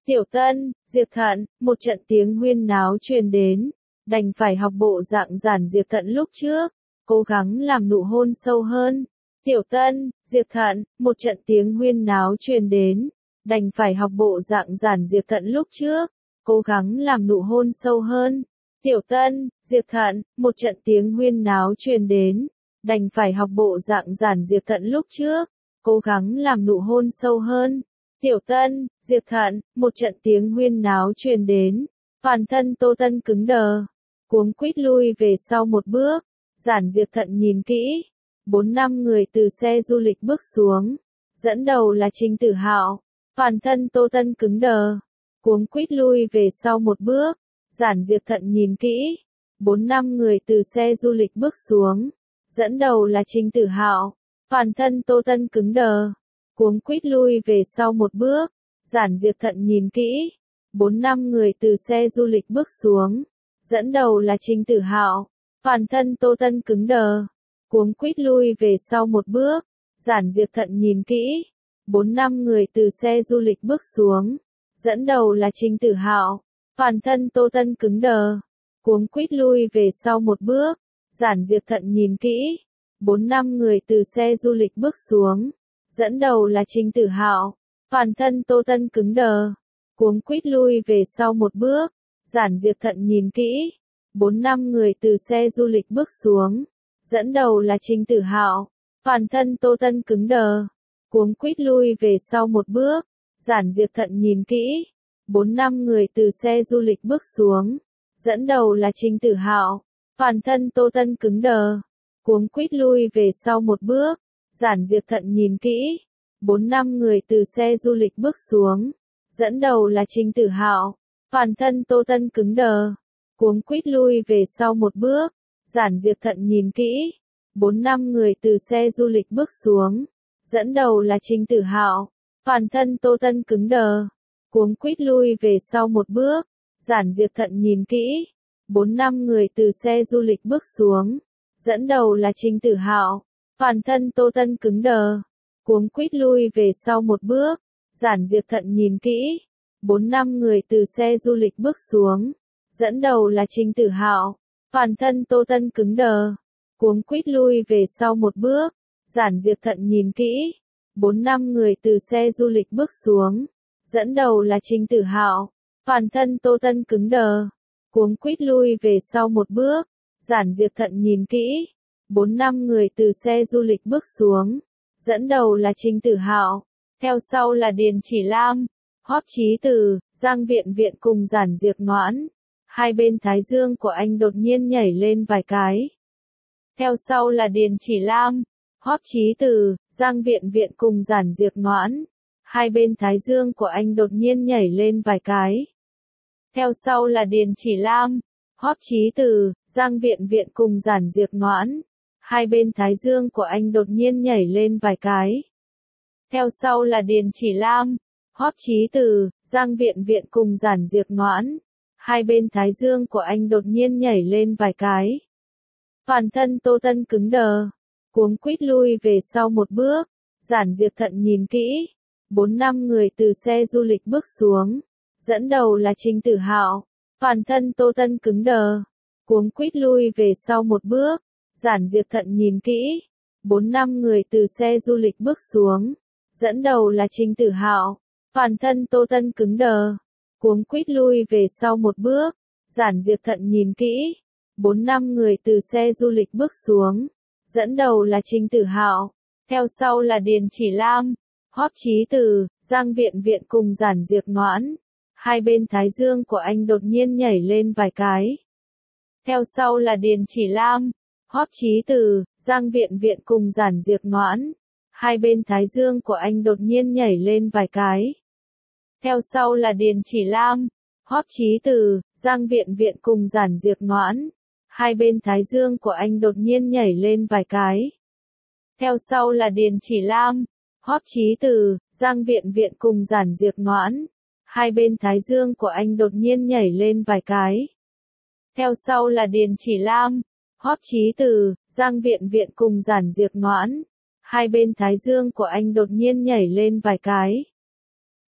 Tiểu Tân, Diệp Thận, một trận tiếng huyên náo truyền đến, đành phải học bộ dạng giản Diệp Thận lúc trước, cố gắng làm nụ hôn sâu hơn. Tiểu Tân, Diệp Thận, một trận tiếng huyên náo truyền đến, đành phải học bộ dạng giản Diệp Thận lúc trước, cố gắng làm nụ hôn sâu hơn. Tiểu Tân, Diệp Thận, một trận tiếng huyên náo truyền đến, đành phải học bộ dạng giản Diệp Thận lúc trước, cố gắng làm nụ hôn sâu hơn. Tiểu Tân, Diệp Thận, một trận tiếng huyên náo truyền đến, toàn thân Tô Tân cứng đờ, cuống quýt lui về sau một bước, giản Diệp Thận nhìn kỹ, bốn năm người từ xe du lịch bước xuống, dẫn đầu là Trình Tử Hạo, toàn thân Tô Tân cứng đờ, cuống quýt lui về sau một bước, giản Diệp Thận nhìn kỹ, bốn năm người từ xe du lịch bước xuống, dẫn đầu là Trình Tử Hạo, toàn thân Tô Tân cứng đờ, cuống quýt lui về sau một bước, giản Diệp Thận nhìn kỹ, bốn năm người từ xe du lịch bước xuống, dẫn đầu là Trình Tử Hạo, toàn thân Tô Tân cứng đờ, cuống quýt lui về sau một bước, giản Diệp Thận nhìn kỹ, bốn năm người từ xe du lịch bước xuống, dẫn đầu là Trình Tử Hạo, toàn thân Tô Tân cứng đờ, cuống quýt lui về sau một bước, giản Diệp Thận nhìn kỹ, bốn năm người từ xe du lịch bước xuống, dẫn đầu là Trình Tử Hạo, toàn thân Tô Tân cứng đờ, cuống quýt lui về sau một bước, giản Diệp Thận nhìn kỹ, bốn năm người từ xe du lịch bước xuống, dẫn đầu là Trình Tử Hạo, toàn thân Tô Tân cứng đờ, cuống quýt lui về sau một bước, giản Diệp Thận nhìn kỹ, bốn năm người từ xe du lịch bước xuống, dẫn đầu là Trình Tử Hạo, toàn thân Tô Tân cứng đờ, cuống quýt lui về sau một bước, giản Diệp Thận nhìn kỹ, bốn năm người từ xe du lịch bước xuống, dẫn đầu là Trình Tử Hạo, toàn thân Tô Tân cứng đờ, cuống quýt lui về sau một bước, giản Diệp Thận nhìn kỹ, bốn năm người từ xe du lịch bước xuống, dẫn đầu là Trình Tử Hạo, toàn thân Tô Tân cứng đờ, cuống quýt lui về sau một bước, giản Diệp Thận nhìn kỹ, bốn năm người từ xe du lịch bước xuống, dẫn đầu là Trình Tử Hạo, toàn thân Tô Tân cứng đờ, cuống quýt lui về sau một bước, giản Diệp Thận nhìn kỹ, bốn năm người từ xe du lịch bước xuống, dẫn đầu là Trình Tử Hạo, toàn thân Tô Tân cứng đờ, cuống quýt lui về sau một bước, giản Diệp Thận nhìn kỹ, bốn năm người từ xe du lịch bước xuống, dẫn đầu là Trình Tử Hạo, toàn thân Tô Tân cứng đờ, cuống quýt lui về sau một bước, giản Diệp Thận nhìn kỹ, bốn năm người từ xe du lịch bước xuống, dẫn đầu là Trình Tử Hạo, theo sau là Điền Chỉ Lam, Hoắc Chí Từ, Giang Viện Viện cùng giản Diệp Noãn, hai bên thái dương của anh đột nhiên nhảy lên vài cái. Theo sau là Điền Chỉ Lam, Hoắc Chí Từ, Giang Viện Viện cùng giản Diệp Noãn, hai bên thái dương của anh đột nhiên nhảy lên vài cái. Theo sau là Điền Chỉ Lam, Hoắc Chí Từ, Giang Viện Viện cùng giản Diệp Noãn, hai bên thái dương của anh đột nhiên nhảy lên vài cái. Theo sau là Điền Chỉ Lam, Hoắc Chí Từ, Giang Viện Viện cùng giản Diệp Noãn, hai bên thái dương của anh đột nhiên nhảy lên vài cái. Toàn thân Tô Tân cứng đờ, cuống quýt lui về sau một bước, giản Diệp Thận nhìn kỹ, bốn năm người từ xe du lịch bước xuống, dẫn đầu là Trình Tử Hạo, toàn thân Tô Tân cứng đờ, cuống quýt lui về sau một bước, giản Diệp Thận nhìn kỹ, bốn năm người từ xe du lịch bước xuống, dẫn đầu là Trình Tử Hạo, toàn thân Tô Tân cứng đờ, cuống quýt lui về sau một bước, giản Diệp Thận nhìn kỹ, bốn năm người từ xe du lịch bước xuống, dẫn đầu là Trình Tử Hạo, theo sau là Điền Chỉ Lam, Hoắc Chí Từ, Giang Viện Viện cùng giản Diệp Noãn, hai bên thái dương của anh đột nhiên nhảy lên vài cái. Theo sau là Điền Chỉ Lam, Hoắc Chí Từ, Giang Viện Viện cùng giản Diệp Noãn, hai bên thái dương của anh đột nhiên nhảy lên vài cái. Theo sau là Điền Chỉ Lam, Hoắc Chí Từ, Giang Viện Viện cùng giản Diệp Noãn, hai bên thái dương của anh đột nhiên nhảy lên vài cái. Theo sau là Điền Chỉ Lam, Hoắc Chí Từ, Giang Viện Viện cùng giản Diệp Noãn, hai bên thái dương của anh đột nhiên nhảy lên vài cái. Theo sau là Điền Chỉ Lam, Hoắc Chí Từ, Giang Viện Viện cùng giản Diệp Noãn, hai bên thái dương của anh đột nhiên nhảy lên vài cái.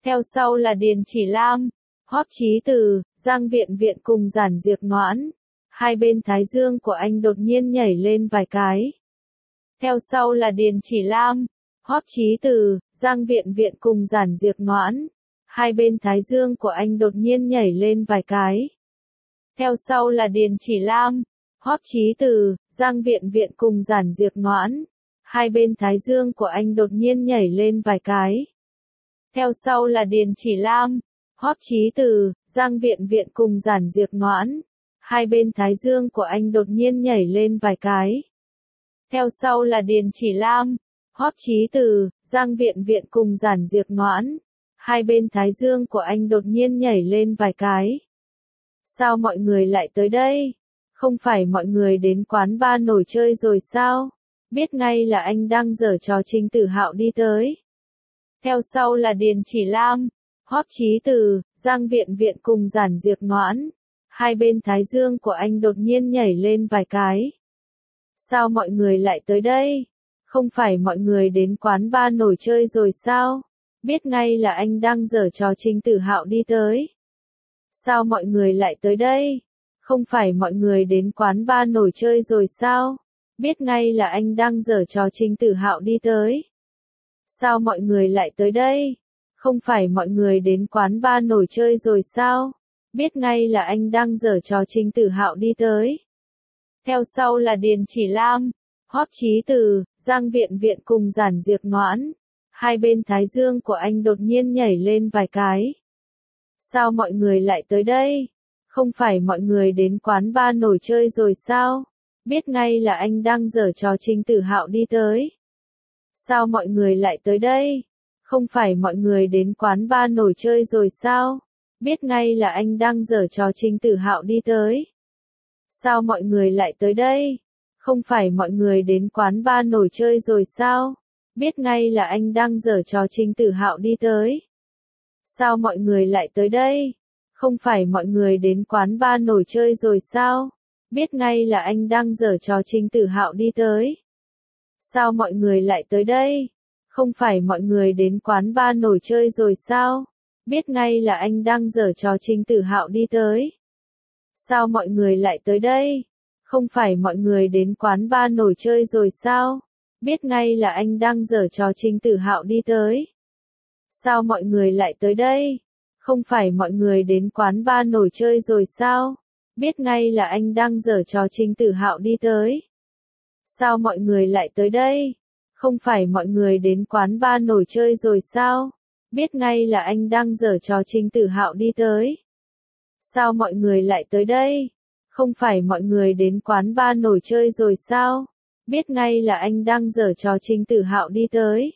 Theo sau là Điền Chỉ Lam, Hoắc Chí Từ, Giang Viện Viện cùng Giản Diệc Noãn. Hai bên thái dương của anh đột nhiên nhảy lên vài cái. Theo sau là Điền Chỉ Lam, Hoắc Chí Từ, Giang Viện Viện cùng Giản Diệc Noãn. Hai bên thái dương của anh đột nhiên nhảy lên vài cái. Theo sau là Điền Chỉ Lam, Hoắc Chí Từ, Giang Viện Viện cùng Giản Diệc Noãn. Hai bên thái dương của anh đột nhiên nhảy lên vài cái. Theo sau là Điền Chỉ Lam, Hoắc Chí Từ, Giang Viện Viện cùng Giản Diệc Noãn. Hai bên thái dương của anh đột nhiên nhảy lên vài cái. Theo sau là Điền Chỉ Lam, Hoắc Chí Từ, Giang Viện Viện cùng Giản Diệc Noãn. Hai bên thái dương của anh đột nhiên nhảy lên vài cái. Sao mọi người lại tới đây? Không phải mọi người đến quán bar nổi chơi rồi sao? Biết ngay là anh đang giở trò Trình Tử Hạo đi tới. Theo sau là Điền Chỉ Lam, Hoắc Chí Từ, Giang Viện Viện cùng Giản Diệc Noãn. Hai bên thái dương của anh đột nhiên nhảy lên vài cái. Sao mọi người lại tới đây? Không phải mọi người đến quán bar nổi chơi rồi sao? Biết ngay là anh đang giở trò Trình Tử Hạo đi tới. Sao mọi người lại tới đây? Không phải mọi người đến quán bar nổi chơi rồi sao? Biết ngay là anh đang giở trò Trình Tử Hạo đi tới. Sao mọi người lại tới đây? Không phải mọi người đến quán bar nổi chơi rồi sao? Biết ngay là anh đang giở trò Trình Tử Hạo đi tới. Theo sau là Điền Chỉ Lam, Hoắc Chí Từ, Giang Viện Viện cùng Giản Diệc Noãn. Hai bên thái dương của anh đột nhiên nhảy lên vài cái. Sao mọi người lại tới đây? Không phải mọi người đến quán bar nổi chơi rồi sao? Biết ngay là anh đang giở trò Trình Tử Hạo đi tới. Sao mọi người lại tới đây? Không phải mọi người đến quán bar nổi chơi rồi sao? Biết ngay là anh đang giở trò Trình Tử Hạo đi tới. Sao mọi người lại tới đây? Không phải mọi người đến quán bar nổi chơi rồi sao? Biết ngay là anh đang giở trò Trình Tử Hạo đi tới. Sao mọi người lại tới đây? Không phải mọi người đến quán bar nổi chơi rồi sao? Biết ngay là anh đang giở trò Trình Tử Hạo đi tới. Sao mọi người lại tới đây? Không phải mọi người đến quán bar nổi chơi rồi sao? Biết ngay là anh đang giở trò Trình Tử Hạo đi tới. Sao mọi người lại tới đây? Không phải mọi người đến quán bar nổi chơi rồi sao? Biết ngay là anh đang giở trò Trình Tử Hạo đi tới. Sao mọi người lại tới đây? Không phải mọi người đến quán bar nổi chơi rồi sao? Biết ngay là anh đang giở trò Trình Tử Hạo đi tới. Sao mọi người lại tới đây? Không phải mọi người đến quán bar nổi chơi rồi sao? Biết ngay là anh đang giở trò Trình Tử Hạo đi tới. Sao mọi người lại tới đây? Không phải mọi người đến quán bar nổi chơi rồi sao? Biết ngay là anh đang giở trò Trình Tử Hạo đi tới.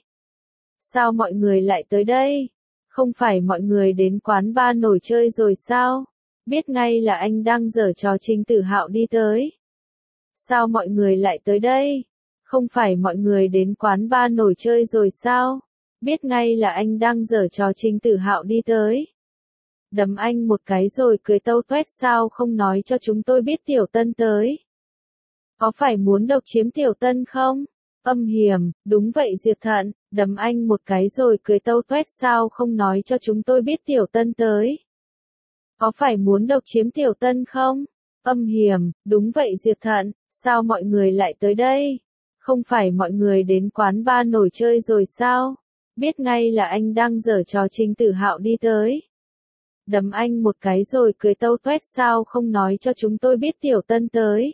Sao mọi người lại tới đây? Không phải mọi người đến quán bar nổi chơi rồi sao? Biết ngay là anh đang giở trò Trình Tử Hạo đi tới. Sao mọi người lại tới đây? Không phải mọi người đến quán bar nổi chơi rồi sao? Biết ngay là anh đang giở trò Trình Tử Hạo đi tới. Đấm anh một cái rồi cười tâu tuét, sao không nói cho chúng tôi biết Tiểu Tân tới? Có phải muốn độc chiếm Tiểu Tân không? Âm hiểm, đúng vậy Diệp Thận, đấm anh một cái rồi cười tâu tuét, sao không nói cho chúng tôi biết Tiểu Tân tới? Có phải muốn độc chiếm Tiểu Tân không? Âm hiểm, đúng vậy Diệp Thận, sao mọi người lại tới đây? Không phải mọi người đến quán bar nổi chơi rồi sao? Biết ngay là anh đang giở trò Trình Tử Hạo đi tới. Đấm anh một cái rồi cười tâu tuét, sao không nói cho chúng tôi biết Tiểu Tân tới?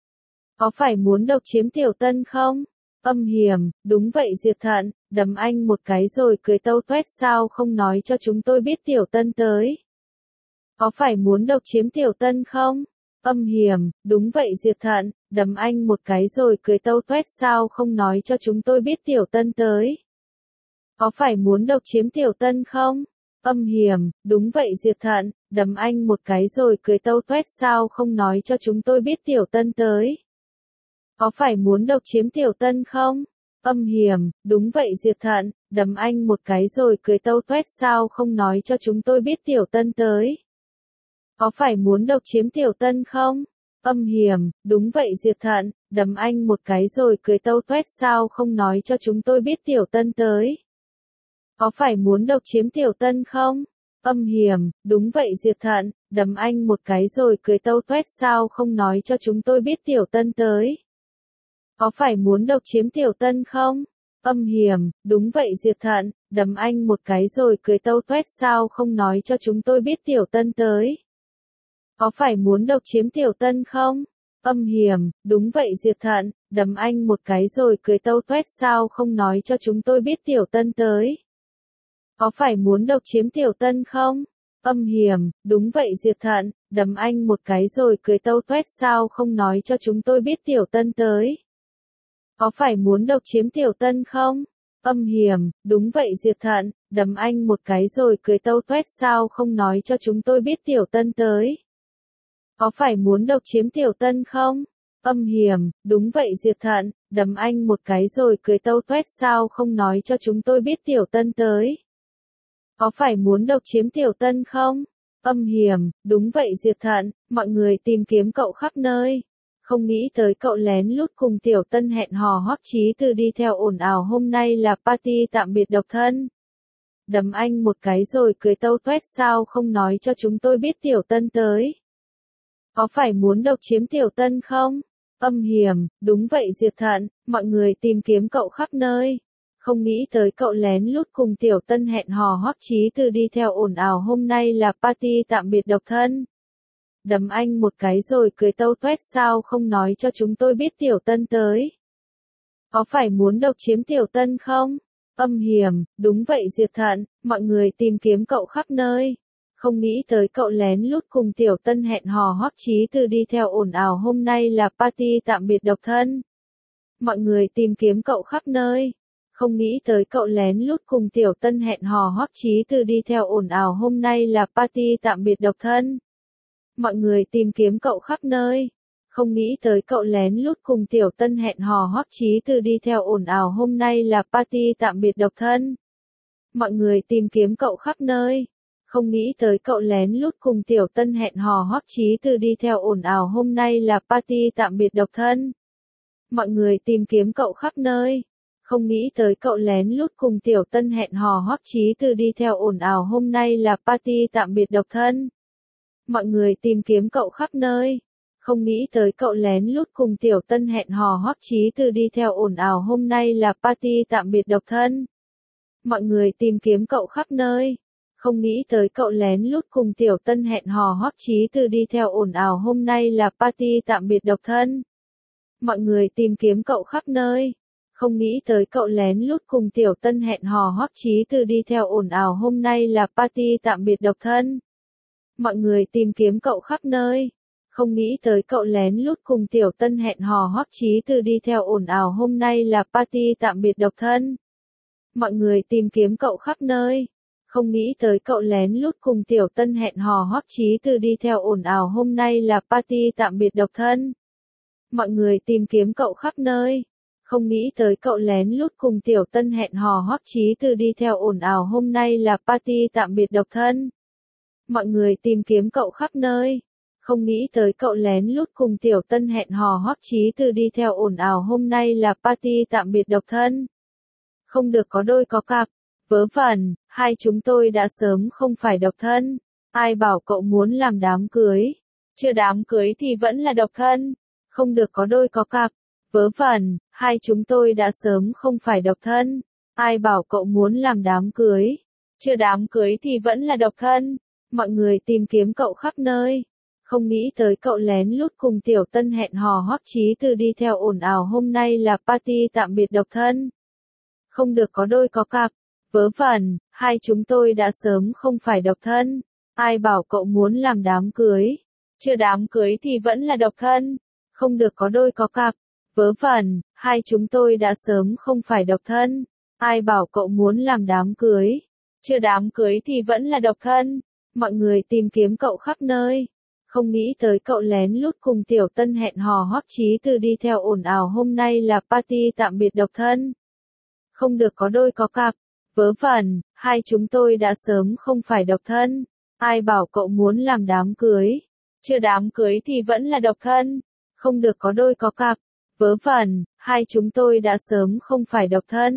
Có phải muốn độc chiếm Tiểu Tân không? Âm hiểm, đúng vậy Diệp Thận, đấm anh một cái rồi cười tâu tuét, sao không nói cho chúng tôi biết Tiểu Tân tới? Có phải muốn độc chiếm Tiểu Tân không? Âm hiểm, đúng vậy Diệp Thận, đấm anh một cái rồi cười tâu tuét, sao không nói cho chúng tôi biết Tiểu Tân tới? Có phải muốn độc chiếm Tiểu Tân không? Âm hiểm, đúng vậy Diệp Thận, đấm anh một cái rồi cười tâu tuét, sao không nói cho chúng tôi biết Tiểu Tân tới? Có phải muốn độc chiếm Tiểu Tân không? Âm hiểm, đúng vậy Diệp Thận, đấm anh một cái rồi cười tâu tuét, sao không nói cho chúng tôi biết Tiểu Tân tới? Có phải muốn độc chiếm Tiểu Tân không? Âm hiểm, đúng vậy Diệp Thận, đấm anh một cái rồi cười tâu tuét, sao không nói cho chúng tôi biết Tiểu Tân tới? Có phải muốn độc chiếm Tiểu Tân không? Âm hiểm, đúng vậy Diệp Thận, đấm anh một cái rồi cười tâu tuét sao không nói cho chúng tôi biết Tiểu Tân tới. Có phải muốn độc chiếm Tiểu Tân không? Âm hiểm, đúng vậy Diệp Thận, đấm anh một cái rồi cười tâu tuét sao không nói cho chúng tôi biết Tiểu Tân tới. Có phải muốn độc chiếm Tiểu Tân không? Âm hiểm, đúng vậy Diệp Thận, đấm anh một cái rồi cười tâu tuét sao không nói cho chúng tôi biết Tiểu Tân tới. Có phải muốn độc chiếm Tiểu Tân không? Âm hiểm, đúng vậy Diệp Thận, đấm anh một cái rồi cười tâu tuét sao không nói cho chúng tôi biết Tiểu Tân tới. Có phải muốn độc chiếm Tiểu Tân không? Âm hiểm, đúng vậy Diệp Thận, đấm anh một cái rồi cười tâu tuét sao không nói cho chúng tôi biết Tiểu Tân tới. Có phải muốn độc chiếm Tiểu Tân không? Âm hiểm, đúng vậy Diệp Thận, đấm anh một cái rồi cười tâu tuét sao không nói cho chúng tôi biết Tiểu Tân tới. Có phải muốn độc chiếm Tiểu Tân không? Âm hiểm, đúng vậy Diệp Thận, mọi người tìm kiếm cậu khắp nơi. Không nghĩ tới cậu lén lút cùng Tiểu Tân hẹn hò Hoắc Chí Từ đi theo ồn ào hôm nay là party tạm biệt độc thân. Đấm anh một cái rồi cười tâu tuét sao không nói cho chúng tôi biết Tiểu Tân tới. Có phải muốn độc chiếm Tiểu Tân không? Âm hiểm, đúng vậy Diệp Thận, mọi người tìm kiếm cậu khắp nơi. Không nghĩ tới cậu lén lút cùng Tiểu Tân hẹn hò Hoắc Chí Từ đi theo ồn ào hôm nay là party tạm biệt độc thân. Đấm anh một cái rồi cười tâu tuét sao không nói cho chúng tôi biết Tiểu Tân tới. Có phải muốn độc chiếm Tiểu Tân không? Âm hiểm, đúng vậy Diệp Thận, mọi người tìm kiếm cậu khắp nơi. Không nghĩ tới cậu lén lút cùng Tiểu Tân hẹn hò Hoắc Chí Từ đi theo ồn ào hôm nay là party tạm biệt độc thân. Mọi người tìm kiếm cậu khắp nơi. Không nghĩ tới cậu lén lút cùng Tiểu Tân hẹn hò Hoắc Chí Từ đi theo ồn ào hôm nay là party tạm biệt độc thân. Mọi người tìm kiếm cậu khắp nơi. Không nghĩ tới cậu lén lút cùng Tiểu Tân hẹn hò Hoắc Chí Từ đi theo ồn ào hôm nay là party tạm biệt độc thân. Mọi người tìm kiếm cậu khắp nơi. Không nghĩ tới cậu lén lút cùng Tiểu Tân hẹn hò Hoắc Chí Từ đi theo ồn ào hôm nay là party tạm biệt độc thân. Mọi người tìm kiếm cậu khắp nơi. Không nghĩ tới cậu lén lút cùng Tiểu Tân hẹn hò Hoắc Chí Từ đi theo ồn ào hôm nay là party tạm biệt độc thân. Mọi người tìm kiếm cậu khắp nơi. Không nghĩ tới cậu lén lút cùng Tiểu Tân hẹn hò Hoắc Chí Từ đi theo ồn ào hôm nay là party tạm biệt độc thân. Mọi người tìm kiếm cậu khắp nơi. Không nghĩ tới cậu lén lút cùng Tiểu Tân hẹn hò Hoắc Chí Từ đi theo ồn ào hôm nay là party tạm biệt độc thân. Mọi người tìm kiếm cậu khắp nơi. Không nghĩ tới cậu lén lút cùng Tiểu Tân hẹn hò Hoắc Chí Từ đi theo ồn ào hôm nay là party tạm biệt độc thân. Mọi người tìm kiếm cậu khắp nơi. Không nghĩ tới cậu lén lút cùng Tiểu Tân hẹn hò Hoắc Chí Từ đi theo ồn ào hôm nay là party tạm biệt độc thân. Mọi người tìm kiếm cậu khắp nơi. Không nghĩ tới cậu lén lút cùng Tiểu Tân hẹn hò Hoắc Chí Từ đi theo ồn ào hôm nay là party tạm biệt độc thân. Mọi người tìm kiếm cậu khắp nơi. Không nghĩ tới cậu lén lút cùng Tiểu Tân hẹn hò Hoắc Chí Từ đi theo ồn ào hôm nay là party tạm biệt độc thân. Mọi người tìm kiếm cậu khắp nơi. Không nghĩ tới cậu lén lút cùng Tiểu Tân hẹn hò Hoắc Chí Từ đi theo ồn ào hôm nay là party tạm biệt độc thân. Không được có đôi có cặp. Vớ vẩn, hai chúng tôi đã sớm không phải độc thân. Ai bảo cậu muốn làm đám cưới? Chưa đám cưới thì vẫn là độc thân. Không được có đôi có cặp. Vớ vẩn, hai chúng tôi đã sớm không phải độc thân. Ai bảo cậu muốn làm đám cưới? Chưa đám cưới thì vẫn là độc thân. Mọi người tìm kiếm cậu khắp nơi. Không nghĩ tới cậu lén lút cùng Tiểu Tân hẹn hò Hoắc Chí Từ đi theo ồn ào hôm nay là party tạm biệt độc thân. Không được có đôi có cặp. Vớ vẩn, hai chúng tôi đã sớm không phải độc thân. Ai bảo cậu muốn làm đám cưới? Chưa đám cưới thì vẫn là độc thân. Không được có đôi có cặp. Vớ vẩn, hai chúng tôi đã sớm không phải độc thân. Ai bảo cậu muốn làm đám cưới? Chưa đám cưới thì vẫn là độc thân. Mọi người tìm kiếm cậu khắp nơi. Không nghĩ tới cậu lén lút cùng Tiểu Tân hẹn hò Hoắc Chí Từ đi theo ồn ào hôm nay là party tạm biệt độc thân. Không được có đôi có cặp. Vớ vẩn, hai chúng tôi đã sớm không phải độc thân. Ai bảo cậu muốn làm đám cưới? Chưa đám cưới thì vẫn là độc thân. Không được có đôi có cặp. Vớ vẩn, hai chúng tôi đã sớm không phải độc thân.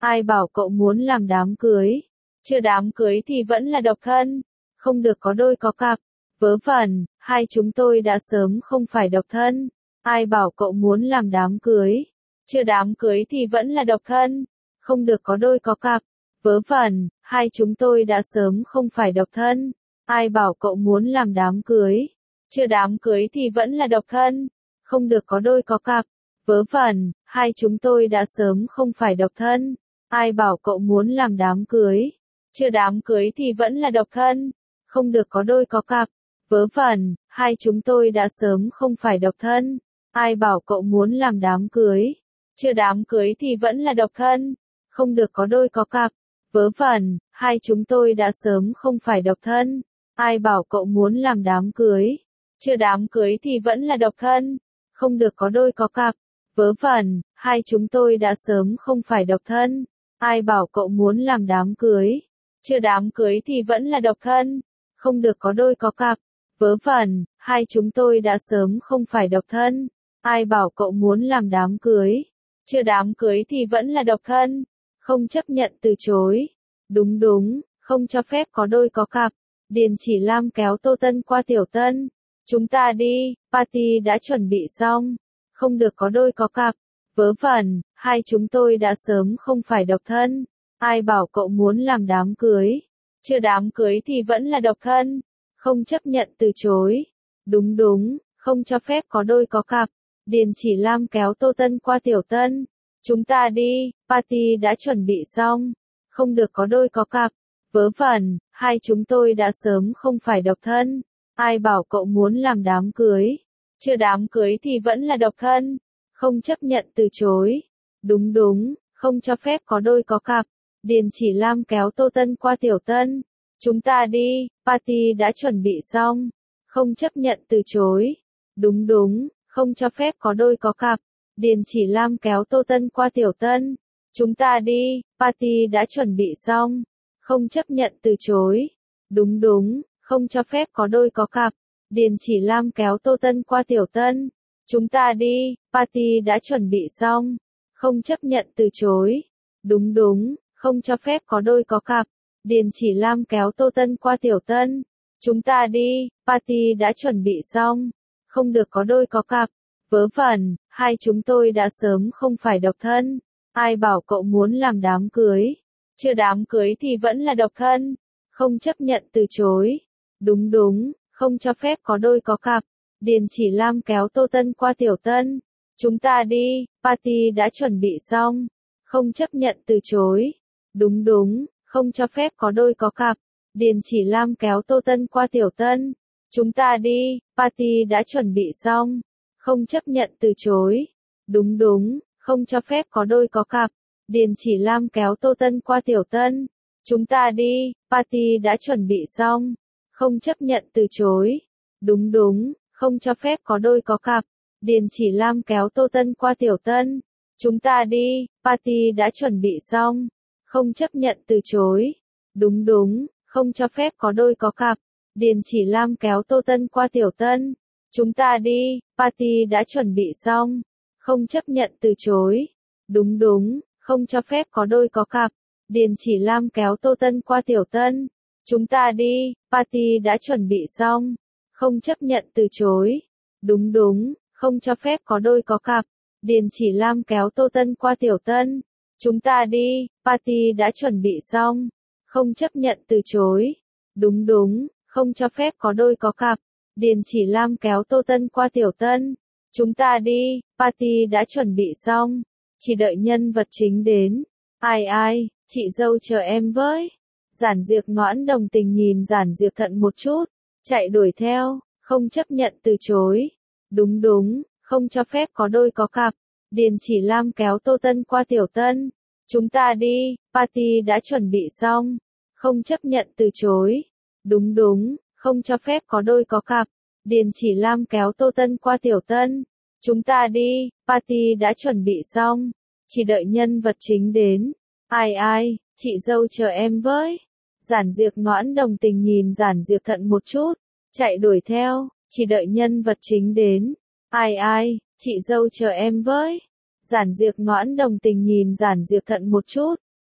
Ai bảo cậu muốn làm đám cưới? Chưa đám cưới thì vẫn là độc thân. Không được có đôi có cặp. Vớ vẩn, hai chúng tôi đã sớm không phải độc thân. Ai bảo cậu muốn làm đám cưới? Chưa đám cưới thì vẫn là độc thân. Không được có đôi có cặp. Vớ vẩn, hai chúng tôi đã sớm không phải độc thân. Ai bảo cậu muốn làm đám cưới? Chưa đám cưới thì vẫn là độc thân. Không được có đôi có cặp. Vớ vẩn, hai chúng tôi đã sớm không phải độc thân. Ai bảo cậu muốn làm đám cưới? Chưa đám cưới thì vẫn là độc thân. Không được có đôi có cặp. Vớ vẩn, hai chúng tôi đã sớm không phải độc thân. Ai bảo cậu muốn làm đám cưới? Chưa đám cưới thì vẫn là độc thân. Không được có đôi có cặp. Vớ vẩn, hai chúng tôi đã sớm không phải độc thân. Ai bảo cậu muốn làm đám cưới? Chưa đám cưới thì vẫn là độc thân. Không được có đôi có cặp. Vớ vẩn, hai chúng tôi đã sớm không phải độc thân. Ai bảo cậu muốn làm đám cưới? Chưa đám cưới thì vẫn là độc thân. Không được có đôi có cặp. Vớ vẩn, hai chúng tôi đã sớm không phải độc thân. Ai bảo cậu muốn làm đám cưới? Chưa đám cưới thì vẫn là độc thân. Không chấp nhận từ chối. Đúng đúng, không cho phép có đôi có cặp. Điền Chỉ Lam kéo Tô Tân qua Tiểu Tân. Chúng ta đi, party đã chuẩn bị xong. Không được có đôi có cặp. Vớ vẩn, hai chúng tôi đã sớm không phải độc thân. Ai bảo cậu muốn làm đám cưới? Chưa đám cưới thì vẫn là độc thân. Không chấp nhận từ chối. Đúng đúng, không cho phép có đôi có cặp. Điền Chỉ Lam kéo Tô Tân qua Tiểu Tân. Chúng ta đi, party đã chuẩn bị xong. Không được có đôi có cặp. Vớ vẩn, hai chúng tôi đã sớm không phải độc thân. Ai bảo cậu muốn làm đám cưới? Chưa đám cưới thì vẫn là độc thân. Không chấp nhận từ chối. Đúng đúng, không cho phép có đôi có cặp. Điền Chỉ Lam kéo Tô Tân qua Tiểu Tân. Chúng ta đi, party đã chuẩn bị xong. Không chấp nhận từ chối. Đúng đúng, không cho phép có đôi có cặp. Điền Chỉ Lam kéo Tô Tân qua Tiểu Tân. Chúng ta đi, party đã chuẩn bị xong. Không chấp nhận từ chối. Đúng đúng, không cho phép có đôi có cặp. Điền Chỉ Lam kéo Tô Tân qua Tiểu Tân. Chúng ta đi, party đã chuẩn bị xong. Không chấp nhận từ chối. Đúng đúng, không cho phép có đôi có cặp. Điền Chỉ Lam kéo Tô Tân qua Tiểu Tân. Chúng ta đi, party đã chuẩn bị xong. Không được có đôi có cặp. Vớ vẩn, hai chúng tôi đã sớm không phải độc thân. Ai bảo cậu muốn làm đám cưới? Chưa đám cưới thì vẫn là độc thân. Không chấp nhận từ chối. Đúng đúng, không cho phép có đôi có cặp. Điền Chỉ Lam kéo Tô Tân qua Tiểu Tân. Chúng ta đi, party đã chuẩn bị xong. Không chấp nhận từ chối. Đúng đúng, không cho phép có đôi có cặp. Điền Chỉ Lam kéo Tô Tân qua Tiểu Tân. Chúng ta đi, party đã chuẩn bị xong. Không chấp nhận từ chối. Đúng đúng, không cho phép có đôi có cặp. Điền Chỉ Lam kéo Tô Tân qua Tiểu Tân. Chúng ta đi, party đã chuẩn bị xong. Không chấp nhận từ chối. Đúng đúng, không cho phép có đôi có cặp. Điền Chỉ Lam kéo Tô Tân qua Tiểu Tân. Chúng ta đi, party đã chuẩn bị xong. Không chấp nhận từ chối. Đúng đúng, không cho phép có đôi có cặp. Điền Chỉ Lam kéo Tô Tân qua Tiểu Tân. Chúng ta đi, party đã chuẩn bị xong. Không chấp nhận từ chối. Đúng đúng, không cho phép có đôi có cặp. Điền Chỉ Lam kéo Tô Tân qua Tiểu Tân. Chúng ta đi, party đã chuẩn bị xong. Không chấp nhận từ chối. Đúng đúng, không cho phép có đôi có cặp. Điền Chỉ Lam kéo Tô Tân qua Tiểu Tân. Chúng ta đi, party đã chuẩn bị xong. Không chấp nhận từ chối. Đúng đúng, không cho phép có đôi có cặp. Điền Chỉ Lam kéo Tô Tân qua Tiểu Tân. Chúng ta đi, party đã chuẩn bị xong. Chỉ đợi nhân vật chính đến. Ai ai, chị dâu chờ em với. Giản Diệc Noãn đồng tình nhìn Giản Diệc Thận một chút. Chạy đuổi theo, không chấp nhận từ chối. Đúng đúng, không cho phép có đôi có cặp. Điền Chỉ Lam kéo Tô Tân qua Tiểu Tân. Chúng ta đi, party đã chuẩn bị xong. Không chấp nhận từ chối. Đúng đúng, không cho phép có đôi có cặp. Điền Chỉ Lam kéo Tô Tân qua Tiểu Tân. Chúng ta đi, party đã chuẩn bị xong. Chỉ đợi nhân vật chính đến. Ai ai, chị dâu chờ em với. Giản Diệc Noãn đồng tình nhìn Giản Diệc Thận một chút. Chạy đuổi theo, chỉ đợi nhân vật chính đến. Ai ai, chị dâu chờ em với. Giản Diệc Noãn đồng tình nhìn Giản Diệc Thận một chút.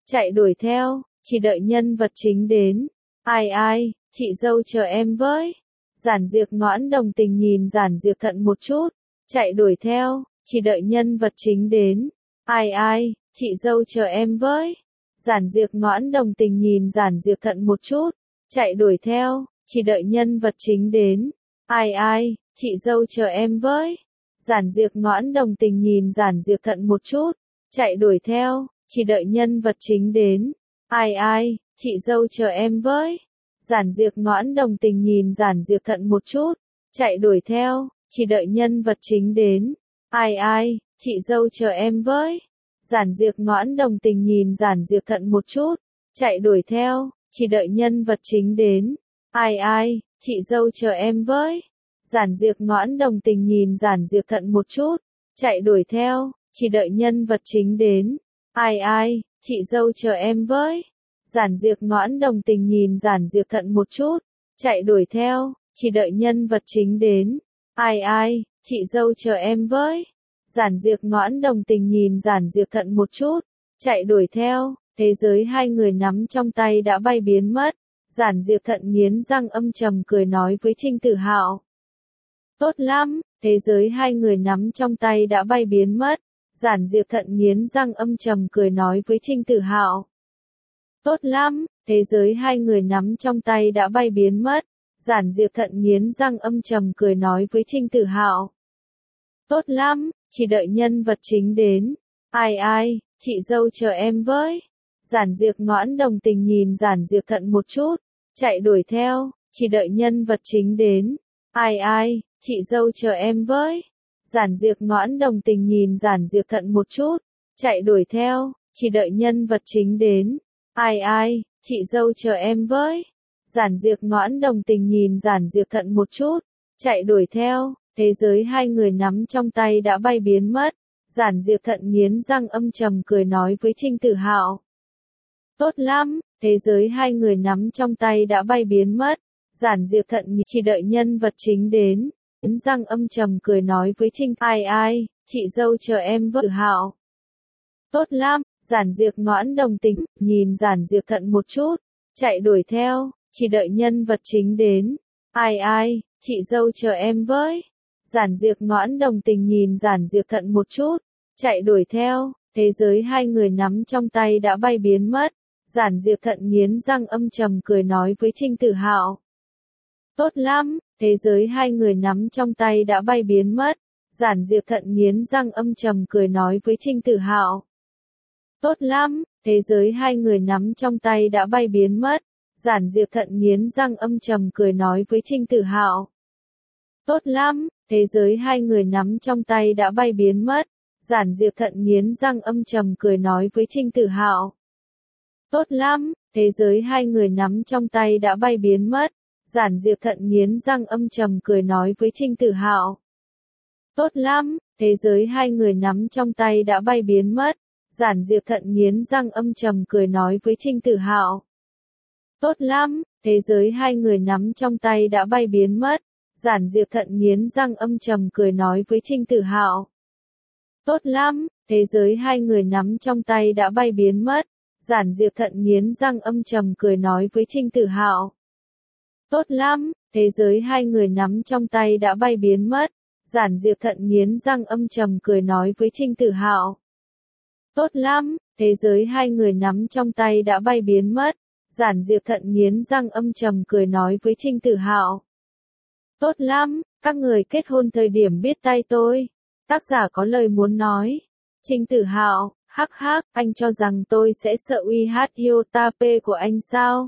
chạy đuổi theo, chỉ đợi nhân vật chính đến. Ai ai, chị dâu chờ em với. Giản Diệc Noãn đồng tình nhìn Giản Diệc Thận một chút, chạy đuổi theo, chỉ đợi nhân vật chính đến. Ai ai, chị dâu chờ em với. Giản Diệc Noãn đồng tình nhìn Giản Diệc Thận một chút, chạy đuổi theo, chỉ đợi nhân vật chính đến. Ai ai, chị dâu chờ em với. Giản Diệc Noãn đồng tình nhìn Giản Diệc Thận một chút, chạy đuổi theo, chỉ đợi nhân vật chính đến. Ai ai, chị dâu chờ em với. Giản Diệc Noãn đồng tình nhìn Giản Diệc Thận một chút, chạy đuổi theo, chỉ đợi nhân vật chính đến. Ai ai, chị dâu chờ em với. Giản Diệc Noãn đồng tình nhìn Giản Diệc Thận một chút, chạy đuổi theo, chỉ đợi nhân vật chính đến. Ai ai, chị dâu chờ em với. Giản Diệc Noãn đồng tình nhìn Giản Diệc Thận một chút, chạy đuổi theo, chỉ đợi nhân vật chính đến. Ai ai, chị dâu chờ em với. Giản Diệc Noãn đồng tình nhìn Giản Diệc Thận một chút, chạy đuổi theo, chỉ đợi nhân vật chính đến. Ai ai, chị dâu chờ em với. Giản Diệc Noãn đồng tình nhìn Giản Diệc Thận một chút, chạy đuổi theo, thế giới hai người nắm trong tay đã bay biến mất. Giản Diệc Thận nghiến răng âm trầm cười nói với Trinh Tử Hạo. Tốt lắm, thế giới hai người nắm trong tay đã bay biến mất. Giản Diệc Thận nghiến răng âm trầm cười nói với Trinh Tử Hạo. Tốt lắm, thế giới hai người nắm trong tay đã bay biến mất. Giản Diệc Thận nghiến răng âm trầm cười nói với Trinh Tử Hạo. Tốt lắm, chỉ đợi nhân vật chính đến. Ai ai, chị dâu chờ em với. Giản Diệc Noãn đồng tình nhìn Giản Diệc Thận một chút, chạy đuổi theo, chỉ đợi nhân vật chính đến. Ai ai, chị dâu chờ em với. Giản Diệc Noãn đồng tình nhìn Giản Diệc Thận một chút, chạy đuổi theo, chỉ đợi nhân vật chính đến. Ai ai, chị dâu chờ em với. Giản Diệc Noãn đồng tình nhìn Giản Diệc Thận một chút, chạy đuổi theo, thế giới hai người nắm trong tay đã bay biến mất. Giản Diệc Thận nghiến răng âm trầm cười nói với Trinh Tử Hạo. Tốt lắm, thế giới hai người nắm trong tay đã bay biến mất. Giản Diệc Thận chỉ đợi nhân vật chính đến. Nghiến răng âm trầm cười nói với Trinh. Ai ai, chị dâu chờ em với. Tử Hạo. Tốt lắm, Giản Diệc Noãn đồng tình, nhìn Giản Diệc Thận một chút, chạy đuổi theo, chỉ đợi nhân vật chính đến. Ai ai, chị dâu chờ em với. Giản Diệc Noãn đồng tình nhìn Giản Diệc Thận một chút, chạy đuổi theo, thế giới hai người nắm trong tay đã bay biến mất. Giản Diệc Thận nghiến răng âm trầm cười nói với Trinh Tử Hạo. Tốt lắm, thế giới hai người nắm trong tay đã bay biến mất. Giản Diệc Thận nghiến răng âm trầm cười nói với Trinh Tử Hạo. Tốt lắm, thế giới hai người nắm trong tay đã bay biến mất. Giản Diệc Thận nghiến răng âm trầm cười nói với Trinh Tử Hạo. Tốt lắm, thế giới hai người nắm trong tay đã bay biến mất. Giản Diệc Thận nghiến răng âm trầm cười nói với Trinh Tử Hạo. Tốt lắm, thế giới hai người nắm trong tay đã bay biến mất. Giản Diệc Thận nghiến răng âm trầm cười nói với Trinh Tử Hạo. Tốt lắm, thế giới hai người nắm trong tay đã bay biến mất. Giản Diệc Thận nghiến răng âm trầm cười nói với Trinh Tử Hạo. Tốt lắm, thế giới hai người nắm trong tay đã bay biến mất. Giản Diệc Thận nghiến răng âm trầm cười nói với Trinh Tử Hạo. Tốt lắm, thế giới hai người nắm trong tay đã bay biến mất. Giản Diệc Thận nghiến răng âm trầm cười nói với Trinh Tử Hạo. Tốt lắm, thế giới hai người nắm trong tay đã bay biến mất. Giản Diệc Thận nghiến răng âm trầm cười nói với Trinh Tử Hạo. Tốt lắm, thế giới hai người nắm trong tay đã bay biến mất. Giản Diệc Thận nghiến răng âm trầm cười nói với Trinh Tử Hạo. Tốt lắm, các người kết hôn thời điểm biết tay tôi. Tác giả có lời muốn nói. Trinh Tử Hạo, hắc hắc, anh cho rằng tôi sẽ sợ uy hát Yotape của anh sao?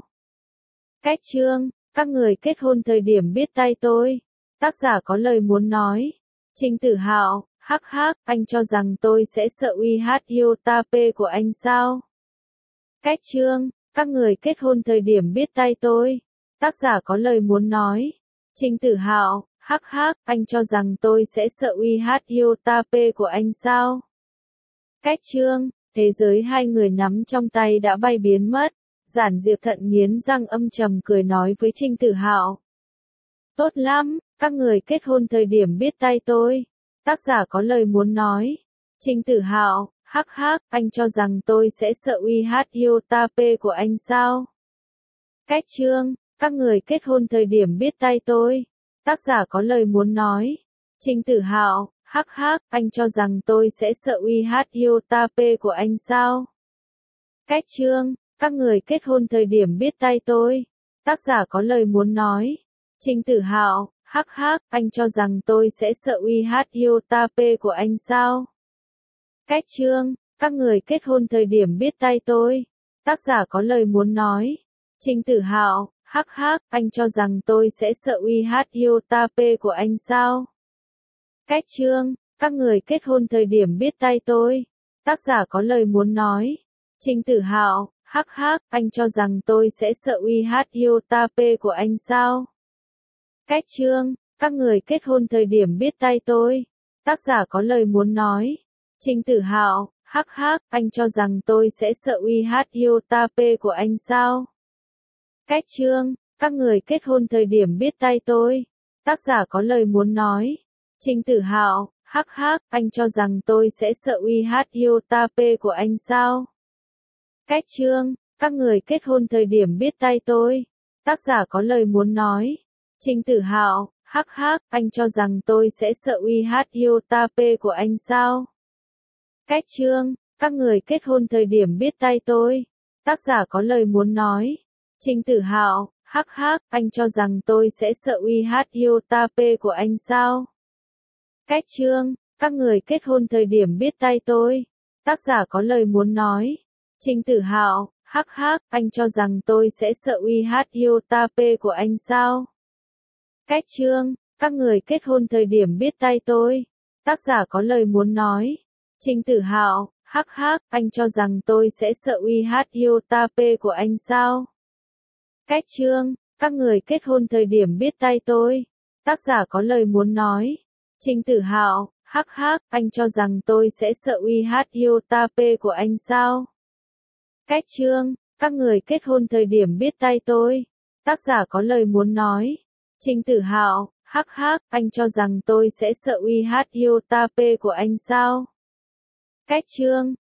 Cách chương, các người kết hôn thời điểm biết tay tôi. Tác giả có lời muốn nói. Trinh Tử Hạo, hắc hắc, anh cho rằng tôi sẽ sợ uy hát Yotape của anh sao? Cách chương, các người kết hôn thời điểm biết tay tôi. Tác giả có lời muốn nói. Trinh Tử Hạo, hắc hắc, anh cho rằng tôi sẽ sợ uy hát Yotape của anh sao? Cách chương, thế giới hai người nắm trong tay đã bay biến mất. Giản Diệc Thận nghiến răng âm trầm cười nói với Trinh Tử Hạo. Tốt lắm, các người kết hôn thời điểm biết tay tôi. Tác giả có lời muốn nói. Trinh Tử Hạo, hắc hắc, anh cho rằng tôi sẽ sợ uy hát iota p của anh sao? Cách chương, các người kết hôn thời điểm biết tay tôi. Tác giả có lời muốn nói. Trình Tử Hạo, hắc hắc, anh cho rằng tôi sẽ sợ uy hát iota p của anh sao? Cách chương, các người kết hôn thời điểm biết tay tôi. Tác giả có lời muốn nói. Trình Tử Hạo, hắc hắc, anh cho rằng tôi sẽ sợ uy hát iota p của anh sao? Cách chương, các người kết hôn thời điểm biết tay tôi. Tác giả có lời muốn nói. Trình Tử Hạo, hắc hắc, anh cho rằng tôi sẽ sợ uy hát iota p của anh sao? Cách chương, các người kết hôn thời điểm biết tay tôi. Tác giả có lời muốn nói. Trình Tử Hạo, hắc hắc, anh cho rằng tôi sẽ sợ uy hát iota p của anh sao? Cách chương, các người kết hôn thời điểm biết tay tôi. Tác giả có lời muốn nói. Trình Tử Hạo, hắc hắc, anh cho rằng tôi sẽ sợ uy hát iota p của anh sao? Cách chương, các người kết hôn thời điểm biết tay tôi. Tác giả có lời muốn nói. Trình Tử Hạo, hắc hắc, anh cho rằng tôi sẽ sợ uy hát iota p của anh sao? Cách chương, các người kết hôn thời điểm biết tay tôi. Tác giả có lời muốn nói. Trình Tử Hạo, hắc hắc, anh cho rằng tôi sẽ sợ uy hát iota p của anh sao? Cách chương, các người kết hôn thời điểm biết tay tôi. Tác giả có lời muốn nói. Trình Tử Hạo, hắc hắc, anh cho rằng tôi sẽ sợ uy hát iota p của anh sao? Cách chương, các người kết hôn thời điểm biết tay tôi. Tác giả có lời muốn nói. Trình Tử Hạo, hắc hắc, anh cho rằng tôi sẽ sợ uy hát iota p của anh sao? Cách chương, các người kết hôn thời điểm biết tay tôi. Tác giả có lời muốn nói. Trình Tử Hạo, hắc hắc, anh cho rằng tôi sẽ sợ uy hát iota p của anh sao? Cách chương, các người kết hôn thời điểm biết tay tôi. Tác giả có lời muốn nói. Trình Tử Hạo, hắc hắc, anh cho rằng tôi sẽ sợ uy hát iota p của anh sao? Cách chương, các người kết hôn thời điểm biết tay tôi. Tác giả có lời muốn nói. Trình Tử Hạo, hắc hắc, anh cho rằng tôi sẽ sợ uy hát iota p của anh sao? Cách chương,